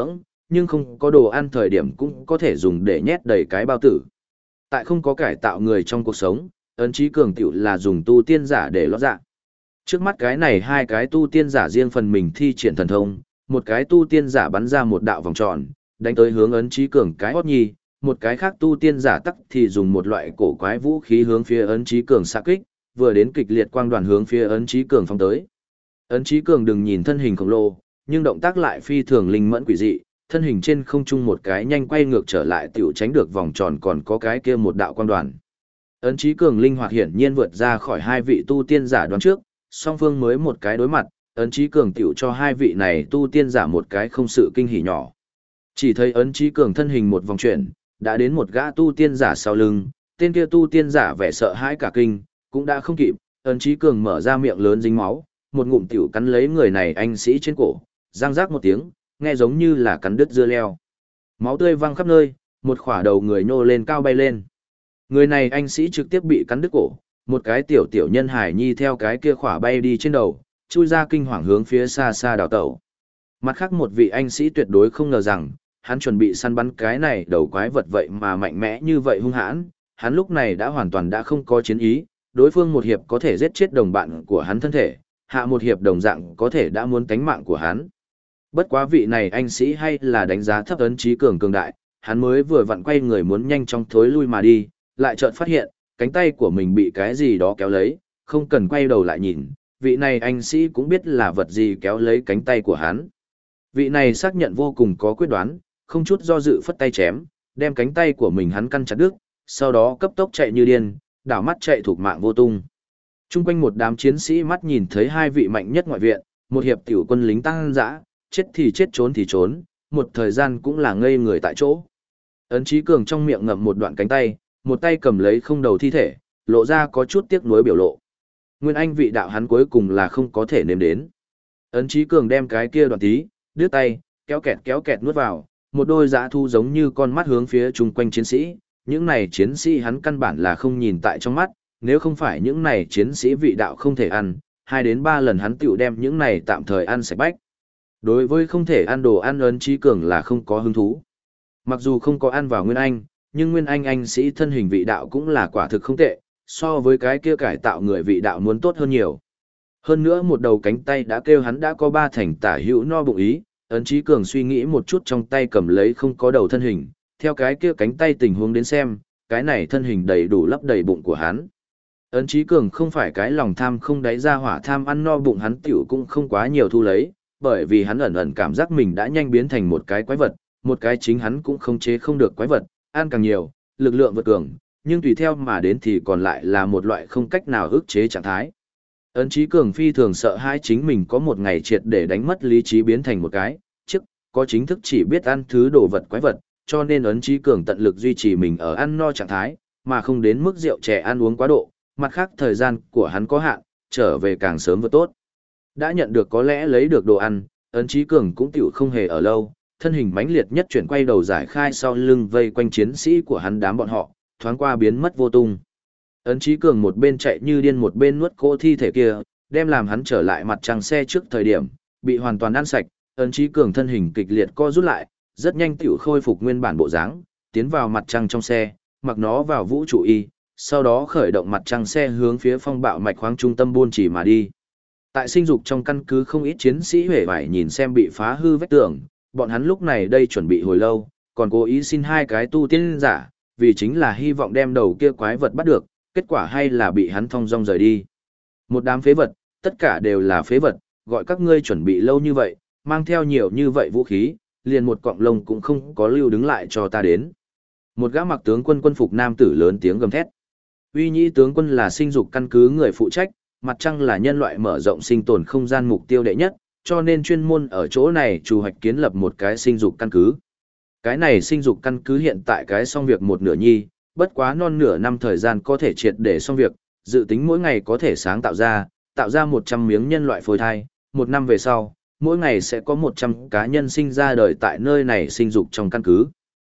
A: nhưng không có đồ ăn thời điểm cũng có thể dùng để nhét đầy cái bao tử. Tại không có cải tạo người trong cuộc sống, ấn trí cường tiểu là dùng tu tiên giả để lót dạ. Trước mắt cái này hai cái tu tiên giả riêng phần mình thi triển thần thông, một cái tu tiên giả bắn ra một đạo vòng tròn, đánh tới hướng ấn trí cường cái hót nhi, một cái khác tu tiên giả tắc thì dùng một loại cổ quái vũ khí hướng phía ấn trí cường xạ kích, vừa đến kịch liệt quang đoàn hướng phía ấn trí cường phóng tới. Ấn trí cường đừng nhìn thân hình khổng lồ, nhưng động tác lại phi thường linh mẫn quỷ dị, thân hình trên không trung một cái nhanh quay ngược trở lại tiểu tránh được vòng tròn còn có cái kia một đạo quang đoàn. Ấn trí cường linh hoạt hiển nhiên vượt ra khỏi hai vị tu tiên giả đoán trước, song phương mới một cái đối mặt, ấn trí cường tiểu cho hai vị này tu tiên giả một cái không sự kinh hỉ nhỏ. Chỉ thấy ấn trí cường thân hình một vòng chuyển, đã đến một gã tu tiên giả sau lưng, tên kia tu tiên giả vẻ sợ hãi cả kinh, cũng đã không kịp, ấn trí cường mở ra miệng lớn dính máu, một ngụm tiểu cắn lấy người này anh sĩ trên cổ, răng rác một tiếng, nghe giống như là cắn đứt dưa leo. Máu tươi văng khắp nơi, một khỏa đầu người nhô lên cao bay lên. Người này anh sĩ trực tiếp bị cắn đứt cổ, một cái tiểu tiểu nhân hải nhi theo cái kia khỏa bay đi trên đầu, chui ra kinh hoàng hướng phía xa xa đào tẩu. Mặt khác một vị anh sĩ tuyệt đối không ngờ rằng, hắn chuẩn bị săn bắn cái này đầu quái vật vậy mà mạnh mẽ như vậy hung hãn, hắn lúc này đã hoàn toàn đã không có chiến ý, đối phương một hiệp có thể giết chết đồng bạn của hắn thân thể, hạ một hiệp đồng dạng có thể đã muốn tánh mạng của hắn. Bất quá vị này anh sĩ hay là đánh giá thấp ấn trí cường đại, hắn mới vừa vặn quay người muốn nhanh chóng thối lui mà đi, lại chợt phát hiện, cánh tay của mình bị cái gì đó kéo lấy, không cần quay đầu lại nhìn, vị này anh sĩ cũng biết là vật gì kéo lấy cánh tay của hắn. Vị này xác nhận vô cùng có quyết đoán, không chút do dự phất tay chém, đem cánh tay của mình hắn căn chặt đứt, sau đó cấp tốc chạy như điên, đảo mắt chạy thuộc mạng vô tung. Trung quanh một đám chiến sĩ mắt nhìn thấy hai vị mạnh nhất ngoại viện, một hiệp tiểu quân lính tăng dã, chết thì chết trốn thì trốn, một thời gian cũng là ngây người tại chỗ. Ấn trí cường trong miệng ngậm một đoạn cánh tay, một tay cầm lấy không đầu thi thể, lộ ra có chút tiếc nuối biểu lộ. Nguyên anh vị đạo hắn cuối cùng là không có thể nếm đến. Ấn trí cường đem cái kia đoạn tí, đứt tay, kéo kẹt nuốt vào, một đôi dã thu giống như con mắt hướng phía chung quanh chiến sĩ, những này chiến sĩ hắn căn bản là không nhìn tại trong mắt, nếu không phải những này chiến sĩ vị đạo không thể ăn, 2 đến 3 lần hắn tiểu đem những này tạm thời ăn sạch bách. Đối với không thể ăn đồ ăn ấn trí cường là không có hứng thú. Mặc dù không có ăn vào Nguyên Anh, nhưng Nguyên Anh sĩ thân hình vị đạo cũng là quả thực không tệ, so với cái kia cải tạo người vị đạo muốn tốt hơn nhiều. Hơn nữa một đầu cánh tay đã kêu hắn đã có 3 thành tả hữu no bụng ý, ấn trí cường suy nghĩ một chút trong tay cầm lấy không có đầu thân hình, theo cái kia cánh tay tình huống đến xem, cái này thân hình đầy đủ lấp đầy bụng của hắn. Ấn trí cường không phải cái lòng tham không đáy ra hỏa tham ăn no bụng hắn tiểu cũng không quá nhiều thu lấy, bởi vì hắn ẩn ẩn cảm giác mình đã nhanh biến thành một cái quái vật, một cái chính hắn cũng không chế không được quái vật, ăn càng nhiều, lực lượng vượt cường, nhưng tùy theo mà đến thì còn lại là một loại không cách nào ức chế trạng thái. Ấn trí cường phi thường sợ hãi chính mình có một ngày triệt để đánh mất lý trí biến thành một cái, có chính thức chỉ biết ăn thứ đồ vật quái vật, cho nên ấn trí cường tận lực duy trì mình ở ăn no trạng thái, mà không đến mức rượu chè ăn uống quá độ, mặt khác thời gian của hắn có hạn, trở về càng sớm vừa tốt. Đã nhận được có lẽ lấy được đồ ăn, ấn trí cường cũng tiểu không hề ở lâu, thân hình mãnh liệt nhất chuyển quay đầu giải khai sau lưng vây quanh chiến sĩ của hắn đám bọn họ, thoáng qua biến mất vô tung. Ấn trí cường một bên chạy như điên một bên nuốt cỗ thi thể kia, đem làm hắn trở lại mặt trăng xe trước thời điểm, bị hoàn toàn ăn sạch, ấn trí cường thân hình kịch liệt co rút lại, rất nhanh tiểu khôi phục nguyên bản bộ dáng, tiến vào mặt trăng trong xe, mặc nó vào vũ trụ y, sau đó khởi động mặt trăng xe hướng phía phong bạo mạch khoáng trung tâm buôn chỉ mà đi. Tại sinh dục trong căn cứ không ít chiến sĩ huệ vải nhìn xem bị phá hư vách tường, bọn hắn lúc này đây chuẩn bị hồi lâu, còn cố ý xin 2 cái tu tiên giả, vì chính là hy vọng đem đầu kia quái vật bắt được, kết quả hay là bị hắn thong dong rời đi. Một đám phế vật, tất cả đều là phế vật, gọi các ngươi chuẩn bị lâu như vậy, mang theo nhiều như vậy vũ khí, liền một cọng lông cũng không có lưu đứng lại cho ta đến. Một gã mặc tướng quân quân phục nam tử lớn tiếng gầm thét. Uy Nhĩ tướng quân là sinh dục căn cứ người phụ trách, mặt trăng là nhân loại mở rộng sinh tồn không gian mục tiêu đệ nhất, cho nên chuyên môn ở chỗ này chủ hoạch kiến lập một cái sinh dục căn cứ. Cái này sinh dục căn cứ hiện tại cái xong việc một nửa nhi, bất quá non nửa năm thời gian có thể triệt để xong việc, dự tính mỗi ngày có thể sáng tạo ra 100 miếng nhân loại phôi thai, 1 năm về sau, mỗi ngày sẽ có 100 cá nhân sinh ra đời tại nơi này sinh dục trong căn cứ.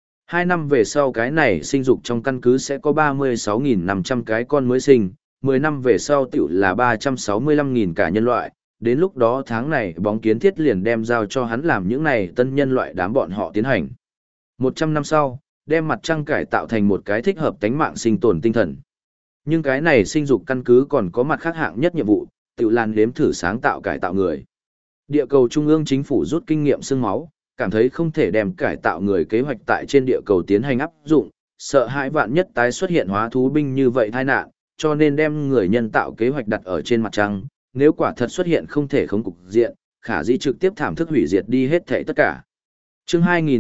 A: 2 năm về sau cái này sinh dục trong căn cứ sẽ có 36.500 cái con mới sinh, 10 năm về sau tiểu là 365.000 cả nhân loại, đến lúc đó tháng này bóng kiến thiết liền đem giao cho hắn làm những này tân nhân loại đám bọn họ tiến hành. 100 năm sau, đem mặt trăng cải tạo thành một cái thích hợp tánh mạng sinh tồn tinh thần. Nhưng cái này sinh dục căn cứ còn có mặt khác hạng nhất nhiệm vụ, tự lan nếm thử sáng tạo cải tạo người. Địa cầu trung ương chính phủ rút kinh nghiệm xương máu, cảm thấy không thể đem cải tạo người kế hoạch tại trên địa cầu tiến hành áp dụng, sợ hãi vạn nhất tái xuất hiện hóa thú binh như vậy tai nạn, cho nên đem người nhân tạo kế hoạch đặt ở trên mặt trăng, nếu quả thật xuất hiện không thể khống cục diện, khả dĩ trực tiếp thảm thức hủy diệt đi hết thảy tất cả. Chương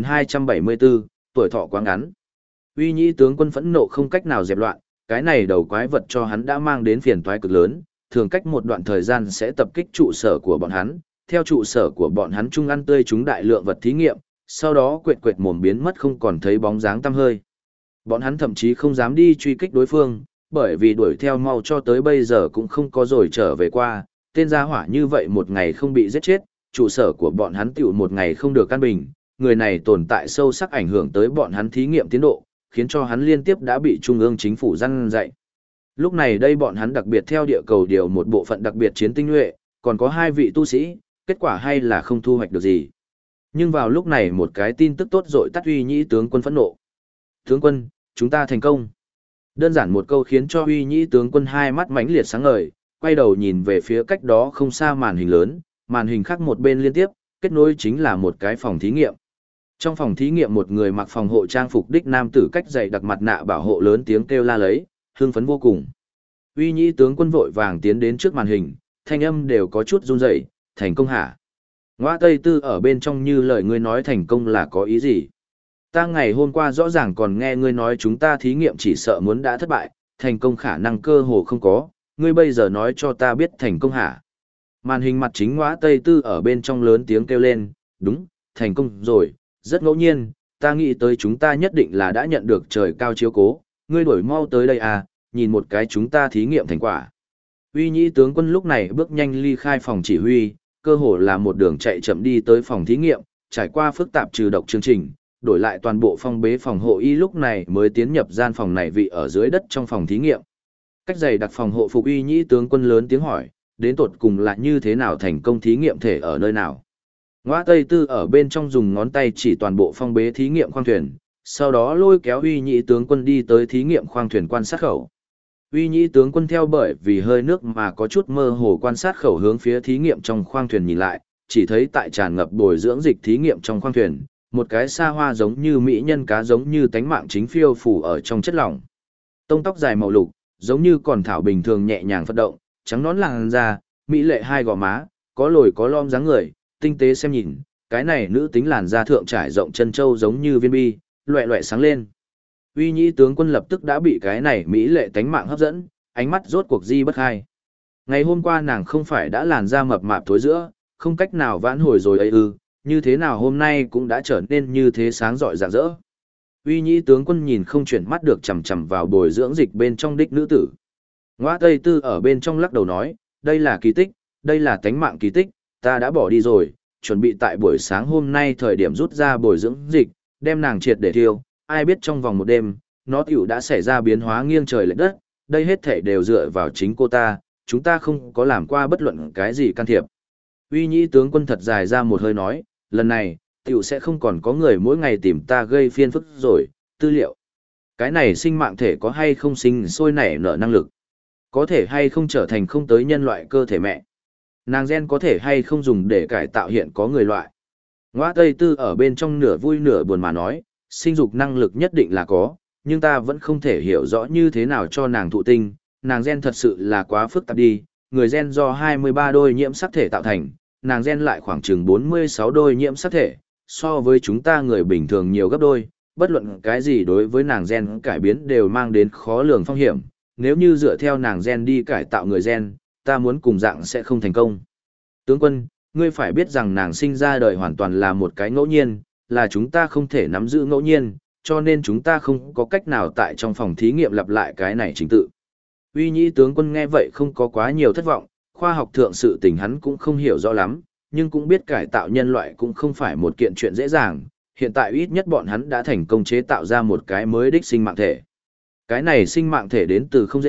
A: 2274, tuổi thọ quá ngắn. Uy Nhĩ tướng quân phẫn nộ không cách nào dẹp loạn, cái này đầu quái vật cho hắn đã mang đến phiền toái cực lớn, thường cách một đoạn thời gian sẽ tập kích trụ sở của bọn hắn, theo trụ sở của bọn hắn chung ăn tươi chúng đại lượng vật thí nghiệm, sau đó quệt quệt mồm biến mất không còn thấy bóng dáng tăm hơi. Bọn hắn thậm chí không dám đi truy kích đối phương, bởi vì đuổi theo mau cho tới bây giờ cũng không có rồi trở về qua, tên gia hỏa như vậy một ngày không bị giết chết, trụ sở của bọn hắn tiểu một ngày không được căn bình, người này tồn tại sâu sắc ảnh hưởng tới bọn hắn thí nghiệm tiến độ, khiến cho hắn liên tiếp đã bị trung ương chính phủ răn dạy. Lúc này đây bọn hắn đặc biệt theo địa cầu điều một bộ phận đặc biệt chiến tinh nhuệ, còn có 2 vị tu sĩ, kết quả hay là không thu hoạch được gì. Nhưng vào lúc này một cái tin tức tốt rội tắt Uy Nhĩ tướng quân phẫn nộ. Tướng quân, chúng ta thành công. Đơn giản một câu khiến cho Uy Nhĩ tướng quân hai mắt mãnh liệt sáng ngời, quay đầu nhìn về phía cách đó không xa màn hình lớn, màn hình khác một bên liên tiếp, kết nối chính là một cái phòng thí nghiệm. Trong phòng thí nghiệm một người mặc phòng hộ trang phục đích nam tử cách dày đặc mặt nạ bảo hộ lớn tiếng kêu la lấy, hưng phấn vô cùng. Uy Nhĩ tướng quân vội vàng tiến đến trước màn hình, thanh âm đều có chút run rẩy, thành công hả? Ngoa Tây Tư ở bên trong như lời ngươi nói thành công là có ý gì? Ta ngày hôm qua rõ ràng còn nghe ngươi nói chúng ta thí nghiệm chỉ sợ muốn đã thất bại, thành công khả năng cơ hồ không có, ngươi bây giờ nói cho ta biết thành công hả? Màn hình mặt chính Ngoa Tây Tư ở bên trong lớn tiếng kêu lên, đúng, thành công rồi, rất ngẫu nhiên, ta nghĩ tới chúng ta nhất định là đã nhận được trời cao chiếu cố, ngươi đuổi mau tới đây à, nhìn một cái chúng ta thí nghiệm thành quả. Uy Nhĩ tướng quân lúc này bước nhanh ly khai phòng chỉ huy, cơ hồ là một đường chạy chậm đi tới phòng thí nghiệm, trải qua phức tạp trừ độc chương trình, đổi lại toàn bộ phong bế phòng hộ y lúc này mới tiến nhập gian phòng này vị ở dưới đất trong phòng thí nghiệm. Cách dày đặt phòng hộ phục Uy Nhĩ tướng quân lớn tiếng hỏi, đến tột cùng là như thế nào thành công thí nghiệm thể ở nơi nào? Ngoa Tây Tư ở bên trong dùng ngón tay chỉ toàn bộ phong bế thí nghiệm khoang thuyền, sau đó lôi kéo Uy Nhĩ tướng quân đi tới thí nghiệm khoang thuyền quan sát khẩu. Uy Nhĩ tướng quân theo bởi vì hơi nước mà có chút mơ hồ quan sát khẩu hướng phía thí nghiệm trong khoang thuyền nhìn lại, chỉ thấy tại tràn ngập bồi dưỡng dịch thí nghiệm trong khoang thuyền, một cái sa hoa giống như mỹ nhân cá giống như tánh mạng chính phiêu phủ ở trong chất lỏng. Tông tóc dài màu lục, giống như còn thảo bình thường nhẹ nhàng phất động, trắng nõn làn da, mỹ lệ hai gò má, có lồi có lõm dáng người, tinh tế xem nhìn, cái này nữ tính làn da thượng trải rộng chân châu giống như viên bi, loẹt loẹt sáng lên. Uy Nhĩ tướng quân lập tức đã bị cái này mỹ lệ tánh mạng hấp dẫn, ánh mắt rốt cuộc di bất hai. Ngày hôm qua nàng không phải đã làn da mập mạp thối giữa, không cách nào vãn hồi rồi ấy ư, như thế nào hôm nay cũng đã trở nên như thế sáng rọi rạng rỡ. Uy Nhĩ tướng quân nhìn không chuyển mắt được chằm chằm vào bồi dưỡng dịch bên trong đích nữ tử. Ngoa Tây Tư ở bên trong lắc đầu nói, đây là kỳ tích, đây là tánh mạng kỳ tích, ta đã bỏ đi rồi, chuẩn bị tại buổi sáng hôm nay thời điểm rút ra bồi dưỡng dịch, đem nàng triệt để thiêu, ai biết trong vòng một đêm, nó tiểu đã xảy ra biến hóa nghiêng trời lệch đất, đây hết thể đều dựa vào chính cô ta, chúng ta không có làm qua bất luận cái gì can thiệp. Uy Nhĩ tướng quân thật dài ra một hơi nói, lần này, tiểu sẽ không còn có người mỗi ngày tìm ta gây phiền phức rồi, tư liệu. Cái này sinh mạng thể có hay không sinh sôi nảy nở năng lực? Có thể hay không trở thành không tới nhân loại cơ thể mẹ? Nàng gen có thể hay không dùng để cải tạo hiện có người loại? Ngoa Tây Tư ở bên trong nửa vui nửa buồn mà nói, sinh dục năng lực nhất định là có, nhưng ta vẫn không thể hiểu rõ như thế nào cho nàng thụ tinh, nàng gen thật sự là quá phức tạp đi, người gen do 23 đôi nhiễm sắc thể tạo thành, nàng gen lại khoảng chừng 46 đôi nhiễm sắc thể, so với chúng ta người bình thường nhiều gấp đôi, bất luận cái gì đối với nàng gen cải biến đều mang đến khó lường phong hiểm, nếu như dựa theo nàng gen đi cải tạo người gen, ta muốn cùng dạng sẽ không thành công. Tướng quân, ngươi phải biết rằng nàng sinh ra đời hoàn toàn là một cái ngẫu nhiên, là chúng ta không thể nắm giữ ngẫu nhiên, cho nên chúng ta không có cách nào tại trong phòng thí nghiệm lặp lại cái này chính tự. Uy Nhĩ tướng quân nghe vậy không có quá nhiều thất vọng, khoa học thượng sự tình hắn cũng không hiểu rõ lắm, nhưng cũng biết cải tạo nhân loại cũng không phải một kiện chuyện dễ dàng, hiện tại ít nhất bọn hắn đã thành công chế tạo ra một cái mới đích sinh mạng thể. Cái này sinh mạng thể đến từ không dễ,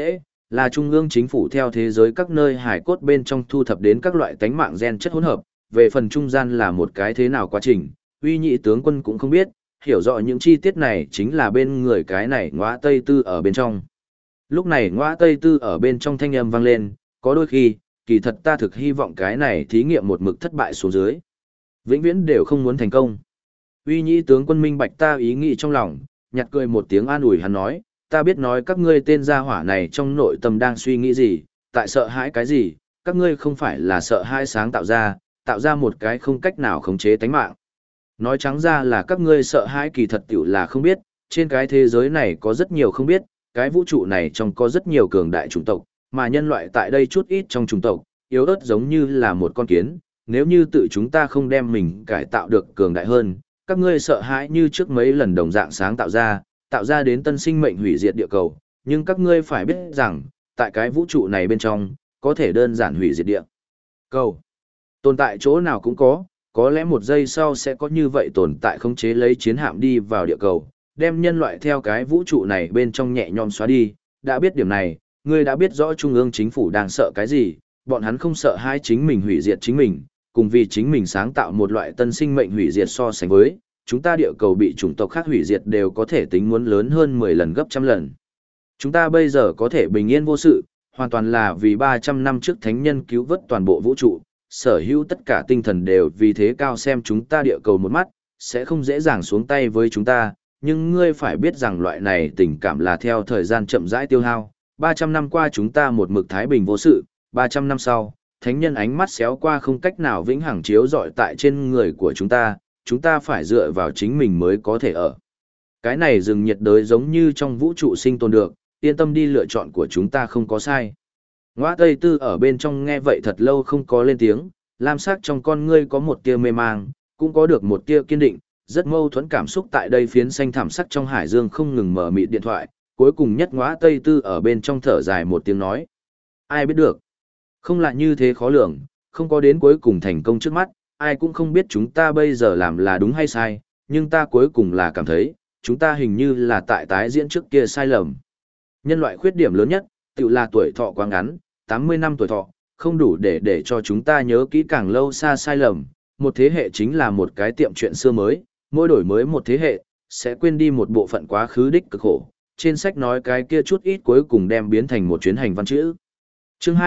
A: là trung ương chính phủ theo thế giới các nơi hải cốt bên trong thu thập đến các loại tánh mạng gen chất hỗn hợp, về phần trung gian là một cái thế nào quá trình, uy nhị tướng quân cũng không biết, hiểu rõ những chi tiết này chính là bên người cái này ngõa Tây Tư ở bên trong. Lúc này ngõa Tây Tư ở bên trong thanh âm vang lên, có đôi khi, kỳ thật ta thực hy vọng cái này thí nghiệm một mực thất bại xuống dưới. Vĩnh viễn đều không muốn thành công. Uy nhĩ tướng quân minh bạch ta ý nghĩ trong lòng, nhặt cười một tiếng an ủi hắn nói, ta biết nói các ngươi tên gia hỏa này trong nội tâm đang suy nghĩ gì, tại sợ hãi cái gì, các ngươi không phải là sợ hãi sáng tạo ra một cái không cách nào khống chế tánh mạng. Nói trắng ra là các ngươi sợ hãi kỳ thật tiểu là không biết, trên cái thế giới này có rất nhiều không biết, cái vũ trụ này trong có rất nhiều cường đại chủng tộc, mà nhân loại tại đây chút ít trong chủng tộc, yếu ớt giống như là một con kiến, nếu như tự chúng ta không đem mình cải tạo được cường đại hơn, các ngươi sợ hãi như trước mấy lần đồng dạng sáng tạo ra đến tân sinh mệnh hủy diệt địa cầu, nhưng các ngươi phải biết rằng, tại cái vũ trụ này bên trong, có thể đơn giản hủy diệt địa cầu. Tồn tại chỗ nào cũng có lẽ một giây sau sẽ có như vậy tồn tại khống chế lấy chiến hạm đi vào địa cầu, đem nhân loại theo cái vũ trụ này bên trong nhẹ nhõm xóa đi, đã biết điểm này, ngươi đã biết rõ trung ương chính phủ đang sợ cái gì, bọn hắn không sợ hai chính mình hủy diệt chính mình, cùng vì chính mình sáng tạo một loại tân sinh mệnh hủy diệt so sánh với, chúng ta địa cầu bị chủng tộc khác hủy diệt đều có thể tính muốn lớn hơn 10 lần gấp trăm lần. Chúng ta bây giờ có thể bình yên vô sự, hoàn toàn là vì 300 năm trước thánh nhân cứu vớt toàn bộ vũ trụ, sở hữu tất cả tinh thần đều vì thế cao xem chúng ta địa cầu một mắt, sẽ không dễ dàng xuống tay với chúng ta, nhưng ngươi phải biết rằng loại này tình cảm là theo thời gian chậm rãi tiêu hao. 300 năm qua chúng ta một mực thái bình vô sự, 300 năm sau, thánh nhân ánh mắt xéo qua không cách nào vĩnh hằng chiếu rọi tại trên người của chúng ta phải dựa vào chính mình mới có thể ở. Cái này rừng nhiệt đới giống như trong vũ trụ sinh tồn được, yên tâm đi, lựa chọn của chúng ta không có sai. Ngoã Tây Tư ở bên trong nghe vậy thật lâu không có lên tiếng, lam sắc trong con ngươi có một tia mê mang, cũng có được một tia kiên định, rất mâu thuẫn cảm xúc tại đây phiến xanh thảm sắc trong hải dương không ngừng mở mịt điện thoại, cuối cùng nhất Ngoã Tây Tư ở bên trong thở dài một tiếng nói. Ai biết được? Không lại như thế khó lường, không có đến cuối cùng thành công trước mắt, ai cũng không biết chúng ta bây giờ làm là đúng hay sai, nhưng ta cuối cùng là cảm thấy, chúng ta hình như là tại tái diễn trước kia sai lầm. Nhân loại khuyết điểm lớn nhất, tự là tuổi thọ quá ngắn, 80 năm tuổi thọ, không đủ để cho chúng ta nhớ kỹ càng lâu xa sai lầm. Một thế hệ chính là một cái tiệm chuyện xưa mới, mỗi đổi mới một thế hệ, sẽ quên đi một bộ phận quá khứ đích cực khổ. Trên sách nói cái kia chút ít cuối cùng đem biến thành một chuyến hành văn chữ. Chương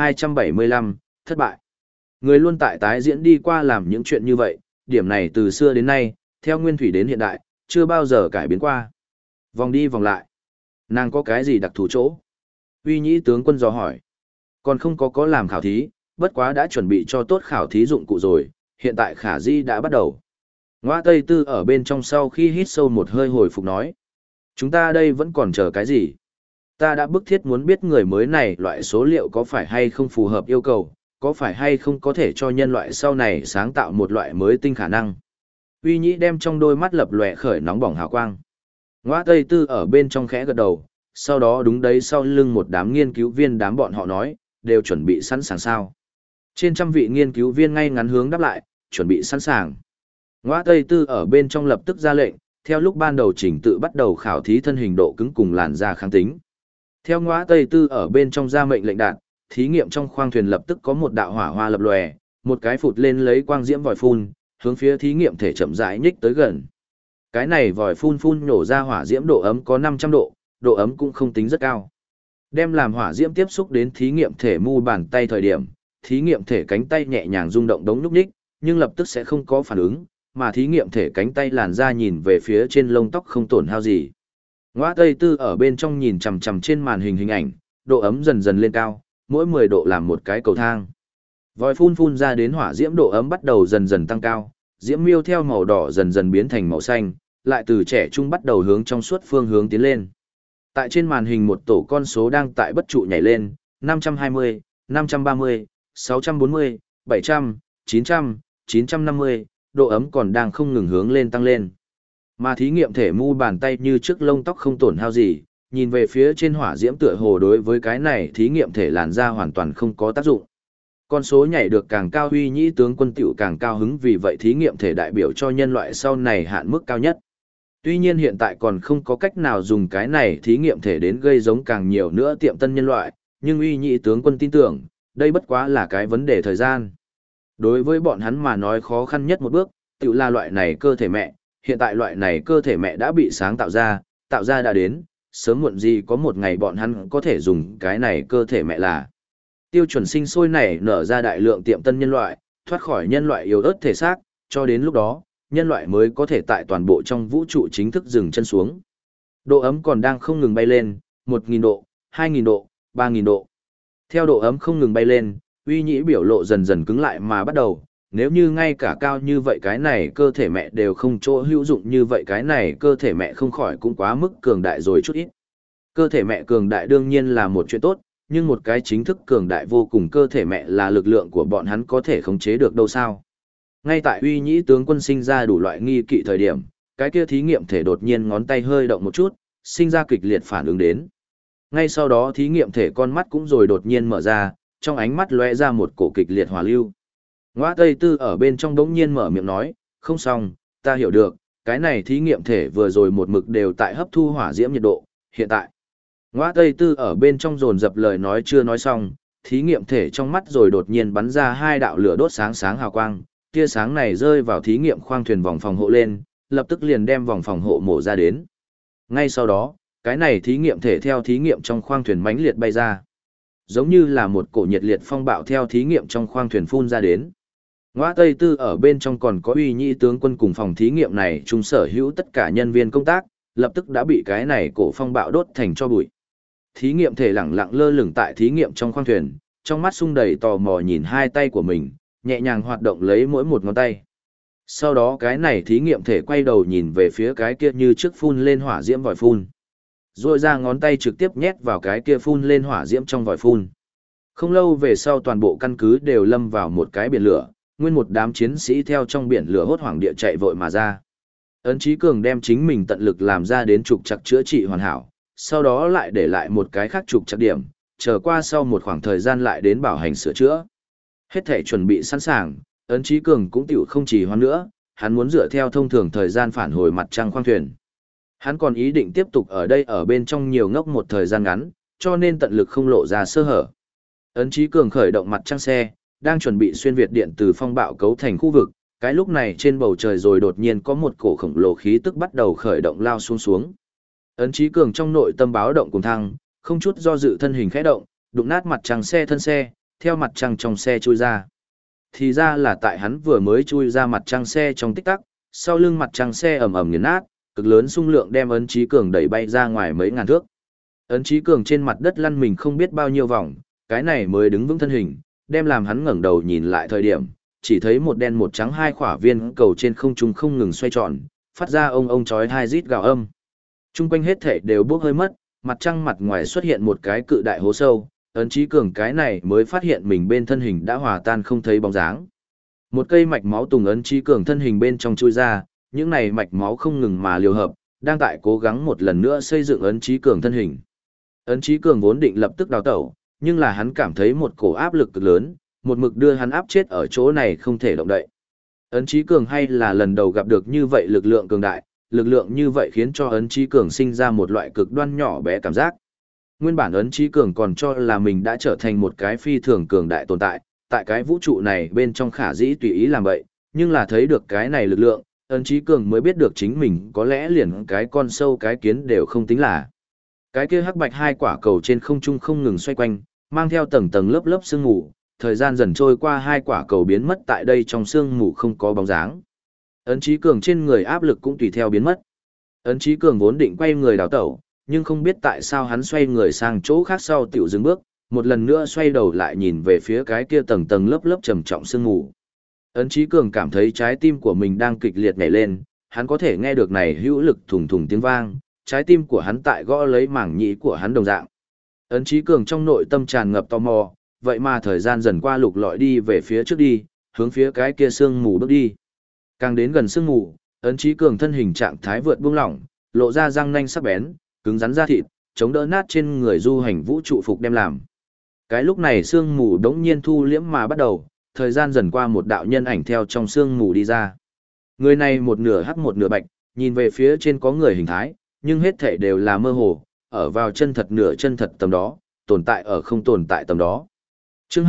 A: 2275, thất bại. Người luôn tại tái diễn đi qua làm những chuyện như vậy, điểm này từ xưa đến nay, theo nguyên thủy đến hiện đại, chưa bao giờ cải biến qua. Vòng đi vòng lại. Nàng có cái gì đặc thù chỗ? Uy nhĩ tướng quân dò hỏi. Còn không có làm khảo thí, bất quá đã chuẩn bị cho tốt khảo thí dụng cụ rồi, hiện tại khả di đã bắt đầu. Ngoã Tây Tư ở bên trong sau khi hít sâu một hơi hồi phục nói. Chúng ta đây vẫn còn chờ cái gì? Ta đã bức thiết muốn biết người mới này loại số liệu có phải hay không phù hợp yêu cầu, có phải hay không có thể cho nhân loại sau này sáng tạo một loại mới tinh khả năng. Uy nhĩ đem trong đôi mắt lập lòe khởi nóng bỏng hào quang. Ngoã Tây Tư ở bên trong khẽ gật đầu, sau đó đúng đấy sau lưng một đám nghiên cứu viên đám bọn họ nói, đều chuẩn bị sẵn sàng sao. Trên trăm vị nghiên cứu viên ngay ngắn hướng đáp lại, chuẩn bị sẵn sàng. Ngoã Tây Tư ở bên trong lập tức ra lệnh, theo lúc ban đầu trình tự bắt đầu khảo thí thân hình độ cứng cùng làn da kháng tính. Theo Ngoã Tây Tư ở bên trong ra mệnh lệnh đạt, thí nghiệm trong khoang thuyền lập tức có một đạo hỏa hoa lập lòe, một cái phụt lên lấy quang diễm vòi phun, hướng phía thí nghiệm thể chậm rãi nhích tới gần. Cái này vòi phun nổ ra hỏa diễm độ ấm có 500 độ, độ ấm cũng không tính rất cao. Đem làm hỏa diễm tiếp xúc đến thí nghiệm thể mu bàn tay thời điểm, thí nghiệm thể cánh tay nhẹ nhàng rung động đống nhúc nhích, nhưng lập tức sẽ không có phản ứng, mà thí nghiệm thể cánh tay làn ra nhìn về phía trên lông tóc không tổn hao gì. Ngoã Tây Tư ở bên trong nhìn chằm chằm trên màn hình hình ảnh, độ ấm dần dần lên cao, mỗi 10 độ làm một cái cầu thang. Vòi phun ra đến hỏa diễm độ ấm bắt đầu dần dần tăng cao, diễm miêu theo màu đỏ dần dần biến thành màu xanh, lại từ trẻ trung bắt đầu hướng trong suốt phương hướng tiến lên. Tại trên màn hình một tổ con số đang tại bất trụ nhảy lên, 520, 530, 640, 700, 900, 950, độ ấm còn đang không ngừng hướng lên tăng lên. Mà thí nghiệm thể mu bàn tay như trước lông tóc không tổn hao gì, nhìn về phía trên hỏa diễm tựa hồ đối với cái này thí nghiệm thể làn da hoàn toàn không có tác dụng. Con số nhảy được càng cao, Uy nhĩ tướng quân tiểu càng cao hứng, vì vậy thí nghiệm thể đại biểu cho nhân loại sau này hạn mức cao nhất. Tuy nhiên hiện tại còn không có cách nào dùng cái này thí nghiệm thể đến gây giống càng nhiều nữa tiệm tân nhân loại, nhưng uy nhị tướng quân tin tưởng, đây bất quá là cái vấn đề thời gian. Đối với bọn hắn mà nói khó khăn nhất một bước, tự là loại này cơ thể mẹ, hiện tại loại này cơ thể mẹ đã bị sáng tạo ra đã đến, sớm muộn gì có một ngày bọn hắn có thể dùng cái này cơ thể mẹ là tiêu chuẩn sinh sôi nảy nở ra đại lượng tiệm tân nhân loại, thoát khỏi nhân loại yếu ớt thể xác, cho đến lúc đó, nhân loại mới có thể tại toàn bộ trong vũ trụ chính thức dừng chân xuống. Độ ấm còn đang không ngừng bay lên, 1.000 độ, 2.000 độ, 3.000 độ. Theo độ ấm không ngừng bay lên, uy nhĩ biểu lộ dần dần cứng lại mà bắt đầu, nếu như ngay cả cao như vậy cái này cơ thể mẹ đều không chỗ hữu dụng như vậy cái này cơ thể mẹ không khỏi cũng quá mức cường đại rồi chút ít. Cơ thể mẹ cường đại đương nhiên là một chuyện tốt, nhưng một cái chính thức cường đại vô cùng cơ thể mẹ là lực lượng của bọn hắn có thể khống chế được đâu sao. Ngay tại uy nhĩ tướng quân sinh ra đủ loại nghi kỵ thời điểm, cái kia thí nghiệm thể đột nhiên ngón tay hơi động một chút, sinh ra kịch liệt phản ứng đến. Ngay sau đó thí nghiệm thể con mắt cũng rồi đột nhiên mở ra, trong ánh mắt lóe ra một cổ kịch liệt hỏa lưu. Ngoa Tây Tư ở bên trong đống nhiên mở miệng nói, không xong, ta hiểu được, cái này thí nghiệm thể vừa rồi một mực đều tại hấp thu hỏa diễm nhiệt độ, hiện tại. Ngoa Tây Tư ở bên trong dồn dập lời nói chưa nói xong, thí nghiệm thể trong mắt rồi đột nhiên bắn ra hai đạo lửa đốt sáng sáng hào quang, tia sáng này rơi vào thí nghiệm khoang thuyền vòng phòng hộ lên, lập tức liền đem vòng phòng hộ mổ ra đến. Ngay sau đó, cái này thí nghiệm thể theo thí nghiệm trong khoang thuyền mãnh liệt bay ra. Giống như là một cổ nhiệt liệt phong bạo theo thí nghiệm trong khoang thuyền phun ra đến. Ngoa Tây Tư ở bên trong còn có uy nhĩ tướng quân cùng phòng thí nghiệm này chung sở hữu tất cả nhân viên công tác, lập tức đã bị cái này cổ phong bạo đốt thành cho bụi. Thí nghiệm thể lẳng lặng lơ lửng tại thí nghiệm trong khoang thuyền, trong mắt sung đầy tò mò nhìn hai tay của mình, nhẹ nhàng hoạt động lấy mỗi một ngón tay. Sau đó cái này thí nghiệm thể quay đầu nhìn về phía cái kia như trước phun lên hỏa diễm vòi phun. Rồi ra ngón tay trực tiếp nhét vào cái kia phun lên hỏa diễm trong vòi phun. Không lâu về sau toàn bộ căn cứ đều lâm vào một cái biển lửa, nguyên một đám chiến sĩ theo trong biển lửa hốt hoảng địa chạy vội mà ra. Ấn Chí Cường đem chính mình tận lực làm ra đến trục trặc chữa trị hoàn hảo, sau đó lại để lại một cái khác trục trặc điểm, chờ qua sau một khoảng thời gian lại đến bảo hành sửa chữa. Hết thể chuẩn bị sẵn sàng, Ấn Chí Cường cũng tiểu không trì hoãn nữa, hắn muốn dựa theo thông thường thời gian phản hồi mặt trăng khoang thuyền. Hắn còn ý định tiếp tục ở đây ở bên trong nhiều ngốc một thời gian ngắn, cho nên tận lực không lộ ra sơ hở. Ấn Chí Cường khởi động mặt trăng xe, đang chuẩn bị xuyên việt điện từ phong bạo cấu thành khu vực, cái lúc này trên bầu trời rồi đột nhiên có một cổ khổng lồ khí tức bắt đầu khởi động lao xuống xuống. Ấn Chí Cường trong nội tâm báo động cùng thăng, không chút do dự thân hình khẽ động, đụng nát mặt trăng xe thân xe, theo mặt trăng trong xe chui ra. Thì ra là tại hắn vừa mới chui ra mặt trăng xe trong tích tắc, sau lưng mặt trăng xe ầm ầm nghiền nát, cực lớn xung lượng đem Ấn Chí Cường đẩy bay ra ngoài mấy ngàn thước. Ấn Chí Cường trên mặt đất lăn mình không biết bao nhiêu vòng, cái này mới đứng vững thân hình, đem làm hắn ngẩng đầu nhìn lại thời điểm, chỉ thấy một đen một trắng hai khỏa viên cầu trên không trung không ngừng xoay tròn, phát ra ông chói hai rít gào âm. Trung quanh hết thảy đều bốc hơi mất, mặt trăng mặt ngoài xuất hiện một cái cự đại hố sâu, Ấn Chí Cường cái này mới phát hiện mình bên thân hình đã hòa tan không thấy bóng dáng. Một cây mạch máu tùng Ấn Chí Cường thân hình bên trong chui ra, những này mạch máu không ngừng mà liều hợp, đang tại cố gắng một lần nữa xây dựng Ấn Chí Cường thân hình. Ấn Chí Cường vốn định lập tức đào tẩu, nhưng là hắn cảm thấy một cổ áp lực cực lớn, một mực đưa hắn áp chết ở chỗ này không thể động đậy. Ấn Chí Cường hay là lần đầu gặp được như vậy lực lượng cường đại, lực lượng như vậy khiến cho Ấn Chí Cường sinh ra một loại cực đoan nhỏ bé cảm giác. Nguyên bản Ấn Chí Cường còn cho là mình đã trở thành một cái phi thường cường đại tồn tại, tại cái vũ trụ này bên trong khả dĩ tùy ý làm vậy, nhưng là thấy được cái này lực lượng, Ấn Chí Cường mới biết được chính mình có lẽ liền cái con sâu cái kiến đều không tính là. Cái kia hắc bạch hai quả cầu trên không trung không ngừng xoay quanh, mang theo tầng tầng lớp lớp sương mù, thời gian dần trôi qua hai quả cầu biến mất tại đây trong sương mù không có bóng dáng. Ấn Chí Cường trên người áp lực cũng tùy theo biến mất. Ấn Chí Cường vốn định quay người đào tẩu, nhưng không biết tại sao hắn xoay người sang chỗ khác sau tiểu dừng bước, một lần nữa xoay đầu lại nhìn về phía cái kia tầng tầng lớp lớp trầm trọng sương mù. Ấn Chí Cường cảm thấy trái tim của mình đang kịch liệt nhảy lên, hắn có thể nghe được này hữu lực thùng thùng tiếng vang, trái tim của hắn tại gõ lấy mảng nhĩ của hắn đồng dạng. Ấn Chí Cường trong nội tâm tràn ngập tò mò, vậy mà thời gian dần qua lục lọi đi về phía trước đi, hướng phía cái kia sương mù bước đi. Càng đến gần sương mù, Ấn Chí Cường thân hình trạng thái vượt buông lỏng, lộ ra răng nanh sắc bén, cứng rắn da thịt, chống đỡ nát trên người du hành vũ trụ phục đem làm. Cái lúc này sương mù đống nhiên thu liễm mà bắt đầu, thời gian dần qua một đạo nhân ảnh theo trong sương mù đi ra. Người này một nửa hắc một nửa bạch, nhìn về phía trên có người hình thái, nhưng hết thảy đều là mơ hồ, ở vào chân thật nửa chân thật tầm đó, tồn tại ở không tồn tại tầm đó. Chương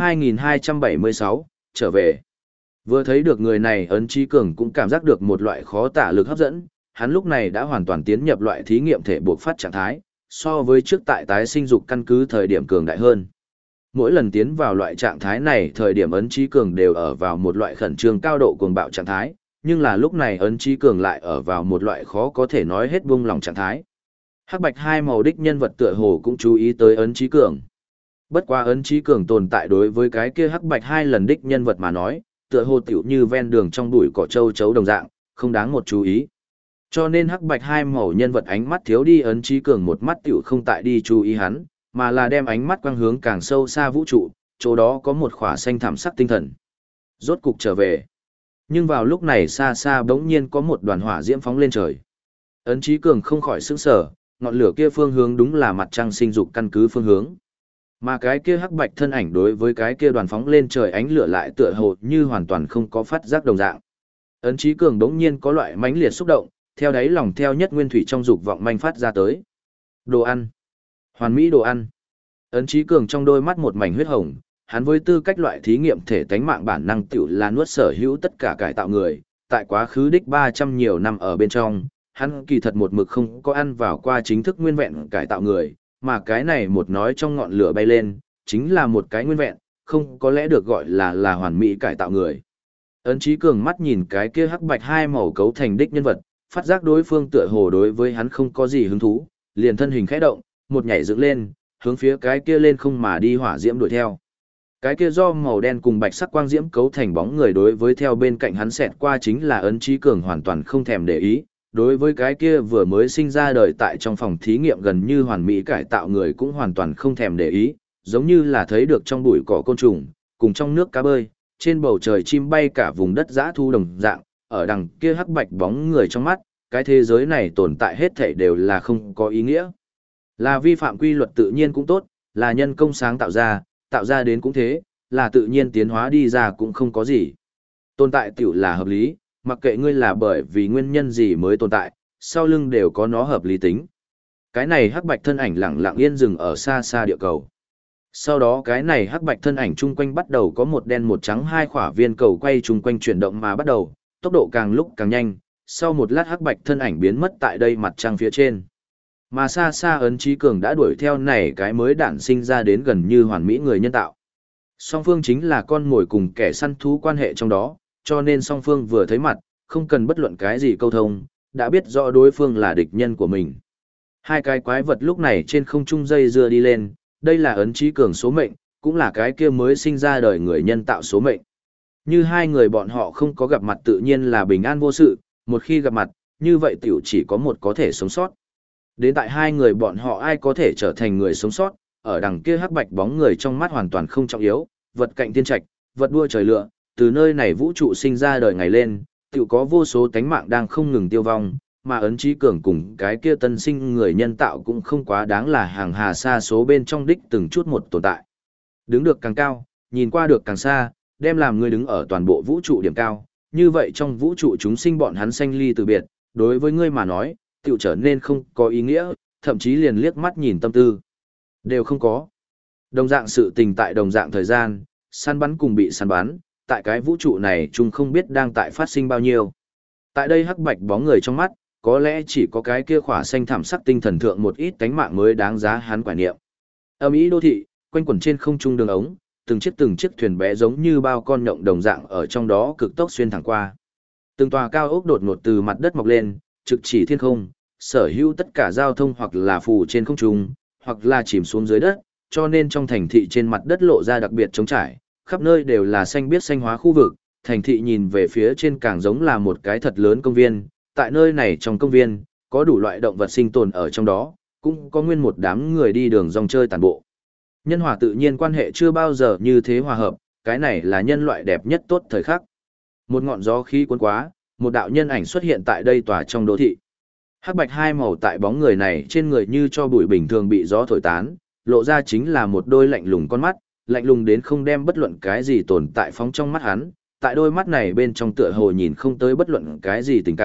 A: 2276, trở về. Vừa thấy được người này, Ấn Chí Cường cũng cảm giác được một loại khó tả lực hấp dẫn, hắn lúc này đã hoàn toàn tiến nhập loại thí nghiệm thể buộc phát trạng thái, so với trước tại tái sinh dục căn cứ thời điểm cường đại hơn. Mỗi lần tiến vào loại trạng thái này, thời điểm Ấn Chí Cường đều ở vào một loại khẩn trương cao độ cuồng bạo trạng thái, nhưng là lúc này Ấn Chí Cường lại ở vào một loại khó có thể nói hết buông lòng trạng thái. Hắc bạch hai màu đích nhân vật tựa hồ cũng chú ý tới Ấn Chí Cường. Bất quá Ấn Chí Cường tồn tại đối với cái kia hắc bạch hai lần đích nhân vật mà nói, tựa hồ tiểu như ven đường trong bụi cỏ châu chấu đồng dạng, không đáng một chú ý. Cho nên hắc bạch hai màu nhân vật ánh mắt thiếu đi, Ấn Chí Cường một mắt tiểu không tại đi chú ý hắn, mà là đem ánh mắt quang hướng càng sâu xa vũ trụ, chỗ đó có một khỏa xanh thảm sắc tinh thần. Rốt cục trở về. Nhưng vào lúc này xa xa bỗng nhiên có một đoàn hỏa diễm phóng lên trời. Ấn Chí Cường không khỏi sửng sở, ngọn lửa kia phương hướng đúng là mặt trăng sinh dục căn cứ phương hướng. Mà cái kia hắc bạch thân ảnh đối với cái kia đoàn phóng lên trời ánh lửa lại tựa hồ như hoàn toàn không có phát giác đồng dạng. Ấn Chí Cường đống nhiên có loại mãnh liệt xúc động, theo đáy lòng theo nhất nguyên thủy trong dục vọng manh phát ra tới. Đồ ăn. Hoàn mỹ đồ ăn. Ấn Chí Cường trong đôi mắt một mảnh huyết hồng, hắn với tư cách loại thí nghiệm thể tánh mạng bản năng tiểu là nuốt sở hữu tất cả cải tạo người, tại quá khứ đích 300 nhiều năm ở bên trong, hắn kỳ thật một mực không có ăn vào qua chính thức nguyên vẹn cải tạo người, mà cái này một nói trong ngọn lửa bay lên, chính là một cái nguyên vẹn, không có lẽ được gọi là hoàn mỹ cải tạo người. Ấn Chí Cường mắt nhìn cái kia hắc bạch hai màu cấu thành đích nhân vật, phát giác đối phương tựa hồ đối với hắn không có gì hứng thú, liền thân hình khẽ động, một nhảy dựng lên, hướng phía cái kia lên không mà đi hỏa diễm đuổi theo. Cái kia do màu đen cùng bạch sắc quang diễm cấu thành bóng người đối với theo bên cạnh hắn xẹt qua chính là Ấn Chí Cường hoàn toàn không thèm để ý, đối với cái kia vừa mới sinh ra đời tại trong phòng thí nghiệm gần như hoàn mỹ cải tạo người cũng hoàn toàn không thèm để ý, giống như là thấy được trong bụi cỏ côn trùng, cùng trong nước cá bơi, trên bầu trời chim bay cả vùng đất dã thu đồng dạng, ở đằng kia hắc bạch bóng người trong mắt, cái thế giới này tồn tại hết thảy đều là không có ý nghĩa. Là vi phạm quy luật tự nhiên cũng tốt, là nhân công sáng tạo ra đến cũng thế, là tự nhiên tiến hóa đi ra cũng không có gì. Tồn tại tiểu là hợp lý, mặc kệ ngươi là bởi vì nguyên nhân gì mới tồn tại, sau lưng đều có nó hợp lý tính. Cái này hắc bạch thân ảnh lặng lặng yên dừng ở xa xa địa cầu. Sau đó cái này hắc bạch thân ảnh chung quanh bắt đầu có một đen một trắng hai khỏa viên cầu quay chung quanh chuyển động mà bắt đầu, tốc độ càng lúc càng nhanh, sau một lát hắc bạch thân ảnh biến mất tại đây mặt trăng phía trên. Mà xa xa Ấn Chí Cường đã đuổi theo này cái mới đản sinh ra đến gần như hoàn mỹ người nhân tạo. Song phương chính là con mồi cùng kẻ săn thú quan hệ trong đó, cho nên song phương vừa thấy mặt, không cần bất luận cái gì câu thông, đã biết rõ đối phương là địch nhân của mình. Hai cái quái vật lúc này trên không trung dây dưa đi lên, đây là Ấn Chí Cường số mệnh, cũng là cái kia mới sinh ra đời người nhân tạo số mệnh. Như hai người bọn họ không có gặp mặt tự nhiên là bình an vô sự, một khi gặp mặt, như vậy tiểu chỉ có một có thể sống sót. Đến tại hai người bọn họ ai có thể trở thành người sống sót, ở đằng kia hắc bạch bóng người trong mắt hoàn toàn không trọng yếu, vật cạnh thiên trạch, vật đua trời lựa, từ nơi này vũ trụ sinh ra đời ngày lên, tiểu có vô số tánh mạng đang không ngừng tiêu vong, mà Ấn Chí Cường cùng cái kia tân sinh người nhân tạo cũng không quá đáng là hàng hà xa số bên trong đích từng chút một tồn tại. Đứng được càng cao, nhìn qua được càng xa, đem làm người đứng ở toàn bộ vũ trụ điểm cao, như vậy trong vũ trụ chúng sinh bọn hắn sanh ly từ biệt, đối với ngươi mà nói, tiểu trở nên không có ý nghĩa, thậm chí liền liếc mắt nhìn tâm tư đều không có. Đồng dạng sự tình tại đồng dạng thời gian, săn bắn cùng bị săn bắn, tại cái vũ trụ này chúng không biết đang tại phát sinh bao nhiêu. Tại đây hắc bạch bóng người trong mắt, có lẽ chỉ có cái kia khỏa xanh thảm sắc tinh thần thượng một ít cánh mạng mới đáng giá hắn quả niệm. Âm ý đô thị, quanh quẩn trên không trung đường ống, từng chiếc thuyền bé giống như bao con nhộng đồng dạng ở trong đó cực tốc xuyên thẳng qua. Từng tòa cao ốc đột ngột từ mặt đất mọc lên, trực chỉ thiên không, sở hữu tất cả giao thông hoặc là phù trên không trung, hoặc là chìm xuống dưới đất, cho nên trong thành thị trên mặt đất lộ ra đặc biệt trống trải, khắp nơi đều là xanh biếc xanh hóa khu vực, thành thị nhìn về phía trên càng giống là một cái thật lớn công viên, tại nơi này trong công viên, có đủ loại động vật sinh tồn ở trong đó, cũng có nguyên một đám người đi đường dòng chơi tàn bộ. Nhân hòa tự nhiên quan hệ chưa bao giờ như thế hòa hợp, cái này là nhân loại đẹp nhất tốt thời khắc. Một ngọn gió khí cuốn quá, một đạo nhân ảnh xuất hiện tại đây tòa trong đô thị. Hắc bạch hai màu tại bóng người này trên người như cho bụi bình thường bị gió thổi tán, lộ ra chính là một đôi lạnh lùng con mắt, lạnh lùng đến không đem bất luận cái gì tồn tại phóng trong mắt hắn, tại đôi mắt này bên trong tựa hồ nhìn không tới bất luận cái gì tình cảm,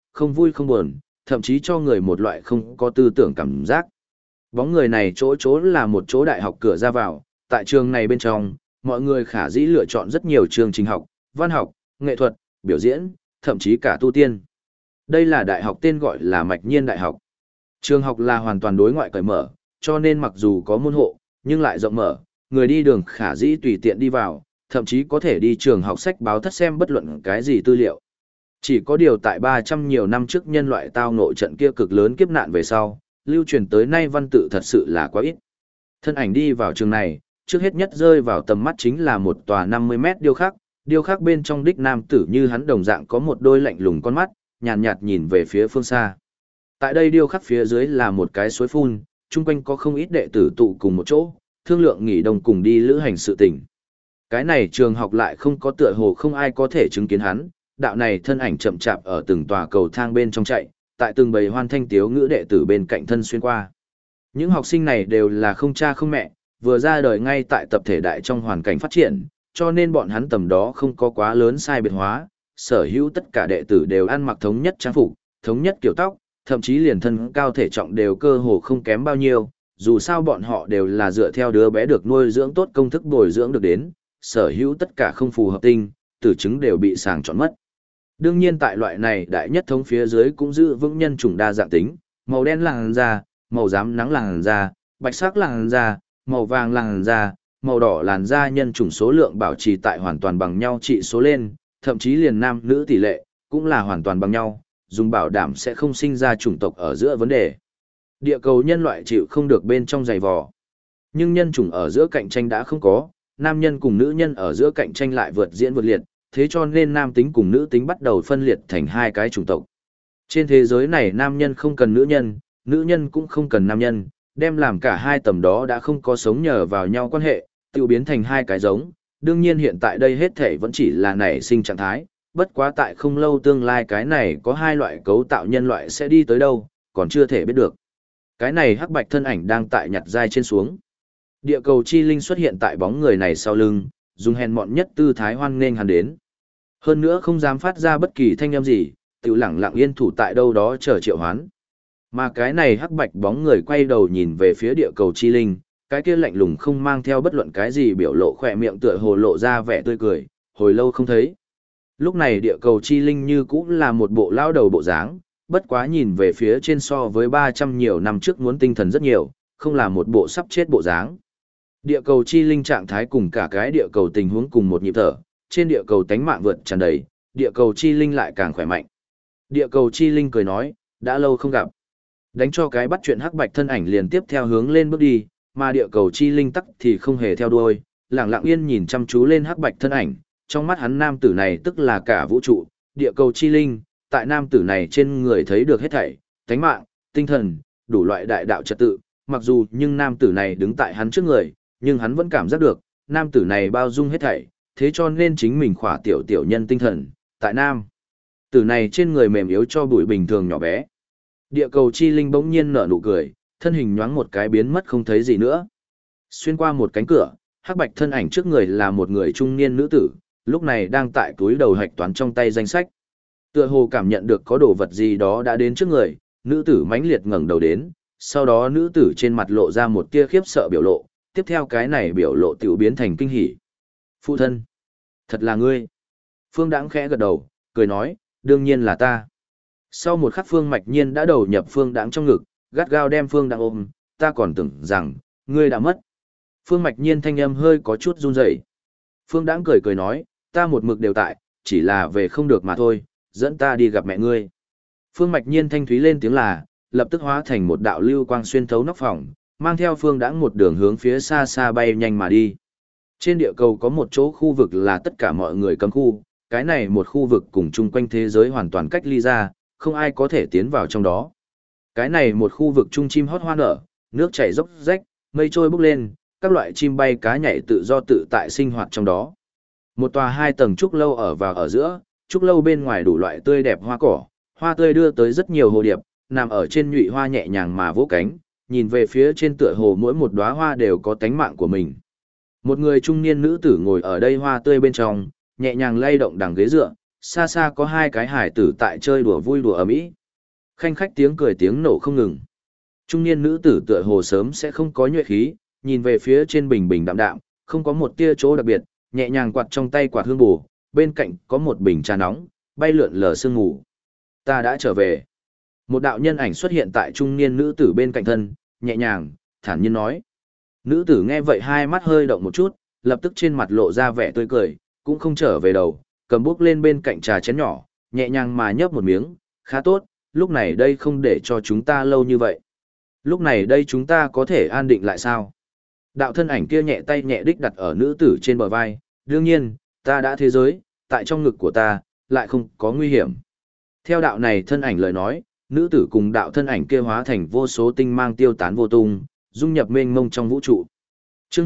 A: không vui không buồn, thậm chí cho người một loại không có tư tưởng cảm giác. Bóng người này chỗ chỗ là một chỗ đại học cửa ra vào, tại trường này bên trong, mọi người khả dĩ lựa chọn rất nhiều chương trình học, văn học, nghệ thuật, biểu diễn, thậm chí cả tu tiên. Đây là đại học tên gọi là Mạch Nhiên Đại học. Trường học là hoàn toàn đối ngoại cởi mở, cho nên mặc dù có môn hộ, nhưng lại rộng mở, người đi đường khả dĩ tùy tiện đi vào, thậm chí có thể đi trường học sách báo thất xem bất luận cái gì tư liệu. Chỉ có điều tại 300 nhiều năm trước nhân loại tao ngộ trận kia cực lớn kiếp nạn về sau, lưu truyền tới nay văn tự thật sự là quá ít. Thân ảnh đi vào trường này, trước hết nhất rơi vào tầm mắt chính là một tòa 50 mét điêu khắc bên trong đích nam tử như hắn đồng dạng có một đôi lạnh lùng con mắt, nhàn nhạt nhìn về phía phương xa. Tại đây điêu khắc phía dưới là một cái suối phun, chung quanh có không ít đệ tử tụ cùng một chỗ, thương lượng nghỉ đông cùng đi lữ hành sự tình. Cái này trường học lại không có tựa hồ không ai có thể chứng kiến hắn, đạo này thân ảnh chậm chạp ở từng tòa cầu thang bên trong chạy, tại từng bầy hoan thanh tiếu ngữ đệ tử bên cạnh thân xuyên qua. Những học sinh này đều là không cha không mẹ, vừa ra đời ngay tại tập thể đại trong hoàn cảnh phát triển, cho nên bọn hắn tầm đó không có quá lớn sai biệt hóa, sở hữu tất cả đệ tử đều ăn mặc thống nhất trang phục, thống nhất kiểu tóc, thậm chí liền thân cao thể trọng đều cơ hồ không kém bao nhiêu, dù sao bọn họ đều là dựa theo đứa bé được nuôi dưỡng tốt công thức bồi dưỡng được đến, sở hữu tất cả không phù hợp tinh, tử chứng đều bị sàng chọn mất. Đương nhiên tại loại này đại nhất thống phía dưới cũng giữ vững nhân chủng đa dạng tính, màu đen làn da, màu rám nắng làn da, bạch sắc làn da, màu vàng làn da, màu đỏ làn da nhân chủng số lượng bảo trì tại hoàn toàn bằng nhau trị số lên, thậm chí liền nam nữ tỷ lệ cũng là hoàn toàn bằng nhau, dùng bảo đảm sẽ không sinh ra chủng tộc ở giữa vấn đề. Địa cầu nhân loại chịu không được bên trong giày vò. Nhưng nhân chủng ở giữa cạnh tranh đã không có, nam nhân cùng nữ nhân ở giữa cạnh tranh lại vượt diễn vượt liệt, thế cho nên nam tính cùng nữ tính bắt đầu phân liệt thành hai cái chủng tộc. Trên thế giới này nam nhân không cần nữ nhân cũng không cần nam nhân, đem làm cả hai tầm đó đã không có sống nhờ vào nhau quan hệ, tự biến thành hai cái giống. Đương nhiên hiện tại đây hết thể vẫn chỉ là nảy sinh trạng thái, bất quá tại không lâu tương lai cái này có hai loại cấu tạo nhân loại sẽ đi tới đâu, còn chưa thể biết được. Cái này hắc bạch thân ảnh đang tại nhặt dai trên xuống. Địa cầu chi linh xuất hiện tại bóng người này sau lưng, dùng hèn mọn nhất tư thái hoan nghênh hắn đến. Hơn nữa không dám phát ra bất kỳ thanh âm gì, tự lẳng lặng yên thủ tại đâu đó chờ triệu hoán. Mà cái này hắc bạch bóng người quay đầu nhìn về phía địa cầu chi linh, cái kia lạnh lùng không mang theo bất luận cái gì biểu lộ khỏe miệng tựa hồ lộ ra vẻ tươi cười, hồi lâu không thấy. Lúc này địa cầu chi linh như cũng là một bộ lao đầu bộ dáng, bất quá nhìn về phía trên so với 300 nhiều năm trước muốn tinh thần rất nhiều, không là một bộ sắp chết bộ dáng. Địa cầu chi linh trạng thái cùng cả cái địa cầu tình huống cùng một nhịp thở, trên địa cầu tánh mạng vượt tràn đầy, địa cầu chi linh lại càng khỏe mạnh. Địa cầu chi linh cười nói, đã lâu không gặp. Đánh cho cái bắt chuyện hắc bạch thân ảnh liền tiếp theo hướng lên bước đi, mà địa cầu chi linh tắc thì không hề theo đuôi, lặng lặng yên nhìn chăm chú lên hắc bạch thân ảnh, trong mắt hắn nam tử này tức là cả vũ trụ, địa cầu chi linh, tại nam tử này trên người thấy được hết thảy, tánh mạng, tinh thần, đủ loại đại đạo trật tự, mặc dù nhưng nam tử này đứng tại hắn trước người, nhưng hắn vẫn cảm giác được, nam tử này bao dung hết thảy, thế cho nên chính mình khỏa tiểu tiểu nhân tinh thần, tại nam tử này trên người mềm yếu cho bụi bình thường nhỏ bé. Địa cầu chi linh bỗng nhiên nở nụ cười, thân hình nhoáng một cái biến mất không thấy gì nữa. Xuyên qua một cánh cửa, hắc bạch thân ảnh trước người là một người trung niên nữ tử, lúc này đang tại túi đầu hạch toán trong tay danh sách. Tựa hồ cảm nhận được có đồ vật gì đó đã đến trước người, nữ tử mãnh liệt ngẩng đầu đến, sau đó nữ tử trên mặt lộ ra một tia khiếp sợ biểu lộ, tiếp theo cái này biểu lộ tiểu biến thành kinh hỉ. Phụ thân, thật là ngươi. Phương Đãng khẽ gật đầu, cười nói, đương nhiên là ta. Sau một khắc Phương Mạch Nhiên đã đầu nhập Phương Đãng trong ngực, gắt gao đem Phương Đãng ôm, ta còn tưởng rằng, ngươi đã mất. Phương Mạch Nhiên thanh âm hơi có chút run rẩy. Phương Đãng cười cười nói, ta một mực đều tại, chỉ là về không được mà thôi, dẫn ta đi gặp mẹ ngươi. Phương Mạch Nhiên thanh thúy lên tiếng là, lập tức hóa thành một đạo lưu quang xuyên thấu nóc phòng, mang theo Phương Đãng một đường hướng phía xa xa bay nhanh mà đi. Trên địa cầu có một chỗ khu vực là tất cả mọi người cấm khu, cái này một khu vực cùng chung quanh thế giới hoàn toàn cách ly ra, không ai có thể tiến vào trong đó. Cái này một khu vực trung chim hót hoa nở, nước chảy dốc rách, mây trôi bốc lên, các loại chim bay cá nhảy tự do tự tại sinh hoạt trong đó. Một tòa 2 tầng trúc lâu ở giữa, trúc lâu bên ngoài đủ loại tươi đẹp hoa cỏ, hoa tươi đưa tới rất nhiều hồ điệp, nằm ở trên nhụy hoa nhẹ nhàng mà vỗ cánh, nhìn về phía trên tựa hồ mỗi một đóa hoa đều có tánh mạng của mình. Một người trung niên nữ tử ngồi ở đây hoa tươi bên trong, nhẹ nhàng lay động đằng ghế dựa, xa xa có hai cái hải tử tại chơi đùa vui đùa ầm ĩ. Khanh khách tiếng cười tiếng nổ không ngừng. Trung niên nữ tử tựa hồ sớm sẽ không có nhuệ khí, nhìn về phía trên bình bình đạm đạm, không có một tia chỗ đặc biệt, nhẹ nhàng quạt trong tay quạt hương bù, bên cạnh có một bình trà nóng, bay lượn lờ sương ngủ. Ta đã trở về. Một đạo nhân ảnh xuất hiện tại trung niên nữ tử bên cạnh thân, nhẹ nhàng, thản nhiên nói. Nữ tử nghe vậy hai mắt hơi động một chút, lập tức trên mặt lộ ra vẻ tươi cười, cũng không trở về đầu, cầm bút lên bên cạnh trà chén nhỏ, nhẹ nhàng mà nhấp một miếng, khá tốt, lúc này đây không để cho chúng ta lâu như vậy. Lúc này đây chúng ta có thể an định lại sao? Đạo thân ảnh kia nhẹ tay nhẹ đích đặt ở nữ tử trên bờ vai, đương nhiên, ta đã thế giới, tại trong ngực của ta, lại không có nguy hiểm. Theo đạo này thân ảnh lời nói, nữ tử cùng đạo thân ảnh kia hóa thành vô số tinh mang tiêu tán vô tung, dung nhập mênh mông trong vũ trụ. Chương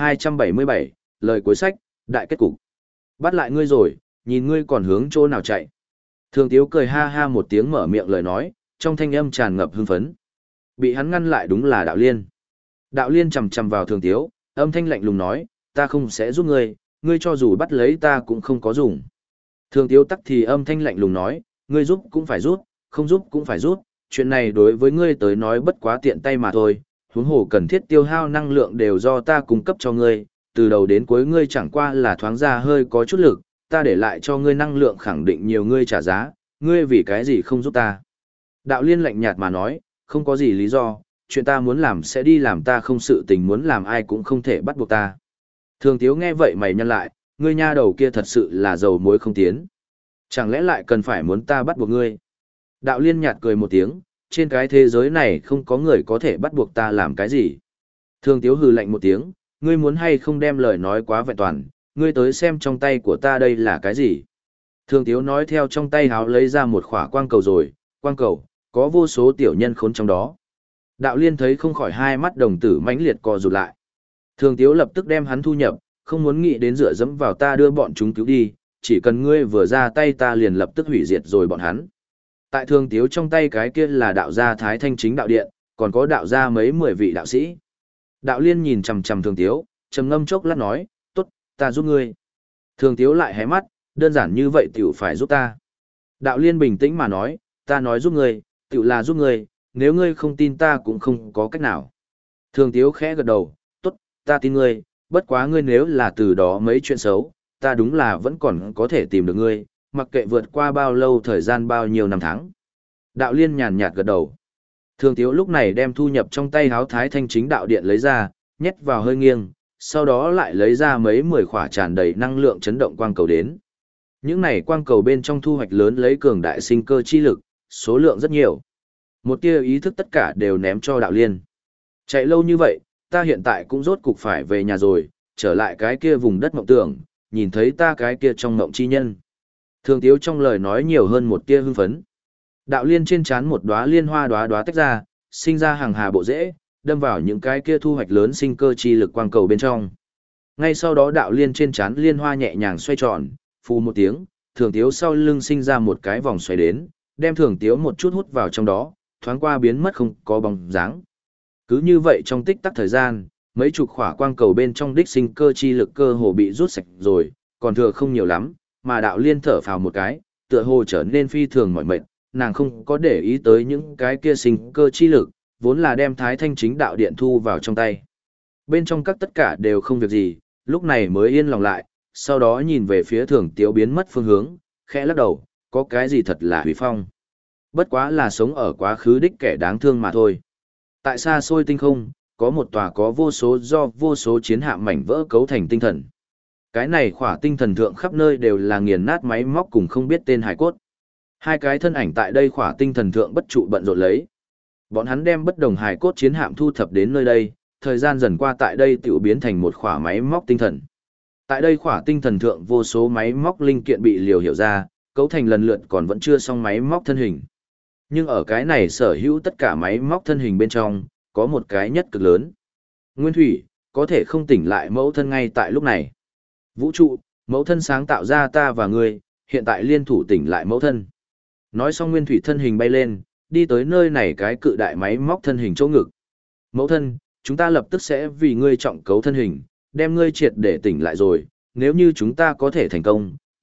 A: 2277, lời cuối sách, đại kết cục. Bắt lại ngươi rồi, nhìn ngươi còn hướng chỗ nào chạy. Thường Tiếu cười ha ha một tiếng mở miệng lời nói, trong thanh âm tràn ngập hưng phấn. Bị hắn ngăn lại đúng là Đạo Liên. Đạo Liên chầm chầm vào Thường Tiếu, âm thanh lạnh lùng nói, ta không sẽ giúp ngươi, ngươi cho dù bắt lấy ta cũng không có dùng. Thường Tiếu tắc thì âm thanh lạnh lùng nói, ngươi giúp cũng phải giúp, không giúp cũng phải giúp, chuyện này đối với ngươi tới nói bất quá tiện tay mà thôi, huống hồ cần thiết tiêu hao năng lượng đều do ta cung cấp cho ngươi, từ đầu đến cuối ngươi chẳng qua là thoáng ra hơi có chút lực, ta để lại cho ngươi năng lượng khẳng định nhiều ngươi trả giá, ngươi vì cái gì không giúp ta. Đạo Liên lạnh nhạt mà nói, không có gì lý do, chuyện ta muốn làm sẽ đi làm, ta không sự tình muốn làm ai cũng không thể bắt buộc ta. Thường Tiếu nghe vậy mày nhăn lại, ngươi nha đầu kia thật sự là dầu muối không tiến. Chẳng lẽ lại cần phải muốn ta bắt buộc ngươi? Đạo Liên nhạt cười một tiếng, trên cái thế giới này không có người có thể bắt buộc ta làm cái gì. Thường Tiếu hừ lạnh một tiếng, ngươi muốn hay không đem lời nói quá vẹn toàn, ngươi tới xem trong tay của ta đây là cái gì. Thường Tiếu nói theo trong tay háo lấy ra một khỏa quang cầu rồi, quang cầu, có vô số tiểu nhân khốn trong đó. Đạo Liên thấy không khỏi hai mắt đồng tử mãnh liệt co rụt lại. Thường Tiếu lập tức đem hắn thu nhập, không muốn nghĩ đến dựa dẫm vào ta đưa bọn chúng cứu đi, chỉ cần ngươi vừa ra tay ta liền lập tức hủy diệt rồi bọn hắn. Tại Thường Tiếu trong tay cái kia là đạo gia Thái Thanh Chính đạo điện, còn có đạo gia mấy 10 vị đạo sĩ. Đạo Liên nhìn chằm chằm Thường Tiếu, trầm ngâm chốc lát nói, tốt, ta giúp ngươi. Thường Tiếu lại hé mắt, đơn giản như vậy tiểu phải giúp ta. Đạo Liên bình tĩnh mà nói, ta nói giúp ngươi, tiểu là giúp ngươi, nếu ngươi không tin ta cũng không có cách nào. Thường Tiếu khẽ gật đầu, tốt, ta tin ngươi, bất quá ngươi nếu là từ đó mấy chuyện xấu, ta đúng là vẫn còn có thể tìm được ngươi, mặc kệ vượt qua bao lâu thời gian bao nhiêu năm tháng. Đạo Liên nhàn nhạt gật đầu. Thường Tiếu lúc này đem thu nhập trong tay háo Thái Thanh Chính đạo điện lấy ra, nhét vào hơi nghiêng, sau đó lại lấy ra mấy 10 khỏa tràn đầy năng lượng chấn động quang cầu đến. Những này quang cầu bên trong thu hoạch lớn lấy cường đại sinh cơ chi lực, số lượng rất nhiều. Một tia ý thức tất cả đều ném cho Đạo Liên. Chạy lâu như vậy, ta hiện tại cũng rốt cục phải về nhà rồi, trở lại cái kia vùng đất mộng tưởng, nhìn thấy ta cái kia trong mộng chi nhân. Thường Tiếu trong lời nói nhiều hơn một tia hưng phấn. Đạo Liên trên trán một đóa liên hoa đóa đóa tách ra, sinh ra hàng hà bộ rễ, đâm vào những cái kia thu hoạch lớn sinh cơ chi lực quang cầu bên trong. Ngay sau đó Đạo Liên trên trán liên hoa nhẹ nhàng xoay tròn, phù một tiếng, Thường Tiếu sau lưng sinh ra một cái vòng xoay đến, đem Thường Tiếu một chút hút vào trong đó, thoáng qua biến mất không có bóng dáng. Cứ như vậy trong tích tắc thời gian, mấy chục khỏa quang cầu bên trong đích sinh cơ chi lực cơ hồ bị rút sạch rồi, còn thừa không nhiều lắm, mà Đạo Liên thở phào một cái, tựa hồ trở nên phi thường mỏi mệt, nàng không có để ý tới những cái kia sinh cơ chi lực, vốn là đem Thái Thanh Chính đạo điện thu vào trong tay. Bên trong các tất cả đều không việc gì, lúc này mới yên lòng lại, sau đó nhìn về phía Thường Tiếu biến mất phương hướng, khẽ lắc đầu, có cái gì thật là hủy phong. Bất quá là sống ở quá khứ đích kẻ đáng thương mà thôi. Tại xa xôi tinh không, có một tòa có vô số do vô số chiến hạm mảnh vỡ cấu thành tinh thần. Cái này khỏa tinh thần thượng khắp nơi đều là nghiền nát máy móc cùng không biết tên hải cốt. Hai cái thân ảnh tại đây khỏa tinh thần thượng bất trụ bận rộn lấy. Bọn hắn đem bất đồng hải cốt chiến hạm thu thập đến nơi đây, thời gian dần qua tại đây tiểu biến thành một khỏa máy móc tinh thần. Tại đây khỏa tinh thần thượng vô số máy móc linh kiện bị liều hiểu ra, cấu thành lần lượt còn vẫn chưa xong máy móc thân hình. Nhưng ở cái này sở hữu tất cả máy móc thân hình bên trong, có một cái nhất cực lớn. Nguyên thủy, có thể không tỉnh lại mẫu thân ngay tại lúc này. Vũ trụ, mẫu thân sáng tạo ra ta và ngươi, hiện tại liên thủ tỉnh lại mẫu thân. Nói xong nguyên thủy thân hình bay lên, đi tới nơi này cái cự đại máy móc thân hình chỗ ngực. Mẫu thân, chúng ta lập tức sẽ vì ngươi trọng cấu thân hình, đem ngươi triệt để tỉnh lại rồi, nếu như chúng ta có thể thành công,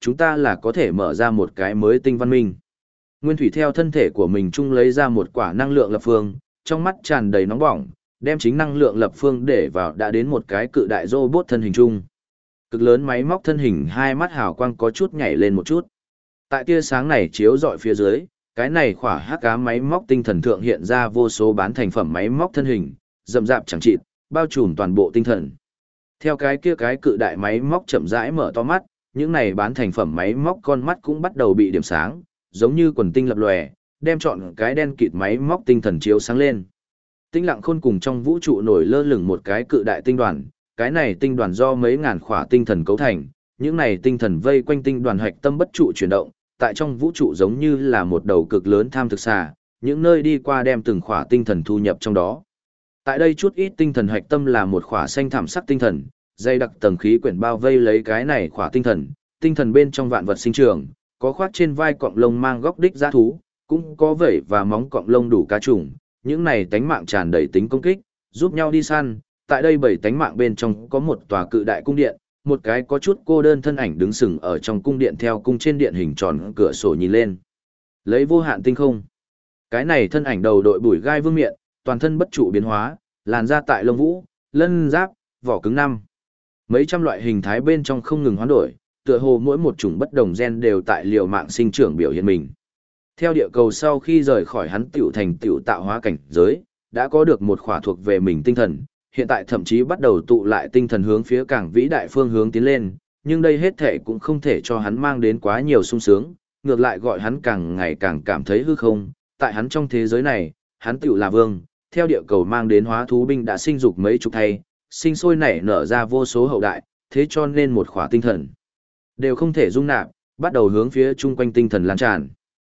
A: chúng ta là có thể mở ra một cái mới tinh văn minh. Nguyên Thủy theo thân thể của mình chung lấy ra một quả năng lượng lập phương, trong mắt tràn đầy nóng bỏng, đem chính năng lượng lập phương để vào đã đến một cái cự đại robot thân hình chung. Cực lớn máy móc thân hình hai mắt hào quang có chút nhảy lên một chút. Tại tia sáng này chiếu rọi phía dưới, cái này khỏa hắc ám máy móc tinh thần thượng hiện ra vô số bán thành phẩm máy móc thân hình, rậm rạp chẳng chịt, bao trùm toàn bộ tinh thần. Theo cái cự đại máy móc chậm rãi mở to mắt, những này bán thành phẩm máy móc con mắt cũng bắt đầu bị điểm sáng, giống như quần tinh lập lòe, đem trọn cái đen kịt máy móc tinh thần chiếu sáng lên. Tĩnh lặng khôn cùng trong vũ trụ nổi lơ lửng một cái cự đại tinh đoàn, cái này tinh đoàn do mấy ngàn khỏa tinh thần cấu thành, những này tinh thần vây quanh tinh đoàn hạch tâm bất trụ chuyển động, tại trong vũ trụ giống như là một đầu cực lớn tham thực xà, những nơi đi qua đem từng khỏa tinh thần thu nhập trong đó. Tại đây chút ít tinh thần hạch tâm là một khỏa xanh thảm sắc tinh thần, dây đặc tầng khí quyển bao vây lấy cái này khỏa tinh thần bên trong vạn vật sinh trưởng, có khoác trên vai cọng lông mang góc đích dã thú, cũng có vảy và móng cọng lông đủ cá trùng, những này tánh mạng tràn đầy tính công kích, giúp nhau đi săn. Tại đây bảy tánh mạng bên trong có một tòa cự đại cung điện, một cái có chút cô đơn thân ảnh đứng sừng ở trong cung điện theo cung trên điện hình tròn cửa sổ nhìn lên. Lấy vô hạn tinh không. Cái này thân ảnh đầu đội bùi gai vương miện, toàn thân bất trụ biến hóa, làn da tại lông vũ, lân giáp, vỏ cứng năm. Mấy trăm loại hình thái bên trong không ngừng hoán đổi, tựa hồ mỗi một chủng bất đồng gen đều tại liều mạng sinh trưởng biểu hiện mình. Theo địa cầu sau khi rời khỏi hắn tiểu thành tiểu tạo hóa cảnh giới, đã có được một khỏa thuộc về mình tinh thần, hiện tại thậm chí bắt đầu tụ lại tinh thần hướng phía càng vĩ đại phương hướng tiến lên, nhưng đây hết thể cũng không thể cho hắn mang đến quá nhiều sung sướng, ngược lại gọi hắn càng ngày càng cảm thấy hư không, tại hắn trong thế giới này, hắn tiểu là vương, theo địa cầu mang đến hóa thú binh đã sinh dục mấy chục thay, sinh sôi nảy nở ra vô số hậu đại, thế cho nên một khỏa tinh thần đều không thể dung nạp, bắt đầu hướng phía chung quanh tinh thần lan tràn.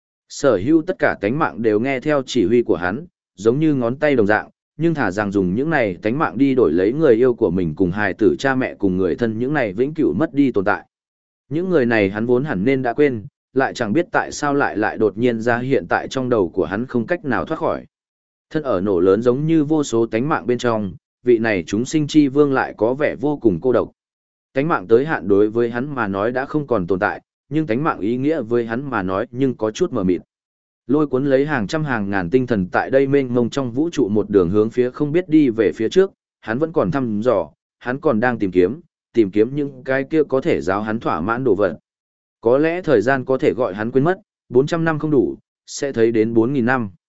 A: Sở hữu tất cả tánh mạng đều nghe theo chỉ huy của hắn, giống như ngón tay đồng dạng, nhưng thả rằng dùng những này tánh mạng đi đổi lấy người yêu của mình cùng hài tử cha mẹ cùng người thân những này vĩnh cửu mất đi tồn tại. Những người này hắn vốn hẳn nên đã quên, lại chẳng biết tại sao lại đột nhiên ra hiện tại trong đầu của hắn không cách nào thoát khỏi. Thân ở nổ lớn giống như vô số tánh mạng bên trong, vị này chúng sinh chi vương lại có vẻ vô cùng cô độc. Tánh mạng tới hạn đối với hắn mà nói đã không còn tồn tại, nhưng tánh mạng ý nghĩa với hắn mà nói nhưng có chút mờ mịt. Lôi cuốn lấy hàng trăm hàng ngàn tinh thần tại đây mênh mông trong vũ trụ một đường hướng phía không biết đi về phía trước, hắn vẫn còn thăm dò, hắn còn đang tìm kiếm những cái kia có thể giáo hắn thỏa mãn đồ vật. Có lẽ thời gian có thể gọi hắn quên mất, 400 năm không đủ, sẽ thấy đến 4.000 năm.